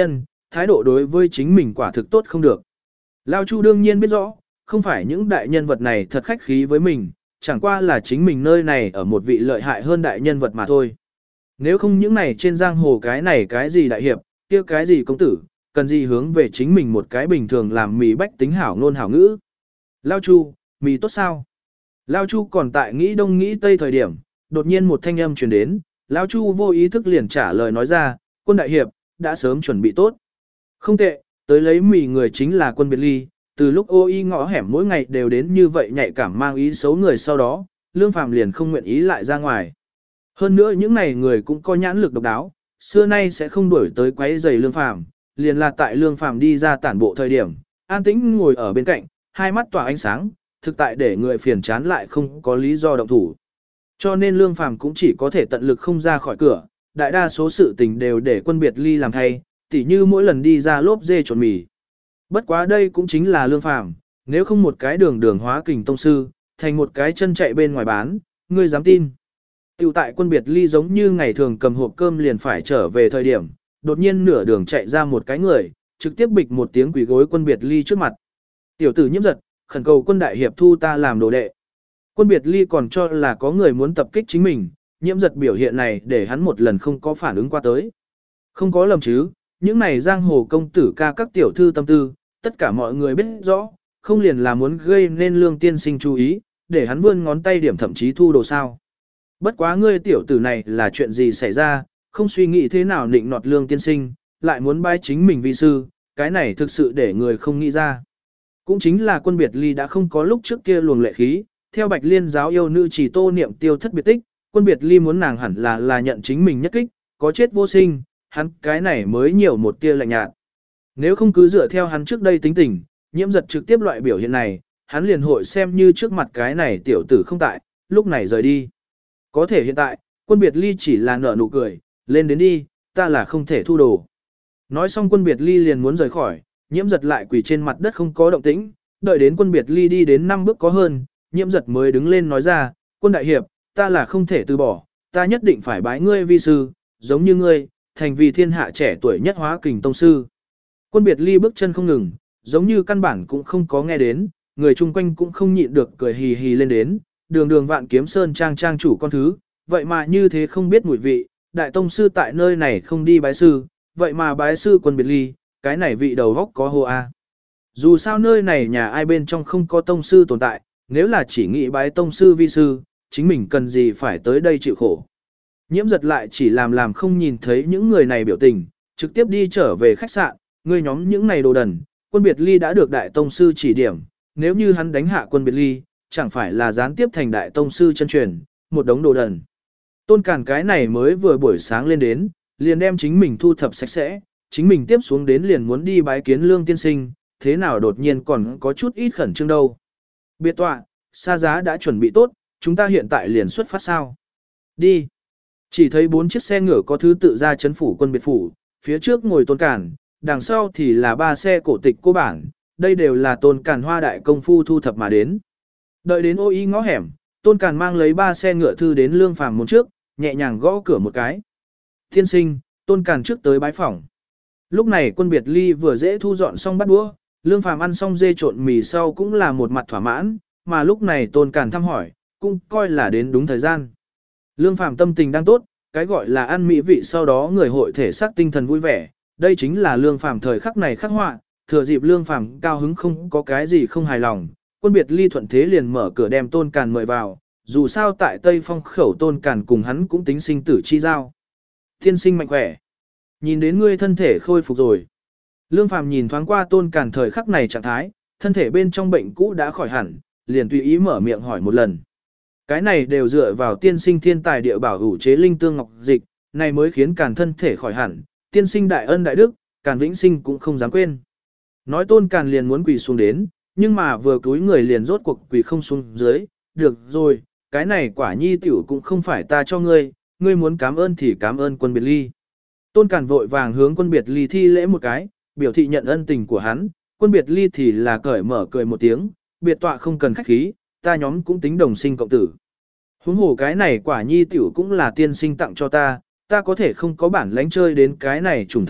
thái độ đối với chính mình quả thực tốt không được. Lao Chu đương nhiên biết rõ, không phải những đại nhân vật này thật khách khí với mình, chẳng qua là chính mình nơi này ở một vị lợi hại hơn đại nhân vật mà thôi. Nếu không những này trên giang hồ cái này cái gì đại hiệp, kia cái gì công tử, cần gì hướng về chính mình một cái bình thường làm mì bách tính hảo ngôn hảo ngữ. Lao Chu, mì tốt sao? Lao Chu còn tại nghĩ đông nghĩ tây thời điểm, đột nhiên một thanh âm truyền đến, Lao Chu vô ý thức liền trả lời nói ra, quân đại hiệp, đã sớm chuẩn bị tốt. Không tệ, tới lấy mì người chính là quân biệt ly, từ lúc ô y ngõ hẻm mỗi ngày đều đến như vậy nhạy cảm mang ý xấu người sau đó, Lương Phàm liền không nguyện ý lại ra ngoài. Hơn nữa những này người cũng có nhãn lực độc đáo, xưa nay sẽ không đuổi tới quấy rầy Lương Phàm, liền là tại Lương Phàm đi ra tản bộ thời điểm, an tĩnh ngồi ở bên cạnh, hai mắt tỏa ánh sáng, thực tại để người phiền chán lại không có lý do động thủ. Cho nên Lương Phàm cũng chỉ có thể tận lực không ra khỏi cửa, đại đa số sự tình đều để quân biệt ly làm thay, tỉ như mỗi lần đi ra lốp dê trộn mì. Bất quá đây cũng chính là Lương Phàm, nếu không một cái đường đường hóa kình tông sư, thành một cái chân chạy bên ngoài bán, ngươi dám tin. Tiểu tại quân biệt ly giống như ngày thường cầm hộp cơm liền phải trở về thời điểm, đột nhiên nửa đường chạy ra một cái người, trực tiếp bịch một tiếng quỳ gối quân biệt ly trước mặt. Tiểu tử Nhiễm Giật, khẩn cầu quân đại hiệp thu ta làm đồ đệ. Quân biệt ly còn cho là có người muốn tập kích chính mình, Nhiễm Giật biểu hiện này để hắn một lần không có phản ứng qua tới. Không có lầm chứ, những này giang hồ công tử ca các tiểu thư tâm tư, tất cả mọi người biết rõ, không liền là muốn gây nên Lương tiên sinh chú ý, để hắn vươn ngón tay điểm thậm chí thu đồ sao. Bất quá ngươi tiểu tử này là chuyện gì xảy ra, không suy nghĩ thế nào nịnh nọt Lương tiên sinh, lại muốn bái chính mình vi sư, cái này thực sự để người không nghĩ ra. Cũng chính là quân biệt ly đã không có lúc trước kia luồng lệ khí, theo Bạch Liên giáo yêu nữ chỉ Tô Niệm tiêu thất biệt tích, quân biệt ly muốn nàng hẳn là là nhận chính mình nhất kích, có chết vô sinh, hắn cái này mới nhiều một tia lạnh nhạt. Nếu không cứ dựa theo hắn trước đây tính tình, Nhiễm Giật trực tiếp loại biểu hiện này, hắn liền hội xem như trước mặt cái này tiểu tử không tại, lúc này rời đi. Có thể hiện tại, quân biệt ly chỉ là nở nụ cười, lên đến đi, ta là không thể thu đồ. Nói xong quân biệt ly liền muốn rời khỏi, Nhiễm Giật lại quỳ trên mặt đất không có động tĩnh, đợi đến quân biệt ly đi đến năm bước có hơn, Nhiễm Giật mới đứng lên nói ra, quân đại hiệp, ta là không thể từ bỏ, ta nhất định phải bái ngươi vi sư, giống như ngươi, thành vì thiên hạ trẻ tuổi nhất hóa kình tông sư. Quân biệt ly bước chân không ngừng, giống như căn bản cũng không có nghe đến, người chung quanh cũng không nhịn được cười hì hì lên đến, đường đường Vạn Kiếm Sơn trang trang chủ con thứ, vậy mà như thế không biết mùi vị, đại tông sư tại nơi này không đi bái sư, vậy mà bái sư quân biệt ly, cái này vị đầu góc có hô a. Dù sao nơi này nhà ai bên trong không có tông sư tồn tại, nếu là chỉ nghĩ bái tông sư vi sư, chính mình cần gì phải tới đây chịu khổ. Nhiễm Giật lại chỉ làm làm không nhìn thấy những người này biểu tình, trực tiếp đi trở về khách sạn, người nhóm những này đồ đần, quân biệt ly đã được đại tông sư chỉ điểm, nếu như hắn đánh hạ quân biệt ly, chẳng phải là gián tiếp thành đại tông sư chân truyền, một đống đồ đần. Tôn Càn cái này mới vừa buổi sáng lên đến, liền đem chính mình thu thập sạch sẽ, chính mình tiếp xuống đến liền muốn đi bái kiến Lương tiên sinh, thế nào đột nhiên còn có chút ít khẩn trương đâu. Biệt tọa, xa giá đã chuẩn bị tốt, chúng ta hiện tại liền xuất phát sao. Đi. Chỉ thấy bốn chiếc xe ngựa có thứ tự ra chấn phủ quân biệt phủ, phía trước ngồi Tôn Càn, đằng sau thì là ba xe cổ tịch cô bản, đây đều là Tôn Càn hoa đại công phu thu thập mà đến. Đợi đến ô y ngõ hẻm, Tôn Càn mang lấy ba xe ngựa thư đến Lương Phàm môn trước, nhẹ nhàng gõ cửa một cái. Tiên sinh, Tôn Càn trước tới bái phỏng. Lúc này quân biệt ly vừa dễ thu dọn xong bắt đũa, Lương Phàm ăn xong dê trộn mì sau cũng là một mặt thỏa mãn, mà lúc này Tôn Càn thăm hỏi, cũng coi là đến đúng thời gian. Lương Phàm tâm tình đang tốt, cái gọi là ăn mỹ vị sau đó người hội thể xác tinh thần vui vẻ, đây chính là Lương Phàm thời khắc này khắc họa, thừa dịp Lương Phàm cao hứng không có cái gì không hài lòng, quân biệt ly thuận thế liền mở cửa đem Tôn Càn mời vào, dù sao tại Tây Phong khẩu Tôn Càn cùng hắn cũng tính sinh tử chi giao. Tiên sinh mạnh khỏe. Nhìn đến ngươi thân thể khôi phục rồi. Lương Phàm nhìn thoáng qua Tôn Càn thời khắc này trạng thái, thân thể bên trong bệnh cũ đã khỏi hẳn, liền tùy ý mở miệng hỏi một lần. Cái này đều dựa vào tiên sinh thiên tài địa bảo hữu chế linh tương ngọc dịch, này mới khiến Càn thân thể khỏi hẳn, tiên sinh đại ân đại đức, Càn vĩnh sinh cũng không dám quên. Nói Tôn Càn liền muốn quỳ xuống đến, nhưng mà vừa cúi người liền rốt cuộc quỳ không xuống dưới, được rồi, cái này quả nhi tiểu cũng không phải ta cho ngươi, ngươi muốn cảm ơn thì cảm ơn quân biệt ly. Tôn Càn vội vàng hướng quân biệt ly thi lễ một cái, biểu thị nhận ân tình của hắn, quân biệt ly thì là cởi mở cười một tiếng, biệt tọa không cần khách khí, ta nhóm cũng tính đồng sinh cộng tử. Huống hồ cái này quả nhi tiểu cũng là tiên sinh tặng cho ta, ta có thể không có bản lãnh chơi đến cái này trùng thân vật,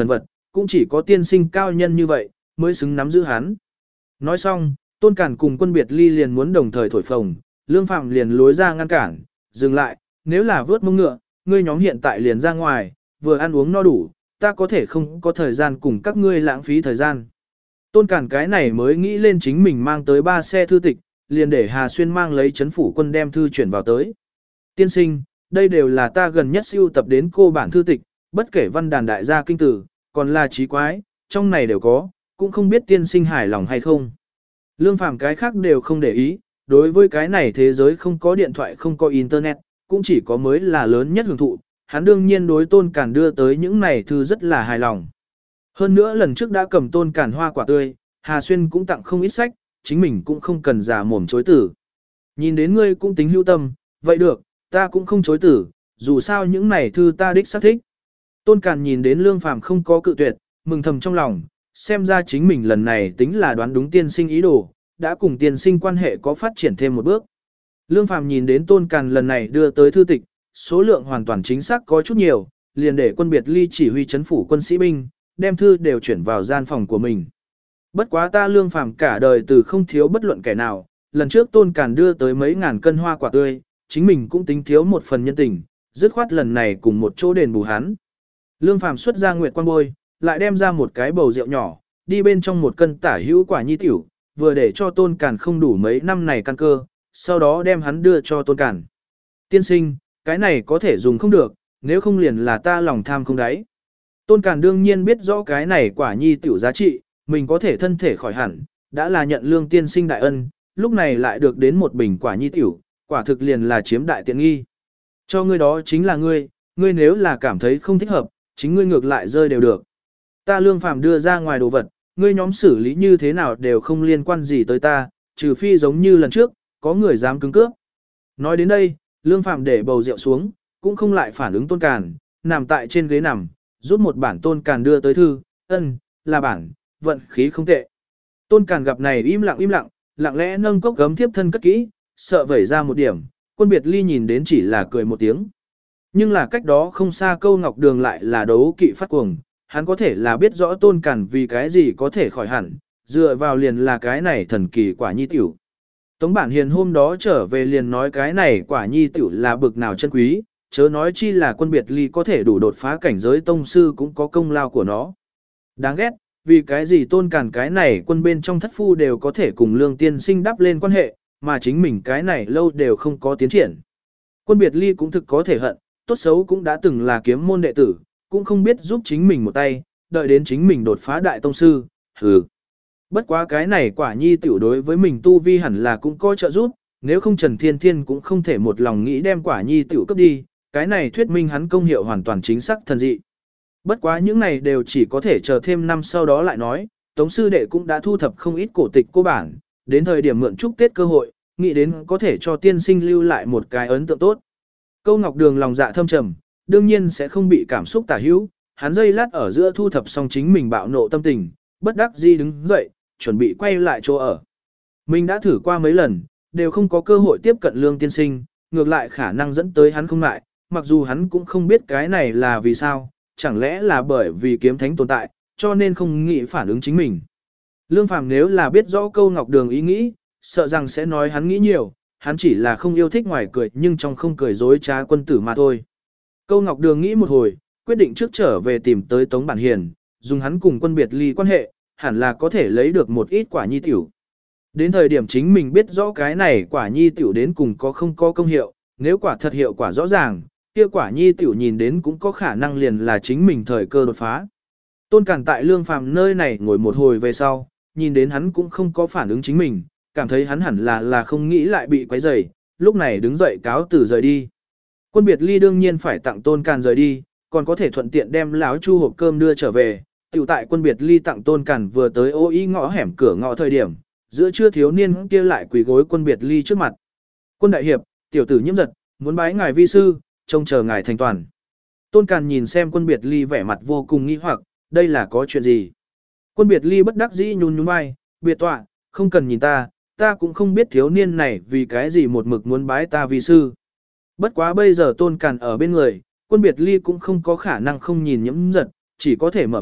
cũng chỉ có tiên sinh cao nhân như vậy, mới xứng nắm giữ hắn. Nói xong, Tôn Cản cùng Quân Biệt Ly liền muốn đồng thời thổi phồng, Lương Phạm liền lối ra ngăn cản, dừng lại, nếu là vớt mông ngựa, ngươi nhóm hiện tại liền ra ngoài, vừa ăn uống no đủ, ta có thể không có thời gian cùng các ngươi lãng phí thời gian. Tôn Cản cái này mới nghĩ lên chính mình mang tới ba xe thư tịch, liền để Hà Xuyên mang lấy chấn phủ quân đem thư chuyển vào tới. Tiên sinh, đây đều là ta gần nhất siêu tập đến cô bản thư tịch, bất kể văn đàn đại gia kinh tử, còn là trí quái, trong này đều có, cũng không biết tiên sinh hài lòng hay không. Lương Phàm cái khác đều không để ý, đối với cái này thế giới không có điện thoại không có internet, cũng chỉ có mới là lớn nhất hưởng thụ, hắn đương nhiên đối Tôn Cản đưa tới những này thư rất là hài lòng. Hơn nữa lần trước đã cầm Tôn Cản hoa quả tươi, Hà Xuyên cũng tặng không ít sách, chính mình cũng không cần giả mồm chối tử. Nhìn đến ngươi cũng tính hữu tâm, vậy được, ta cũng không chối tử, dù sao những này thư ta đích xác thích. Tôn Cản nhìn đến Lương Phàm không có cự tuyệt, mừng thầm trong lòng, xem ra chính mình lần này tính là đoán đúng tiên sinh ý đồ, đã cùng tiên sinh quan hệ có phát triển thêm một bước. Lương Phàm nhìn đến Tôn Cản lần này đưa tới thư tịch, số lượng hoàn toàn chính xác có chút nhiều, liền để Quân Biệt Ly chỉ huy chấn phủ quân sĩ binh, đem thư đều chuyển vào gian phòng của mình. Bất quá ta Lương Phàm cả đời từ không thiếu bất luận kẻ nào, lần trước Tôn Cản đưa tới mấy ngàn cân hoa quả tươi, chính mình cũng tính thiếu một phần nhân tình, dứt khoát lần này cùng một chỗ đền bù hắn. Lương Phàm xuất ra nguyệt quan bôi, lại đem ra một cái bầu rượu nhỏ, đi bên trong một cân tả hữu quả nhi tiểu, vừa để cho Tôn Cản không đủ mấy năm này căn cơ, sau đó đem hắn đưa cho Tôn Cản. Tiên sinh, cái này có thể dùng không được, nếu không liền là ta lòng tham không đáy. Tôn Cản đương nhiên biết rõ cái này quả nhi tiểu giá trị, mình có thể thân thể khỏi hẳn, đã là nhận Lương tiên sinh đại ân, lúc này lại được đến một bình quả nhi tiểu, quả thực liền là chiếm đại tiện nghi. Cho ngươi đó chính là ngươi, ngươi nếu là cảm thấy không thích hợp, chính ngươi ngược lại rơi đều được. Ta Lương Phàm đưa ra ngoài đồ vật, ngươi nhóm xử lý như thế nào đều không liên quan gì tới ta, trừ phi giống như lần trước, có người dám cứng cướp. Nói đến đây, Lương Phàm để bầu rượu xuống, cũng không lại phản ứng Tôn Cản, nằm tại trên ghế nằm, rút một bản Tôn Cản đưa tới thư, ân, là bản, vận khí không tệ. Tôn Cản gặp này im lặng im lặng, lặng lẽ nâng cốc gấm tiếp thân cất kỹ, sợ vẩy ra một điểm, Quân Biệt Ly nhìn đến chỉ là cười một tiếng. Nhưng là cách đó không xa Câu Ngọc Đường lại là đấu kỵ phát cuồng, hắn có thể là biết rõ Tôn Cản vì cái gì có thể khỏi hẳn, dựa vào liền là cái này thần kỳ quả nhi tiểu. Tống Bản Hiền hôm đó trở về liền nói cái này quả nhi tiểu là bực nào chân quý, chớ nói chi là Quân Biệt Ly có thể đủ đột phá cảnh giới tông sư cũng có công lao của nó. Đáng ghét, vì cái gì Tôn Cản cái này quân bên trong thất phu đều có thể cùng Lương tiên sinh đắp lên quan hệ, mà chính mình cái này lâu đều không có tiến triển. Quân Biệt Ly cũng thực có thể hận, tốt xấu cũng đã từng là kiếm môn đệ tử, cũng không biết giúp chính mình một tay, đợi đến chính mình đột phá đại tông sư, hừ. Bất quá cái này quả nhi tiểu đối với mình tu vi hẳn là cũng có trợ giúp, nếu không Trần Thiên Thiên cũng không thể một lòng nghĩ đem quả nhi tiểu cấp đi, cái này thuyết minh hắn công hiệu hoàn toàn chính xác thần dị. Bất quá những này đều chỉ có thể chờ thêm năm sau đó lại nói, Tống sư đệ cũng đã thu thập không ít cổ tịch cô bản, đến thời điểm mượn chúc Tết cơ hội, nghĩ đến có thể cho tiên sinh lưu lại một cái ấn tượng tốt. Câu Ngọc Đường lòng dạ thâm trầm, đương nhiên sẽ không bị cảm xúc tả hữu, hắn dây lát ở giữa thu thập xong chính mình bạo nộ tâm tình, bất đắc dĩ đứng dậy, chuẩn bị quay lại chỗ ở. Mình đã thử qua mấy lần, đều không có cơ hội tiếp cận Lương tiên sinh, ngược lại khả năng dẫn tới hắn không lại, mặc dù hắn cũng không biết cái này là vì sao, chẳng lẽ là bởi vì kiếm thánh tồn tại, cho nên không nghĩ phản ứng chính mình. Lương Phàm nếu là biết rõ Câu Ngọc Đường ý nghĩ, sợ rằng sẽ nói hắn nghĩ nhiều, hắn chỉ là không yêu thích ngoài cười nhưng trong không cười dối trá quân tử mà thôi. Câu Ngọc Đường nghĩ một hồi, quyết định trước trở về tìm tới Tống Bản Hiền, dùng hắn cùng Quân Biệt Ly quan hệ, hẳn là có thể lấy được một ít quả nhi tiểu. Đến thời điểm chính mình biết rõ cái này quả nhi tiểu đến cùng có không có công hiệu, nếu quả thật hiệu quả rõ ràng, kia quả nhi tiểu nhìn đến cũng có khả năng liền là chính mình thời cơ đột phá. Tôn Cản tại Lương Phàm nơi này ngồi một hồi về sau, nhìn đến hắn cũng không có phản ứng chính mình, cảm thấy hắn hẳn là là không nghĩ lại bị quấy rầy, lúc này đứng dậy cáo từ rời đi. Quân Biệt Ly đương nhiên phải tặng Tôn Cản rời đi, còn có thể thuận tiện đem láo chu hộp cơm đưa trở về. Tiểu tại Quân Biệt Ly tặng Tôn Cản vừa tới ô ý ngõ hẻm cửa ngõ thời điểm, giữa trưa thiếu niên kia lại quỳ gối Quân Biệt Ly trước mặt. Quân đại hiệp, tiểu tử Nhiễm Giật, muốn bái ngài vi sư, trông chờ ngài thành toàn. Tôn Cản nhìn xem Quân Biệt Ly vẻ mặt vô cùng nghi hoặc, đây là có chuyện gì? Quân Biệt Ly bất đắc dĩ nhún nhún vai, biệt tọa, không cần nhìn ta, ta cũng không biết thiếu niên này vì cái gì một mực muốn bái ta vi sư. Bất quá bây giờ Tôn Cản ở bên người, Quân Biệt Ly cũng không có khả năng không nhìn Nhiễm Giật, chỉ có thể mở miệng,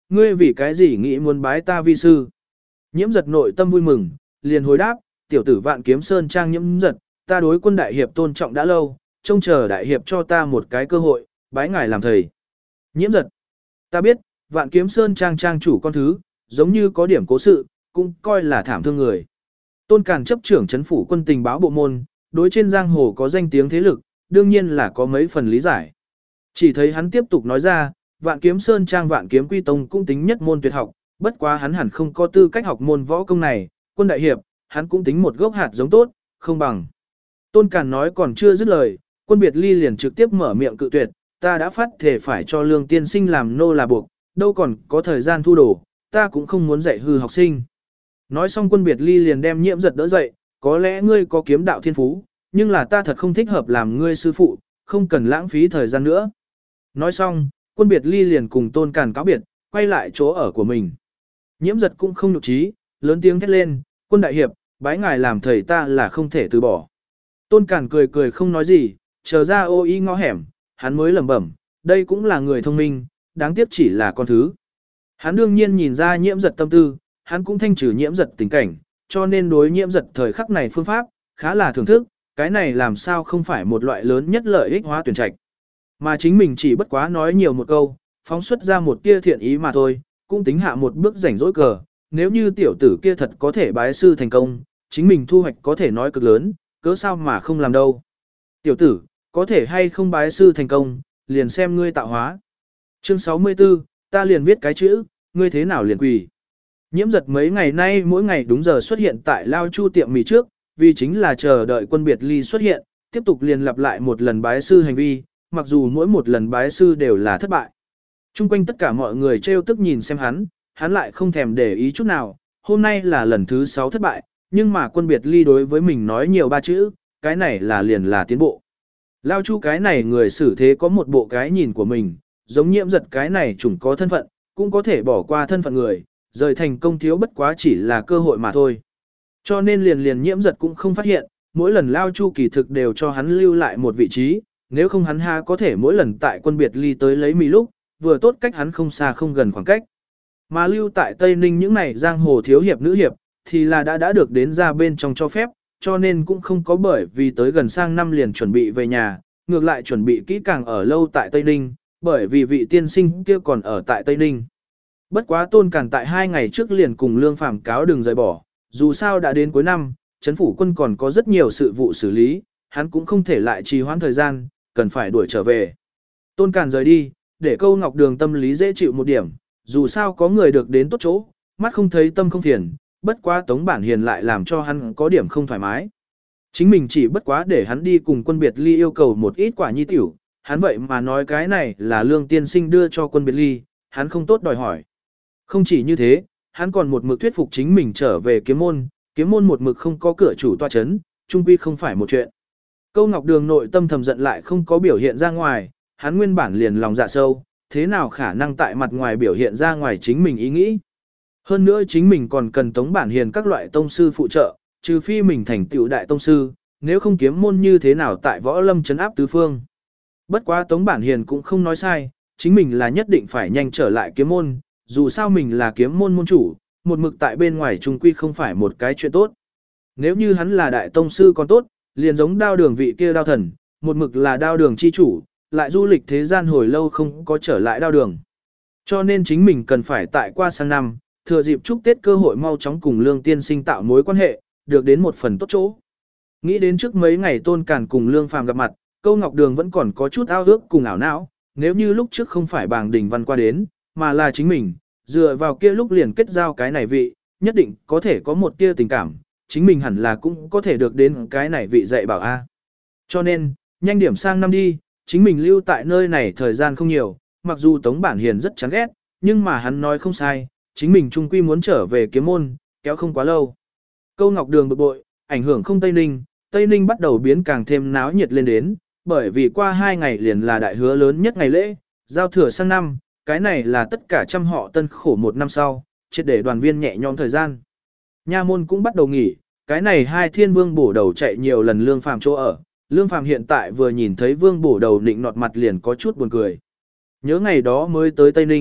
ngươi vì cái gì nghĩ muốn bái ta vi sư? Nhiễm giật nội tâm vui mừng, liền hồi đáp, tiểu tử Vạn Kiếm Sơn Trang Nhiễm giật, ta đối Quân đại hiệp tôn trọng đã lâu, trông chờ đại hiệp cho ta một cái cơ hội, bái ngài làm thầy. Nhiễm giật, ta biết, Vạn Kiếm Sơn Trang trang chủ con thứ, giống như có điểm cố sự, cũng coi là thảm thương người. Tôn Càn chấp trưởng trấn phủ quân tình báo bộ môn, đối trên giang hồ có danh tiếng thế lực, đương nhiên là có mấy phần lý giải. Chỉ thấy hắn tiếp tục nói ra, Vạn Kiếm Sơn Trang Vạn Kiếm Quy Tông cũng tính nhất môn tuyệt học, bất quá hắn hẳn không có tư cách học môn võ công này, Quân đại hiệp, hắn cũng tính một gốc hạt giống tốt, không bằng. Tôn Càn nói còn chưa dứt lời, Quân Biệt Ly liền trực tiếp mở miệng cự tuyệt, ta đã phát thể phải cho Lương tiên sinh làm nô là buộc, đâu còn có thời gian thu đồ, ta cũng không muốn dạy hư học sinh. Nói xong Quân Biệt Ly liền đem Nhiễm giật đỡ dậy, có lẽ ngươi có kiếm đạo thiên phú, nhưng là ta thật không thích hợp làm ngươi sư phụ, không cần lãng phí thời gian nữa. Nói xong, Quân Biệt Ly liền cùng Tôn Càn cáo biệt, quay lại chỗ ở của mình. Nhiễm giật cũng không nhục trí, lớn tiếng thét lên, Quân đại hiệp, bái ngài làm thầy ta là không thể từ bỏ. Tôn Càn cười cười không nói gì, chờ ra ô y ngõ hẻm, hắn mới lẩm bẩm, đây cũng là người thông minh, đáng tiếc chỉ là con thứ. Hắn đương nhiên nhìn ra Nhiễm giật tâm tư, hắn cũng thanh trừ Nhiễm giật tình cảnh, cho nên đối Nhiễm giật thời khắc này phương pháp, khá là thưởng thức, cái này làm sao không phải một loại lớn nhất lợi ích hóa tuyển trạch. Mà chính mình chỉ bất quá nói nhiều một câu, phóng xuất ra một tia thiện ý mà thôi, cũng tính hạ một bước rảnh rỗi cờ, nếu như tiểu tử kia thật có thể bái sư thành công, chính mình thu hoạch có thể nói cực lớn, cớ sao mà không làm đâu. Tiểu tử, có thể hay không bái sư thành công, liền xem ngươi tạo hóa. Chương sáu mươi tư, ta liền viết cái chữ, ngươi thế nào liền quỳ. Nhiễm giật mấy ngày nay mỗi ngày đúng giờ xuất hiện tại Lao Chu tiệm mì trước, vì chính là chờ đợi Quân Biệt Ly xuất hiện, tiếp tục liền lặp lại một lần bái sư hành vi, mặc dù mỗi một lần bái sư đều là thất bại. Trung quanh tất cả mọi người trêu tức nhìn xem hắn, hắn lại không thèm để ý chút nào, hôm nay là lần thứ sáu thất bại, nhưng mà Quân Biệt Ly đối với mình nói nhiều ba chữ, cái này là liền là tiến bộ. Lao Chu cái này người xử thế có một bộ cái nhìn của mình, giống Nhiễm giật cái này chủng có thân phận, cũng có thể bỏ qua thân phận người, rời thành công thiếu bất quá chỉ là cơ hội mà thôi. Cho nên liền liền Nhiễm giật cũng không phát hiện, mỗi lần Lao Chu kỳ thực đều cho hắn lưu lại một vị trí, nếu không hắn ha có thể mỗi lần tại Quân Biệt Ly tới lấy mì lúc, vừa tốt cách hắn không xa không gần khoảng cách. Mà lưu tại Tây Ninh những này giang hồ thiếu hiệp nữ hiệp, thì là đã đã được đến ra bên trong cho phép, cho nên cũng không có bởi vì tới gần sang năm liền chuẩn bị về nhà, ngược lại chuẩn bị kỹ càng ở lâu tại Tây Ninh, bởi vì vị tiên sinh kia còn ở tại Tây Ninh. Bất quá Tôn Càn tại hai ngày trước liền cùng Lương Phàm cáo đừng rời bỏ, dù sao đã đến cuối năm, Trấn phủ quân còn có rất nhiều sự vụ xử lý, hắn cũng không thể lại trì hoãn thời gian, cần phải đuổi trở về. Tôn Càn rời đi, để Câu Ngọc Đường tâm lý dễ chịu một điểm, dù sao có người được đến tốt chỗ, mắt không thấy tâm không phiền, bất quá Tống Bản Hiền lại làm cho hắn có điểm không thoải mái. Chính mình chỉ bất quá để hắn đi cùng Quân Biệt Ly yêu cầu một ít quả nhi tiểu, hắn vậy mà nói cái này là Lương tiên sinh đưa cho Quân Biệt Ly, hắn không tốt đòi hỏi. Không chỉ như thế, hắn còn một mực thuyết phục chính mình trở về kiếm môn, kiếm môn một mực không có cửa chủ tọa chấn, chung quy không phải một chuyện. Câu Ngọc Đường nội tâm thầm giận lại không có biểu hiện ra ngoài, hắn nguyên bản liền lòng dạ sâu, thế nào khả năng tại mặt ngoài biểu hiện ra ngoài chính mình ý nghĩ. Hơn nữa chính mình còn cần Tống Bản Hiền các loại tông sư phụ trợ, trừ phi mình thành tựu đại tông sư, nếu không kiếm môn như thế nào tại võ lâm trấn áp tứ phương. Bất quá Tống Bản Hiền cũng không nói sai, chính mình là nhất định phải nhanh trở lại kiếm môn, dù sao mình là kiếm môn môn chủ, một mực tại bên ngoài trung quy không phải một cái chuyện tốt. Nếu như hắn là đại tông sư còn tốt, liền giống đao đường vị kia đao thần, một mực là đao đường chi chủ, lại du lịch thế gian hồi lâu không có trở lại đao đường. Cho nên chính mình cần phải tại qua sang năm, thừa dịp chúc Tết cơ hội mau chóng cùng Lương tiên sinh tạo mối quan hệ, được đến một phần tốt chỗ. Nghĩ đến trước mấy ngày Tôn Càn cùng Lương Phàm gặp mặt, Câu Ngọc Đường vẫn còn có chút ao ước cùng ảo não, nếu như lúc trước không phải Bàng Đình Văn qua đến, mà là chính mình, dựa vào kia lúc liền kết giao cái này vị, nhất định có thể có một tia tình cảm, chính mình hẳn là cũng có thể được đến cái này vị dạy bảo a. Cho nên, nhanh điểm sang năm đi, chính mình lưu tại nơi này thời gian không nhiều, mặc dù Tống Bản Hiền rất chán ghét, nhưng mà hắn nói không sai, chính mình trung quy muốn trở về kiếm môn, kéo không quá lâu. Câu Ngọc Đường bực bội, ảnh hưởng không Tây Ninh, Tây Ninh bắt đầu biến càng thêm náo nhiệt lên đến, bởi vì qua hai ngày liền là đại hứa lớn nhất ngày lễ, giao thừa sang năm, cái này là tất cả trăm họ tân khổ một năm sau, triệt để đoàn viên nhẹ nhõm thời gian. Nha môn cũng bắt đầu nghỉ, cái này hai thiên vương bổ đầu chạy nhiều lần Lương Phàm chỗ ở, Lương Phàm hiện tại vừa nhìn thấy vương bổ đầu nịnh nọt mặt liền có chút buồn cười. Nhớ ngày đó mới tới Tây Ninh,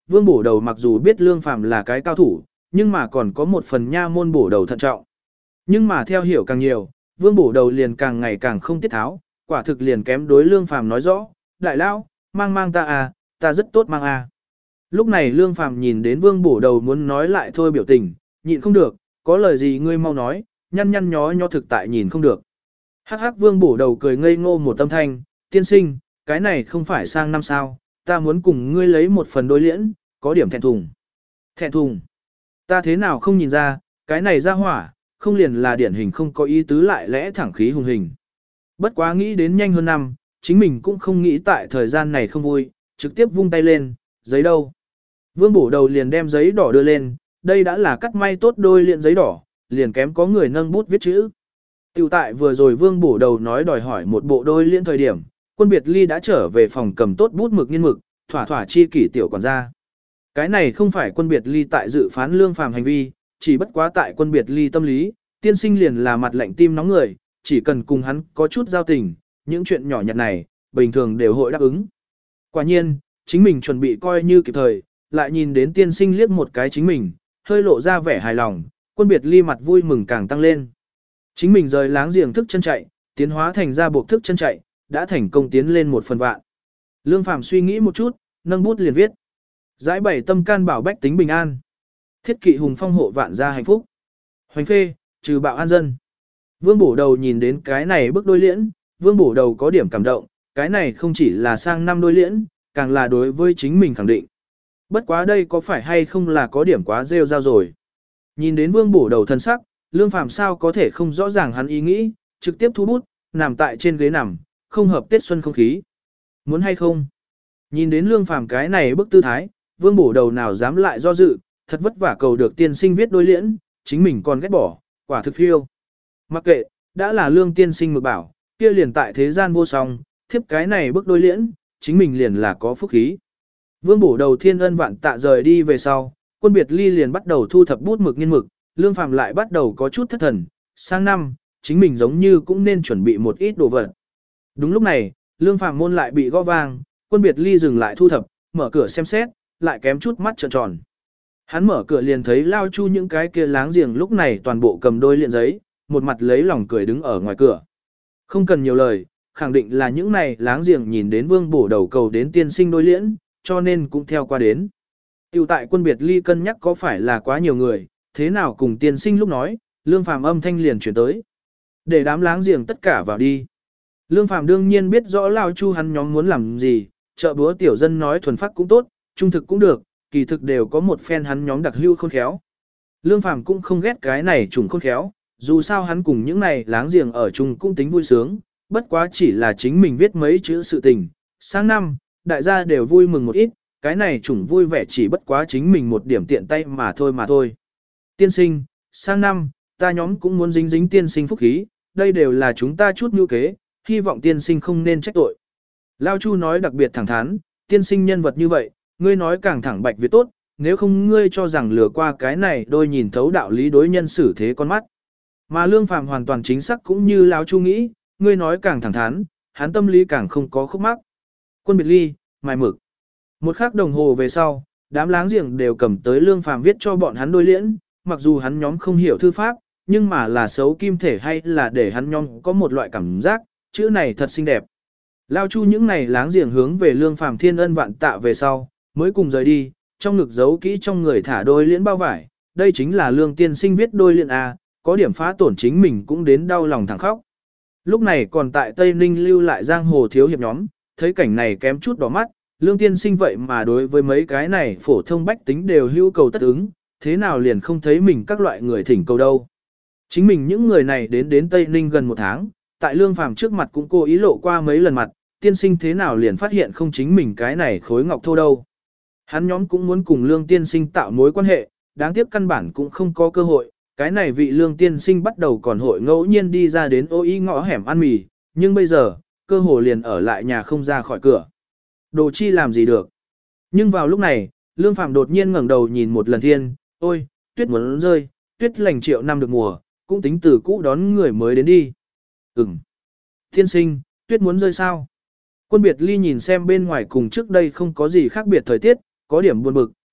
Vương Bổ Đầu mặc dù biết Lương Phàm là cái cao thủ, nhưng mà còn có một phần nha môn bổ đầu thận trọng. Nhưng mà theo hiểu càng nhiều, Vương Bổ Đầu liền càng ngày càng không tiết tháo, quả thực liền kém đối Lương Phàm nói rõ, đại lão, mang mang ta à, ta rất tốt mang à. Lúc này Lương Phàm nhìn đến Vương Bổ Đầu muốn nói lại thôi biểu tình, nhịn không được, có lời gì ngươi mau nói, nhăn nhăn nhó nhó thực tại nhìn không được. Hắc hắc Vương Bổ Đầu cười ngây ngô một tâm thanh, tiên sinh, cái này không phải sang năm sao, ta muốn cùng ngươi lấy một phần đôi liễn, có điểm thẹn thùng. Thẹn thùng. Ta thế nào không nhìn ra, cái này ra hỏa, không liền là điển hình không có ý tứ lại lẽ thẳng khí hùng hình. Bất quá nghĩ đến nhanh hơn năm, chính mình cũng không nghĩ tại thời gian này không vui, trực tiếp vung tay lên, giấy đâu. Vương Bổ Đầu liền đem giấy đỏ đưa lên, đây đã là cắt may tốt đôi liện giấy đỏ, liền kém có người nâng bút viết chữ. Tiểu tại vừa rồi Vương Bổ Đầu nói đòi hỏi một bộ đôi liện thời điểm, Quân Biệt Ly đã trở về phòng cầm tốt bút mực nghiên mực, thỏa thỏa chi kỷ tiểu quản gia. Cái này không phải Quân Biệt Ly tại dự phán Lương Phàm hành vi, chỉ bất quá tại Quân Biệt Ly tâm lý, tiên sinh liền là mặt lạnh tim nóng người, chỉ cần cùng hắn có chút giao tình, những chuyện nhỏ nhặt này, bình thường đều hội đáp ứng. Quả nhiên, chính mình chuẩn bị coi như kịp thời, lại nhìn đến tiên sinh liếc một cái chính mình, hơi lộ ra vẻ hài lòng, Quân Biệt Ly mặt vui mừng càng tăng lên. Chính mình rời láng giềng thức chân chạy, tiến hóa thành ra buộc thức chân chạy, đã thành công tiến lên một phần vạn. Lương Phàm suy nghĩ một chút, nâng bút liền viết. Giải bảy tâm can bảo bách tính bình an. Thiết kỵ hùng phong hộ vạn gia hạnh phúc. Hoành phê, trừ bạo an dân. Vương Bổ Đầu nhìn đến cái này bức đôi liễn, Vương Bổ Đầu có điểm cảm động, cái này không chỉ là sang năm đôi liễn, càng là đối với chính mình khẳng định. Bất quá đây có phải hay không là có điểm quá rêu rao rồi. Nhìn đến Vương Bổ Đầu thân sắc, Lương Phàm sao có thể không rõ ràng hắn ý nghĩ, trực tiếp thu bút, nằm tại trên ghế nằm, không hợp Tết xuân không khí. Muốn hay không? Nhìn đến Lương Phàm cái này bức tư thái, Vương Bổ Đầu nào dám lại do dự, thật vất vả cầu được tiên sinh viết đôi liễn, chính mình còn ghét bỏ, quả thực phiêu. Mặc kệ, đã là Lương tiên sinh mực bảo, kia liền tại thế gian vô song, thiếp cái này bức đôi liễn, chính mình liền là có phúc khí. Vương Bổ Đầu thiên ân vạn tạ rời đi về sau, Quân Biệt Ly liền bắt đầu thu thập bút mực nghiên mực, Lương Phàm lại bắt đầu có chút thất thần, sang năm, chính mình giống như cũng nên chuẩn bị một ít đồ vật. Đúng lúc này, Lương Phàm môn lại bị gõ vang, Quân Biệt Ly dừng lại thu thập, mở cửa xem xét, lại kém chút mắt trợn tròn. Hắn mở cửa liền thấy Lao Chu những cái kia láng giềng lúc này toàn bộ cầm đôi liện giấy, một mặt lấy lòng cười đứng ở ngoài cửa. Không cần nhiều lời, khẳng định là những này láng giềng nhìn đến Vương Bổ Đầu cầu đến tiên sinh đôi liễn, cho nên cũng theo qua đến. Tiểu tại Quân Biệt Ly cân nhắc có phải là quá nhiều người, thế nào cùng tiên sinh lúc nói, Lương Phàm âm thanh liền chuyển tới. Để đám láng giềng tất cả vào đi. Lương Phàm đương nhiên biết rõ Lao Chu hắn nhóm muốn làm gì, chợ búa tiểu dân nói thuần phát cũng tốt, trung thực cũng được, kỳ thực đều có một phen hắn nhóm đặc hữu khôn khéo. Lương Phàm cũng không ghét cái này trùng khôn khéo, dù sao hắn cùng những này láng giềng ở chung cũng tính vui sướng, bất quá chỉ là chính mình viết mấy chữ sự tình. Sáng năm, đại gia đều vui mừng một ít, cái này trùng vui vẻ chỉ bất quá chính mình một điểm tiện tay mà thôi mà thôi. Tiên sinh, sang năm, ta nhóm cũng muốn dính dính tiên sinh phúc khí, đây đều là chúng ta chút nhu kế, hy vọng tiên sinh không nên trách tội. Lao Chu nói đặc biệt thẳng thắn, tiên sinh nhân vật như vậy, ngươi nói càng thẳng bạch việt tốt, nếu không ngươi cho rằng lừa qua cái này đôi nhìn thấu đạo lý đối nhân xử thế con mắt. Mà Lương Phàm hoàn toàn chính xác cũng như Lao Chu nghĩ, ngươi nói càng thẳng thắn, hắn tâm lý càng không có khúc mắc. Quân Biệt Ly, mài mực. Một khắc đồng hồ về sau, đám láng giềng đều cầm tới Lương Phàm viết cho bọn hắn đôi liễn, mặc dù hắn nhóm không hiểu thư pháp, nhưng mà là xấu kim thể hay là để hắn nhóm có một loại cảm giác, chữ này thật xinh đẹp. Lao Chu những này láng giềng hướng về Lương Phàm thiên ân vạn tạ về sau, mới cùng rời đi, trong ngực giấu kỹ trong người thả đôi liễn bao vải, đây chính là Lương tiên sinh viết đôi liễn A, có điểm phá tổn chính mình cũng đến đau lòng thẳng khóc. Lúc này còn tại Tây Ninh lưu lại giang hồ thiếu hiệp nhóm, thấy cảnh này kém chút đỏ mắt, Lương tiên sinh vậy mà đối với mấy cái này phổ thông bách tính đều hữu cầu tất ứng, thế nào liền không thấy mình các loại người thỉnh cầu đâu. Chính mình những người này đến đến Tây Ninh gần một tháng, tại Lương Phàm trước mặt cũng cố ý lộ qua mấy lần mặt, tiên sinh thế nào liền phát hiện không chính mình cái này khối ngọc thô đâu. Hắn nhóm cũng muốn cùng Lương tiên sinh tạo mối quan hệ, đáng tiếc căn bản cũng không có cơ hội, cái này vị Lương tiên sinh bắt đầu còn hội ngẫu nhiên đi ra đến ô y ngõ hẻm ăn mì, nhưng bây giờ, cơ hồ liền ở lại nhà không ra khỏi cửa. Đồ chi làm gì được. Nhưng vào lúc này, Lương Phàm đột nhiên ngẩng đầu nhìn một lần thiên, ôi, tuyết muốn rơi, tuyết lành triệu năm được mùa, cũng tính từ cũ đón người mới đến đi. Ừm. Thiên sinh, tuyết muốn rơi sao? Quân Biệt Ly nhìn xem bên ngoài cùng trước đây không có gì khác biệt thời tiết, có điểm buồn bực,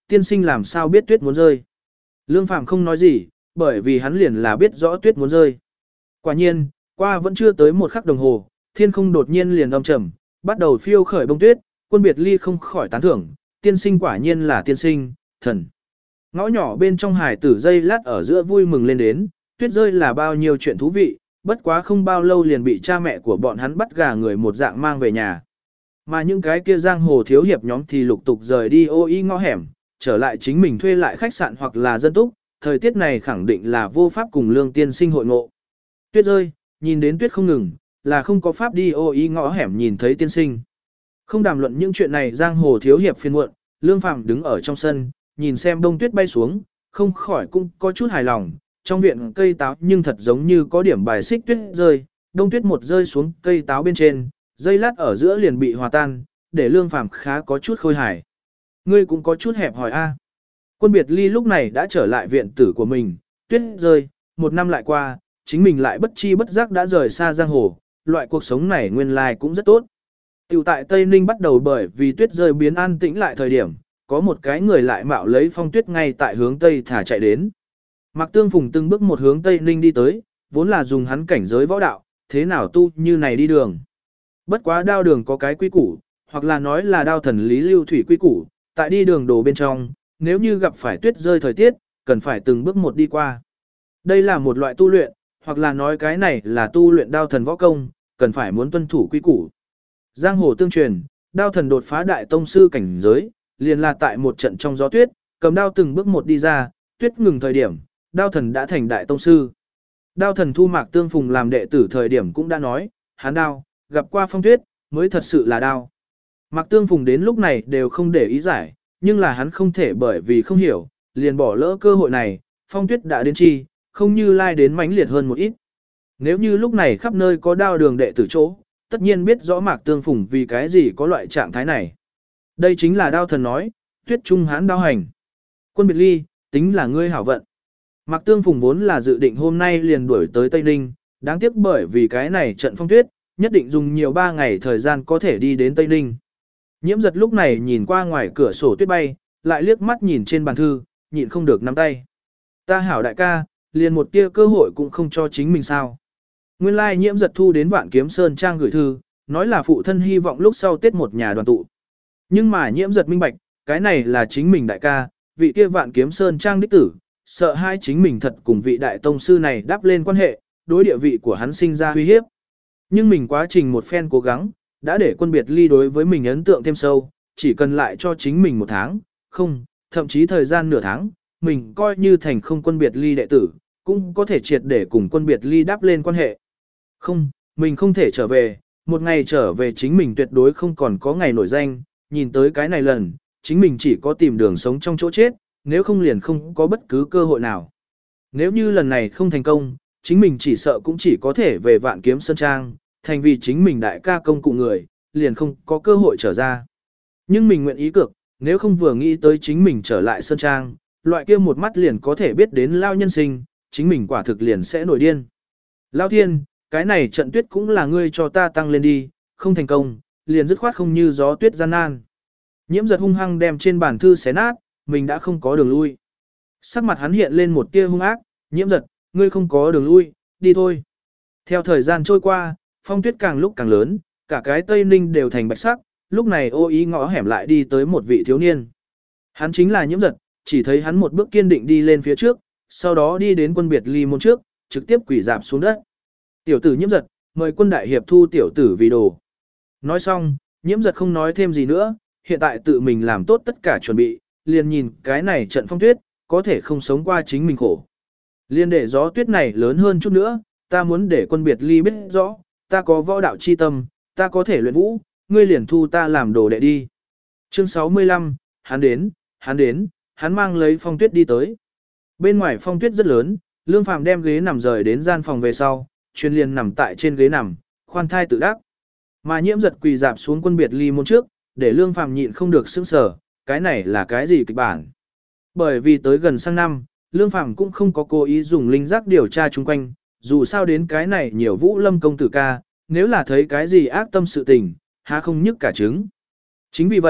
tiên sinh làm sao biết tuyết muốn rơi. Lương Phàm không nói gì, bởi vì hắn liền là biết rõ tuyết muốn rơi. Quả nhiên, qua vẫn chưa tới một khắc đồng hồ, thiên không đột nhiên liền âm trầm, bắt đầu phiêu khởi bông tuyết, Quân Biệt Ly không khỏi tán thưởng, tiên sinh quả nhiên là tiên sinh, thần. Ngõ nhỏ bên trong hải tử dây lát ở giữa vui mừng lên đến, tuyết rơi là bao nhiêu chuyện thú vị, bất quá không bao lâu liền bị cha mẹ của bọn hắn bắt gà người một dạng mang về nhà. Mà những cái kia giang hồ thiếu hiệp nhóm thì lục tục rời đi ô y ngõ hẻm, trở lại chính mình thuê lại khách sạn hoặc là dân túc, thời tiết này khẳng định là vô pháp cùng Lương tiên sinh hội ngộ. Tuyết rơi, nhìn đến tuyết không ngừng, là không có pháp đi ô y ngõ hẻm nhìn thấy tiên sinh. Không đàm luận những chuyện này giang hồ thiếu hiệp phiền muộn, Lương Phàm đứng ở trong sân, nhìn xem bông tuyết bay xuống, không khỏi cũng có chút hài lòng, trong viện cây táo nhưng thật giống như có điểm bài xích tuyết rơi, đông tuyết một rơi xuống cây táo bên trên, dây lát ở giữa liền bị hòa tan, để Lương Phàm khá có chút khôi hài. Ngươi cũng có chút hẹp hỏi a. Quân Biệt Ly lúc này đã trở lại viện tử của mình, tuyết rơi, một năm lại qua, chính mình lại bất chi bất giác đã rời xa giang hồ, loại cuộc sống này nguyên lai cũng rất tốt. Tiểu tại Tây Ninh bắt đầu bởi vì tuyết rơi biến an tĩnh lại thời điểm, có một cái người lại mạo lấy phong tuyết ngay tại hướng Tây thả chạy đến. Mạc Tương Phùng từng bước một hướng Tây Ninh đi tới, vốn là dùng hắn cảnh giới võ đạo, thế nào tu như này đi đường. Bất quá đao đường có cái quy củ, hoặc là nói là đao thần lý lưu thủy quy củ, tại đi đường đồ bên trong, nếu như gặp phải tuyết rơi thời tiết, cần phải từng bước một đi qua. Đây là một loại tu luyện, hoặc là nói cái này là tu luyện đao thần võ công, cần phải muốn tuân thủ quy củ. Giang hồ tương truyền, đao thần đột phá đại tông sư cảnh giới, liền là tại một trận trong gió tuyết, cầm đao từng bước một đi ra, tuyết ngừng thời điểm, đao thần đã thành đại tông sư. Đao thần thu Mạc Tương Phùng làm đệ tử thời điểm cũng đã nói, hắn đao, gặp qua phong tuyết, mới thật sự là đao. Mạc Tương Phùng đến lúc này đều không để ý giải, nhưng là hắn không thể bởi vì không hiểu, liền bỏ lỡ cơ hội này, phong tuyết đã đến chi, không như lai đến mãnh liệt hơn một ít. Nếu như lúc này khắp nơi có đao đường đệ tử chỗ, tất nhiên biết rõ Mạc Tương Phùng vì cái gì có loại trạng thái này. Đây chính là đao thần nói, tuyết trung hãn đao hành. Quân Biệt Ly, tính là ngươi hảo vận. Mạc Tương Phùng vốn là dự định hôm nay liền đuổi tới Tây Ninh, đáng tiếc bởi vì cái này trận phong tuyết, nhất định dùng nhiều ba ngày thời gian có thể đi đến Tây Ninh. Nhiễm giật lúc này nhìn qua ngoài cửa sổ tuyết bay, lại liếc mắt nhìn trên bàn thư, nhịn không được nắm tay. Ta hảo đại ca, liền một tia cơ hội cũng không cho chính mình sao. Nguyên lai like nhiễm giật thu đến Vạn Kiếm Sơn Trang gửi thư, nói là phụ thân hy vọng lúc sau Tết một nhà đoàn tụ. Nhưng mà nhiễm giật minh bạch, cái này là chính mình đại ca, vị kia Vạn Kiếm Sơn Trang đích tử, sợ hai chính mình thật cùng vị đại tông sư này đáp lên quan hệ, đối địa vị của hắn sinh ra uy hiếp. Nhưng mình quá trình một phen cố gắng, đã để Quân Biệt Ly đối với mình ấn tượng thêm sâu, chỉ cần lại cho chính mình một tháng, không, thậm chí thời gian nửa tháng, mình coi như thành không Quân Biệt Ly đệ tử, cũng có thể triệt để cùng Quân Biệt Ly đáp lên quan hệ. Không, mình không thể trở về, một ngày trở về chính mình tuyệt đối không còn có ngày nổi danh, nhìn tới cái này lần, chính mình chỉ có tìm đường sống trong chỗ chết, nếu không liền không có bất cứ cơ hội nào. Nếu như lần này không thành công, chính mình chỉ sợ cũng chỉ có thể về Vạn Kiếm Sơn Trang, thành vì chính mình đại ca công cụ người, liền không có cơ hội trở ra. Nhưng mình nguyện ý cược, nếu không vừa nghĩ tới chính mình trở lại Sơn Trang, loại kia một mắt liền có thể biết đến lao nhân sinh, chính mình quả thực liền sẽ nổi điên. Lao thiên, cái này trận tuyết cũng là ngươi cho ta tăng lên đi, không thành công, liền dứt khoát không như gió tuyết gian nan. Nhiễm giật hung hăng đem trên bàn thư xé nát, mình đã không có đường lui. Sắc mặt hắn hiện lên một tia hung ác, nhiễm giật, ngươi không có đường lui, đi thôi. Theo thời gian trôi qua, phong tuyết càng lúc càng lớn, cả cái Tây Ninh đều thành bạch sắc, lúc này ô ý ngõ hẻm lại đi tới một vị thiếu niên. Hắn chính là nhiễm giật, chỉ thấy hắn một bước kiên định đi lên phía trước, sau đó đi đến Quân Biệt Ly môn trước, trực tiếp quỳ dạp xuống đất. Tiểu tử nhiễm giật, mời quân đại hiệp thu tiểu tử vì đồ. Nói xong, nhiễm giật không nói thêm gì nữa, hiện tại tự mình làm tốt tất cả chuẩn bị, liền nhìn cái này trận phong tuyết, có thể không sống qua chính mình khổ. Liên để gió tuyết này lớn hơn chút nữa, ta muốn để Quân Biệt Ly biết rõ, ta có võ đạo chi tâm, ta có thể luyện vũ, ngươi liền thu ta làm đồ đệ đi. Chương sáu mươi lăm, hắn đến, hắn đến, hắn mang lấy phong tuyết đi tới. Bên ngoài phong tuyết rất lớn, Lương Phàm đem ghế nằm rời đến gian phòng về sau, chuyên liền nằm tại trên ghế nằm, khoan thai tự đắc. Mà nhiễm giật quỳ dạp xuống Quân Biệt Ly môn trước, để Lương Phàm nhịn không được sững sờ, cái này là cái gì kịch bản? Bởi vì tới gần sang năm, Lương Phàm cũng không có cố ý dùng linh giác điều tra chung quanh, dù sao đến cái này nhiều Vũ Lâm công tử ca, nếu là thấy cái gì ác tâm sự tình, há không nhức cả trứng. Chính vì vậy,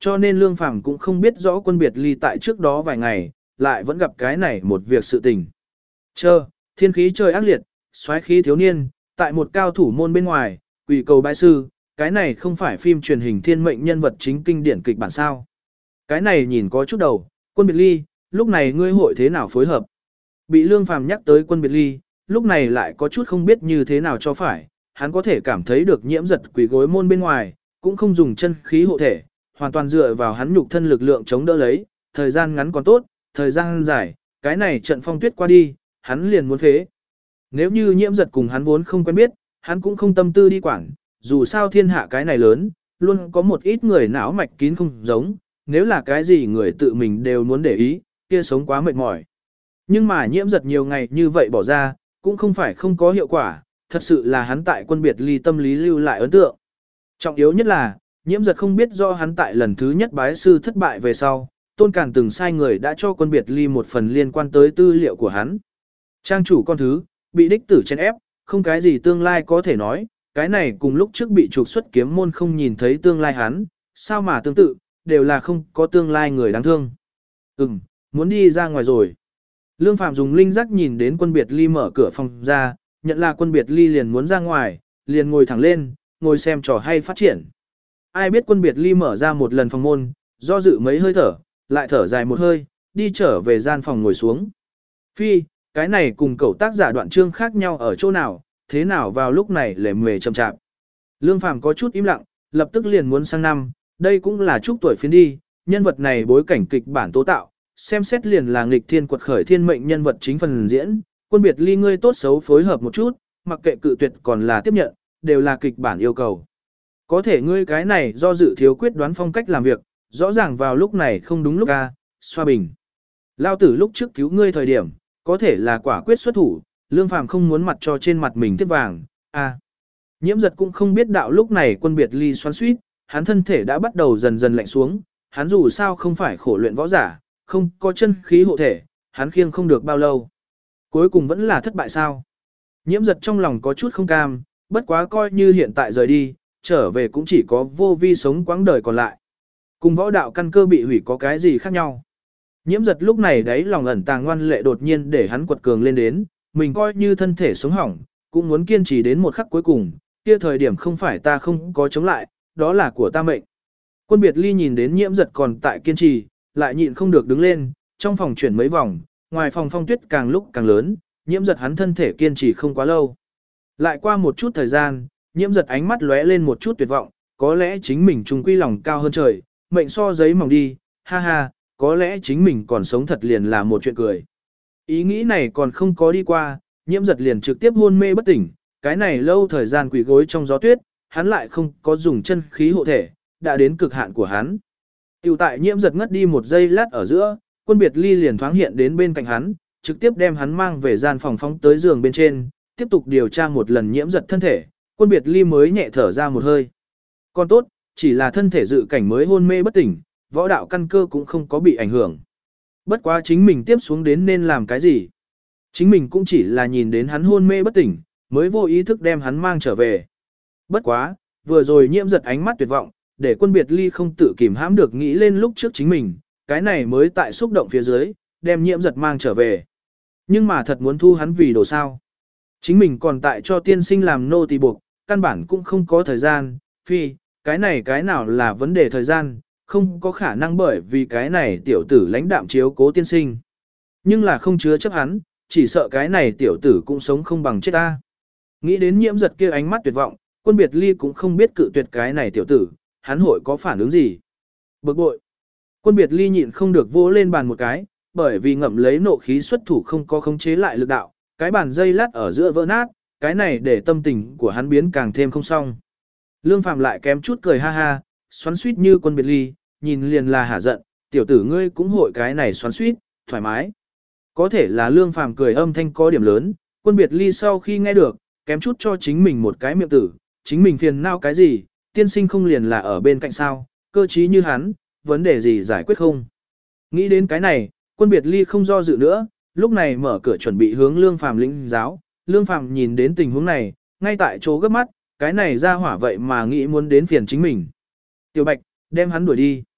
cho nên Lương Phàm cũng không biết rõ Quân Biệt Ly tại trước đó vài ngày, lại vẫn gặp cái này một việc sự tình. Chờ, thiên khí trời ác liệt, xoáy khí thiếu niên, tại một cao thủ môn bên ngoài, quỷ cầu bái sư, cái này không phải phim truyền hình thiên mệnh nhân vật chính kinh điển kịch bản sao. Cái này nhìn có chút đầu, Quân Biệt Ly, lúc này ngươi hội thế nào phối hợp? Bị Lương Phàm nhắc tới Quân Biệt Ly, lúc này lại có chút không biết như thế nào cho phải, hắn có thể cảm thấy được Nhiễm Giật quỷ gối môn bên ngoài, cũng không dùng chân khí hộ thể, hoàn toàn dựa vào hắn nhục thân lực lượng chống đỡ lấy, thời gian ngắn còn tốt, thời gian dài, cái này trận phong tuyết qua đi, hắn liền muốn phế. Nếu như Nhiễm Giật cùng hắn vốn không quen biết, hắn cũng không tâm tư đi quản, dù sao thiên hạ cái này lớn, luôn có một ít người não mạch kín không giống, nếu là cái gì người tự mình đều muốn để ý, kia sống quá mệt mỏi. Nhưng mà Nhiễm Giật nhiều ngày như vậy bỏ ra, cũng không phải không có hiệu quả, thật sự là hắn tại Quân Biệt Ly tâm lý lưu lại ấn tượng. Trọng yếu nhất là, Nhiễm Giật không biết do hắn tại lần thứ nhất bái sư thất bại về sau, Tôn Càn từng sai người đã cho Quân Biệt Ly một phần liên quan tới tư liệu của hắn. Trang chủ con thứ, bị đích tử chen ép, không cái gì tương lai có thể nói, cái này cùng lúc trước bị trục xuất kiếm môn không nhìn thấy tương lai hắn, sao mà tương tự, đều là không có tương lai người đáng thương. Ừm, muốn đi ra ngoài rồi. Lương Phạm dùng linh giác nhìn đến Quân Biệt Ly mở cửa phòng ra, nhận là Quân Biệt Ly liền muốn ra ngoài, liền ngồi thẳng lên, ngồi xem trò hay phát triển. Ai biết Quân Biệt Ly mở ra một lần phòng môn, do dự mấy hơi thở, lại thở dài một hơi, đi trở về gian phòng ngồi xuống. Phi, cái này cùng cậu tác giả đoạn chương khác nhau ở chỗ nào, thế nào vào lúc này lề mề chậm chạp. Lương Phàm có chút im lặng, lập tức liền muốn sang năm, đây cũng là chúc tuổi phiến đi, nhân vật này bối cảnh kịch bản tố tạo, xem xét liền là nghịch thiên quật khởi thiên mệnh nhân vật chính phần diễn, Quân Biệt Ly ngươi tốt xấu phối hợp một chút, mặc kệ cự tuyệt còn là tiếp nhận, đều là kịch bản yêu cầu. Có thể ngươi cái này do dự thiếu quyết đoán phong cách làm việc, rõ ràng vào lúc này không đúng lúc a, xoa bình. Lao tử lúc trước cứu ngươi thời điểm, có thể là quả quyết xuất thủ, Lương Phàm không muốn mặt cho trên mặt mình tiếp vàng, a. Nhiễm Giật cũng không biết đạo lúc này Quân Biệt Ly xoắn xuýt, hắn thân thể đã bắt đầu dần dần lạnh xuống, hắn dù sao không phải khổ luyện võ giả, không có chân khí hộ thể, hắn khiêng không được bao lâu. Cuối cùng vẫn là thất bại sao? Nhiễm Giật trong lòng có chút không cam, bất quá coi như hiện tại rời đi, trở về cũng chỉ có vô vi sống quãng đời còn lại. Cùng võ đạo căn cơ bị hủy có cái gì khác nhau? Nhiễm Giật lúc này đấy lòng ẩn tàng ngoan lệ đột nhiên để hắn quật cường lên đến, mình coi như thân thể sống hỏng, cũng muốn kiên trì đến một khắc cuối cùng, kia thời điểm không phải ta không có chống lại, đó là của ta mệnh. Quân Biệt Ly nhìn đến Nhiễm Giật còn tại kiên trì, lại nhịn không được đứng lên, trong phòng chuyển mấy vòng, ngoài phòng phong tuyết càng lúc càng lớn, Nhiễm Giật hắn thân thể kiên trì không quá lâu. Lại qua một chút thời gian, Nhiễm Giật ánh mắt lóe lên một chút tuyệt vọng, có lẽ chính mình trùng quy lòng cao hơn trời, mệnh so giấy mỏng đi, ha ha, có lẽ chính mình còn sống thật liền là một chuyện cười. Ý nghĩ này còn không có đi qua, Nhiễm Giật liền trực tiếp hôn mê bất tỉnh, cái này lâu thời gian quỳ gối trong gió tuyết, hắn lại không có dùng chân khí hộ thể, đã đến cực hạn của hắn. Tiểu tại Nhiễm Giật ngất đi một giây lát ở giữa, Quân Biệt Ly liền thoáng hiện đến bên cạnh hắn, trực tiếp đem hắn mang về gian phòng phóng tới giường bên trên, tiếp tục điều tra một lần Nhiễm Giật thân thể, Quân Biệt Ly mới nhẹ thở ra một hơi. Còn tốt, chỉ là thân thể dự cảnh mới hôn mê bất tỉnh, võ đạo căn cơ cũng không có bị ảnh hưởng. Bất quá chính mình tiếp xuống đến nên làm cái gì? Chính mình cũng chỉ là nhìn đến hắn hôn mê bất tỉnh, mới vô ý thức đem hắn mang trở về. Bất quá, vừa rồi Nhiễm Giật ánh mắt tuyệt vọng, để Quân Biệt Ly không tự kìm hãm được nghĩ lên lúc trước chính mình, cái này mới tại xúc động phía dưới, đem Nhiễm Giật mang trở về. Nhưng mà thật muốn thu hắn vì đồ sao. Chính mình còn tại cho tiên sinh làm nô tỳ buộc, căn bản cũng không có thời gian, phi, cái này cái nào là vấn đề thời gian, không có khả năng bởi vì cái này tiểu tử lãnh đạm chiếu cố tiên sinh. Nhưng là không chứa chấp hắn, chỉ sợ cái này tiểu tử cũng sống không bằng chết ta. Nghĩ đến Nhiễm Giật kia ánh mắt tuyệt vọng, Quân Biệt Ly cũng không biết cự tuyệt cái này tiểu tử, hắn hội có phản ứng gì. Bực bội. Quân Biệt Ly nhịn không được vỗ lên bàn một cái, bởi vì ngậm lấy nộ khí xuất thủ không có khống chế lại lực đạo, cái bàn dây lát ở giữa vỡ nát, cái này để tâm tình của hắn biến càng thêm không xong. Lương Phạm lại kém chút cười ha ha, xoắn suýt như Quân Biệt Ly, nhìn liền là hả giận, tiểu tử ngươi cũng hội cái này xoắn suýt, thoải mái. Có thể là Lương Phạm cười âm thanh có điểm lớn, Quân Biệt Ly sau khi nghe được, kém chút cho chính mình một cái miệng tử, chính mình phiền não cái gì, tiên sinh không liền là ở bên cạnh sao, cơ trí như hắn, vấn đề gì giải quyết không. Nghĩ đến cái này, Quân Biệt Ly không do dự nữa, lúc này mở cửa chuẩn bị hướng Lương Phàm lĩnh giáo, Lương Phàm nhìn đến tình huống này, ngay tại chỗ gấp mắt, cái này ra hỏa vậy mà nghĩ muốn đến phiền chính mình. Tiểu Bạch, đem hắn đuổi đi.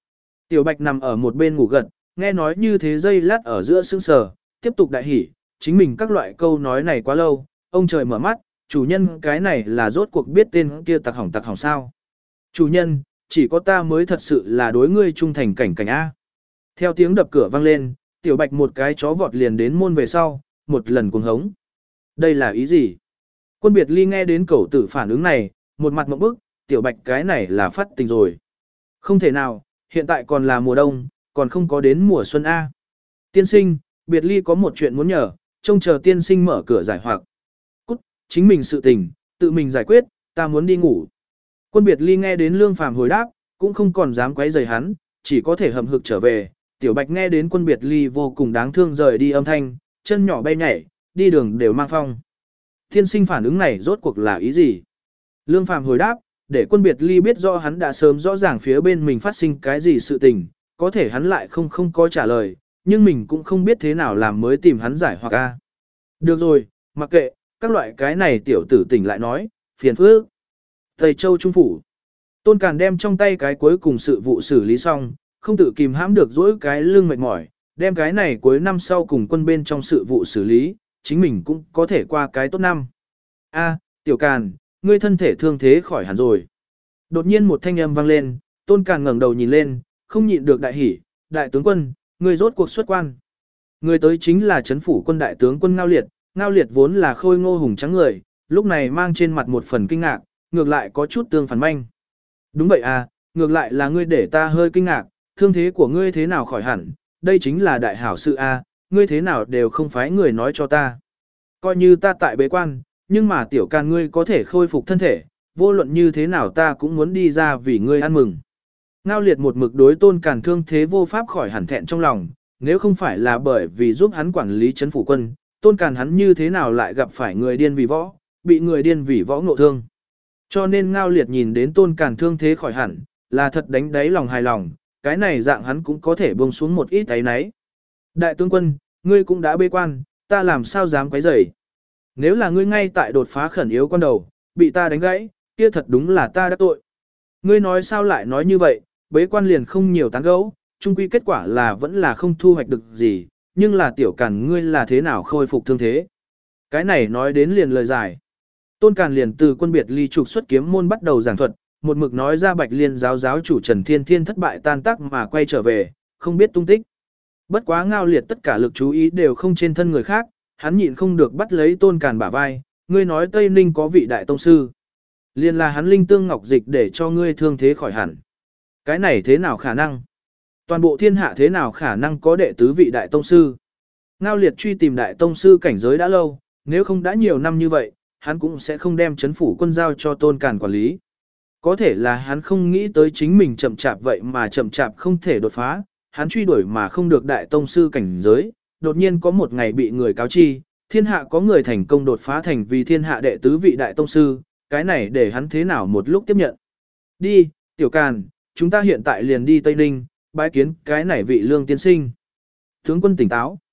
Tiểu Bạch nằm ở một bên ngủ gật, nghe nói như thế giây lát ở giữa sững sờ, tiếp tục đại hỉ, chính mình các loại câu nói này quá lâu, ông trời mở mắt, chủ nhân cái này là rốt cuộc biết tên kia tặc hỏng tặc hỏng sao. Chủ nhân, chỉ có ta mới thật sự là đối ngươi trung thành cảnh cảnh A. Theo tiếng đập cửa vang lên, Tiểu Bạch một cái chó vọt liền đến môn về sau, một lần cuồng hống. Đây là ý gì? Quân biệt ly nghe đến cẩu tử phản ứng này, một mặt mộng bức, Tiểu Bạch cái này là phát tình rồi. Không thể nào, hiện tại còn là mùa đông, còn không có đến mùa xuân A. Tiên sinh, biệt ly có một chuyện muốn nhờ, trông chờ tiên sinh mở cửa giải hoặc. Cút, chính mình sự tình, tự mình giải quyết, ta muốn đi ngủ. Quân biệt ly nghe đến Lương Phàm hồi đáp, cũng không còn dám quấy rầy hắn, chỉ có thể hầm hực trở về. Tiểu Bạch nghe đến quân biệt ly vô cùng đáng thương rời đi âm thanh, chân nhỏ bay nhảy, đi đường đều mang phong. Tiên sinh phản ứng này rốt cuộc là ý gì? Lương Phàm hồi đáp, để quân biệt ly biết rõ hắn đã sớm rõ ràng phía bên mình phát sinh cái gì sự tình, có thể hắn lại không không có trả lời, nhưng mình cũng không biết thế nào làm mới tìm hắn giải hoặc a. Được rồi, mặc kệ, các loại cái này tiểu tử tỉnh lại nói, phiền phức. Thầy Châu Trung Phủ. Tôn Càn đem trong tay cái cuối cùng sự vụ xử lý xong, không tự kìm hãm được dỗi cái lưng mệt mỏi, đem cái này cuối năm sau cùng quân bên trong sự vụ xử lý, chính mình cũng có thể qua cái tốt năm. A, Tiểu Càn, ngươi thân thể thương thế khỏi hẳn rồi. Đột nhiên một thanh âm vang lên, Tôn Càn ngẩng đầu nhìn lên, không nhịn được đại hỉ, đại tướng quân, ngươi rốt cuộc xuất quan. Người tới chính là chấn phủ quân đại tướng quân Ngao Liệt, Ngao Liệt vốn là khôi ngô hùng trắng người, lúc này mang trên mặt một phần kinh ngạc, ngược lại có chút tương phản manh. Đúng vậy à, ngược lại là ngươi để ta hơi kinh ngạc, thương thế của ngươi thế nào khỏi hẳn, đây chính là đại hảo sự a, ngươi thế nào đều không phái người nói cho ta. Coi như ta tại bế quan, nhưng mà Tiểu Càn ngươi có thể khôi phục thân thể, vô luận như thế nào ta cũng muốn đi ra vì ngươi ăn mừng. Ngao Liệt một mực đối Tôn Càn thương thế vô pháp khỏi hẳn thẹn trong lòng, nếu không phải là bởi vì giúp hắn quản lý trấn phủ quân, Tôn Càn hắn như thế nào lại gặp phải người điên vì võ, bị người điên vì võ ngộ thương. Cho nên Ngao Liệt nhìn đến Tôn Càn thương thế khỏi hẳn, là thật đánh đáy lòng hài lòng, cái này dạng hắn cũng có thể buông xuống một ít ấy nấy. Đại tướng quân, ngươi cũng đã bế quan, ta làm sao dám quấy rầy? Nếu là ngươi ngay tại đột phá khẩn yếu con đầu, bị ta đánh gãy, kia thật đúng là ta đã tội. Ngươi nói sao lại nói như vậy, bế quan liền không nhiều tán gẫu, chung quy kết quả là vẫn là không thu hoạch được gì, nhưng là Tiểu Càn ngươi là thế nào khôi phục thương thế? Cái này nói đến liền lời dài. Tôn Càn liền từ quân biệt ly trục xuất kiếm môn bắt đầu giảng thuật, một mực nói ra Bạch Liên giáo giáo chủ Trần Thiên Thiên thất bại tan tác mà quay trở về, không biết tung tích. Bất quá Ngao Liệt tất cả lực chú ý đều không trên thân người khác, hắn nhịn không được bắt lấy Tôn Càn bả vai, ngươi nói Tây Ninh có vị đại tông sư. Liền là hắn linh tương ngọc dịch để cho ngươi thương thế khỏi hẳn. Cái này thế nào khả năng? Toàn bộ thiên hạ thế nào khả năng có đệ tứ vị đại tông sư? Ngao Liệt truy tìm đại tông sư cảnh giới đã lâu, nếu không đã nhiều năm như vậy, hắn cũng sẽ không đem chấn phủ quân giao cho Tôn Càn quản lý. Có thể là hắn không nghĩ tới chính mình chậm chạp vậy mà chậm chạp không thể đột phá, hắn truy đuổi mà không được đại tông sư cảnh giới, đột nhiên có một ngày bị người cáo chi, thiên hạ có người thành công đột phá thành vì thiên hạ đệ tứ vị đại tông sư, cái này để hắn thế nào một lúc tiếp nhận. Đi, Tiểu Càn, chúng ta hiện tại liền đi Tây Ninh, bái kiến cái này vị Lương tiên sinh. Tướng quân tỉnh táo.